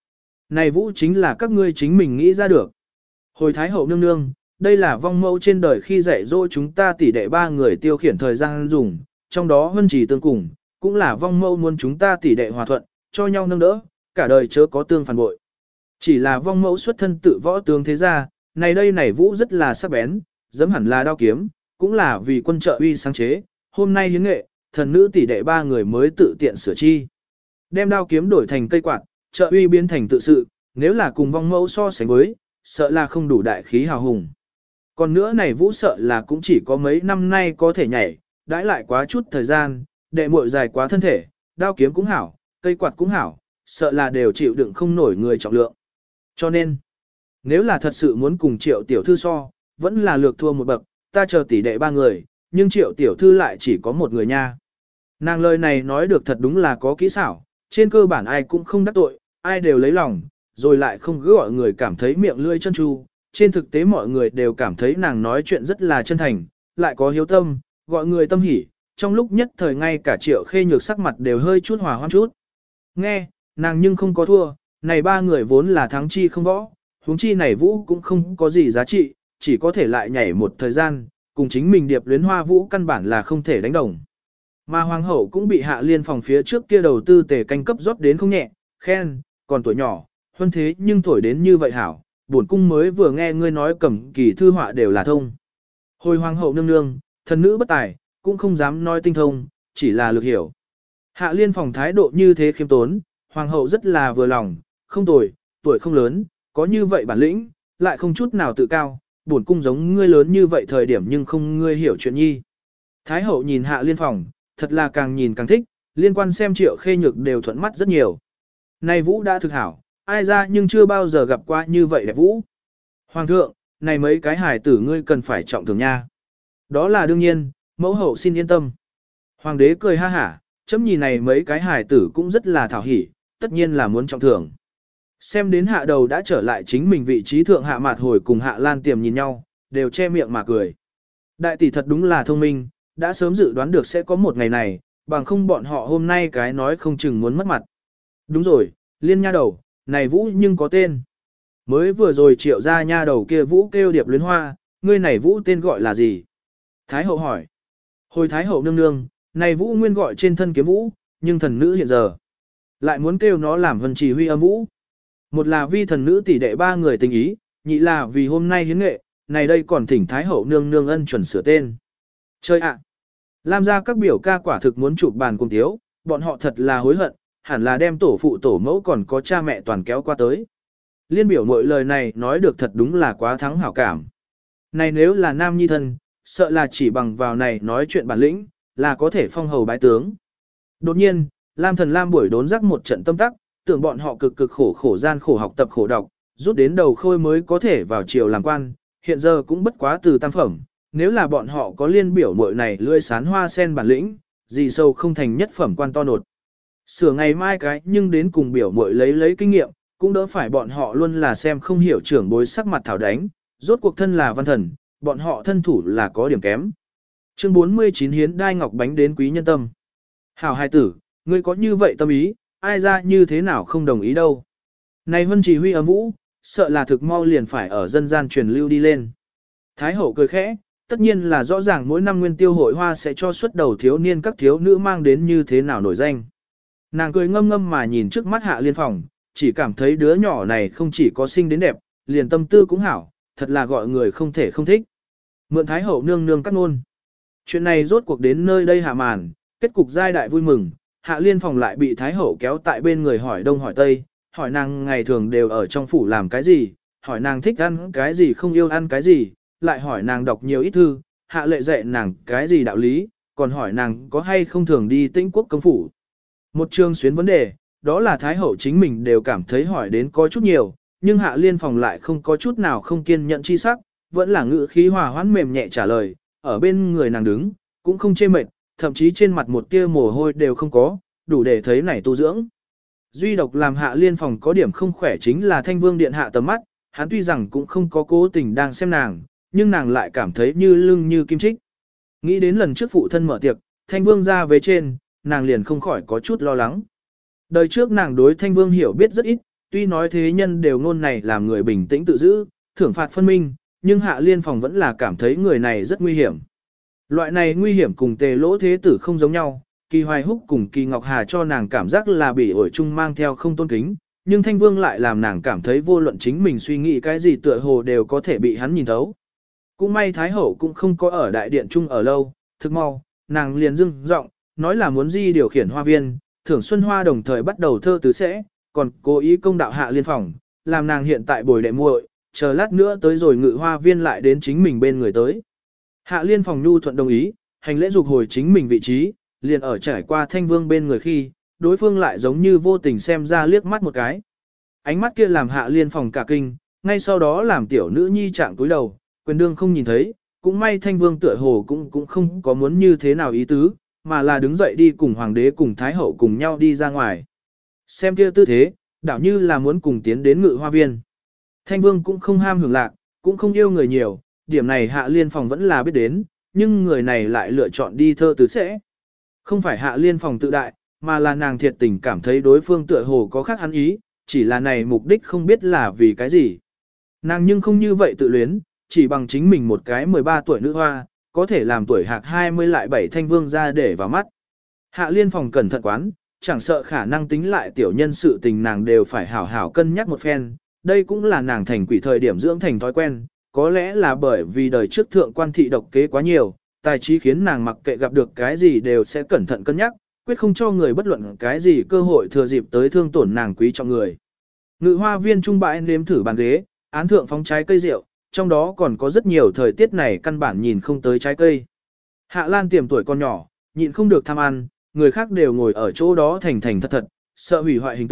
vũ chính là các ngươi chính mình nghĩ ra được. Hồi thái hậu nương nương, đây là vong mẫu trên đời khi dạy dỗ chúng ta tỷ đệ 3 người tiêu khiển thời gian dùng, trong đó huân trì tương cùng, cũng là vong mẫu muốn chúng ta tỷ đệ hòa thuận, cho nhau nâng đỡ, cả đời chớ có tương phản bội. Chỉ là vong mẫu xuất thân tự võ tướng thế gia, này đây này vũ rất là sắc bén, dẫm hẳn là đao kiếm, cũng là vì quân trợ uy sáng chế, hôm nay hiến nghệ, thần nữ tỷ đệ 3 người mới tự tiện sửa chi. Đem đao kiếm đổi thành cây quạt, trợ uy biến thành tự sự, nếu là cùng vong mẫu so sánh với, sợ là không đủ đại khí hào hùng. Còn nữa này vũ sợ là cũng chỉ có mấy năm nay có thể nhảy, đãi lại quá chút thời gian, đệ muội dài quá thân thể, đao kiếm cũng hảo, cây quạt cũng hảo, sợ là đều chịu đựng không nổi người trọng lượng. Cho nên, nếu là thật sự muốn cùng Triệu tiểu thư so, vẫn là lược thua một bậc, ta chờ tỷ đệ 3 người, nhưng Triệu tiểu thư lại chỉ có một người nha. Nàng lời này nói được thật đúng là có kỹ xảo, trên cơ bản ai cũng không đắc tội, ai đều lấy lòng, rồi lại không cứ gọi người cảm thấy miệng lưỡi chân tru. Trên thực tế mọi người đều cảm thấy nàng nói chuyện rất là chân thành, lại có hiếu tâm, gọi người tâm hỉ, trong lúc nhất thời ngay cả Triệu Khê Nhược sắc mặt đều hơi chút hòa hoãn chút. Nghe, nàng nhưng không có thua, này 3 người vốn là thắng chi không võ, huống chi này vũ cũng không có gì giá trị, chỉ có thể lại nhảy một thời gian, cùng chính mình điệp luyến hoa vũ căn bản là không thể đánh đồng. Mà hoàng hậu cũng bị Hạ Liên phòng phía trước kia đầu tư tề canh cấp rót đến không nhẹ, khen, còn tuổi nhỏ, hơn thế nhưng thổi đến như vậy hảo, bổn cung mới vừa nghe ngươi nói cẩm kỳ thư họa đều là thông. Hồi hoàng hậu nương nương, thần nữ bất tài, cũng không dám nói tinh thông, chỉ là lược hiểu. Hạ Liên phòng thái độ như thế khiêm tốn, hoàng hậu rất là vừa lòng, không tồi, tuổi không lớn, có như vậy bản lĩnh, lại không chút nào tự cao, bổn cung giống ngươi lớn như vậy thời điểm nhưng không ngươi hiểu chuyện nhi. Thái hậu nhìn Hạ Liên phòng, thật là càng nhìn càng thích, liên quan xem Triệu Khê Nhược đều thuận mắt rất nhiều. Này vũ đã thực hảo, ai ra nhưng chưa bao giờ gặp qua như vậy đẹp vũ. Hoàng thượng, này mấy cái hài tử ngươi cần phải trọng thưởng nha. Đó là đương nhiên, mẫu hậu xin yên tâm. Hoàng đế cười ha hả, chấm nhìn này mấy cái hài tử cũng rất là thảo hỉ, tất nhiên là muốn trọng thưởng. Xem đến hạ đầu đã trở lại chính mình vị trí thượng hạ mạt hồi cùng hạ lan tiềm nhìn nhau, đều che miệng mà cười. Đại tỷ thật đúng là thông minh, đã sớm dự đoán được sẽ có một ngày này, bằng không bọn họ hôm nay cái nói không chừng muốn mất mặt. Đúng rồi, liên nha đầu, này vũ nhưng có tên. Mới vừa rồi triệu ra nha đầu kia vũ kêu điệp luyến hoa, ngươi này vũ tên gọi là gì? Thái hậu hỏi. Hồi thái hậu nương nương, này vũ nguyên gọi trên thân kiếm vũ, nhưng thần nữ hiện giờ lại muốn kêu nó làm vân trì huy âm vũ. Một là vi thần nữ tỷ đệ ba người tình ý, nhị là vì hôm nay hiến nghệ, này đây còn thỉnh thái hậu nương nương ân chuẩn sửa tên. Chơi ạ! Lam gia các biểu ca quả thực muốn chụp bàn cùng thiếu, bọn họ thật là hối hận, hẳn là đem tổ phụ tổ mẫu còn có cha mẹ toàn kéo qua tới. Liên biểu mọi lời này nói được thật đúng là quá thắng hảo cảm. Này nếu là nam nhi thân, sợ là chỉ bằng vào này nói chuyện bản lĩnh, là có thể phong hầu bái tướng. Đột nhiên, Lam thần Lam buổi đốn rắc một trận tâm tắc, tưởng bọn họ cực cực khổ gian khổ học tập khổ đọc, rút đến đầu khôi mới có thể vào triều làm quan, hiện giờ cũng bất quá từ tam phẩm, nếu là bọn họ có liên biểu muội này lươi sán hoa sen bản lĩnh, gì sâu không thành nhất phẩm quan to nột. Sửa ngày mai cái nhưng đến cùng biểu muội lấy kinh nghiệm, cũng đỡ phải bọn họ luôn là xem không hiểu trưởng bối sắc mặt thảo đánh, rốt cuộc thân là văn thần, bọn họ thân thủ là có điểm kém. Chương 49 hiến đai ngọc bánh đến quý nhân tâm. Hảo hài tử, ngươi có như vậy tâm ý, ai ra như thế nào không đồng ý đâu. Này huân chỉ huy ấm vũ, sợ là thực mau liền phải ở dân gian truyền lưu đi lên. Thái hậu cười khẽ, tất nhiên là rõ ràng mỗi năm nguyên tiêu hội hoa sẽ cho xuất đầu thiếu niên các thiếu nữ mang đến như thế nào nổi danh. Nàng cười ngâm ngâm mà nhìn trước mắt Hạ Liên Phòng, chỉ cảm thấy đứa nhỏ này không chỉ có xinh đến đẹp, liền tâm tư cũng hảo, thật là gọi người không thể không thích. Mượn Thái hậu nương nương cắt ngôn. Chuyện này rốt cuộc đến nơi đây hạ màn, kết cục giai đại vui mừng, Hạ Liên Phòng lại bị Thái hậu kéo tại bên người hỏi đông hỏi tây, hỏi nàng ngày thường đều ở trong phủ làm cái gì, hỏi nàng thích ăn cái gì không yêu ăn cái gì, lại hỏi nàng đọc nhiều ít thư, Hạ lệ dạy nàng cái gì đạo lý, còn hỏi nàng có hay không thường đi Tĩnh quốc công phủ. Một trường xuyến vấn đề, đó là Thái hậu chính mình đều cảm thấy hỏi đến có chút nhiều, nhưng Hạ Liên Phòng lại không có chút nào không kiên nhẫn chi sắc, vẫn là ngữ khí hòa hoãn mềm nhẹ trả lời, ở bên người nàng đứng, cũng không chê mệt, thậm chí trên mặt một tia mồ hôi đều không có, đủ để thấy này tu dưỡng. Duy độc làm Hạ Liên Phòng có điểm không khỏe chính là Thanh Vương điện hạ tầm mắt, hắn tuy rằng cũng không có cố tình đang xem nàng, nhưng nàng lại cảm thấy như lưng như kim trích. Nghĩ đến lần trước phụ thân mở tiệc, Thanh Vương ra về trên, nàng liền không khỏi có chút lo lắng. Đời trước nàng đối Thanh Vương hiểu biết rất ít, tuy nói thế nhân đều ngôn này làm người bình tĩnh tự giữ, thưởng phạt phân minh, nhưng Hạ Liên Phòng vẫn là cảm thấy người này rất nguy hiểm. Loại này nguy hiểm cùng Tề Lỗ Thế Tử không giống nhau, Kỳ Hoài Húc cùng Kỳ Ngọc Hà cho nàng cảm giác là bị ổi chung mang theo không tôn kính, nhưng Thanh Vương lại làm nàng cảm thấy vô luận chính mình suy nghĩ cái gì tựa hồ đều có thể bị hắn nhìn thấu. Cũng may Thái Hậu cũng không có ở đại điện chung ở lâu, thực mau, nàng liền dưng giọng nói là muốn di điều khiển hoa viên, thưởng xuân hoa đồng thời bắt đầu thơ tứ sẽ, còn cố ý công đạo Hạ Liên Phòng, làm nàng hiện tại bồi đệ muội, chờ lát nữa tới rồi ngự hoa viên lại đến chính mình bên người tới. Hạ Liên Phòng nhu thuận đồng ý, hành lễ dục hồi chính mình vị trí, liền ở trải qua Thanh Vương bên người khi, đối phương lại giống như vô tình xem ra liếc mắt một cái. Ánh mắt kia làm Hạ Liên Phòng cả kinh, ngay sau đó làm tiểu nữ nhi trạng túi đầu, quyền đương không nhìn thấy, cũng may Thanh Vương tựa hồ cũng không có muốn như thế nào ý tứ, mà là đứng dậy đi cùng Hoàng đế cùng Thái Hậu cùng nhau đi ra ngoài. Xem kia tư thế, đảo như là muốn cùng tiến đến ngự hoa viên. Thanh Vương cũng không ham hưởng lạc, cũng không yêu người nhiều, điểm này Hạ Liên Phòng vẫn là biết đến, nhưng người này lại lựa chọn đi thơ tứ sẽ. Không phải Hạ Liên Phòng tự đại, mà là nàng thiệt tình cảm thấy đối phương tựa hồ có khác hắn ý, chỉ là này mục đích không biết là vì cái gì. Nàng nhưng không như vậy tự luyến, chỉ bằng chính mình một cái 13 tuổi nữ hoa, có thể làm tuổi hạc 20 lại 7 Thanh Vương ra để vào mắt. Hạ Liên Phòng cẩn thận quán, chẳng sợ khả năng tính lại tiểu nhân sự tình nàng đều phải hảo hảo cân nhắc một phen, đây cũng là nàng thành quỷ thời điểm dưỡng thành thói quen, có lẽ là bởi vì đời trước thượng quan thị độc kế quá nhiều, tài trí khiến nàng mặc kệ gặp được cái gì đều sẽ cẩn thận cân nhắc, quyết không cho người bất luận cái gì cơ hội thừa dịp tới thương tổn nàng quý trọng người. Ngự hoa viên trung bãi nếm thử bàn ghế, án thượng phóng trái cây rượu, trong đó còn có rất nhiều thời tiết này căn bản nhìn không tới trái cây. Hạ Lan Tiềm tuổi còn nhỏ, nhịn không được tham ăn, người khác đều ngồi ở chỗ đó thành thành thật thật, sợ hủy hoại hình tượng,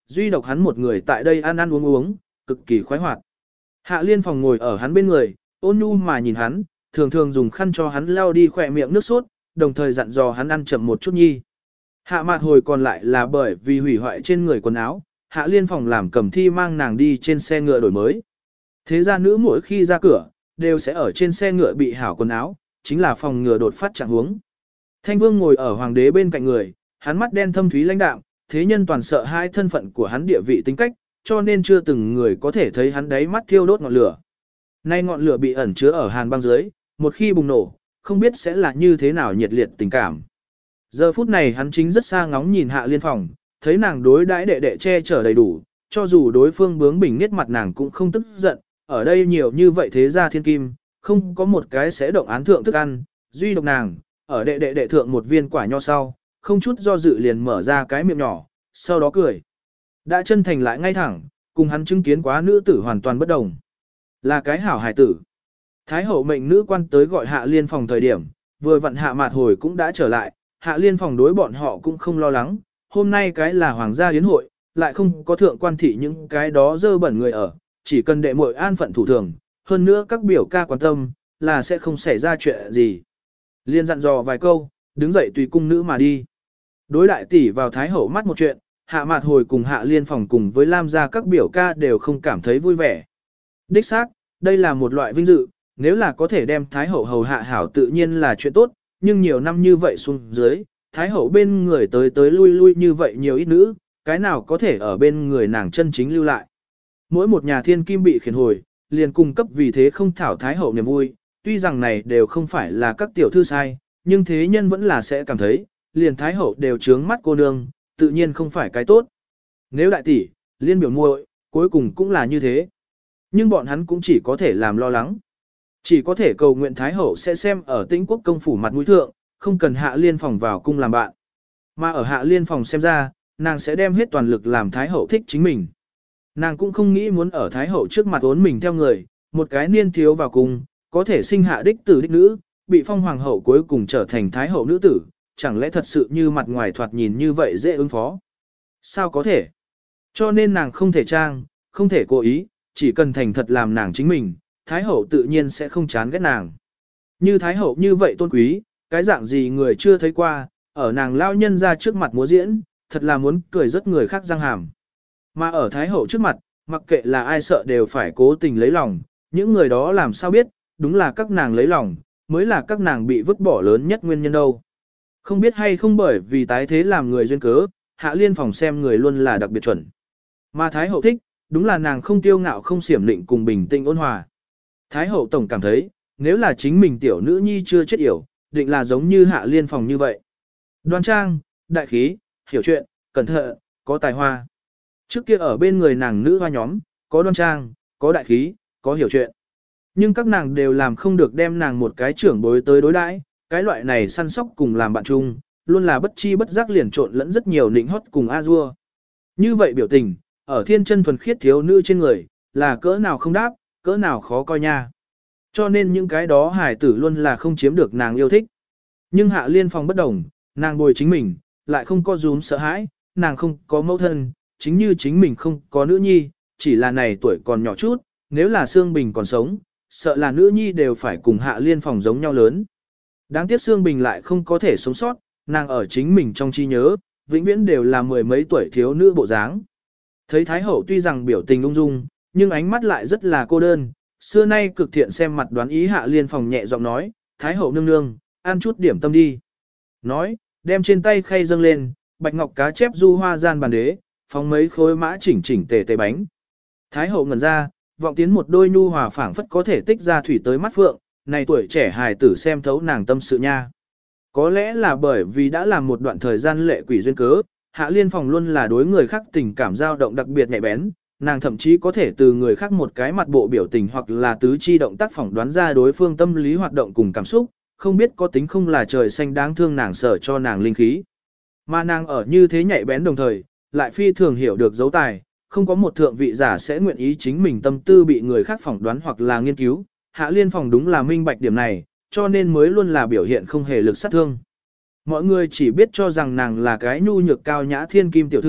duy độc hắn một người tại đây ăn ăn uống uống, cực kỳ khoái hoạt. Hạ Liên Phòng ngồi ở hắn bên người, ôn nhu mà nhìn hắn, thường thường dùng khăn cho hắn lau đi khỏe miệng nước sốt, đồng thời dặn dò hắn ăn chậm một chút nhi. Hạ Mạt Hồi còn lại là bởi vì hủy hoại trên người quần áo, Hạ Liên Phòng làm Cẩm Thi mang nàng đi trên xe ngựa đổi mới. Thế gia nữ mỗi khi ra cửa, đều sẽ ở trên xe ngựa bị hảo quần áo, chính là phòng ngừa đột phát trạng huống. Thanh Vương ngồi ở hoàng đế bên cạnh người, hắn mắt đen thâm thúy lãnh đạm, thế nhân toàn sợ hai thân phận của hắn địa vị tính cách, cho nên chưa từng người có thể thấy hắn đáy mắt thiêu đốt ngọn lửa. Nay ngọn lửa bị ẩn chứa ở hàn băng dưới, một khi bùng nổ, không biết sẽ là như thế nào nhiệt liệt tình cảm. Giờ phút này hắn chính rất xa ngóng nhìn Hạ Liên Phòng, thấy nàng đối đãi đệ đệ che chở đầy đủ, cho dù đối phương bướng bỉnh niết mặt nàng cũng không tức giận, ở đây nhiều như vậy thế gia thiên kim, không có một cái sẽ động án thượng thức ăn, duy độc nàng, ở đệ đệ thượng một viên quả nho sau, không chút do dự liền mở ra cái miệng nhỏ, sau đó cười. Đã chân thành lại ngay thẳng, cùng hắn chứng kiến quá nữ tử hoàn toàn bất đồng. Là cái hảo hài tử. Thái hậu mệnh nữ quan tới gọi Hạ Liên Phòng thời điểm, vừa vặn Hạ Mạt Hồi cũng đã trở lại, Hạ Liên Phòng đối bọn họ cũng không lo lắng, hôm nay cái là hoàng gia yến hội, lại không có thượng quan thị những cái đó dơ bẩn người ở, chỉ cần đệ muội an phận thủ thường, hơn nữa các biểu ca quan tâm, là sẽ không xảy ra chuyện gì. Liên dặn dò vài câu, đứng dậy tùy cung nữ mà đi. Đối đại tỷ vào Thái hậu mắt một chuyện, Hạ Mạt Hồi cùng Hạ Liên Phòng cùng với Lam gia các biểu ca đều không cảm thấy vui vẻ. Đích xác, đây là một loại vinh dự, nếu là có thể đem Thái hậu hầu hạ hảo tự nhiên là chuyện tốt, nhưng nhiều năm như vậy xuống dưới, Thái hậu bên người tới lui lui như vậy nhiều ít nữ, cái nào có thể ở bên người nàng chân chính lưu lại. Mỗi một nhà thiên kim bị khiển hồi, liền cung cấp vì thế không thảo Thái hậu niềm vui, tuy rằng này đều không phải là các tiểu thư sai, nhưng thế nhân vẫn là sẽ cảm thấy, liền Thái hậu đều trướng mắt cô nương, tự nhiên không phải cái tốt. Nếu đại tỷ, Liên biểu muội, cuối cùng cũng là như thế. Nhưng bọn hắn cũng chỉ có thể làm lo lắng. Chỉ có thể cầu nguyện Thái hậu sẽ xem ở Tĩnh Quốc công phủ mặt mũi thượng, không cần Hạ Liên Phòng vào cung làm bạn. Mà ở Hạ Liên Phòng xem ra, nàng sẽ đem hết toàn lực làm Thái hậu thích chính mình. Nàng cũng không nghĩ muốn ở Thái hậu trước mặt ốn mình theo người, một cái niên thiếu vào cung, có thể sinh hạ đích tử đích nữ, bị phong hoàng hậu cuối cùng trở thành Thái hậu nữ tử, chẳng lẽ thật sự như mặt ngoài thoạt nhìn như vậy dễ ứng phó? Sao có thể? Cho nên nàng không thể trang, không thể cố ý, chỉ cần thành thật làm nàng chính mình, Thái hậu tự nhiên sẽ không chán ghét nàng. Như Thái hậu như vậy tôn quý, cái dạng gì người chưa thấy qua, ở nàng lao nhân ra trước mặt múa diễn, thật là muốn cười rất người khác răng hàm. Mà ở Thái hậu trước mặt, mặc kệ là ai sợ đều phải cố tình lấy lòng, những người đó làm sao biết, đúng là các nàng lấy lòng, mới là các nàng bị vứt bỏ lớn nhất nguyên nhân đâu. Không biết hay không bởi vì tái thế làm người duyên cớ, Hạ Liên Phòng xem người luôn là đặc biệt chuẩn. Mà Thái hậu thích, đúng là nàng không tiêu ngạo không xiểm định cùng bình tĩnh ôn hòa. Thái hậu tổng cảm thấy, nếu là chính mình tiểu nữ nhi chưa chết yểu, định là giống như Hạ Liên Phòng như vậy. Đoan trang, đại khí, hiểu chuyện, cẩn thận, có tài hoa. Trước kia ở bên người nàng nữ hoa nhóm, có đoan trang, có đại khí, có hiểu chuyện. Nhưng các nàng đều làm không được đem nàng một cái trưởng bối tới đối đãi, cái loại này săn sóc cùng làm bạn chung, luôn là bất chi bất giác liền trộn lẫn rất nhiều nịnh hót cùng a dua. Như vậy biểu tình, ở thiên chân thuần khiết thiếu nữ trên người, là cỡ nào không đáp, cỡ nào khó coi nha. Cho nên những cái đó hài tử luôn là không chiếm được nàng yêu thích. Nhưng Hạ Liên Phòng bất đồng, nàng bồi chính mình, lại không có rúm sợ hãi, nàng không có mẫu thân, chính như chính mình không có nữ nhi, chỉ là này tuổi còn nhỏ chút, nếu là Sương Bình còn sống, sợ là nữ nhi đều phải cùng Hạ Liên Phòng giống nhau lớn. Đáng tiếc Sương Bình lại không có thể sống sót, nàng ở chính mình trong trí nhớ, vĩnh viễn đều là mười mấy tuổi thiếu nữ bộ dáng. Thấy Thái hậu tuy rằng biểu tình ung dung, nhưng ánh mắt lại rất là cô đơn, xưa nay cực thiện xem mặt đoán ý Hạ Liên Phòng nhẹ giọng nói, Thái hậu nương nương, ăn chút điểm tâm đi. Nói, đem trên tay khay dâng lên, bạch ngọc cá chép du hoa gian bàn đế, phóng mấy khối mã chỉnh chỉnh tề tề bánh. Thái hậu ngẩn ra, vọng tiến một đôi nhu hòa phảng phất có thể tích ra thủy tới mắt phượng, này tuổi trẻ hài tử xem thấu nàng tâm sự nha. Có lẽ là bởi vì đã làm một đoạn thời gian lệ quỷ duyên cớ, Hạ Liên Phòng luôn là đối người khác tình cảm dao động đặc biệt nhạy bén, nàng thậm chí có thể từ người khác một cái mặt bộ biểu tình hoặc là tứ chi động tác phỏng đoán ra đối phương tâm lý hoạt động cùng cảm xúc, không biết có tính không là trời xanh đáng thương nàng sở cho nàng linh khí. Mà nàng ở như thế nhạy bén đồng thời, lại phi thường hiểu được dấu tài, không có một thượng vị giả sẽ nguyện ý chính mình tâm tư bị người khác phỏng đoán hoặc là nghiên cứu. Hạ Liên Phòng đúng là minh bạch điểm này, cho nên mới luôn là biểu hiện không hề lực sát thương. Mọi người chỉ biết cho rằng nàng là cái nhu nhược cao nhã thiên kim tiểu thư,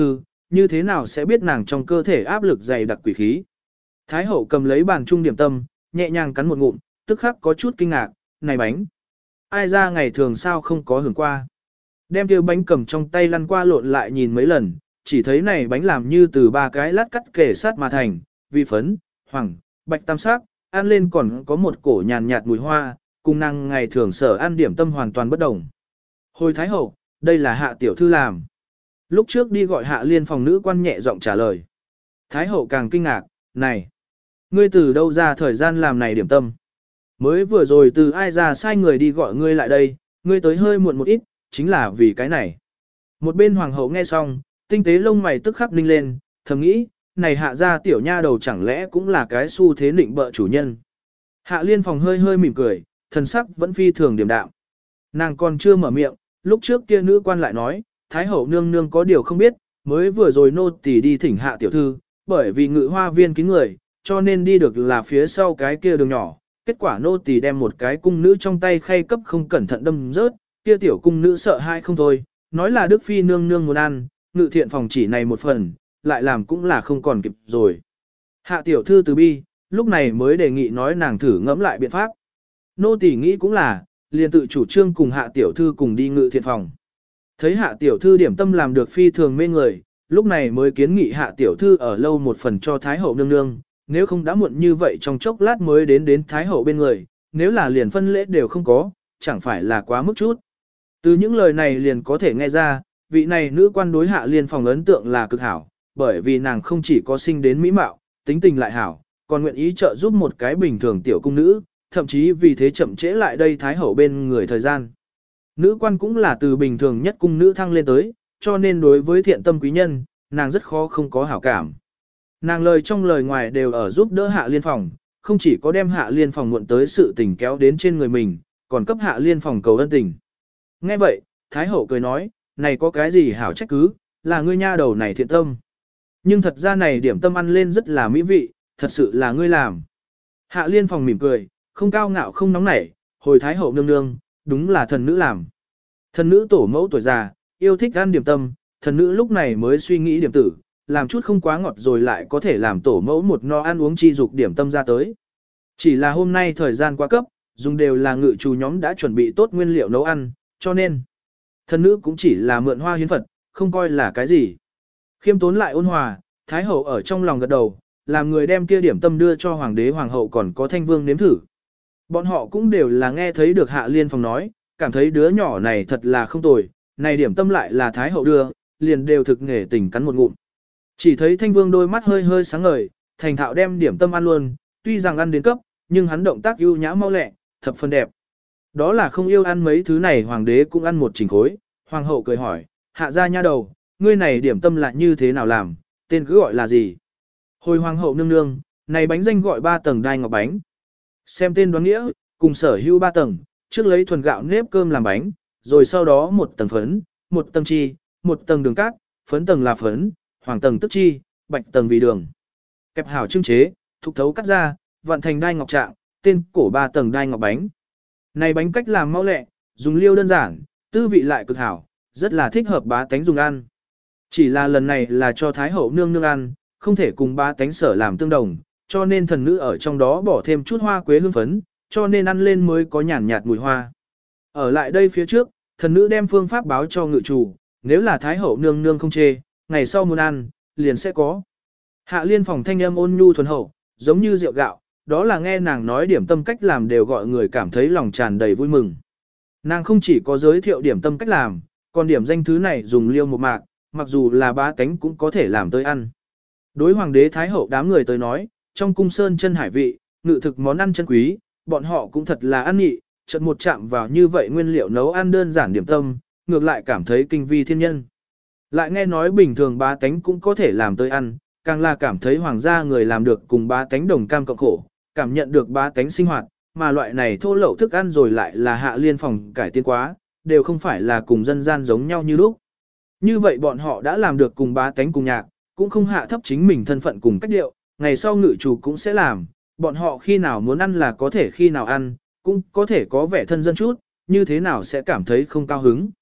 như thế nào sẽ biết nàng trong cơ thể áp lực dày đặc quỷ khí. Thái hậu cầm lấy bàn trung điểm tâm, nhẹ nhàng cắn một ngụm, tức khắc có chút kinh ngạc, này bánh. Ai ra ngày thường sao không có hưởng qua. Đem kia bánh cầm trong tay lăn qua lộn lại nhìn mấy lần, chỉ thấy này bánh làm như từ ba cái lát cắt kề sát mà thành, vị phấn, hoàng, bạch tam sắc, ăn lên còn có một cổ nhàn nhạt mùi hoa, cùng nàng ngày thường sở ăn điểm tâm hoàn toàn bất đồng. Hồi Thái hậu, đây là hạ tiểu thư làm. Lúc trước đi gọi hạ liên phòng nữ quan nhẹ giọng trả lời. Thái hậu càng kinh ngạc, này, ngươi từ đâu ra thời gian làm này điểm tâm? Mới vừa rồi từ ai ra sai người đi gọi ngươi lại đây, ngươi tới hơi muộn một ít, chính là vì cái này. Một bên hoàng hậu nghe xong, tinh tế lông mày tức khắc ninh lên, thầm nghĩ, này hạ ra tiểu nha đầu chẳng lẽ cũng là cái xu thế định bợ chủ nhân. Hạ liên phòng hơi hơi mỉm cười, thần sắc vẫn phi thường điềm đạm. Nàng còn chưa mở miệng, lúc trước kia nữ quan lại nói, Thái hậu nương nương có điều không biết, mới vừa rồi nô tỳ đi thỉnh hạ tiểu thư, bởi vì ngự hoa viên kín người, cho nên đi được là phía sau cái kia đường nhỏ. Kết quả nô tỳ đem một cái cung nữ trong tay khay cấp không cẩn thận đâm rớt, kia tiểu cung nữ sợ hai không thôi, nói là Đức Phi nương nương muốn ăn, ngự thiện phòng chỉ này một phần, lại làm cũng là không còn kịp rồi. Hạ tiểu thư từ bi, lúc này mới đề nghị nói nàng thử ngẫm lại biện pháp. Nô tỳ nghĩ cũng là, liền tự chủ trương cùng hạ tiểu thư cùng đi ngự thiện phòng. Thấy hạ tiểu thư điểm tâm làm được phi thường mê người, lúc này mới kiến nghị hạ tiểu thư ở lâu một phần cho Thái hậu nương nương, nếu không đã muộn như vậy trong chốc lát mới đến Thái hậu bên người, nếu là liền phân lễ đều không có, chẳng phải là quá mức chút. Từ những lời này liền có thể nghe ra, vị này nữ quan đối hạ liên phòng ấn tượng là cực hảo, bởi vì nàng không chỉ có sinh đến mỹ mạo, tính tình lại hảo, còn nguyện ý trợ giúp một cái bình thường tiểu cung nữ, thậm chí vì thế chậm trễ lại đây Thái hậu bên người thời gian. Nữ quan cũng là từ bình thường nhất cung nữ thăng lên tới, cho nên đối với thiện tâm quý nhân, nàng rất khó không có hảo cảm. Nàng lời trong lời ngoài đều ở giúp đỡ hạ liên phòng, không chỉ có đem hạ liên phòng muộn tới sự tình kéo đến trên người mình, còn cấp hạ liên phòng cầu ân tình. Nghe vậy, Thái hậu cười nói, này có cái gì hảo trách cứ, là ngươi nha đầu này thiện tâm. Nhưng thật ra này điểm tâm ăn lên rất là mỹ vị, thật sự là ngươi làm. Hạ liên phòng mỉm cười, không cao ngạo không nóng nảy, hồi Thái hậu nương nương, đúng là thần nữ làm. Thần nữ tổ mẫu tuổi già, yêu thích ăn điểm tâm, thần nữ lúc này mới suy nghĩ điểm tử, làm chút không quá ngọt rồi lại có thể làm tổ mẫu một no ăn uống chi dục điểm tâm ra tới. Chỉ là hôm nay thời gian quá cấp, dùng đều là ngự chủ nhóm đã chuẩn bị tốt nguyên liệu nấu ăn, cho nên thần nữ cũng chỉ là mượn hoa hiến Phật, không coi là cái gì. Khiêm tốn lại ôn hòa, Thái hậu ở trong lòng gật đầu, làm người đem kia điểm tâm đưa cho hoàng đế hoàng hậu còn có thanh vương nếm thử. Bọn họ cũng đều là nghe thấy được hạ liên phòng nói, cảm thấy đứa nhỏ này thật là không tồi, này điểm tâm lại là Thái hậu đưa, liền đều thực nghề tình cắn một ngụm. Chỉ thấy thanh vương đôi mắt hơi hơi sáng ngời, thành thạo đem điểm tâm ăn luôn, tuy rằng ăn đến cấp, nhưng hắn động tác ưu nhã mau lẹ, thập phần đẹp. Đó là không yêu ăn mấy thứ này hoàng đế cũng ăn một chỉnh khối, hoàng hậu cười hỏi, hạ ra nha đầu, ngươi này điểm tâm là như thế nào làm, tên cứ gọi là gì? Hồi hoàng hậu nương nương, này bánh danh gọi 3 tầng đai ngọc bánh. Xem tên đoán nghĩa, cùng sở hữu 3 tầng, trước lấy thuần gạo nếp cơm làm bánh, rồi sau đó một tầng phấn, một tầng chi, một tầng đường cát, phấn tầng là phấn, hoàng tầng tức chi, bạch tầng vì đường. Kẹp hảo trưng chế, thục thấu cắt ra, vặn thành đai ngọc trạng, tên cổ 3 tầng đai ngọc bánh. Này bánh cách làm mau lẹ, dùng liêu đơn giản, tư vị lại cực hảo, rất là thích hợp bá tánh dùng ăn. Chỉ là lần này là cho Thái hậu nương nương ăn, không thể cùng bá tánh sở làm tương đồng, cho nên thần nữ ở trong đó bỏ thêm chút hoa quế hương phấn, cho nên ăn lên mới có nhàn nhạt mùi hoa. Ở lại đây phía trước, thần nữ đem phương pháp báo cho ngự chủ, nếu là Thái hậu nương nương không chê, ngày sau muốn ăn, liền sẽ có. Hạ liên phòng thanh âm ôn nhu thuần hậu, giống như rượu gạo, đó là nghe nàng nói điểm tâm cách làm đều gọi người cảm thấy lòng tràn đầy vui mừng. Nàng không chỉ có giới thiệu điểm tâm cách làm, còn điểm danh thứ này dùng liêu một mạc, mặc dù là bá tánh cũng có thể làm tới ăn. Đối hoàng đế Thái hậu đám người tới nói, trong cung sơn chân hải vị, ngự thực món ăn chân quý, bọn họ cũng thật là ăn nhị, chợt một chạm vào như vậy nguyên liệu nấu ăn đơn giản điểm tâm, ngược lại cảm thấy kinh vi thiên nhân. Lại nghe nói bình thường bá tánh cũng có thể làm tới ăn, càng là cảm thấy hoàng gia người làm được cùng bá tánh đồng cam cộng khổ, cảm nhận được bá tánh sinh hoạt, mà loại này thô lậu thức ăn rồi lại là hạ liên phòng cải tiến quá, đều không phải là cùng dân gian giống nhau như lúc. Như vậy bọn họ đã làm được cùng bá tánh cùng nhạc, cũng không hạ thấp chính mình thân phận cùng cách điệu, ngày sau ngự chủ cũng sẽ làm, bọn họ khi nào muốn ăn là có thể khi nào ăn, cũng có thể có vẻ thân dân chút, như thế nào sẽ cảm thấy không cao hứng.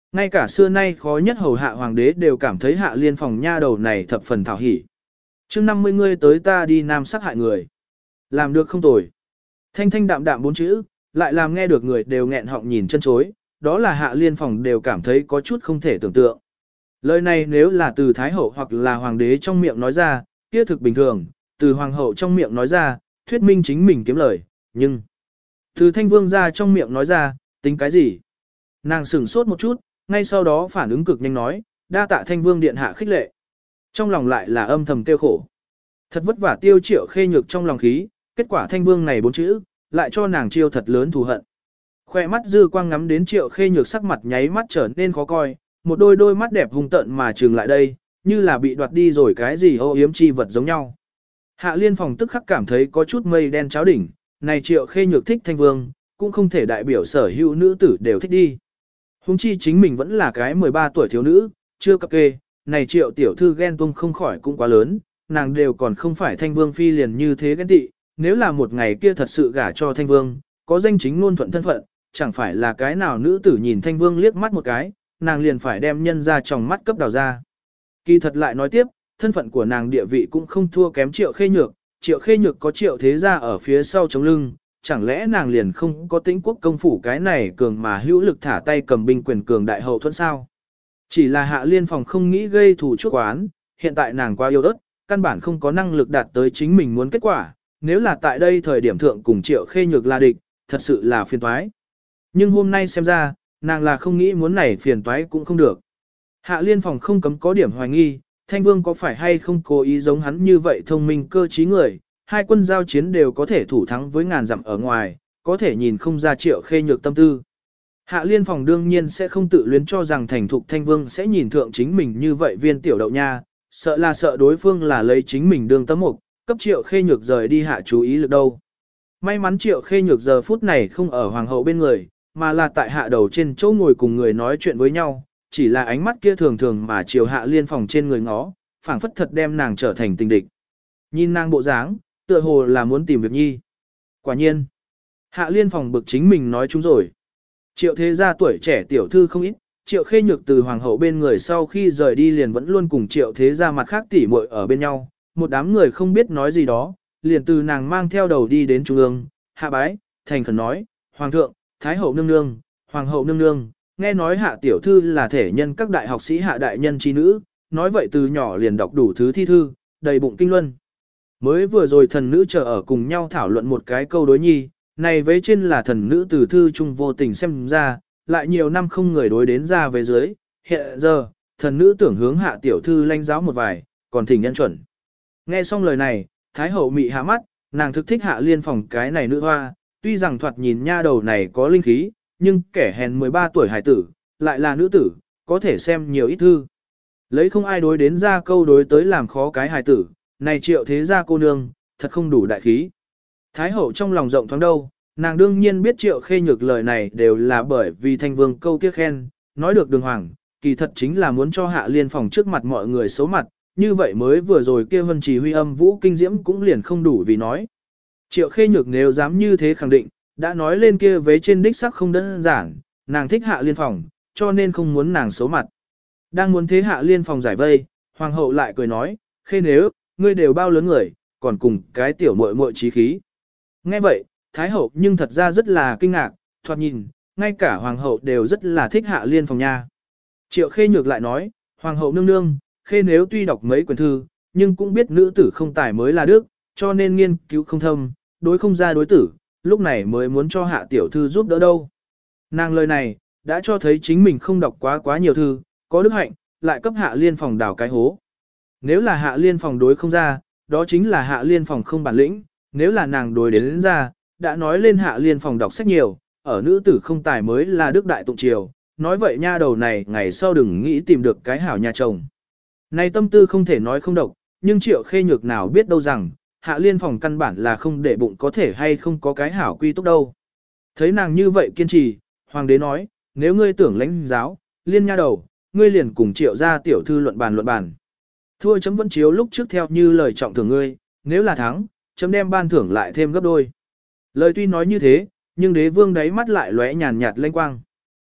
Ngay cả xưa nay khó nhất hầu hạ hoàng đế đều cảm thấy Hạ Liên Phòng nha đầu này thập phần thảo hỉ. Chương 50 ngươi tới ta đi nam sát hại người. Làm được không tồi. Thanh thanh đạm đạm bốn chữ, lại làm nghe được người đều nghẹn họng nhìn chân chối, đó là Hạ Liên Phòng đều cảm thấy có chút không thể tưởng tượng. Lời này nếu là từ Thái Hậu hoặc là Hoàng đế trong miệng nói ra, kia thực bình thường, từ Hoàng hậu trong miệng nói ra, thuyết minh chính mình kiếm lời, nhưng từ Thanh Vương ra trong miệng nói ra, tính cái gì? Nàng sửng sốt một chút, ngay sau đó phản ứng cực nhanh nói, đa tạ Thanh Vương điện hạ khích lệ. Trong lòng lại là âm thầm tiêu khổ. Thật vất vả Tiêu Triệu Khê nhược trong lòng khí, kết quả Thanh Vương này bốn chữ, lại cho nàng chiêu thật lớn thù hận. Khoe mắt dư quang ngắm đến Triệu Khê nhược sắc mặt nháy mắt trở nên khó coi, một đôi mắt đẹp hung tợn mà trừng lại đây, như là bị đoạt đi rồi cái gì ô yếm chi vật giống nhau. Hạ Liên Phòng tức khắc cảm thấy có chút mây đen cháo đỉnh, này Triệu Khê nhược thích Thanh Vương, cũng không thể đại biểu sở hữu nữ tử đều thích đi. Hùng chi chính mình vẫn là cái 13 tuổi thiếu nữ, chưa cập kê, này Triệu tiểu thư ghen tuông không khỏi cũng quá lớn, nàng đều còn không phải Thanh Vương phi liền như thế ghen tị, nếu là một ngày kia thật sự gả cho Thanh Vương, có danh chính ngôn thuận thân phận, chẳng phải là cái nào nữ tử nhìn Thanh Vương liếc mắt một cái, nàng liền phải đem nhân ra trong mắt cấp đào ra. Kỳ thật lại nói tiếp, thân phận của nàng địa vị cũng không thua kém Triệu Khê nhược, Triệu Khê nhược có Triệu thế gia ở phía sau chống lưng, chẳng lẽ nàng liền không có Tĩnh quốc công phủ cái này cường mà hữu lực thả tay cầm binh quyền cường đại hậu thuẫn sao? Chỉ là Hạ Liên Phòng không nghĩ gây thù chuốc oán, hiện tại nàng quá yêu đất, căn bản không có năng lực đạt tới chính mình muốn kết quả, nếu là tại đây thời điểm thượng cùng Triệu Khê nhược là địch, thật sự là phiền toái. Nhưng hôm nay xem ra, nàng là không nghĩ muốn này phiền toái cũng không được. Hạ Liên Phòng không cấm có điểm hoài nghi, Thanh Vương có phải hay không cố ý giống hắn như vậy thông minh cơ trí người, hai quân giao chiến đều có thể thủ thắng với ngàn dặm ở ngoài, có thể nhìn không ra Triệu Khê nhược tâm tư. Hạ Liên Phòng đương nhiên sẽ không tự luyến cho rằng thành thục Thanh Vương sẽ nhìn thượng chính mình như vậy viên tiểu đậu nha, sợ đối phương là lấy chính mình đương tấm mục, cấp Triệu Khê nhược rời đi hạ chú ý lực đâu. May mắn Triệu Khê nhược giờ phút này không ở hoàng hậu bên người, mà là tại hạ đầu trên chỗ ngồi cùng người nói chuyện với nhau, chỉ là ánh mắt kia thường thường mà chiều Hạ Liên Phòng trên người ngó, phảng phất thật đem nàng trở thành tình địch. Nhìn nàng bộ dáng, tựa hồ là muốn tìm việc nhi. Quả nhiên, Hạ Liên Phòng bực chính mình nói chúng rồi. Triệu thế gia tuổi trẻ tiểu thư không ít, Triệu Khê nhược từ hoàng hậu bên người sau khi rời đi liền vẫn luôn cùng Triệu thế gia mặt khác tỉ muội ở bên nhau, một đám người không biết nói gì đó, liền từ nàng mang theo đầu đi đến trung ương, hạ bái, thành khẩn nói, Hoàng thượng, Thái hậu nương nương, Hoàng hậu nương nương, nghe nói Hạ tiểu thư là thể nhân các đại học sĩ Hạ đại nhân chi nữ, nói vậy từ nhỏ liền đọc đủ thứ thi thư, đầy bụng kinh luân. Mới vừa rồi thần nữ chờ ở cùng nhau thảo luận một cái câu đối nhi, này vế trên là thần nữ từ thư trung vô tình xem ra, lại nhiều năm không người đối đến ra về dưới, hiện giờ, thần nữ tưởng hướng Hạ tiểu thư lãnh giáo một vài, còn thỉnh nhân chuẩn. Nghe xong lời này, Thái hậu mị hạ mắt, nàng thực thích Hạ Liên Phòng cái này nữ hoa, tuy rằng thoạt nhìn nha đầu này có linh khí, nhưng kẻ hèn 13 tuổi hải tử, lại là nữ tử, có thể xem nhiều ít thư. Lấy không ai đối đến ra câu đối tới làm khó cái hải tử, này Triệu thế gia cô nương, thật không đủ đại khí. Thái hậu trong lòng rộng thoáng đâu, nàng đương nhiên biết Triệu Khê nhược lời này đều là bởi vì Thanh Vương câu tiếc khen, nói được đường hoàng, kỳ thật chính là muốn cho Hạ Liên Phòng trước mặt mọi người xấu mặt, như vậy mới vừa rồi kia vân trì huy âm vũ kinh diễm cũng liền không đủ vì nói. Triệu Khê nhược nếu dám như thế khẳng định, đã nói lên kia vế trên đích sắc không đơn giản, nàng thích Hạ Liên Phòng, cho nên không muốn nàng xấu mặt. Đang muốn thế Hạ Liên Phòng giải vây, hoàng hậu lại cười nói, Khê nếu, ngươi đều bao lớn người, còn cùng cái tiểu muội muội trí khí. Nghe vậy, Thái hậu nhưng thật ra rất là kinh ngạc, thoạt nhìn, ngay cả hoàng hậu đều rất là thích Hạ Liên Phòng nha. Triệu Khê nhược lại nói, hoàng hậu nương nương, Khê nếu tuy đọc mấy quyển thư, nhưng cũng biết nữ tử không tài mới là đức, cho nên nghiên cứu không thâm, đối không ra đối tử, lúc này mới muốn cho Hạ tiểu thư giúp đỡ đâu. Nàng lời này, đã cho thấy chính mình không đọc quá nhiều thư, có đức hạnh, lại cấp Hạ Liên Phòng đào cái hố. Nếu là Hạ Liên Phòng đối không ra, đó chính là Hạ Liên Phòng không bản lĩnh, nếu là nàng đối đến ra, đã nói lên Hạ Liên Phòng đọc sách nhiều, ở nữ tử không tài mới là đức đại tụng triều, nói vậy nha đầu này ngày sau đừng nghĩ tìm được cái hảo nhà chồng. Này tâm tư không thể nói không độc, nhưng Triệu Khê nhược nào biết đâu rằng, Hạ Liên Phòng căn bản là không để bụng có thể hay không có cái hảo quy túc đâu. Thấy nàng như vậy kiên trì, hoàng đế nói, nếu ngươi tưởng lãnh giáo, Liên nha đầu, ngươi liền cùng Triệu gia tiểu thư luận bàn. Thua chấm vẫn chiếu lúc trước theo như lời trọng thưởng ngươi, nếu là thắng, chấm đem ban thưởng lại thêm gấp đôi. Lời tuy nói như thế, nhưng đế vương đáy mắt lại lóe nhàn nhạt lanh quang.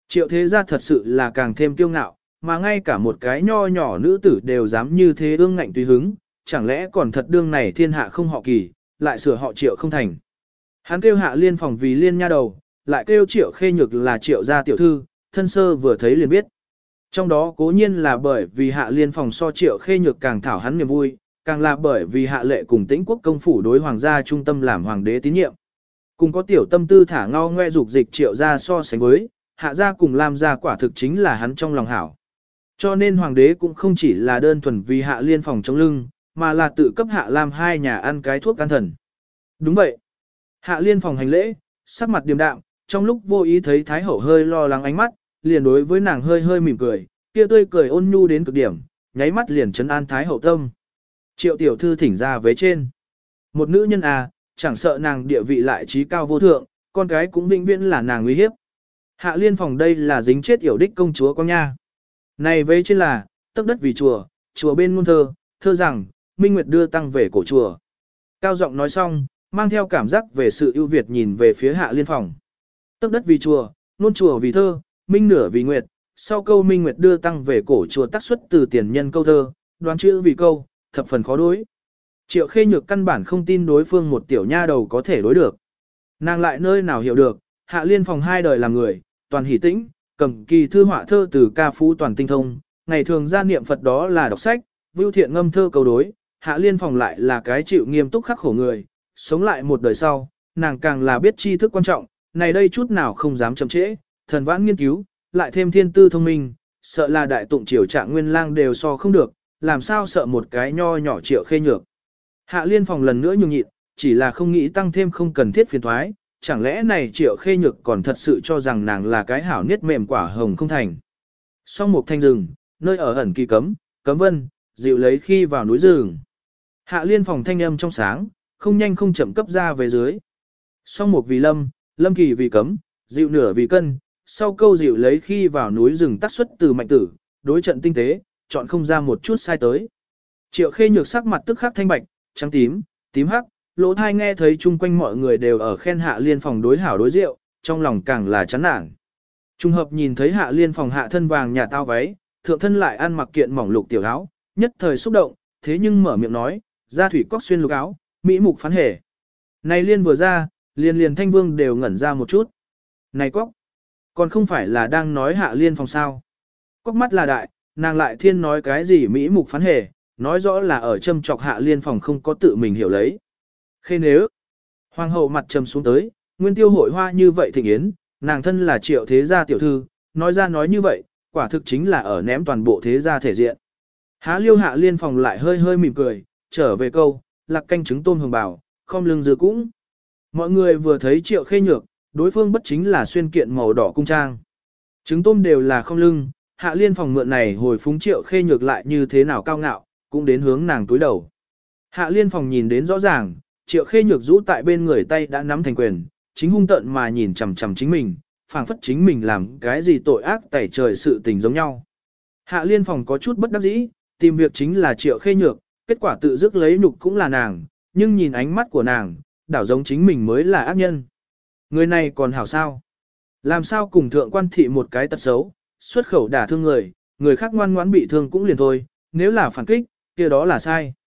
Triệu thế gia thật sự là càng thêm kiêu ngạo, mà ngay cả một cái nho nhỏ nữ tử đều dám như thế ương ngạnh tùy hứng, chẳng lẽ còn thật đương này thiên hạ không họ Kỳ, lại sửa họ Triệu không thành. Hắn kêu Hạ Liên phòng vì Liên nha đầu, lại kêu Triệu Khê Nhược là Triệu gia tiểu thư, thân sơ vừa thấy liền biết. Trong đó cố nhiên là bởi vì Hạ Liên phòng so Triệu Khê Nhược càng thảo hắn niềm vui, càng là bởi vì Hạ Lệ cùng Tĩnh Quốc công phủ đối hoàng gia trung tâm làm hoàng đế tín nhiệm. Cùng có tiểu tâm tư thả ngao ngoe dục dịch Triệu gia so sánh với, Hạ gia cùng Lam gia quả thực chính là hắn trong lòng hảo. Cho nên hoàng đế cũng không chỉ là đơn thuần vì Hạ Liên phòng chống lưng, mà là tự cấp Hạ Lam hai nhà ăn cái thuốc can thần. Đúng vậy. Hạ Liên phòng hành lễ, sắc mặt điềm đạm, trong lúc vô ý thấy Thái Hậu hơi lo lắng ánh mắt, liền đối với nàng hơi hơi mỉm cười, kia tươi cười ôn nhu đến cực điểm, nháy mắt liền trấn an Thái Hậu tâm. Triệu tiểu thư thỉnh ra vế trên. Một nữ nhân à, chẳng sợ nàng địa vị lại trí cao vô thượng, con cái cũng vĩnh viễn là nàng uy hiếp. Hạ Liên phòng đây là dính chết yểu đích công chúa con nha. Này vế trên là, tấc đất vì chùa, chùa bên ngôn thơ, thơ rằng, Minh Nguyệt đưa tăng về cổ chùa. Cao giọng nói xong, mang theo cảm giác về sự ưu việt nhìn về phía Hạ Liên phòng. Tấc đất vì chùa, nôn chùa vì thơ, minh nửa vì nguyệt, sau câu Minh Nguyệt đưa tăng về cổ chùa tác xuất từ tiền nhân câu thơ, đoán chữ vì câu, thập phần khó đối. Triệu Khê Nhược căn bản không tin đối phương một tiểu nha đầu có thể đối được. Nàng lại nơi nào hiểu được, Hạ Liên phòng hai đời làm người, toàn hỷ tĩnh, cầm kỳ thư họa thơ từ ca phú toàn tinh thông, ngày thường gia niệm Phật đó là đọc sách, vưu thiện ngâm thơ câu đối, Hạ Liên phòng lại là cái chịu nghiêm túc khắc khổ người, sống lại một đời sau, nàng càng là biết tri thức quan trọng, này đây chút nào không dám chậm trễ, thần vãn nghiên cứu, lại thêm thiên tư thông minh, sợ là đại tụng triều trạng nguyên lang đều so không được, làm sao sợ một cái nho nhỏ Triệu Khê Nhược. Hạ Liên phòng lần nữa nhường nhịn, chỉ là không nghĩ tăng thêm không cần thiết phiền thoái, chẳng lẽ này Triệu Khê Nhược còn thật sự cho rằng nàng là cái hảo niết mềm quả hồng không thành. Song một thanh rừng, nơi ở ẩn kỳ cấm, cấm vân, dịu lấy khi vào núi rừng. Hạ Liên phòng thanh âm trong sáng, không nhanh không chậm cấp ra về dưới. Song một vì lâm, lâm kỳ vì cấm, dịu nửa vì cân, sau câu dịu lấy khi vào núi rừng tác xuất từ mạnh tử, đối trận tinh tế, chọn không ra một chút sai tới. Triệu Khê Nhược sắc mặt tức khắc thanh bạch, trắng tím, tím hắc, lỗ thai nghe thấy chung quanh mọi người đều ở khen Hạ Liên phòng đối hảo đối rượu, trong lòng càng là chán nản. Trung hợp nhìn thấy Hạ Liên phòng hạ thân vàng nhà tao váy, thượng thân lại ăn mặc kiện mỏng lục tiểu áo, nhất thời xúc động, thế nhưng mở miệng nói, ra thủy cóc xuyên lục áo, mỹ mục phán hề. Này Liên vừa ra, liền Thanh Vương đều ngẩn ra một chút. Này cóc, còn không phải là đang nói Hạ Liên phòng sao. Cóc mắt là đại, nàng lại thiên nói cái gì mỹ mục phán hề, nói rõ là ở châm chọc Hạ Liên phòng không có tự mình hiểu lấy. Khê nếu, hoàng hậu mặt trầm xuống tới, nguyên tiêu hội hoa như vậy thịnh yến, nàng thân là Triệu thế gia tiểu thư, nói ra nói như vậy, quả thực chính là ở ném toàn bộ thế gia thể diện. Há liêu Hạ Liên phòng lại hơi hơi mỉm cười, trở về câu, lạc canh trứng tôm hồng bảo, không lưng dừa cũng. Mọi người vừa thấy Triệu Khê Nhược, đối phương bất chính là xuyên kiện màu đỏ cung trang. Trứng tôm đều là không lưng, Hạ Liên phòng mượn này hồi phúng Triệu Khê Nhược lại như thế nào cao ngạo, cũng đến hướng nàng túi đầu. Hạ Liên phòng nhìn đến rõ ràng, Triệu Khê Nhược rũ tại bên người tay đã nắm thành quyền, chính hung tợn mà nhìn chằm chằm chính mình, phảng phất chính mình làm cái gì tội ác tẩy trời sự tình giống nhau. Hạ Liên phòng có chút bất đắc dĩ, tìm việc chính là Triệu Khê Nhược, kết quả tự dứt lấy nhục cũng là nàng, nhưng nhìn ánh mắt của nàng, đảo giống chính mình mới là ác nhân. Người này còn hảo sao? Làm sao cùng thượng quan thị một cái tật xấu, xuất khẩu đả thương người, người khác ngoan ngoãn bị thương cũng liền thôi, nếu là phản kích, kia đó là sai.